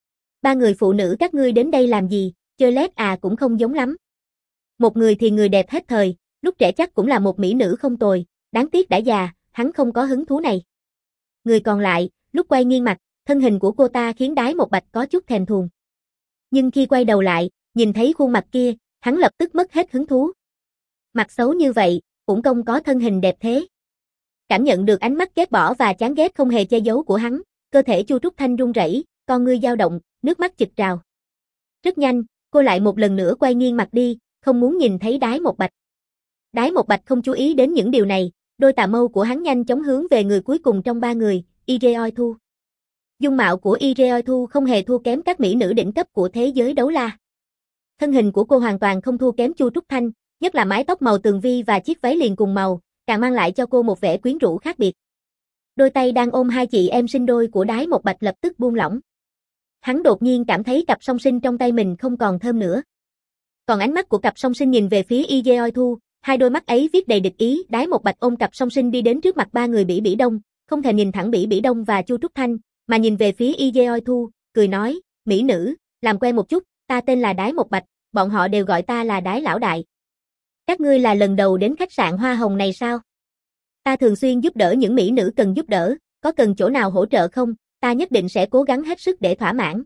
Ba người phụ nữ các ngươi đến đây làm gì, chơi lét à cũng không giống lắm. Một người thì người đẹp hết thời, lúc trẻ chắc cũng là một mỹ nữ không tồi, đáng tiếc đã già, hắn không có hứng thú này. Người còn lại, lúc quay nghiêng mặt, thân hình của cô ta khiến Đái Một Bạch có chút thèm thuồng. Nhưng khi quay đầu lại, nhìn thấy khuôn mặt kia, hắn lập tức mất hết hứng thú. Mặt xấu như vậy, cũng không có thân hình đẹp thế. Cảm nhận được ánh mắt ghét bỏ và chán ghét không hề che giấu của hắn, cơ thể Chu Trúc Thanh run rẩy, con ngươi dao động, nước mắt chực trào. Rất nhanh, cô lại một lần nữa quay nghiêng mặt đi, không muốn nhìn thấy Đái Một Bạch. Đái Một Bạch không chú ý đến những điều này, đôi tà mâu của hắn nhanh chóng hướng về người cuối cùng trong ba người, Y.J. Thu. Dung mạo của Y.J. Thu không hề thua kém các mỹ nữ đỉnh cấp của thế giới đấu la. Thân hình của cô hoàn toàn không thua kém Chu Trúc Thanh, nhất là mái tóc màu tường vi và chiếc váy liền cùng màu, càng mang lại cho cô một vẻ quyến rũ khác biệt. Đôi tay đang ôm hai chị em sinh đôi của Đái Một Bạch lập tức buông lỏng. Hắn đột nhiên cảm thấy cặp song sinh trong tay mình không còn thơm nữa. Còn ánh mắt của cặp song sinh nhìn về phía Y.J. Thu, hai đôi mắt ấy viết đầy địch ý. Đái Một Bạch ôm cặp song sinh đi đến trước mặt ba người Bỉ Bỉ Đông, không thèm nhìn thẳng Bỉ Bỉ Đông và Chu Trúc Thanh, mà nhìn về phía Y.J. Thu, cười nói, mỹ nữ, làm quen một chút, ta tên là Đái Một Bạch, bọn họ đều gọi ta là Đái lão đại. Các ngươi là lần đầu đến khách sạn Hoa Hồng này sao? Ta thường xuyên giúp đỡ những mỹ nữ cần giúp đỡ, có cần chỗ nào hỗ trợ không, ta nhất định sẽ cố gắng hết sức để thỏa mãn.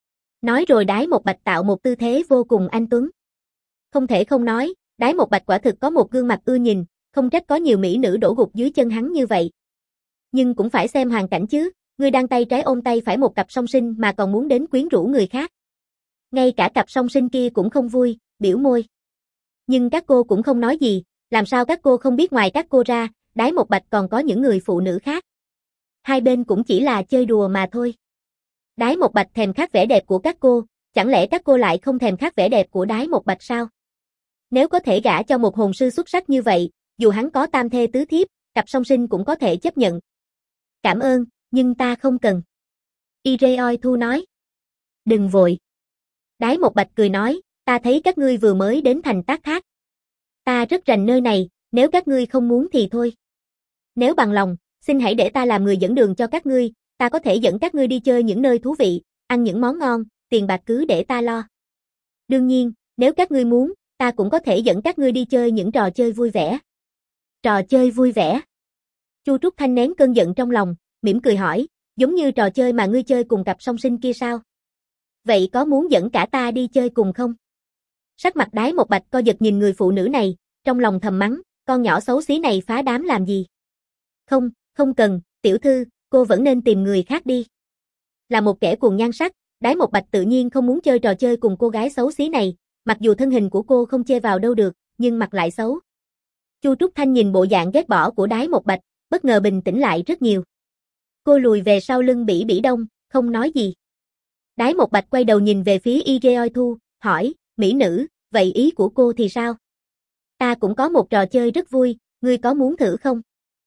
Nói rồi Đái Một Bạch tạo một tư thế vô cùng anh tuấn. Không thể không nói, Đái Một Bạch quả thực có một gương mặt ưa nhìn, không trách có nhiều mỹ nữ đổ gục dưới chân hắn như vậy. Nhưng cũng phải xem hoàn cảnh chứ, ngươi đang tay trái ôm tay phải một cặp song sinh mà còn muốn đến quyến rũ người khác. Ngay cả cặp song sinh kia cũng không vui, biểu môi. Nhưng các cô cũng không nói gì, làm sao các cô không biết ngoài các cô ra, Đái Một Bạch còn có những người phụ nữ khác. Hai bên cũng chỉ là chơi đùa mà thôi. Đái Một Bạch thèm khát vẻ đẹp của các cô, chẳng lẽ các cô lại không thèm khát vẻ đẹp của Đái Một Bạch sao? Nếu có thể gả cho một hồn sư xuất sắc như vậy, dù hắn có tam thê tứ thiếp, cặp song sinh cũng có thể chấp nhận. Cảm ơn, nhưng ta không cần. Ireoi Thu nói. Đừng vội. Đái Một Bạch cười nói, ta thấy các ngươi vừa mới đến thành Tác Thác. Ta rất rành nơi này, nếu các ngươi không muốn thì thôi. Nếu bằng lòng, xin hãy để ta làm người dẫn đường cho các ngươi, ta có thể dẫn các ngươi đi chơi những nơi thú vị, ăn những món ngon, tiền bạc cứ để ta lo. Đương nhiên, nếu các ngươi muốn, ta cũng có thể dẫn các ngươi đi chơi những trò chơi vui vẻ. Trò chơi vui vẻ. Chu Trúc Thanh nén cơn giận trong lòng, mỉm cười hỏi, giống như trò chơi mà ngươi chơi cùng cặp song sinh kia sao? Vậy có muốn dẫn cả ta đi chơi cùng không? Sắc mặt Đái Một Bạch co giật nhìn người phụ nữ này, trong lòng thầm mắng, con nhỏ xấu xí này phá đám làm gì? Không, không cần, tiểu thư, cô vẫn nên tìm người khác đi. Là một kẻ cuồng nhan sắc, Đái Một Bạch tự nhiên không muốn chơi trò chơi cùng cô gái xấu xí này, mặc dù thân hình của cô không chê vào đâu được, nhưng mặt lại xấu. Chu Trúc Thanh nhìn bộ dạng ghét bỏ của Đái Một Bạch, bất ngờ bình tĩnh lại rất nhiều. Cô lùi về sau lưng Bỉ Bỉ Đông, không nói gì. Đái Một Bạch quay đầu nhìn về phía Ireoi Thu, hỏi, mỹ nữ, vậy ý của cô thì sao? Ta cũng có một trò chơi rất vui, ngươi có muốn thử không?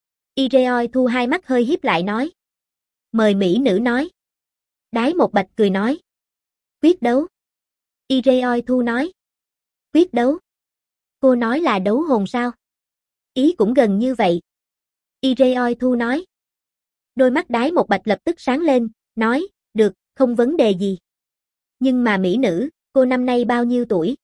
Ireoi Thu hai mắt hơi híp lại nói. Mời mỹ nữ nói. Đái Một Bạch cười nói. Quyết đấu. Ireoi Thu nói. Quyết đấu. Cô nói là đấu hồn sao? Ý cũng gần như vậy. Ireoi Thu nói. Đôi mắt Đái Một Bạch lập tức sáng lên, nói, được, không vấn đề gì. Nhưng mà mỹ nữ, cô năm nay bao nhiêu tuổi?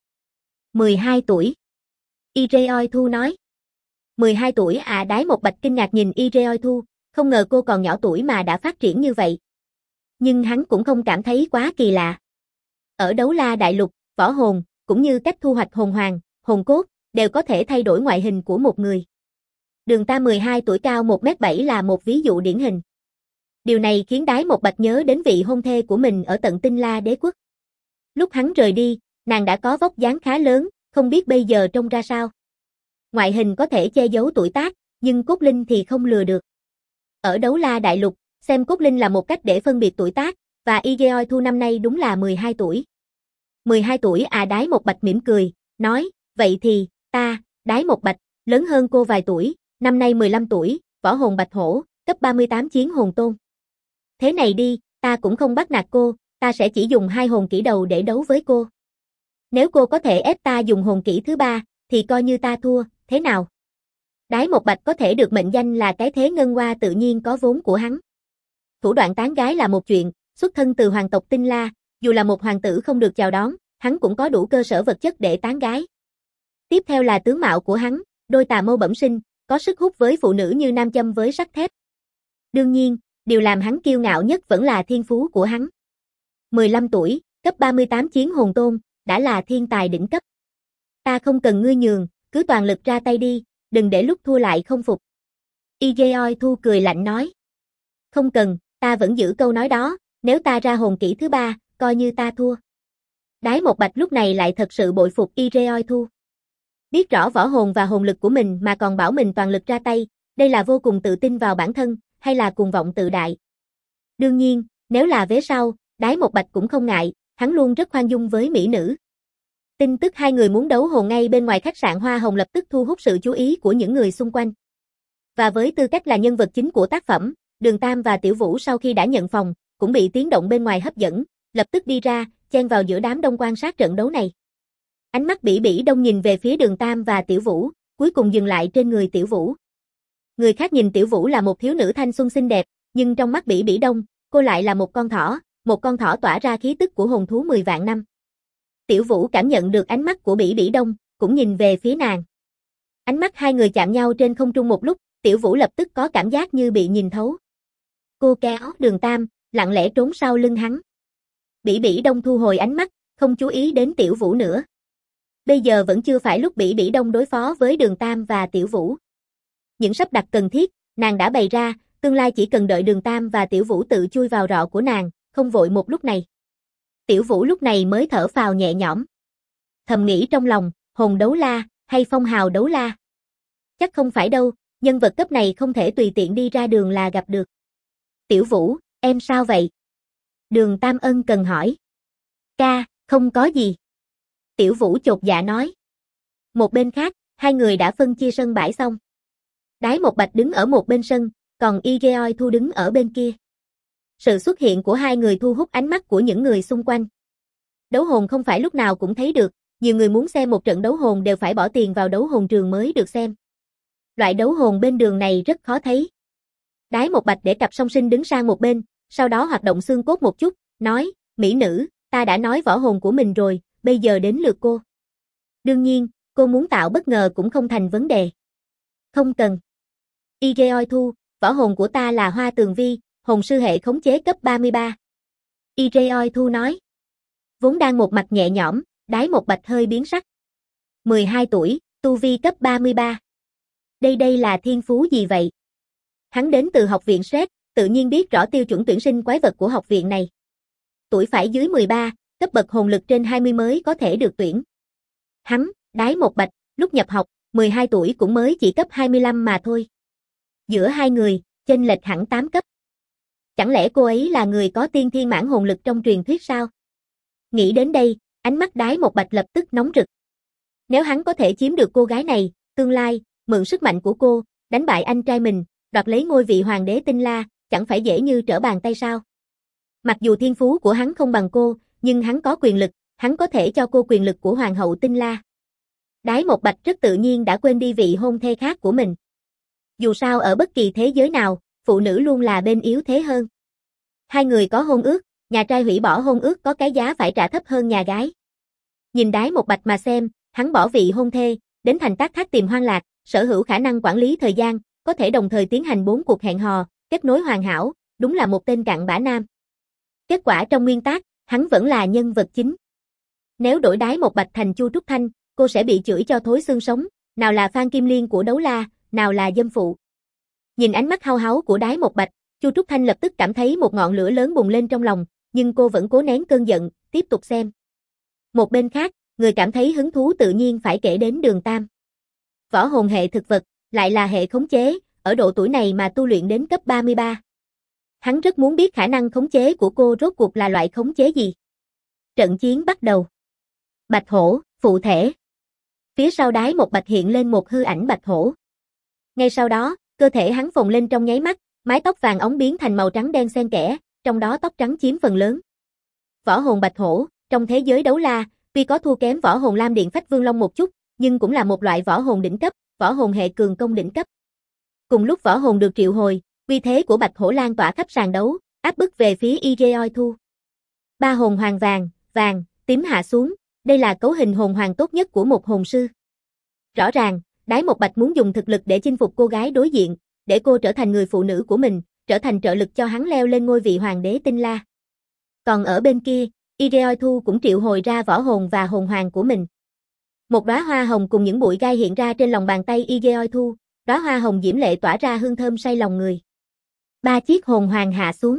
12 tuổi. Ireoi Thu nói. 12 tuổi à? Đái Một Bạch kinh ngạc nhìn Ireoi Thu, không ngờ cô còn nhỏ tuổi mà đã phát triển như vậy. Nhưng hắn cũng không cảm thấy quá kỳ lạ. Ở Đấu La Đại Lục, võ hồn, cũng như cách thu hoạch hồn hoàng, hồn cốt, đều có thể thay đổi ngoại hình của một người. Đường Tam 12 tuổi cao 1m7 là một ví dụ điển hình. Điều này khiến Đái Một Bạch nhớ đến vị hôn thê của mình ở tận Tinh La Đế Quốc. Lúc hắn rời đi, nàng đã có vóc dáng khá lớn, không biết bây giờ trông ra sao. Ngoại hình có thể che giấu tuổi tác, nhưng cốt linh thì không lừa được. Ở Đấu La Đại Lục, xem cốt linh là một cách để phân biệt tuổi tác, và Ireoi Thu năm nay đúng là 12 tuổi. 12 tuổi à? Đái Một Bạch mỉm cười, nói, vậy thì, ta, Đái Một Bạch, lớn hơn cô vài tuổi, năm nay 15 tuổi, võ hồn bạch hổ, cấp 38 chiến hồn tôn. Thế này đi, ta cũng không bắt nạt cô, ta sẽ chỉ dùng 2 hồn kỹ đầu để đấu với cô. Nếu cô có thể ép ta dùng hồn kỹ thứ 3, thì coi như ta thua, thế nào? Đái Một Bạch có thể được mệnh danh là cái thế ngân hoa tự nhiên có vốn của hắn. Thủ đoạn tán gái là một chuyện, xuất thân từ hoàng tộc Tinh La, dù là một hoàng tử không được chào đón, hắn cũng có đủ cơ sở vật chất để tán gái. Tiếp theo là tướng mạo của hắn, đôi tà mâu bẩm sinh, có sức hút với phụ nữ như nam châm với sắt thép. Đương nhiên, điều làm hắn kiêu ngạo nhất vẫn là thiên phú của hắn. 15 tuổi, cấp 38 chiến hồn tôn, đã là thiên tài đỉnh cấp. Ta không cần ngươi nhường, cứ toàn lực ra tay đi, đừng để lúc thua lại không phục. Ireoi Thu cười lạnh nói. Không cần, ta vẫn giữ câu nói đó, nếu ta ra hồn kỹ thứ 3, coi như ta thua. Đái Một Bạch lúc này lại thật sự bội phục Ireoi Thu. Biết rõ võ hồn và hồn lực của mình mà còn bảo mình toàn lực ra tay, đây là vô cùng tự tin vào bản thân, hay là cuồng vọng tự đại. Đương nhiên, nếu là vế sau, Đái Một Bạch cũng không ngại, hắn luôn rất khoan dung với mỹ nữ. Tin tức hai người muốn đấu hồn ngay bên ngoài khách sạn Hoa Hồng lập tức thu hút sự chú ý của những người xung quanh. Và với tư cách là nhân vật chính của tác phẩm, Đường Tam và Tiểu Vũ sau khi đã nhận phòng, cũng bị tiếng động bên ngoài hấp dẫn, lập tức đi ra, chen vào giữa đám đông quan sát trận đấu này. Ánh mắt Bỉ Bỉ Đông nhìn về phía Đường Tam và Tiểu Vũ, cuối cùng dừng lại trên người Tiểu Vũ. Người khác nhìn Tiểu Vũ là một thiếu nữ thanh xuân xinh đẹp, nhưng trong mắt Bỉ Bỉ Đông, cô lại là một con thỏ tỏa ra khí tức của hồn thú 10 vạn năm. Tiểu Vũ cảm nhận được ánh mắt của Bỉ Bỉ Đông, cũng nhìn về phía nàng. Ánh mắt hai người chạm nhau trên không trung một lúc, Tiểu Vũ lập tức có cảm giác như bị nhìn thấu. Cô kéo Đường Tam, lặng lẽ trốn sau lưng hắn. Bỉ Bỉ Đông thu hồi ánh mắt, không chú ý đến Tiểu Vũ nữa. Bây giờ vẫn chưa phải lúc Bỉ Bỉ Đông đối phó với Đường Tam và Tiểu Vũ. Những sắp đặt cần thiết, nàng đã bày ra, tương lai chỉ cần đợi Đường Tam và Tiểu Vũ tự chui vào rọ của nàng, không vội một lúc này. Tiểu Vũ lúc này mới thở phào nhẹ nhõm. Thầm nghĩ trong lòng, hồn đấu la, hay phong hào đấu la? Chắc không phải đâu, nhân vật cấp này không thể tùy tiện đi ra đường là gặp được. Tiểu Vũ, em sao vậy? Đường Tam ân cần hỏi. Ca, không có gì. Tiểu Vũ chột dạ nói. Một bên khác, hai người đã phân chia sân bãi xong. Đái Một Bạch đứng ở một bên sân, còn Igeoi Thu đứng ở bên kia. Sự xuất hiện của hai người thu hút ánh mắt của những người xung quanh. Đấu hồn không phải lúc nào cũng thấy được, nhiều người muốn xem một trận đấu hồn đều phải bỏ tiền vào đấu hồn trường mới được xem. Loại đấu hồn bên đường này rất khó thấy. Đái Một Bạch để cặp song sinh đứng sang một bên, sau đó hoạt động xương cốt một chút, nói, mỹ nữ, ta đã nói võ hồn của mình rồi, bây giờ đến lượt cô. Đương nhiên, cô muốn tạo bất ngờ cũng không thành vấn đề. Không cần. Igeoi Thu, võ hồn của ta là Hoa Tường Vi, hồn sư hệ khống chế cấp 33. Igeoi Thu nói. Vốn đang một mặt nhẹ nhõm, Đái Một Bạch hơi biến sắc. 12 tuổi, tu vi cấp 33. Đây là thiên phú gì vậy? Hắn đến từ học viện SRED, tự nhiên biết rõ tiêu chuẩn tuyển sinh quái vật của học viện này. Tuổi phải dưới 13, cấp bậc hồn lực trên 20 mới có thể được tuyển. Hắn, Đái Một Bạch, lúc nhập học, 12 tuổi cũng mới chỉ cấp 25 mà thôi. Giữa hai người, chênh lệch hẳn 8 cấp. Chẳng lẽ cô ấy là người có tiên thiên mãn hồn lực trong truyền thuyết sao? Nghĩ đến đây, ánh mắt Đái Một Bạch lập tức nóng rực. Nếu hắn có thể chiếm được cô gái này, tương lai, mượn sức mạnh của cô, đánh bại anh trai mình, đoạt lấy ngôi vị hoàng đế Tinh La, chẳng phải dễ như trở bàn tay sao? Mặc dù thiên phú của hắn không bằng cô, nhưng hắn có quyền lực, hắn có thể cho cô quyền lực của hoàng hậu Tinh La. Đái Một Bạch rất tự nhiên đã quên đi vị hôn thê khác của mình. Dù sao ở bất kỳ thế giới nào, phụ nữ luôn là bên yếu thế hơn. Hai người có hôn ước, nhà trai hủy bỏ hôn ước có cái giá phải trả thấp hơn nhà gái. Nhìn Đái Một Bạch mà xem, hắn bỏ vị hôn thê, đến thành Tác Thác tìm hoang lạc, sở hữu khả năng quản lý thời gian, có thể đồng thời tiến hành 4 cuộc hẹn hò, kết nối hoàn hảo, đúng là một tên cặn bã nam. Kết quả trong nguyên tác, hắn vẫn là nhân vật chính. Nếu đổi Đái Một Bạch thành Chu Trúc Thanh, cô sẽ bị chửi cho thối xương sống, nào là Phan Kim Liên của Đấu La, nào là dâm phụ. Nhìn ánh mắt hao háu của Đái Một Bạch, Chu Trúc Thanh lập tức cảm thấy một ngọn lửa lớn bùng lên trong lòng, nhưng cô vẫn cố nén cơn giận, tiếp tục xem. Một bên khác, người cảm thấy hứng thú tự nhiên phải kể đến Đường Tam. Võ hồn hệ thực vật, lại là hệ khống chế, ở độ tuổi này mà tu luyện đến cấp 33. Hắn rất muốn biết khả năng khống chế của cô rốt cuộc là loại khống chế gì. Trận chiến bắt đầu. Bạch hổ, phụ thể. Phía sau Đái Một Bạch hiện lên một hư ảnh bạch hổ. Ngay sau đó, cơ thể hắn phồng lên trong nháy mắt, mái tóc vàng óng biến thành màu trắng đen xen kẽ, trong đó tóc trắng chiếm phần lớn. Võ hồn bạch hổ, trong thế giới đấu la, tuy có thua kém võ hồn lam điện phách vương long một chút, nhưng cũng là một loại võ hồn đỉnh cấp, võ hồn hệ cường công đỉnh cấp. Cùng lúc võ hồn được triệu hồi, uy thế của bạch hổ lan tỏa khắp sàn đấu, áp bức về phía Igeoi Thu. Ba hồn hoàng vàng, tím hạ xuống, đây là cấu hình hồn hoàng tốt nhất của một hồn sư. Rõ ràng, Đái Một Bạch muốn dùng thực lực để chinh phục cô gái đối diện, để cô trở thành người phụ nữ của mình, trở thành trợ lực cho hắn leo lên ngôi vị hoàng đế Tinh La. Còn ở bên kia, Igeoi Thu cũng triệu hồi ra võ hồn và hồn hoàng của mình. Một đóa hoa hồng cùng những bụi gai hiện ra trên lòng bàn tay Igeoi Thu, đóa hoa hồng diễm lệ tỏa ra hương thơm say lòng người. 3 chiếc hồn hoàng hạ xuống.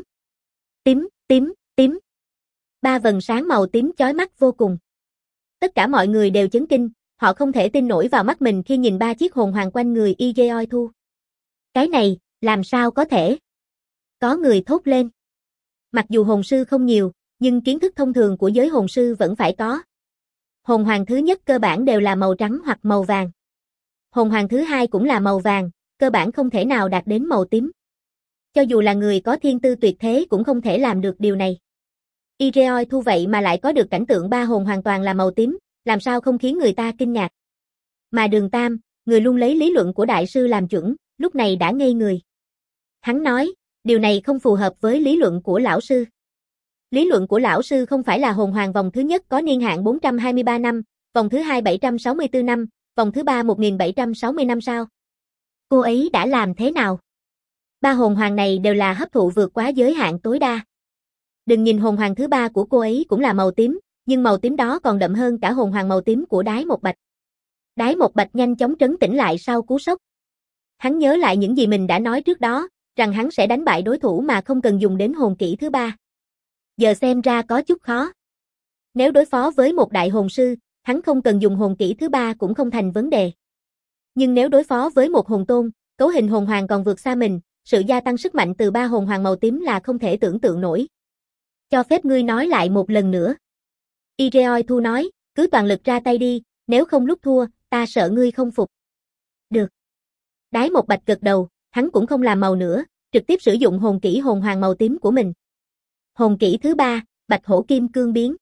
Tím. 3 vầng sáng màu tím chói mắt vô cùng. Tất cả mọi người đều chấn kinh, họ không thể tin nổi vào mắt mình khi nhìn 3 chiếc hồn hoàng quanh người Igeoi Thu. Cái này, làm sao có thể? Có người thốt lên. Mặc dù hồn sư không nhiều, nhưng kiến thức thông thường của giới hồn sư vẫn phải có. Hồn hoàng thứ nhất cơ bản đều là màu trắng hoặc màu vàng. Hồn hoàng thứ hai cũng là màu vàng, cơ bản không thể nào đạt đến màu tím. Cho dù là người có thiên tư tuyệt thế cũng không thể làm được điều này. Igeoi Thu vậy mà lại có được cảnh tượng 3 hồn hoàn toàn là màu tím, làm sao không khiến người ta kinh ngạc. Mà Đường Tam, người luôn lấy lý luận của đại sư làm chuẩn, lúc này đã ngây người. Hắn nói, điều này không phù hợp với lý luận của lão sư. Lý luận của lão sư không phải là hồn hoàng vòng thứ nhất có niên hạn 423 năm, vòng thứ hai 764 năm, vòng thứ ba 1760 năm sao? Cô ấy đã làm thế nào? Ba hồn hoàng này đều là hấp thụ vượt quá giới hạn tối đa. Đừng nhìn hồn hoàng thứ ba của cô ấy cũng là màu tím, nhưng màu tím đó còn đậm hơn cả hồn hoàng màu tím của Đái Một Bạch. Đái Một Bạch nhanh chóng trấn tĩnh lại sau cú sốc. Hắn nhớ lại những gì mình đã nói trước đó, rằng hắn sẽ đánh bại đối thủ mà không cần dùng đến hồn kỹ thứ ba. Giờ xem ra có chút khó. Nếu đối phó với một đại hồn sư, hắn không cần dùng hồn kỹ thứ ba cũng không thành vấn đề. Nhưng nếu đối phó với một hồn tôn, cấu hình hồn hoàng còn vượt xa mình, sự gia tăng sức mạnh từ ba hồn hoàng màu tím là không thể tưởng tượng nổi. Cho phép ngươi nói lại một lần nữa. Ireoi Thu nói, cứ toàn lực ra tay đi, nếu không lúc thua, ta sợ ngươi không phục. Được. Đái Một Bạch gật đầu, hắn cũng không làm màu nữa, trực tiếp sử dụng hồn kỹ hồn hoàng màu tím của mình. Hồn kỹ thứ ba, Bạch Hổ Kim Cương Biến.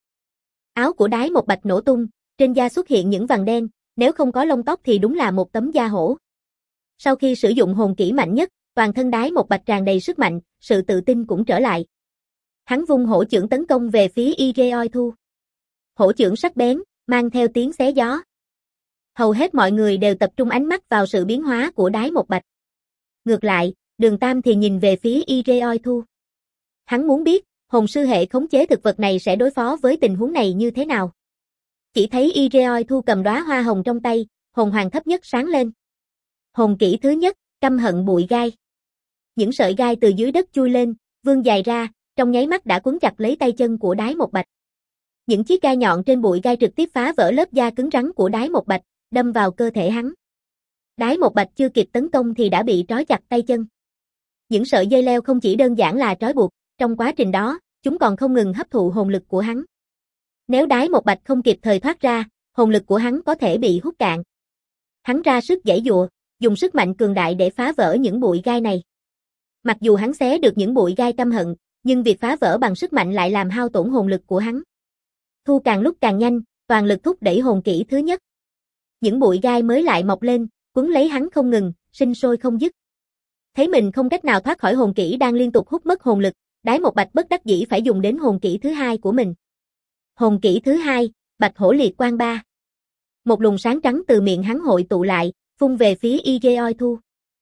Áo của Đái Một Bạch nổ tung, trên da xuất hiện những vằn đen, nếu không có lông tóc thì đúng là một tấm da hổ. Sau khi sử dụng hồn kỹ mạnh nhất, toàn thân Đái Một Bạch tràn đầy sức mạnh, sự tự tin cũng trở lại. Hắn vung hổ chưởng tấn công về phía Ireoi Thu. Hổ chưởng sắc bén, mang theo tiếng xé gió. Hầu hết mọi người đều tập trung ánh mắt vào sự biến hóa của Đái Một Bạch. Ngược lại, Đường Tam thì nhìn về phía Ireoi Thu. Hắn muốn biết, hồn sư hệ khống chế thực vật này sẽ đối phó với tình huống này như thế nào. Chỉ thấy Ireoi Thu cầm đóa hoa hồng trong tay, hồn hoàng thấp nhất sáng lên. Hồn kỹ thứ nhất, căm hận bụi gai. Những sợi gai từ dưới đất chui lên, vươn dài ra, trong nháy mắt đã quấn chặt lấy tay chân của Đái Một Bạch. Những chiếc gai nhọn trên bụi gai trực tiếp phá vỡ lớp da cứng rắn của Đái Một Bạch, đâm vào cơ thể hắn. Đái Một Bạch chưa kịp tấn công thì đã bị trói chặt tay chân. Những sợi dây leo không chỉ đơn giản là trói buộc, trong quá trình đó, chúng còn không ngừng hấp thụ hồn lực của hắn. Nếu Đái Một Bạch không kịp thời thoát ra, hồn lực của hắn có thể bị hút cạn. Hắn ra sức giãy giụa, dùng sức mạnh cường đại để phá vỡ những bụi gai này. Mặc dù hắn xé được những bụi gai căm hận, nhưng việc phá vỡ bằng sức mạnh lại làm hao tổn hồn lực của hắn. Thu càng lúc càng nhanh, toàn lực thúc đẩy hồn kỹ thứ nhất. Những bụi gai mới lại mọc lên, quấn lấy hắn không ngừng, sinh sôi không dứt. Thấy mình không cách nào thoát khỏi hồn kỹ đang liên tục hút mất hồn lực, Đái Một Bạch bất đắc dĩ phải dùng đến hồn kỹ thứ hai của mình. Hồn kỹ thứ hai, Bạch Hổ Liệt Quang Ba. Một luồng sáng trắng từ miệng hắn hội tụ lại, phun về phía Ireoi Thu.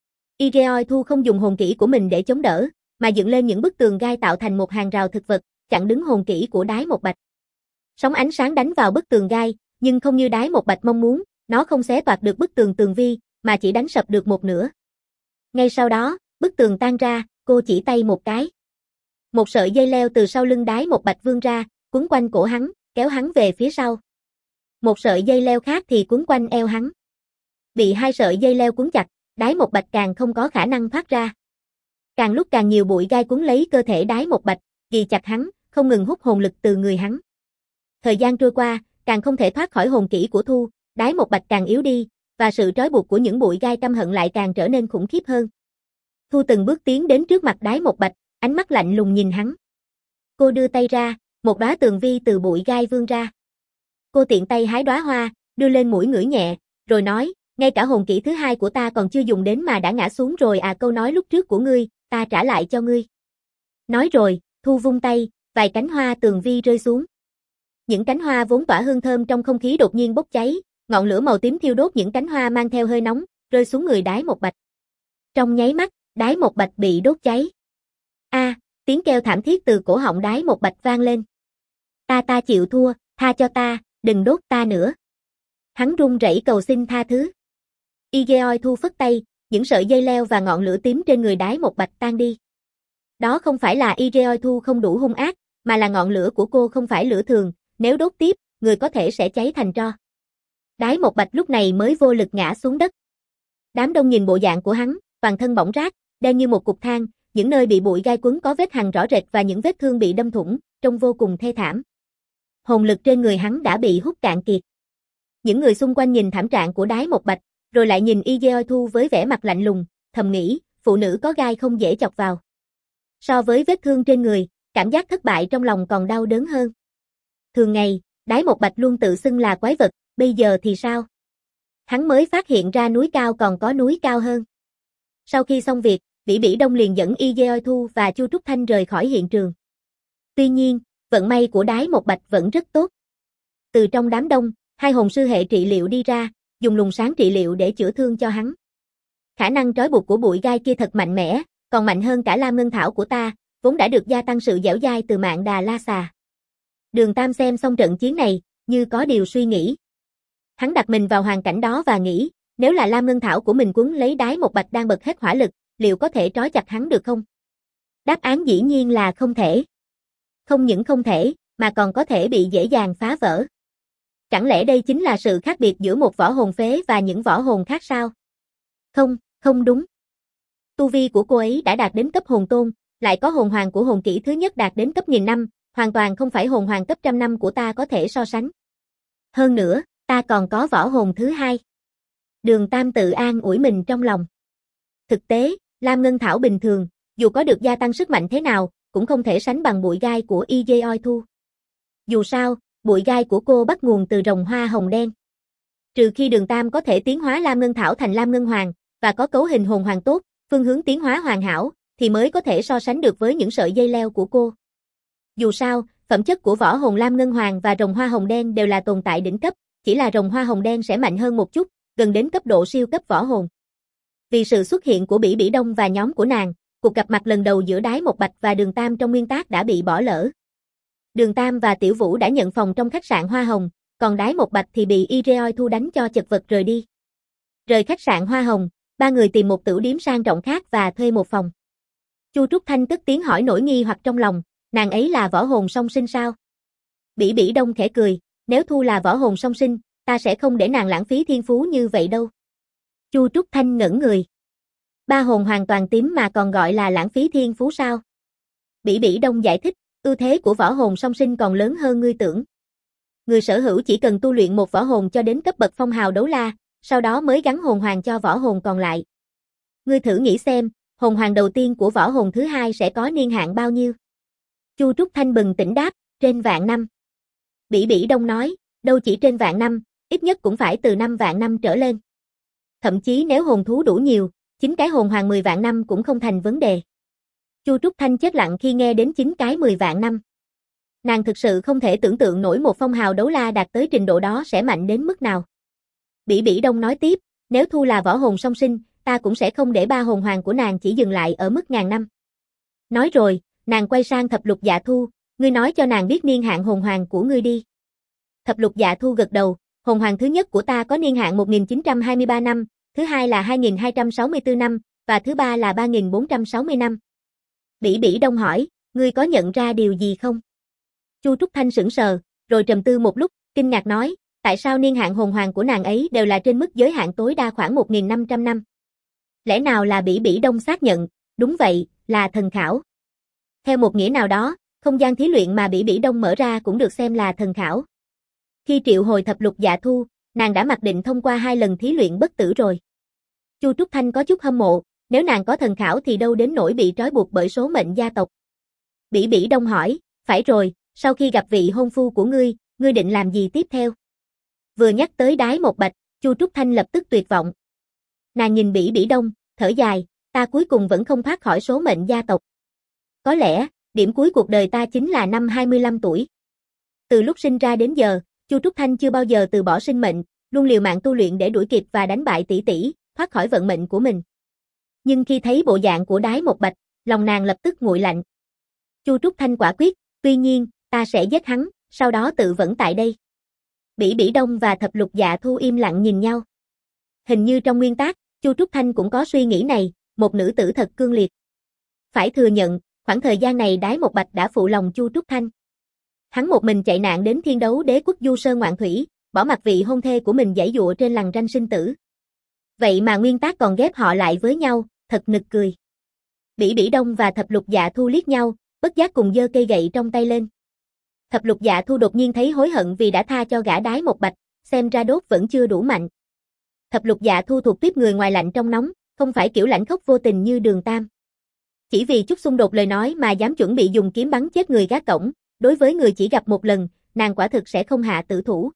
Ireoi Thu không dùng hồn kỹ của mình để chống đỡ, mà dựng lên những bức tường gai tạo thành một hàng rào thực vật, chặn đứng hồn kỹ của Đái Một Bạch. Sóng ánh sáng đánh vào bức tường gai, nhưng không như Đái Một Bạch mong muốn, nó không xé toạc được bức tường tường vi, mà chỉ đánh sập được một nửa. Ngay sau đó, bức tường tan ra, cô chỉ tay một cái. Một sợi dây leo từ sau lưng Đái Một Bạch vươn ra, quấn quanh cổ hắn, kéo hắn về phía sau. Một sợi dây leo khác thì quấn quanh eo hắn. Bị hai sợi dây leo quấn chặt, Đái Một Bạch càng không có khả năng thoát ra. Càng lúc càng nhiều bụi gai quấn lấy cơ thể Đái Một Bạch, ghì chặt hắn, không ngừng hút hồn lực từ người hắn. Thời gian trôi qua, càng không thể thoát khỏi hồn kỹ của Thu, Đái Một Bạch càng yếu đi, và sự trói buộc của những bụi gai căm hận lại càng trở nên khủng khiếp hơn. Thu từng bước tiến đến trước mặt Đái Một Bạch, ánh mắt lạnh lùng nhìn hắn. Cô đưa tay ra, một đóa tường vi từ bụi gai vươn ra. Cô tiện tay hái đóa hoa, đưa lên mũi ngửi nhẹ, rồi nói, ngay cả hồn kỹ thứ hai của ta còn chưa dùng đến mà đã ngã xuống rồi à, câu nói lúc trước của ngươi, ta trả lại cho ngươi. Nói rồi, Thu vung tay, vài cánh hoa tường vi rơi xuống. Những cánh hoa vốn tỏa hương thơm trong không khí đột nhiên bốc cháy, ngọn lửa màu tím thiêu đốt những cánh hoa mang theo hơi nóng, rơi xuống người Đái Một Bạch. Trong nháy mắt, Đái Một Bạch bị đốt cháy. Tiếng kêu thảm thiết từ cổ họng Đái Một Bạch vang lên. Ta chịu thua, tha cho ta, đừng đốt ta nữa. Hắn run rẩy cầu xin tha thứ. Ireoi Thu phất tay, những sợi dây leo và ngọn lửa tím trên người Đái Một Bạch tan đi. Đó không phải là Ireoi Thu không đủ hung ác, mà là ngọn lửa của cô không phải lửa thường, nếu đốt tiếp, người có thể sẽ cháy thành tro. Đái Một Bạch lúc này mới vô lực ngã xuống đất. Đám đông nhìn bộ dạng của hắn, toàn thân bỏng rát, đen như một cục than, những nơi bị bụi gai quấn có vết hằn rõ rệt và những vết thương bị đâm thủng, trông vô cùng thê thảm. Hồn lực trên người hắn đã bị hút cạn kiệt. Những người xung quanh nhìn thảm trạng của Đái Một Bạch, rồi lại nhìn Ireoi Thu với vẻ mặt lạnh lùng, thầm nghĩ, phụ nữ có gai không dễ chọc vào. So với vết thương trên người, cảm giác thất bại trong lòng còn đau đớn hơn. Thường ngày, Đái Một Bạch luôn tự xưng là quái vật, bây giờ thì sao? Hắn mới phát hiện ra núi cao còn có núi cao hơn. Sau khi xong việc, Bỉ Bỉ Đông liền dẫn Ireoi Thu và Chu Trúc Thanh rời khỏi hiện trường. Tuy nhiên, vận may của Đái Một Bạch vẫn rất tốt. Từ trong đám đông, hai hồn sư hệ trị liệu đi ra, dùng luồng sáng trị liệu để chữa thương cho hắn. Khả năng trói buộc của bụi gai kia thật mạnh mẽ, còn mạnh hơn cả lam ngân thảo của ta, vốn đã được gia tăng sự dẻo dai từ mạng Đà La Xà. Đường Tam xem xong trận chiến này, như có điều suy nghĩ. Hắn đặt mình vào hoàn cảnh đó và nghĩ, nếu là lam ngân thảo của mình quấn lấy đái một bạch đang bật hết hỏa lực, liệu có thể trói chặt hắn được không? Đáp án dĩ nhiên là không thể. Không những không thể, mà còn có thể bị dễ dàng phá vỡ. Chẳng lẽ đây chính là sự khác biệt giữa một võ hồn phế và những võ hồn khác sao? Không, không đúng. Tu vi của cô ấy đã đạt đến cấp hồn tôn, lại có hồn hoàng của hồn kỹ thứ nhất đạt đến cấp 1000 năm, hoàn toàn không phải hồn hoàng cấp 100 năm của ta có thể so sánh. Hơn nữa, ta còn có võ hồn thứ hai. Đường Tam tự an ủi mình trong lòng. Thực tế, lam ngân thảo bình thường, dù có được gia tăng sức mạnh thế nào, cũng không thể sánh bằng bụi gai của Ije Thu. Dù sao, bụi gai của cô bắt nguồn từ rồng hoa hồng đen. Trừ khi Đường Tam có thể tiến hóa lam ngân thảo thành lam ngân hoàng, và có cấu hình hồn hoàng tốt, phương hướng tiến hóa hoàn hảo, thì mới có thể so sánh được với những sợi dây leo của cô. Dù sao, phẩm chất của võ hồn lam ngân hoàng và rồng hoa hồng đen đều là tồn tại đỉnh cấp, chỉ là rồng hoa hồng đen sẽ mạnh hơn một chút, gần đến cấp độ siêu cấp võ hồn. Vì sự xuất hiện của Bỉ Bỉ Đông và nhóm của nàng, cuộc gặp mặt lần đầu giữa Đái Một Bạch và Đường Tam trong nguyên tác đã bị bỏ lỡ. Đường Tam và Tiểu Vũ đã nhận phòng trong khách sạn Hoa Hồng, còn Đái Một Bạch thì bị Ireoi Thu đánh cho chật vật rời đi. Rời khách sạn Hoa Hồng, ba người tìm một tửu điếm sang trọng khác và thuê một phòng. Chu Trúc Thanh cất tiếng hỏi nỗi nghi hoặc trong lòng, nàng ấy là võ hồn song sinh sao? Bỉ Bỉ Đông khẽ cười, nếu Thu là võ hồn song sinh, ta sẽ không để nàng lãng phí thiên phú như vậy đâu. Chu Trúc Thanh ngẩn người. Ba hồn hoàn toàn tím mà còn gọi là lãng phí thiên phú sao? Bỉ Bỉ Đông giải thích, ưu thế của võ hồn song sinh còn lớn hơn ngươi tưởng. Người sở hữu chỉ cần tu luyện một võ hồn cho đến cấp bậc phong hào đấu la, sau đó mới gắn hồn hoàng cho võ hồn còn lại. Ngươi thử nghĩ xem, hồn hoàng đầu tiên của võ hồn thứ hai sẽ có niên hạn bao nhiêu? Chu Trúc Thanh bừng tỉnh đáp, trên vạn năm. Bỉ Bỉ Đông nói, đâu chỉ trên vạn năm, ít nhất cũng phải từ 5 vạn năm trở lên. Thậm chí nếu hồn thú đủ nhiều, chính cái hồn hoàng 10 vạn năm cũng không thành vấn đề. Chu Trúc Thanh chết lặng khi nghe đến chính cái 10 vạn năm. Nàng thực sự không thể tưởng tượng nổi một phong hào đấu la đạt tới trình độ đó sẽ mạnh đến mức nào. Bỉ Bỉ Đông nói tiếp, nếu Thu là võ hồn song sinh, ta cũng sẽ không để ba hồn hoàng của nàng chỉ dừng lại ở mức 1000 năm. Nói rồi, nàng quay sang Thập Lục Dạ Thu, ngươi nói cho nàng biết niên hạn hồn hoàng của ngươi đi. Thập Lục Dạ Thu gật đầu, hồn hoàng thứ nhất của ta có niên hạn 1923 năm, thứ hai là 2264 năm, và thứ ba là 3460 năm. Bỉ Bỉ Đông hỏi, ngươi có nhận ra điều gì không? Chu Trúc Thanh sững sờ, rồi trầm tư một lúc, kinh ngạc nói, tại sao niên hạn hồn hoàng của nàng ấy đều là trên mức giới hạn tối đa khoảng 1500 năm? Lẽ nào là Bỉ Bỉ Đông xác nhận, đúng vậy, là thần khảo. Theo một nghĩa nào đó, không gian thí luyện mà Bỉ Bỉ Đông mở ra cũng được xem là thần khảo. Khi triệu hồi Thập Lục Dạ Thu, nàng đã mặc định thông qua 2 lần thí luyện bất tử rồi. Chu Trúc Thanh có chút hâm mộ, nếu nàng có thần khảo thì đâu đến nỗi bị trói buộc bởi số mệnh gia tộc. Bỉ Bỉ Đông hỏi, phải rồi, sau khi gặp vị hôn phu của ngươi, ngươi định làm gì tiếp theo? Vừa nhắc tới Đái Một Bạch, Chu Trúc Thanh lập tức tuyệt vọng. Nàng nhìn Bỉ Bỉ Đông, thở dài, ta cuối cùng vẫn không thoát khỏi số mệnh gia tộc. Có lẽ, điểm cuối cuộc đời ta chính là năm 25 tuổi. Từ lúc sinh ra đến giờ, Chu Trúc Thanh chưa bao giờ từ bỏ sinh mệnh, luôn liều mạng tu luyện để đuổi kịp và đánh bại tỷ tỷ, thoát khỏi vận mệnh của mình. Nhưng khi thấy bộ dạng của Đái Một Bạch, lòng nàng lập tức nguội lạnh. Chu Trúc Thanh quả quyết, tuy nhiên, ta sẽ giết hắn, sau đó tự vẫn tại đây. Bỉ Bỉ Đông và Thập Lục Dạ Thu im lặng nhìn nhau. Hình như trong nguyên tác, Chu Trúc Thanh cũng có suy nghĩ này, một nữ tử thật cương liệt. Phải thừa nhận, khoảng thời gian này Đái Một Bạch đã phụ lòng Chu Trúc Thanh. Hắn một mình chạy nạn đến Thiên Đấu Đế quốc du sơn ngoạn thủy, bỏ mặc vị hôn thê của mình giãy giụa trên lằn ranh sinh tử. Vậy mà nguyên tác còn ghép họ lại với nhau, thật nực cười. Bỉ Bỉ Đông và Thập Lục Dạ Thu liếc nhau, bất giác cùng giơ cây gậy trong tay lên. Thập Lục Dạ Thu đột nhiên thấy hối hận vì đã tha cho gã Đái Một Bạch, xem ra đốt vẫn chưa đủ mạnh. Thập Lục Dạ Thu thuộc tiếp người ngoài lạnh trong nóng, không phải kiểu lãnh khốc vô tình như Đường Tam. Chỉ vì chút xung đột lời nói mà dám chuẩn bị dùng kiếm bắn chết người gác cổng, đối với người chỉ gặp một lần, nàng quả thực sẽ không hạ tử thủ.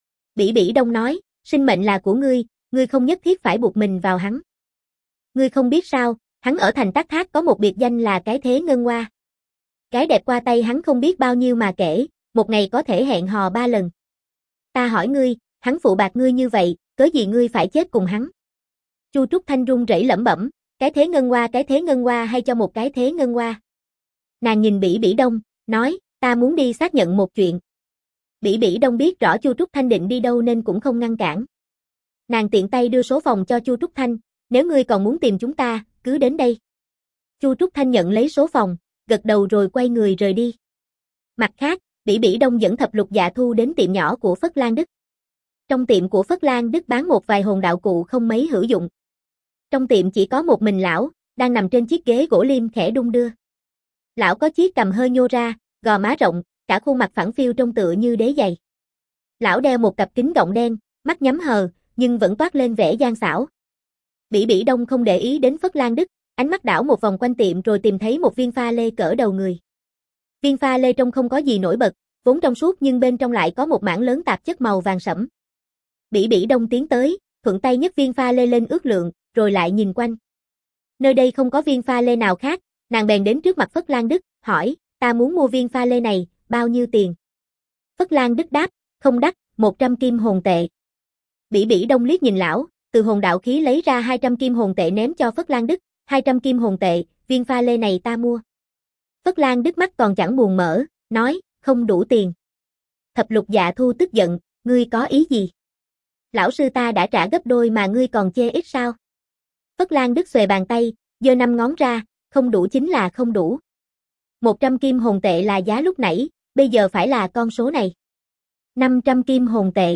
Bỉ Bỉ Đông nói, sinh mệnh là của ngươi không nhất thiết phải buộc mình vào hắn. Ngươi không biết sao, hắn ở thành Tát Thác có một biệt danh là cái thế ngân hoa. Cái đẹp qua tay hắn không biết bao nhiêu mà kể, một ngày có thể hẹn hò 3 lần. Ta hỏi ngươi, hắn phụ bạc ngươi như vậy, cớ gì ngươi phải chết cùng hắn? Chu Trúc Thanh run rẩy lẩm bẩm, cái thế ngân hoa hay cho một cái thế ngân hoa. Nàng nhìn Bỉ Bỉ Đông, nói, ta muốn đi xác nhận một chuyện. Bỉ Bỉ Đông biết rõ Chu Trúc Thanh định đi đâu nên cũng không ngăn cản. Nàng tiện tay đưa số phòng cho Chu Trúc Thanh, nếu ngươi còn muốn tìm chúng ta, cứ đến đây. Chu Trúc Thanh nhận lấy số phòng, gật đầu rồi quay người rời đi. Mặt khác, Bỉ Bỉ Đông dẫn Thập Lục Dạ Thu đến tiệm nhỏ của Phất Lan Đức. Trong tiệm của Phất Lan Đức bán một vài hồn đạo cụ không mấy hữu dụng. Trong tiệm chỉ có một mình lão, đang nằm trên chiếc ghế gỗ lim khẽ đung đưa. Lão có chiếc cằm hơi nhô ra, gò má rộng, cả khuôn mặt phẳng phiu trông tựa như đế giày. Lão đeo một cặp kính gọng đen, mắt nhắm hờ, nhưng vẫn toát lên vẻ gian xảo. Bỉ Bỉ Đông không để ý đến Phất Lan Đức, ánh mắt đảo một vòng quanh tiệm rồi tìm thấy một viên pha lê cỡ đầu người. Viên pha lê trông không có gì nổi bật, vốn trong suốt nhưng bên trong lại có một mảng lớn tạp chất màu vàng sẫm. Bỉ Bỉ Đông tiến tới, thuận tay nhấc viên pha lê lên ước lượng, rồi lại nhìn quanh. Nơi đây không có viên pha lê nào khác, nàng bèn đến trước mặt Phất Lan Đức, hỏi, ta muốn mua viên pha lê này, bao nhiêu tiền? Phất Lan Đức đáp, không đắt, 100 kim hồn tệ. Bỉ Bỉ Đông liếc nhìn lão, từ hồn đạo khí lấy ra 200 kim hồn tệ ném cho Phất Lan Đức, 200 kim hồn tệ, viên pha lê này ta mua. Phất Lan Đức mắt còn chẳng buồn mở, nói, không đủ tiền. Thập Lục Dạ Thu tức giận, ngươi có ý gì? Lão sư ta đã trả gấp đôi mà ngươi còn chê ít sao? Phất Lan Đức xuề bàn tay, giơ 5 ngón ra, không đủ chính là không đủ. 100 kim hồn tệ là giá lúc nãy, bây giờ phải là con số này. 500 kim hồn tệ.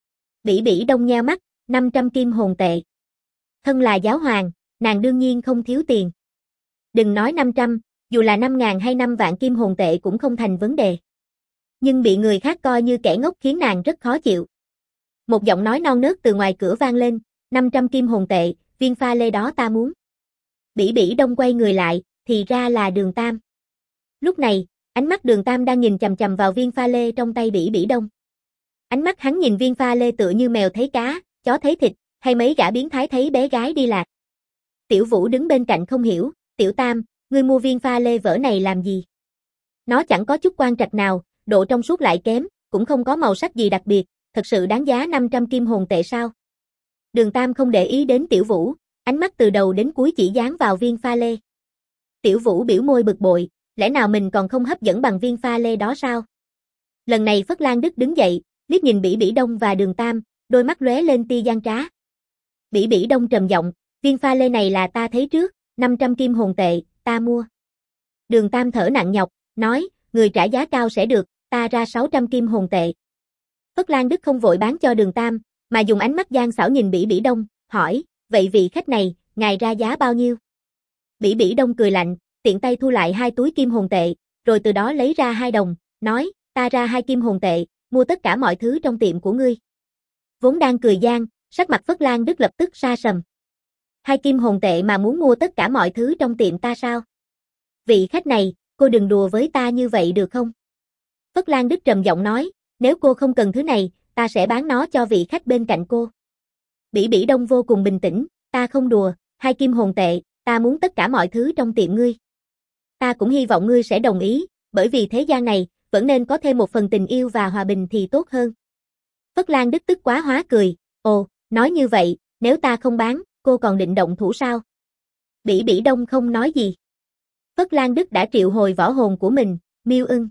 Bỉ Bỉ Đông nheo mắt, 500 kim hồn tệ. Thân là giáo hoàng, nàng đương nhiên không thiếu tiền. Đừng nói 500, dù là 5.000 hay 5 vạn kim hồn tệ cũng không thành vấn đề. Nhưng bị người khác coi như kẻ ngốc khiến nàng rất khó chịu. Một giọng nói non nớt từ ngoài cửa vang lên, 500 kim hồn tệ, viên pha lê đó ta muốn. Bỉ Bỉ Đông quay người lại, thì ra là Đường Tam. Lúc này, ánh mắt Đường Tam đang nhìn chằm chằm vào viên pha lê trong tay Bỉ Bỉ Đông. Ánh mắt hắn nhìn viên pha lê tựa như mèo thấy cá, chó thấy thịt, hay mấy gã biến thái thấy bé gái đi lạc. Tiểu Vũ đứng bên cạnh không hiểu, Tiểu Tam, ngươi mua viên pha lê vỡ này làm gì? Nó chẳng có chút quan trạch nào, độ trong suốt lại kém, cũng không có màu sắc gì đặc biệt, thật sự đáng giá 500 kim hồn tệ sao? Đường Tam không để ý đến Tiểu Vũ, ánh mắt từ đầu đến cuối chỉ dán vào viên pha lê. Tiểu Vũ biểu môi bực bội, lẽ nào mình còn không hấp dẫn bằng viên pha lê đó sao? Lần này Phất Lan Đức đứng dậy, liếc nhìn Bỉ Bỉ Đông và Đường Tam, đôi mắt lóe lên tia gian trá. Bỉ Bỉ Đông trầm giọng, viên pha lê này là ta thấy trước, 500 kim hồn tệ, ta mua. Đường Tam thở nặng nhọc, nói, người trả giá cao sẽ được, ta ra 600 kim hồn tệ. Phất Lan Đức không vội bán cho Đường Tam, mà dùng ánh mắt gian xảo nhìn Bỉ Bỉ Đông, hỏi, vậy vị khách này, ngài ra giá bao nhiêu? Bỉ Bỉ Đông cười lạnh, tiện tay thu lại 2 túi kim hồn tệ, rồi từ đó lấy ra 2 đồng, nói, ta ra 2 kim hồn tệ, mua tất cả mọi thứ trong tiệm của ngươi. Vốn đang cười gian, sắc mặt Phất Lan Đức lập tức sa sầm. 2 kim hồn tệ mà muốn mua tất cả mọi thứ trong tiệm ta sao? Vị khách này, cô đừng đùa với ta như vậy được không? Phất Lan Đức trầm giọng nói, nếu cô không cần thứ này, ta sẽ bán nó cho vị khách bên cạnh cô. Bỉ Bỉ Đông vô cùng bình tĩnh, ta không đùa, 2 kim hồn tệ, ta muốn tất cả mọi thứ trong tiệm ngươi. Ta cũng hy vọng ngươi sẽ đồng ý, bởi vì thế gian này, vẫn nên có thêm một phần tình yêu và hòa bình thì tốt hơn. Phất Lan Đức tức quá hóa cười, ồ, nói như vậy, nếu ta không bán, cô còn định động thủ sao? Bỉ Bỉ Đông không nói gì. Phất Lan Đức đã triệu hồi võ hồn của mình, Miêu Ưng.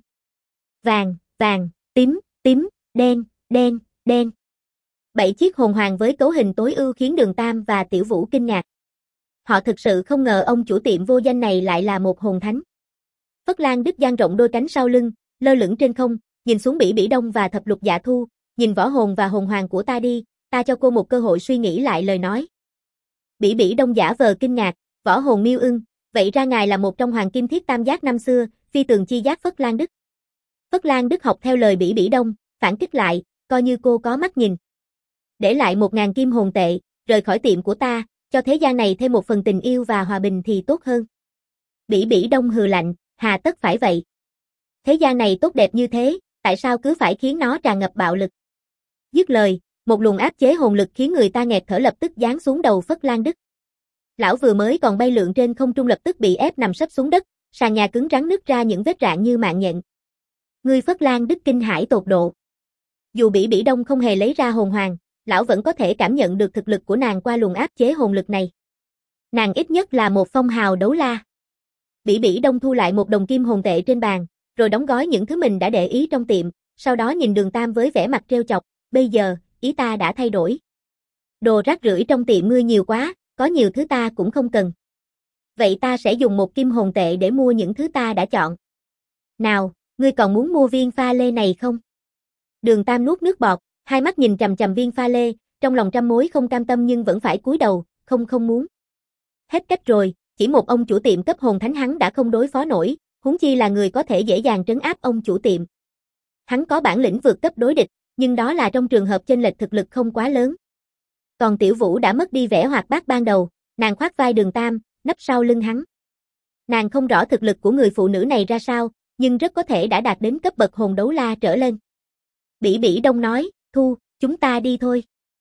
Vàng, vàng, tím, tím, đen, đen, đen. 7 chiếc hồn hoàng với cấu hình tối ưu khiến Đường Tam và Tiểu Vũ kinh ngạc. Họ thực sự không ngờ ông chủ tiệm vô danh này lại là một hồn thánh. Phất Lan Đức dang rộng đôi cánh sau lưng, lơ lửng trên không, nhìn xuống Bỉ Bỉ Đông và Thập Lục Dạ Thu, nhìn võ hồn và hồn hoàng của ta đi, ta cho cô một cơ hội suy nghĩ lại lời nói. Bỉ Bỉ Đông giả vờ kinh ngạc, võ hồn Miêu Ưng, vậy ra ngài là một trong hoàng kim thiết tam giác năm xưa, phi tường chi giác Phất Lan Đức. Phất Lan Đức học theo lời Bỉ Bỉ Đông, phản kích lại, coi như cô có mắt nhìn. Để lại 1.000 kim hồn tệ, rời khỏi tiệm của ta, cho thế gian này thêm một phần tình yêu và hòa bình thì tốt hơn. Bỉ Bỉ Đông hừ lạnh, hà tất phải vậy. Thế gian này tốt đẹp như thế, tại sao cứ phải khiến nó tràn ngập bạo lực? Dứt lời, một luồng áp chế hồn lực khiến người ta nghẹt thở lập tức giáng xuống đầu Phất Lan Đức. Lão vừa mới còn bay lượn trên không trung lập tức bị ép nằm sấp xuống đất, sàn nhà cứng rắn nứt ra những vết rạn như mạng nhện. Người Phất Lan Đức kinh hãi tột độ. Dù Bỉ Bỉ Đông không hề lấy ra hồn hoàng, lão vẫn có thể cảm nhận được thực lực của nàng qua luồng áp chế hồn lực này. Nàng ít nhất là một phong hào đấu la. Bỉ Bỉ Đông thu lại một đồng kim hồn tệ trên bàn, rồi đóng gói những thứ mình đã để ý trong tiệm, sau đó nhìn Đường Tam với vẻ mặt trêu chọc, bây giờ, ý ta đã thay đổi. Đồ rác rưởi trong tiệm ngươi nhiều quá, có nhiều thứ ta cũng không cần. Vậy ta sẽ dùng một kim hồn tệ để mua những thứ ta đã chọn. Nào, ngươi còn muốn mua viên pha lê này không? Đường Tam nuốt nước bọt, hai mắt nhìn chằm chằm viên pha lê, trong lòng trăm mối không cam tâm nhưng vẫn phải cúi đầu, không muốn. Hết cách rồi, chỉ một ông chủ tiệm cấp hồn thánh hắn đã không đối phó nổi, huống chi là người có thể dễ dàng trấn áp ông chủ tiệm. Hắn có bản lĩnh vượt cấp đối địch, nhưng đó là trong trường hợp chênh lệch thực lực không quá lớn. Còn Tiểu Vũ đã mất đi vẻ hoạt bát ban đầu, nàng khoác vai Đường Tam, nấp sau lưng hắn. Nàng không rõ thực lực của người phụ nữ này ra sao, nhưng rất có thể đã đạt đến cấp bậc hồn đấu la trở lên. Bỉ Bỉ Đông nói, Thu, chúng ta đi thôi.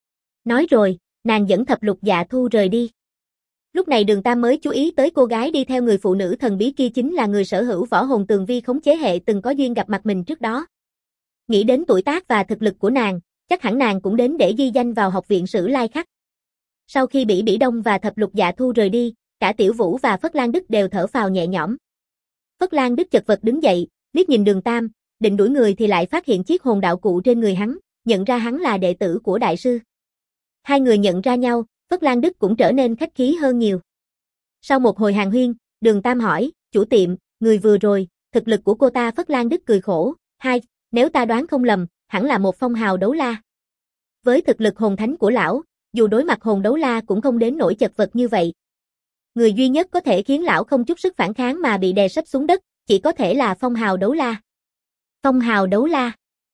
Nói rồi, nàng dẫn Thập Lục Dạ Thu rời đi. Lúc này Đường Tam mới chú ý tới cô gái đi theo người phụ nữ thần bí kia chính là người sở hữu võ hồn tường vi khống chế hệ từng có duyên gặp mặt mình trước đó. Nghĩ đến tuổi tác và thực lực của nàng, chắc hẳn nàng cũng đến để ghi danh vào học viện Sử Lai Khắc. Sau khi Bỉ Bỉ Đông và Thập Lục Dạ Thu rời đi, cả Tiểu Vũ và Phất Lan Đức đều thở phào nhẹ nhõm. Phất Lan Đức chật vật đứng dậy, liếc nhìn Đường Tam, định đuổi người thì lại phát hiện chiếc hồn đạo cụ trên người hắn, nhận ra hắn là đệ tử của đại sư. Hai người nhận ra nhau, Phất Lan Đức cũng trở nên khách khí hơn nhiều. Sau một hồi hàn huyên, Đường Tam hỏi, chủ tiệm, người vừa rồi, thực lực của cô ta? Phất Lan Đức cười khổ, nếu ta đoán không lầm, hẳn là một phong hào đấu la. Với thực lực hồn thánh của lão, dù đối mặt hồn đấu la cũng không đến nỗi chật vật như vậy. Người duy nhất có thể khiến lão không chút sức phản kháng mà bị đè sấp xuống đất, chỉ có thể là phong hào đấu la. Phong hào đấu la.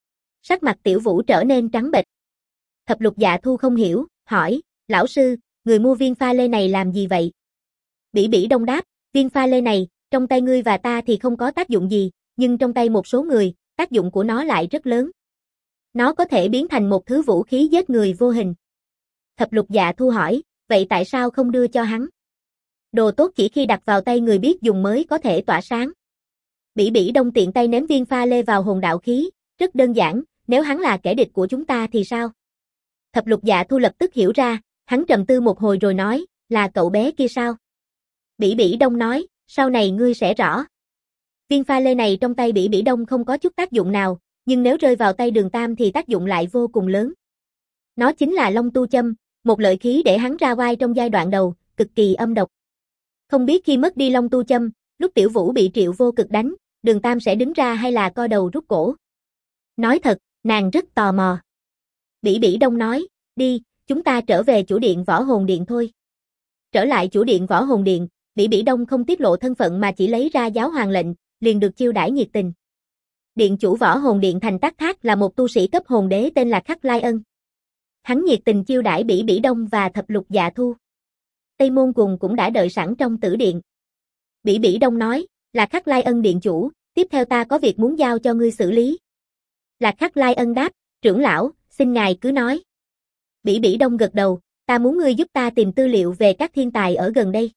Sắc mặt Tiểu Vũ trở nên trắng bệch. Thập Lục Dạ Thu không hiểu, hỏi, lão sư, người mua viên pha lê này làm gì vậy? Bỉ Bỉ Đông đáp, viên pha lê này, trong tay ngươi và ta thì không có tác dụng gì, nhưng trong tay một số người, tác dụng của nó lại rất lớn. Nó có thể biến thành một thứ vũ khí giết người vô hình. Thập Lục Dạ Thu hỏi, vậy tại sao không đưa cho hắn? Đồ tốt chỉ khi đặt vào tay người biết dùng mới có thể tỏa sáng. Bỉ Bỉ Đông tiện tay ném viên pha lê vào hồn đạo khí, rất đơn giản, nếu hắn là kẻ địch của chúng ta thì sao? Thập Lục Dạ Thu lập tức hiểu ra, hắn trầm tư một hồi rồi nói, là cậu bé kia sao? Bỉ Bỉ Đông nói, sau này ngươi sẽ rõ. Viên pha lê này trong tay Bỉ Bỉ Đông không có chút tác dụng nào, nhưng nếu rơi vào tay Đường Tam thì tác dụng lại vô cùng lớn. Nó chính là Long Tu Châm, một lợi khí để hắn ra oai trong giai đoạn đầu, cực kỳ âm độc. Không biết khi mất đi Long Tu Châm, lúc Tiểu Vũ bị Triệu Vô Cực đánh, Đường Tam sẽ đứng ra hay là co đầu rút cổ? Nói thật, nàng rất tò mò. Bỉ Bỉ Đông nói, đi, chúng ta trở về chủ điện Võ Hồn Điện thôi. Trở lại chủ điện Võ Hồn Điện, Bỉ Bỉ Đông không tiết lộ thân phận mà chỉ lấy ra giáo hoàng lệnh, liền được chiêu đãi nhiệt tình. Điện chủ Võ Hồn Điện Thành Tác Thác là một tu sĩ cấp hồn đế tên là Khắc Lai Ân. Hắn nhiệt tình chiêu đãi Bỉ Bỉ Đông và Thập Lục Dạ Thu. Tây Môn Cùng cũng đã đợi sẵn trong tử điện. Bỉ Bỉ Đông nói, là Khắc Lai Ân điện chủ, tiếp theo ta có việc muốn giao cho ngươi xử lý. Là Khắc Lai Ân đáp, trưởng lão, xin ngài cứ nói. Bỉ Bỉ Đông gật đầu, ta muốn ngươi giúp ta tìm tư liệu về các thiên tài ở gần đây.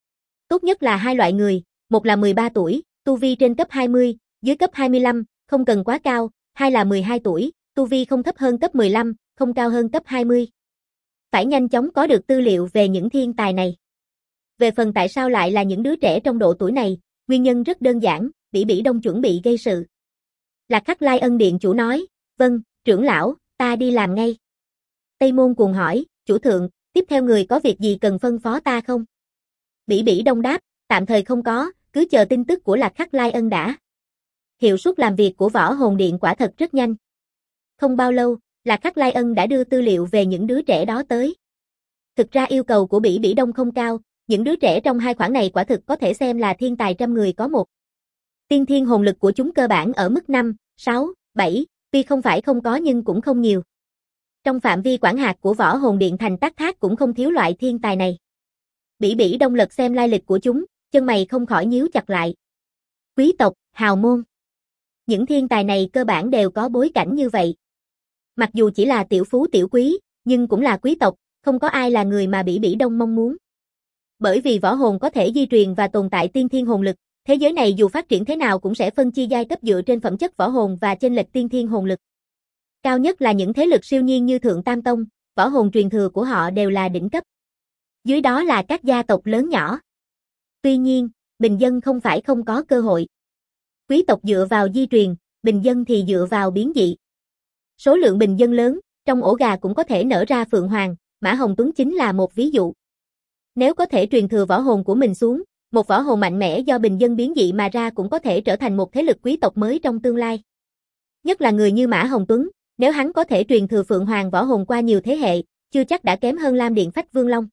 Tốt nhất là hai loại người, một là 13 tuổi, tu vi trên cấp 20, dưới cấp 25, không cần quá cao, hai là 12 tuổi, tu vi không thấp hơn cấp 15, không cao hơn cấp 20. Phải nhanh chóng có được tư liệu về những thiên tài này. Về phần tại sao lại là những đứa trẻ trong độ tuổi này, nguyên nhân rất đơn giản, Bỉ Bỉ Đông chuẩn bị gây sự. Lạc Khắc Lai Ân điện chủ nói, vâng, trưởng lão, ta đi làm ngay. Tây Môn Cuồng hỏi, chủ thượng, tiếp theo người có việc gì cần phân phó ta không? Bỉ Bỉ Đông đáp, tạm thời không có, cứ chờ tin tức của Lạc Khắc Lai Ân đã. Hiệu suất làm việc của Võ Hồn Điện quả thật rất nhanh. Không bao lâu, Lạc Khắc Lai Ân đã đưa tư liệu về những đứa trẻ đó tới. Thực ra yêu cầu của Bỉ Bỉ Đông không cao, những đứa trẻ trong hai khoản này quả thực có thể xem là thiên tài trăm người có một. Tiên thiên hồn lực của chúng cơ bản ở mức 5, 6, 7, tuy không phải không có nhưng cũng không nhiều. Trong phạm vi quản hạt của Võ Hồn Điện Thành Tác Thác cũng không thiếu loại thiên tài này. Bỉ Bỉ Đông lật xem lai lịch của chúng, chân mày không khỏi nhíu chặt lại. Quý tộc, hào môn. Những thiên tài này cơ bản đều có bối cảnh như vậy. Mặc dù chỉ là tiểu phú tiểu quý, nhưng cũng là quý tộc, không có ai là người mà Bỉ Bỉ Đông mong muốn. Bởi vì võ hồn có thể di truyền và tồn tại tiên thiên hồn lực, thế giới này dù phát triển thế nào cũng sẽ phân chia giai cấp dựa trên phẩm chất võ hồn và chênh lệch tiên thiên hồn lực. Cao nhất là những thế lực siêu nhiên như Thượng Tam Tông, võ hồn truyền thừa của họ đều là đỉnh cấp. Dưới đó là các gia tộc lớn nhỏ. Tuy nhiên, bình dân không phải không có cơ hội. Quý tộc dựa vào di truyền, bình dân thì dựa vào biến dị. Số lượng bình dân lớn, trong ổ gà cũng có thể nở ra phượng hoàng, Mã Hồng Tuấn chính là một ví dụ. Nếu có thể truyền thừa võ hồn của mình xuống, một võ hồn mạnh mẽ do bình dân biến dị mà ra cũng có thể trở thành một thế lực quý tộc mới trong tương lai. Nhất là người như Mã Hồng Tuấn, nếu hắn có thể truyền thừa phượng hoàng võ hồn qua nhiều thế hệ, chưa chắc đã kém hơn Lam Điện Phách Vương Long.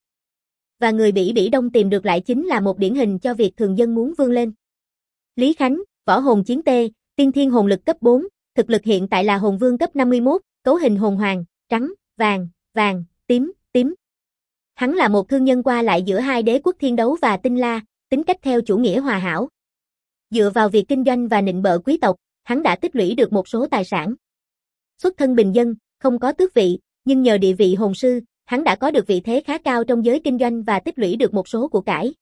Và người Bỉ Bỉ Đông tìm được lại chính là một điển hình cho việc thường dân muốn vươn lên. Lý Khánh, võ hồn chiến tê, tiên thiên hồn lực cấp 4, thực lực hiện tại là hồn vương cấp 51, cấu hình hồn hoàng, trắng, vàng, vàng, tím, tím. Hắn là một thương nhân qua lại giữa hai đế quốc Thiên Đấu và Tinh La, tính cách theo chủ nghĩa hòa hảo. Dựa vào việc kinh doanh và nịnh bợ quý tộc, hắn đã tích lũy được một số tài sản. Xuất thân bình dân, không có tước vị, nhưng nhờ địa vị hồn sư, hắn đã có được vị thế khá cao trong giới kinh doanh và tích lũy được một số của cải.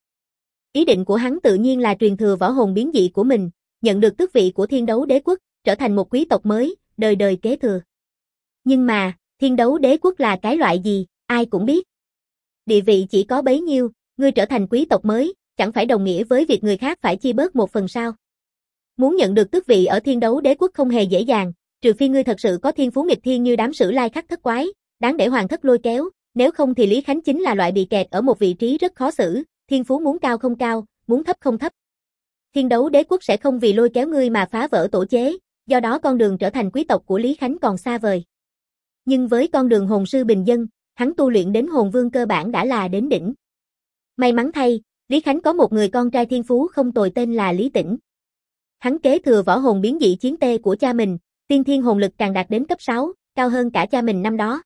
Ý định của hắn tự nhiên là truyền thừa võ hồn biến dị của mình, nhận được tước vị của Thiên Đấu Đế quốc, trở thành một quý tộc mới, đời đời kế thừa. Nhưng mà, Thiên Đấu Đế quốc là cái loại gì, ai cũng biết. Địa vị chỉ có bấy nhiêu, ngươi trở thành quý tộc mới, chẳng phải đồng nghĩa với việc người khác phải chia bớt một phần sao. Muốn nhận được tước vị ở Thiên Đấu Đế quốc không hề dễ dàng, trừ phi ngươi thật sự có thiên phú nghịch thiên như đám Sử Lai Khắc thất quái, đáng để hoàng thất lôi kéo, nếu không thì Lý Khánh chính là loại bị kẹt ở một vị trí rất khó xử, thiên phú muốn cao không cao, muốn thấp không thấp. Thiên Đấu Đế quốc sẽ không vì lôi kéo ngươi mà phá vỡ tổ chế, do đó con đường trở thành quý tộc của Lý Khánh còn xa vời. Nhưng với con đường hồn sư bình dân, hắn tu luyện đến hồn vương cơ bản đã là đến đỉnh. May mắn thay, Lý Khánh có một người con trai thiên phú không tồi tên là Lý Tĩnh. Hắn kế thừa võ hồn biến dị chiến tê của cha mình, tiên thiên hồn lực càng đạt đến cấp 6, cao hơn cả cha mình năm đó.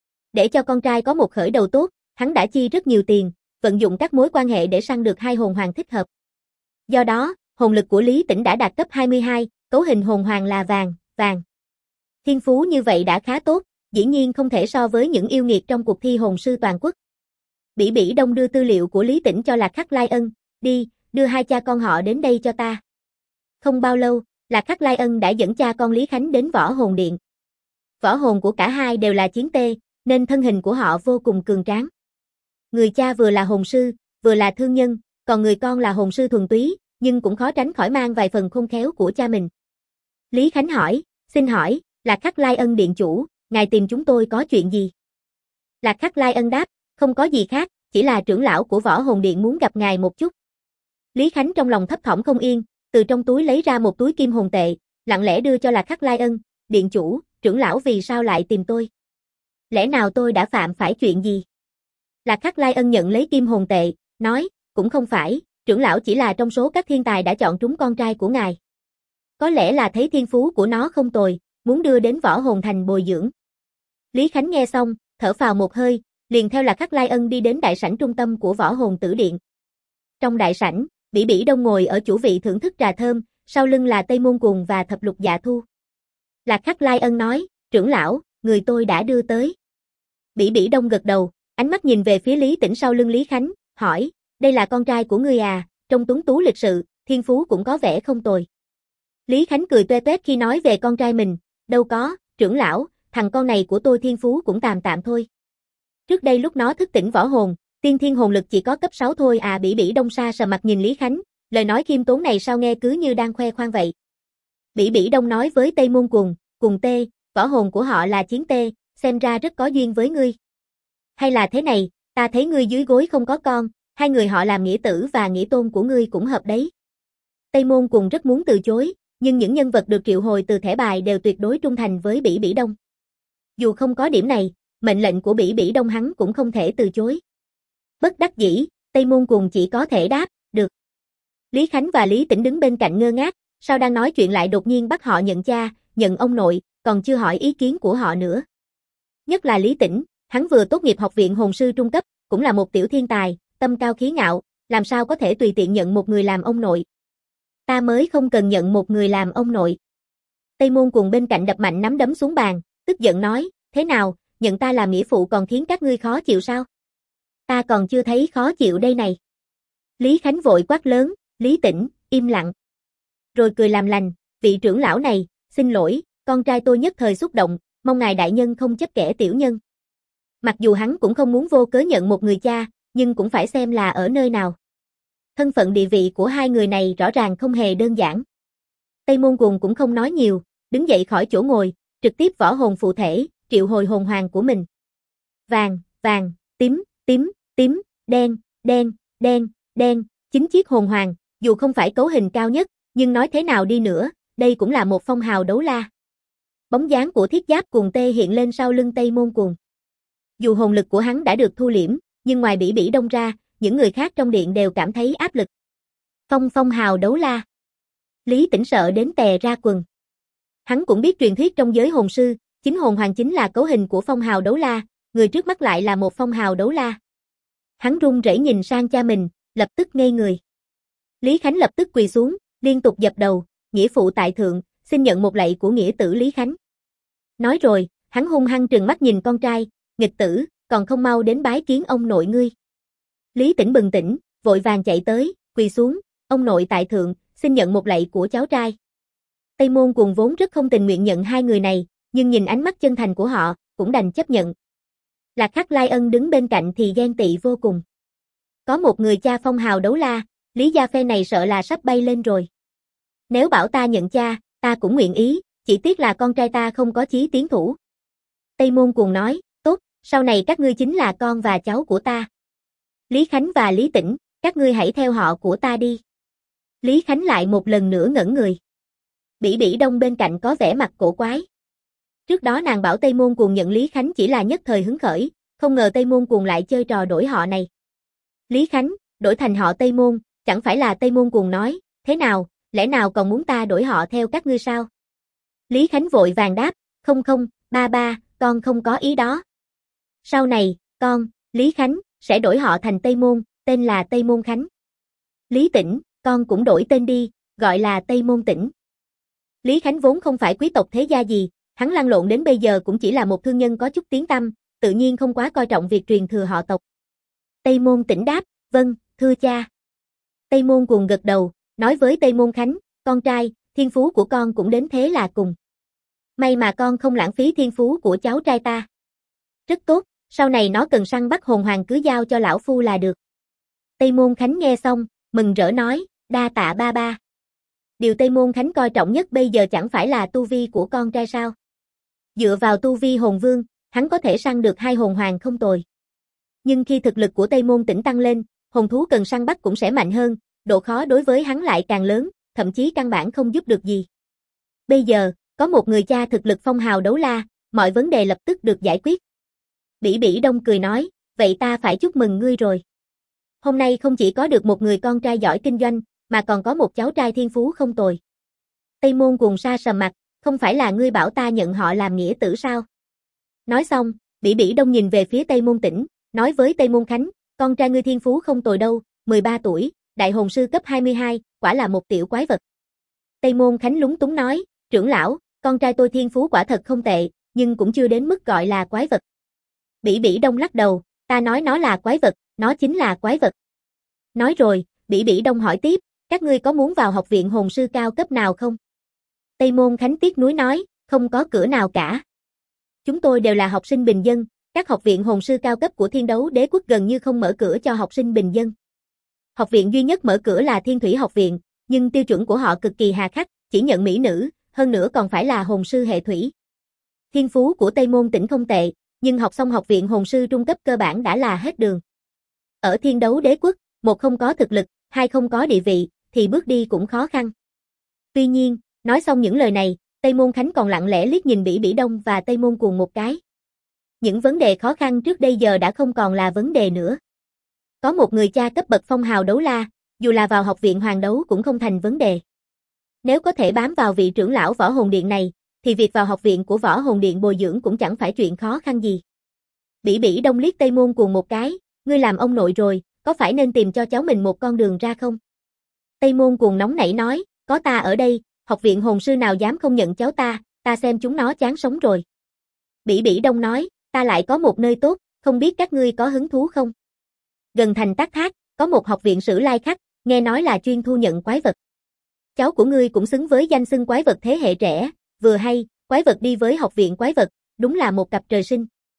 Để cho con trai có một khởi đầu tốt, hắn đã chi rất nhiều tiền, vận dụng các mối quan hệ để săn được 2 hồn hoàng thích hợp. Do đó, hồn lực của Lý Tĩnh đã đạt cấp 22, cấu hình hồn hoàng là vàng, vàng. Thiên phú như vậy đã khá tốt, dĩ nhiên không thể so với những yêu nghiệt trong cuộc thi hồn sư toàn quốc. Bỉ Bỉ Đông đưa tư liệu của Lý Tĩnh cho Lạc Khắc Lai Ân, đi, đưa 2 cha con họ đến đây cho ta. Không bao lâu, Lạc Khắc Lai Ân đã dẫn cha con Lý Khánh đến võ hồn điện. Võ hồn của cả hai đều là chiến tê, nên thân hình của họ vô cùng cường tráng. Người cha vừa là hồn sư, vừa là thương nhân, còn người con là hồn sư thuần túy, nhưng cũng khó tránh khỏi mang vài phần khôn khéo của cha mình. Lý Khánh hỏi, xin hỏi, Lạc Khắc Lai Ân điện chủ, ngài tìm chúng tôi có chuyện gì? Lạc Khắc Lai Ân đáp, không có gì khác, chỉ là trưởng lão của võ hồn điện muốn gặp ngài một chút. Lý Khánh trong lòng thấp thỏm không yên, từ trong túi lấy ra một túi kim hồn tệ, lặng lẽ đưa cho Lạc Khắc Lai Ân, điện chủ, trưởng lão vì sao lại tìm tôi? Lẽ nào tôi đã phạm phải chuyện gì? Lạc Khắc Lai Ân nhận lấy kim hồn tệ, nói, cũng không phải, trưởng lão chỉ là trong số các thiên tài đã chọn trúng con trai của ngài. Có lẽ là thấy thiên phú của nó không tồi, muốn đưa đến võ hồn thành bồi dưỡng. Lý Khánh nghe xong, thở phào một hơi, liền theo Lạc Khắc Lai Ân đi đến đại sảnh trung tâm của võ hồn tử điện. Trong đại sảnh, Bỉ Bỉ Đông ngồi ở chủ vị thưởng thức trà thơm, sau lưng là Tây Môn Cùng và Thập Lục Dạ Thu. Lạc Khắc Lai Ân nói, trưởng lão, người tôi đã đưa tới. Bỉ Bỉ Đông gật đầu, ánh mắt nhìn về phía Lý Tĩnh sau lưng Lý Khánh, hỏi, đây là con trai của ngươi à, trông tuấn tú lịch sự, thiên phú cũng có vẻ không tồi. Lý Khánh cười toe toét khi nói về con trai mình, đâu có, trưởng lão, thằng con này của tôi thiên phú cũng tạm tạm thôi. Trước đây lúc nó thức tỉnh võ hồn, tiên thiên hồn lực chỉ có cấp 6 thôi à. Bỉ Bỉ Đông sa sờ mặt nhìn Lý Khánh, lời nói khiêm tốn này sao nghe cứ như đang khoe khoang vậy. Bỉ Bỉ Đông nói với Tây Môn Cùng tê, võ hồn của họ là chiến tê, xem ra rất có duyên với ngươi. Hay là thế này, ta thấy ngươi dưới gối không có con, hai người họ làm nghĩa tử và nghĩa tôn của ngươi cũng hợp đấy. Tây Môn Cùng rất muốn từ chối, nhưng những nhân vật được triệu hồi từ thẻ bài đều tuyệt đối trung thành với Bỉ Bỉ Đông. Dù không có điểm này, mệnh lệnh của Bỉ Bỉ Đông hắn cũng không thể từ chối. Bất đắc dĩ, Tây Môn Cùng chỉ có thể đáp, được. Lý Khánh và Lý Tĩnh đứng bên cạnh ngơ ngác, sao đang nói chuyện lại đột nhiên bắt họ nhận cha, nhận ông nội, còn chưa hỏi ý kiến của họ nữa. Nhất là Lý Tĩnh, hắn vừa tốt nghiệp học viện hồn sư trung cấp, cũng là một tiểu thiên tài, tâm cao khí ngạo, làm sao có thể tùy tiện nhận một người làm ông nội. Ta mới không cần nhận một người làm ông nội. Tây Môn Cùng bên cạnh đập mạnh nắm đấm xuống bàn, tức giận nói, thế nào, nhận ta làm nghĩa phụ còn khiến các ngươi khó chịu sao? Ta còn chưa thấy khó chịu đây này. Lý Khánh vội quát lớn, Lý Tĩnh, im lặng. Rồi cười làm lành, vị trưởng lão này, xin lỗi, con trai tôi nhất thời xúc động, mong ngài đại nhân không chấp kẻ tiểu nhân. Mặc dù hắn cũng không muốn vô cớ nhận một người cha, nhưng cũng phải xem là ở nơi nào. Thân phận địa vị của hai người này rõ ràng không hề đơn giản. Tây Môn Cuồng cũng không nói nhiều, đứng dậy khỏi chỗ ngồi, trực tiếp võ hồn phụ thể, triệu hồi hồn hoàng của mình. Vàng, vàng, tím, tím, tím, đen, đen, đen, đen, 9 chiếc hồn hoàng, dù không phải cấu hình cao nhất, nhưng nói thế nào đi nữa, đây cũng là một phong hào đấu la. Bóng dáng của thiết giáp cuồng tê hiện lên sau lưng Tây Môn Cuồng. Dù hồn lực của hắn đã được thu liễm, nhưng ngoài Bỉ Bỉ Đông ra, những người khác trong điện đều cảm thấy áp lực. Phong hào đấu la. Lý Tĩnh sợ đến tè ra quần. Hắn cũng biết truyền thuyết trong giới hồn sư, chính hồn hoàng chính là cấu hình của phong hào đấu la, người trước mắt lại là một phong hào đấu la. Hắn run rẩy nhìn sang cha mình, lập tức ngây người. Lý Khánh lập tức quỳ xuống, liên tục dập đầu, nghĩa phụ tại thượng, xin nhận một lạy của nghĩa tử Lý Khánh. Nói rồi, hắn hung hăng trừng mắt nhìn con trai, nghịch tử, còn không mau đến bái kiến ông nội ngươi. Lý Tĩnh bừng tỉnh, vội vàng chạy tới, quỳ xuống, ông nội tại thượng, xin nhận một lạy của cháu trai. Tây Môn Cuồng vốn rất không tình nguyện nhận hai người này, nhưng nhìn ánh mắt chân thành của họ, cũng đành chấp nhận. Lạc Khắc Lai Ân đứng bên cạnh thì ghen tị vô cùng. Có một người cha phong hào đấu la, Lý gia phe này sợ là sắp bay lên rồi. Nếu bảo ta nhận cha, ta cũng nguyện ý, chỉ tiếc là con trai ta không có chí tiến thủ. Tây Môn Cuồng nói, tốt, sau này các ngươi chính là con và cháu của ta. Lý Khánh và Lý Tĩnh, các ngươi hãy theo họ của ta đi. Lý Khánh lại một lần nữa ngẩn người. Bỉ Bỉ Đông bên cạnh có vẻ mặt cổ quái. Trước đó nàng bảo Tây Môn Cuồng nhận Lý Khánh chỉ là nhất thời hứng khởi, không ngờ Tây Môn Cuồng lại chơi trò đổi họ này. Lý Khánh, đổi thành họ Tây Môn, chẳng phải là Tây Môn Cuồng nói, thế nào, lẽ nào còn muốn ta đổi họ theo các ngươi sao? Lý Khánh vội vàng đáp, không, ba, con không có ý đó. Sau này, con, Lý Khánh, sẽ đổi họ thành Tây Môn, tên là Tây Môn Khánh. Lý Tĩnh, con cũng đổi tên đi, gọi là Tây Môn Tĩnh. Lý Khánh vốn không phải quý tộc thế gia gì, hắn lăn lộn đến bây giờ cũng chỉ là một thương nhân có chút tiếng tăm, tự nhiên không quá coi trọng việc truyền thừa họ tộc. Tây Môn Tĩnh đáp, vâng, thưa cha. Tây Môn Cuồng gật đầu, nói với Tây Môn Khánh, con trai, thiên phú của con cũng đến thế là cùng. May mà con không lãng phí thiên phú của cháu trai ta. Rất tốt, sau này nó cần săn bắt hồn hoàng cứ giao cho lão phu là được. Tây Môn Khánh nghe xong, mừng rỡ nói, đa tạ ba. Điều Tây Môn Khánh coi trọng nhất bây giờ chẳng phải là tu vi của con trai sao? Dựa vào tu vi hồn vương, hắn có thể săn được 2 hồn hoàng không tồi. Nhưng khi thực lực của Tây Môn Tĩnh tăng lên, hồn thú cần săn bắt cũng sẽ mạnh hơn, độ khó đối với hắn lại càng lớn, thậm chí căn bản không giúp được gì. Bây giờ, có một người cha thực lực phong hào đấu la, mọi vấn đề lập tức được giải quyết. Bỉ Bỉ Đông cười nói, vậy ta phải chúc mừng ngươi rồi. Hôm nay không chỉ có được một người con trai giỏi kinh doanh, mà còn có một cháu trai thiên phú không tồi. Tây Môn Cuồng sa sầm mặt, không phải là ngươi bảo ta nhận họ làm nghĩa tử sao? Nói xong, Bỉ Bỉ Đông nhìn về phía Tây Môn Tĩnh, nói với Tây Môn Khánh, con trai ngươi thiên phú không tồi đâu, 13 tuổi, đại hồn sư cấp 22, quả là một tiểu quái vật. Tây Môn Khánh lúng túng nói, trưởng lão, con trai tôi thiên phú quả thật không tệ, nhưng cũng chưa đến mức gọi là quái vật. Bỉ Bỉ Đông lắc đầu, ta nói nó là quái vật, nó chính là quái vật. Nói rồi, Bỉ Bỉ Đông hỏi tiếp, các ngươi có muốn vào học viện hồn sư cao cấp nào không? Tây Môn Khánh tiếc nuối nói, không có cửa nào cả. Chúng tôi đều là học sinh bình dân, các học viện hồn sư cao cấp của Thiên Đấu Đế quốc gần như không mở cửa cho học sinh bình dân. Học viện duy nhất mở cửa là Thiên Thủy học viện, nhưng tiêu chuẩn của họ cực kỳ hà khắc, chỉ nhận mỹ nữ, hơn nữa còn phải là hồn sư hệ thủy. Thiên phú của Tây Môn Tĩnh không tệ, nhưng học xong học viện hồn sư trung cấp cơ bản đã là hết đường. Ở Thiên Đấu Đế quốc, một không có thực lực, hai không có địa vị, thì bước đi cũng khó khăn. Tuy nhiên, nói xong những lời này, Tây Môn Khánh còn lặng lẽ liếc nhìn Bỉ Bỉ Đông và Tây Môn Cuồng một cái. Những vấn đề khó khăn trước đây giờ đã không còn là vấn đề nữa. Có một người cha cấp bậc phong hào đấu la, dù là vào học viện hoàng đấu cũng không thành vấn đề. Nếu có thể bám vào vị trưởng lão võ hồn điện này, thì việc vào học viện của võ hồn điện bồi dưỡng cũng chẳng phải chuyện khó khăn gì. Bỉ Bỉ Đông liếc Tây Môn Cuồng một cái, ngươi làm ông nội rồi, có phải nên tìm cho cháu mình một con đường ra không? Tây Môn Cuồng nóng nảy nói, có ta ở đây, học viện hồn sư nào dám không nhận cháu ta xem chúng nó chán sống rồi. Bỉ Bỉ Đông nói, ta lại có một nơi tốt, không biết các ngươi có hứng thú không? Gần thành Tát Thác, có một học viện Sử Lai Khắc, nghe nói là chuyên thu nhận quái vật. Cháu của ngươi cũng xứng với danh xưng quái vật thế hệ trẻ, vừa hay, quái vật đi với học viện quái vật, đúng là một cặp trời sinh.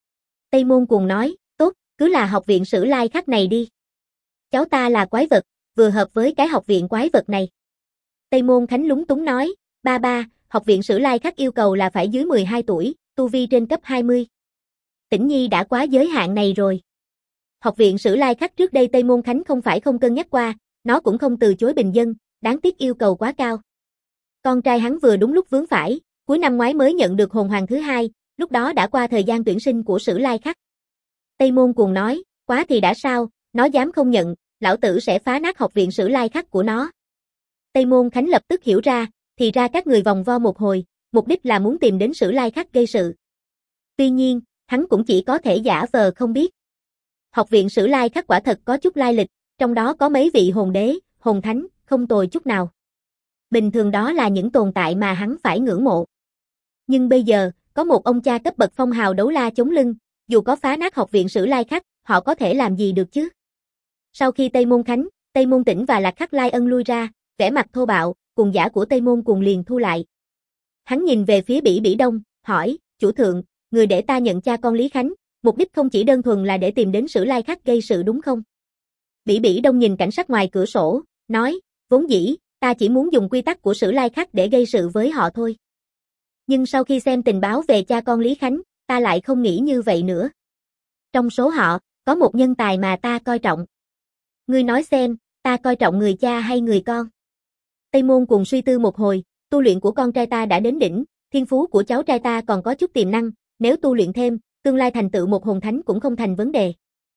Tây Môn Cuồng nói, tốt, cứ là học viện Sử Lai Khắc này đi. Cháu ta là quái vật, vừa hợp với cái học viện quái vật này. Tây Môn Khánh lúng túng nói, ba, học viện Sử Lai Khắc yêu cầu là phải dưới 12 tuổi, tu vi trên cấp 20. Tĩnh Nhi đã quá giới hạn này rồi. Học viện Sử Lai Khắc trước đây Tây Môn Khánh không phải không cân nhắc qua, nó cũng không từ chối bình dân, đáng tiếc yêu cầu quá cao. Con trai hắn vừa đúng lúc vướng phải, cuối năm ngoái mới nhận được hồn hoàng thứ hai, lúc đó đã qua thời gian tuyển sinh của Sử Lai Khắc. Tây Môn Cuồng nói, quá thì đã sao, nó dám không nhận, lão tử sẽ phá nát học viện Sử Lai Khắc của nó. Tây Môn Khánh lập tức hiểu ra, thì ra các người vòng vo một hồi, mục đích là muốn tìm đến Sử Lai Khắc gây sự. Tuy nhiên, hắn cũng chỉ có thể giả vờ không biết. Học viện Sử Lai Khắc quả thật có chút lai lịch, trong đó có mấy vị hồn đế, hồn thánh, không tồi chút nào. Bình thường đó là những tồn tại mà hắn phải ngưỡng mộ. Nhưng bây giờ, có một ông cha cấp bậc phong hào đấu la chống lưng, dù có phá nát học viện Sử Lai Khắc, họ có thể làm gì được chứ? Sau khi Tây Môn Khánh, Tây Môn Tĩnh và Lạc Khắc Lai Ân lui ra, vẻ mặt thô bạo, cuồng giả của Tây Môn Cuồng liền thu lại. Hắn nhìn về phía Bỉ Bỉ Đông, hỏi, chủ thượng, người để ta nhận cha con Lý Khánh, mục đích không chỉ đơn thuần là để tìm đến Sử Lai Khắc gây sự đúng không? Bỉ Bỉ Đông nhìn cảnh sắc ngoài cửa sổ, nói, vốn dĩ, ta chỉ muốn dùng quy tắc của Sử Lai Khắc để gây sự với họ thôi. Nhưng sau khi xem tình báo về cha con Lý Khánh, ta lại không nghĩ như vậy nữa. Trong số họ, có một nhân tài mà ta coi trọng. Ngươi nói xem, ta coi trọng người cha hay người con? Tây Môn Cuồng suy tư một hồi, tu luyện của con trai ta đã đến đỉnh, thiên phú của cháu trai ta còn có chút tiềm năng, nếu tu luyện thêm, tương lai thành tựu một hồn thánh cũng không thành vấn đề.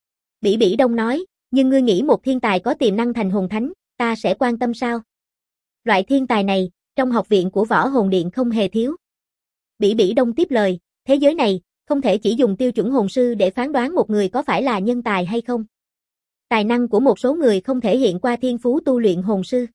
Bỉ Bỉ Đông nói, nhưng ngươi nghĩ một thiên tài có tiềm năng thành hồn thánh, ta sẽ quan tâm sao? Loại thiên tài này, trong học viện của Võ Hồn Điện không hề thiếu. Bỉ Bỉ Đông tiếp lời, thế giới này, không thể chỉ dùng tiêu chuẩn hồn sư để phán đoán một người có phải là nhân tài hay không. Tài năng của một số người không thể hiện qua thiên phú tu luyện hồn sư.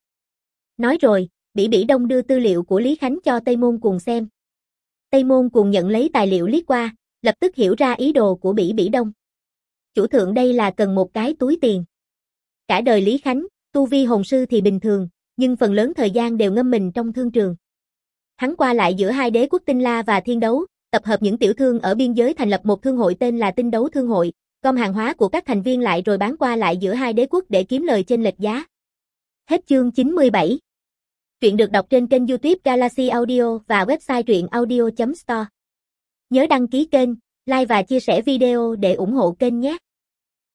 Nói rồi, Bỉ Bỉ Đông đưa tư liệu của Lý Khánh cho Tây Môn Cuồng xem. Tây Môn Cuồng nhận lấy tài liệu liếc qua, lập tức hiểu ra ý đồ của Bỉ Bỉ Đông. Chủ thượng đây là cần một cái túi tiền. Cả đời Lý Khánh, tu vi hồn sư thì bình thường, nhưng phần lớn thời gian đều ngâm mình trong thương trường. Hắn qua lại giữa hai đế quốc Tinh La và Thiên Đấu, tập hợp những tiểu thương ở biên giới thành lập một thương hội tên là Tinh Đấu Thương hội, gom hàng hóa của các thành viên lại rồi bán qua lại giữa hai đế quốc để kiếm lời chênh lệch giá. Hết chương 97. Truyện được đọc trên kênh YouTube Galaxy Audio và website truyệnaudio.store. Nhớ đăng ký kênh, like và chia sẻ video để ủng hộ kênh nhé.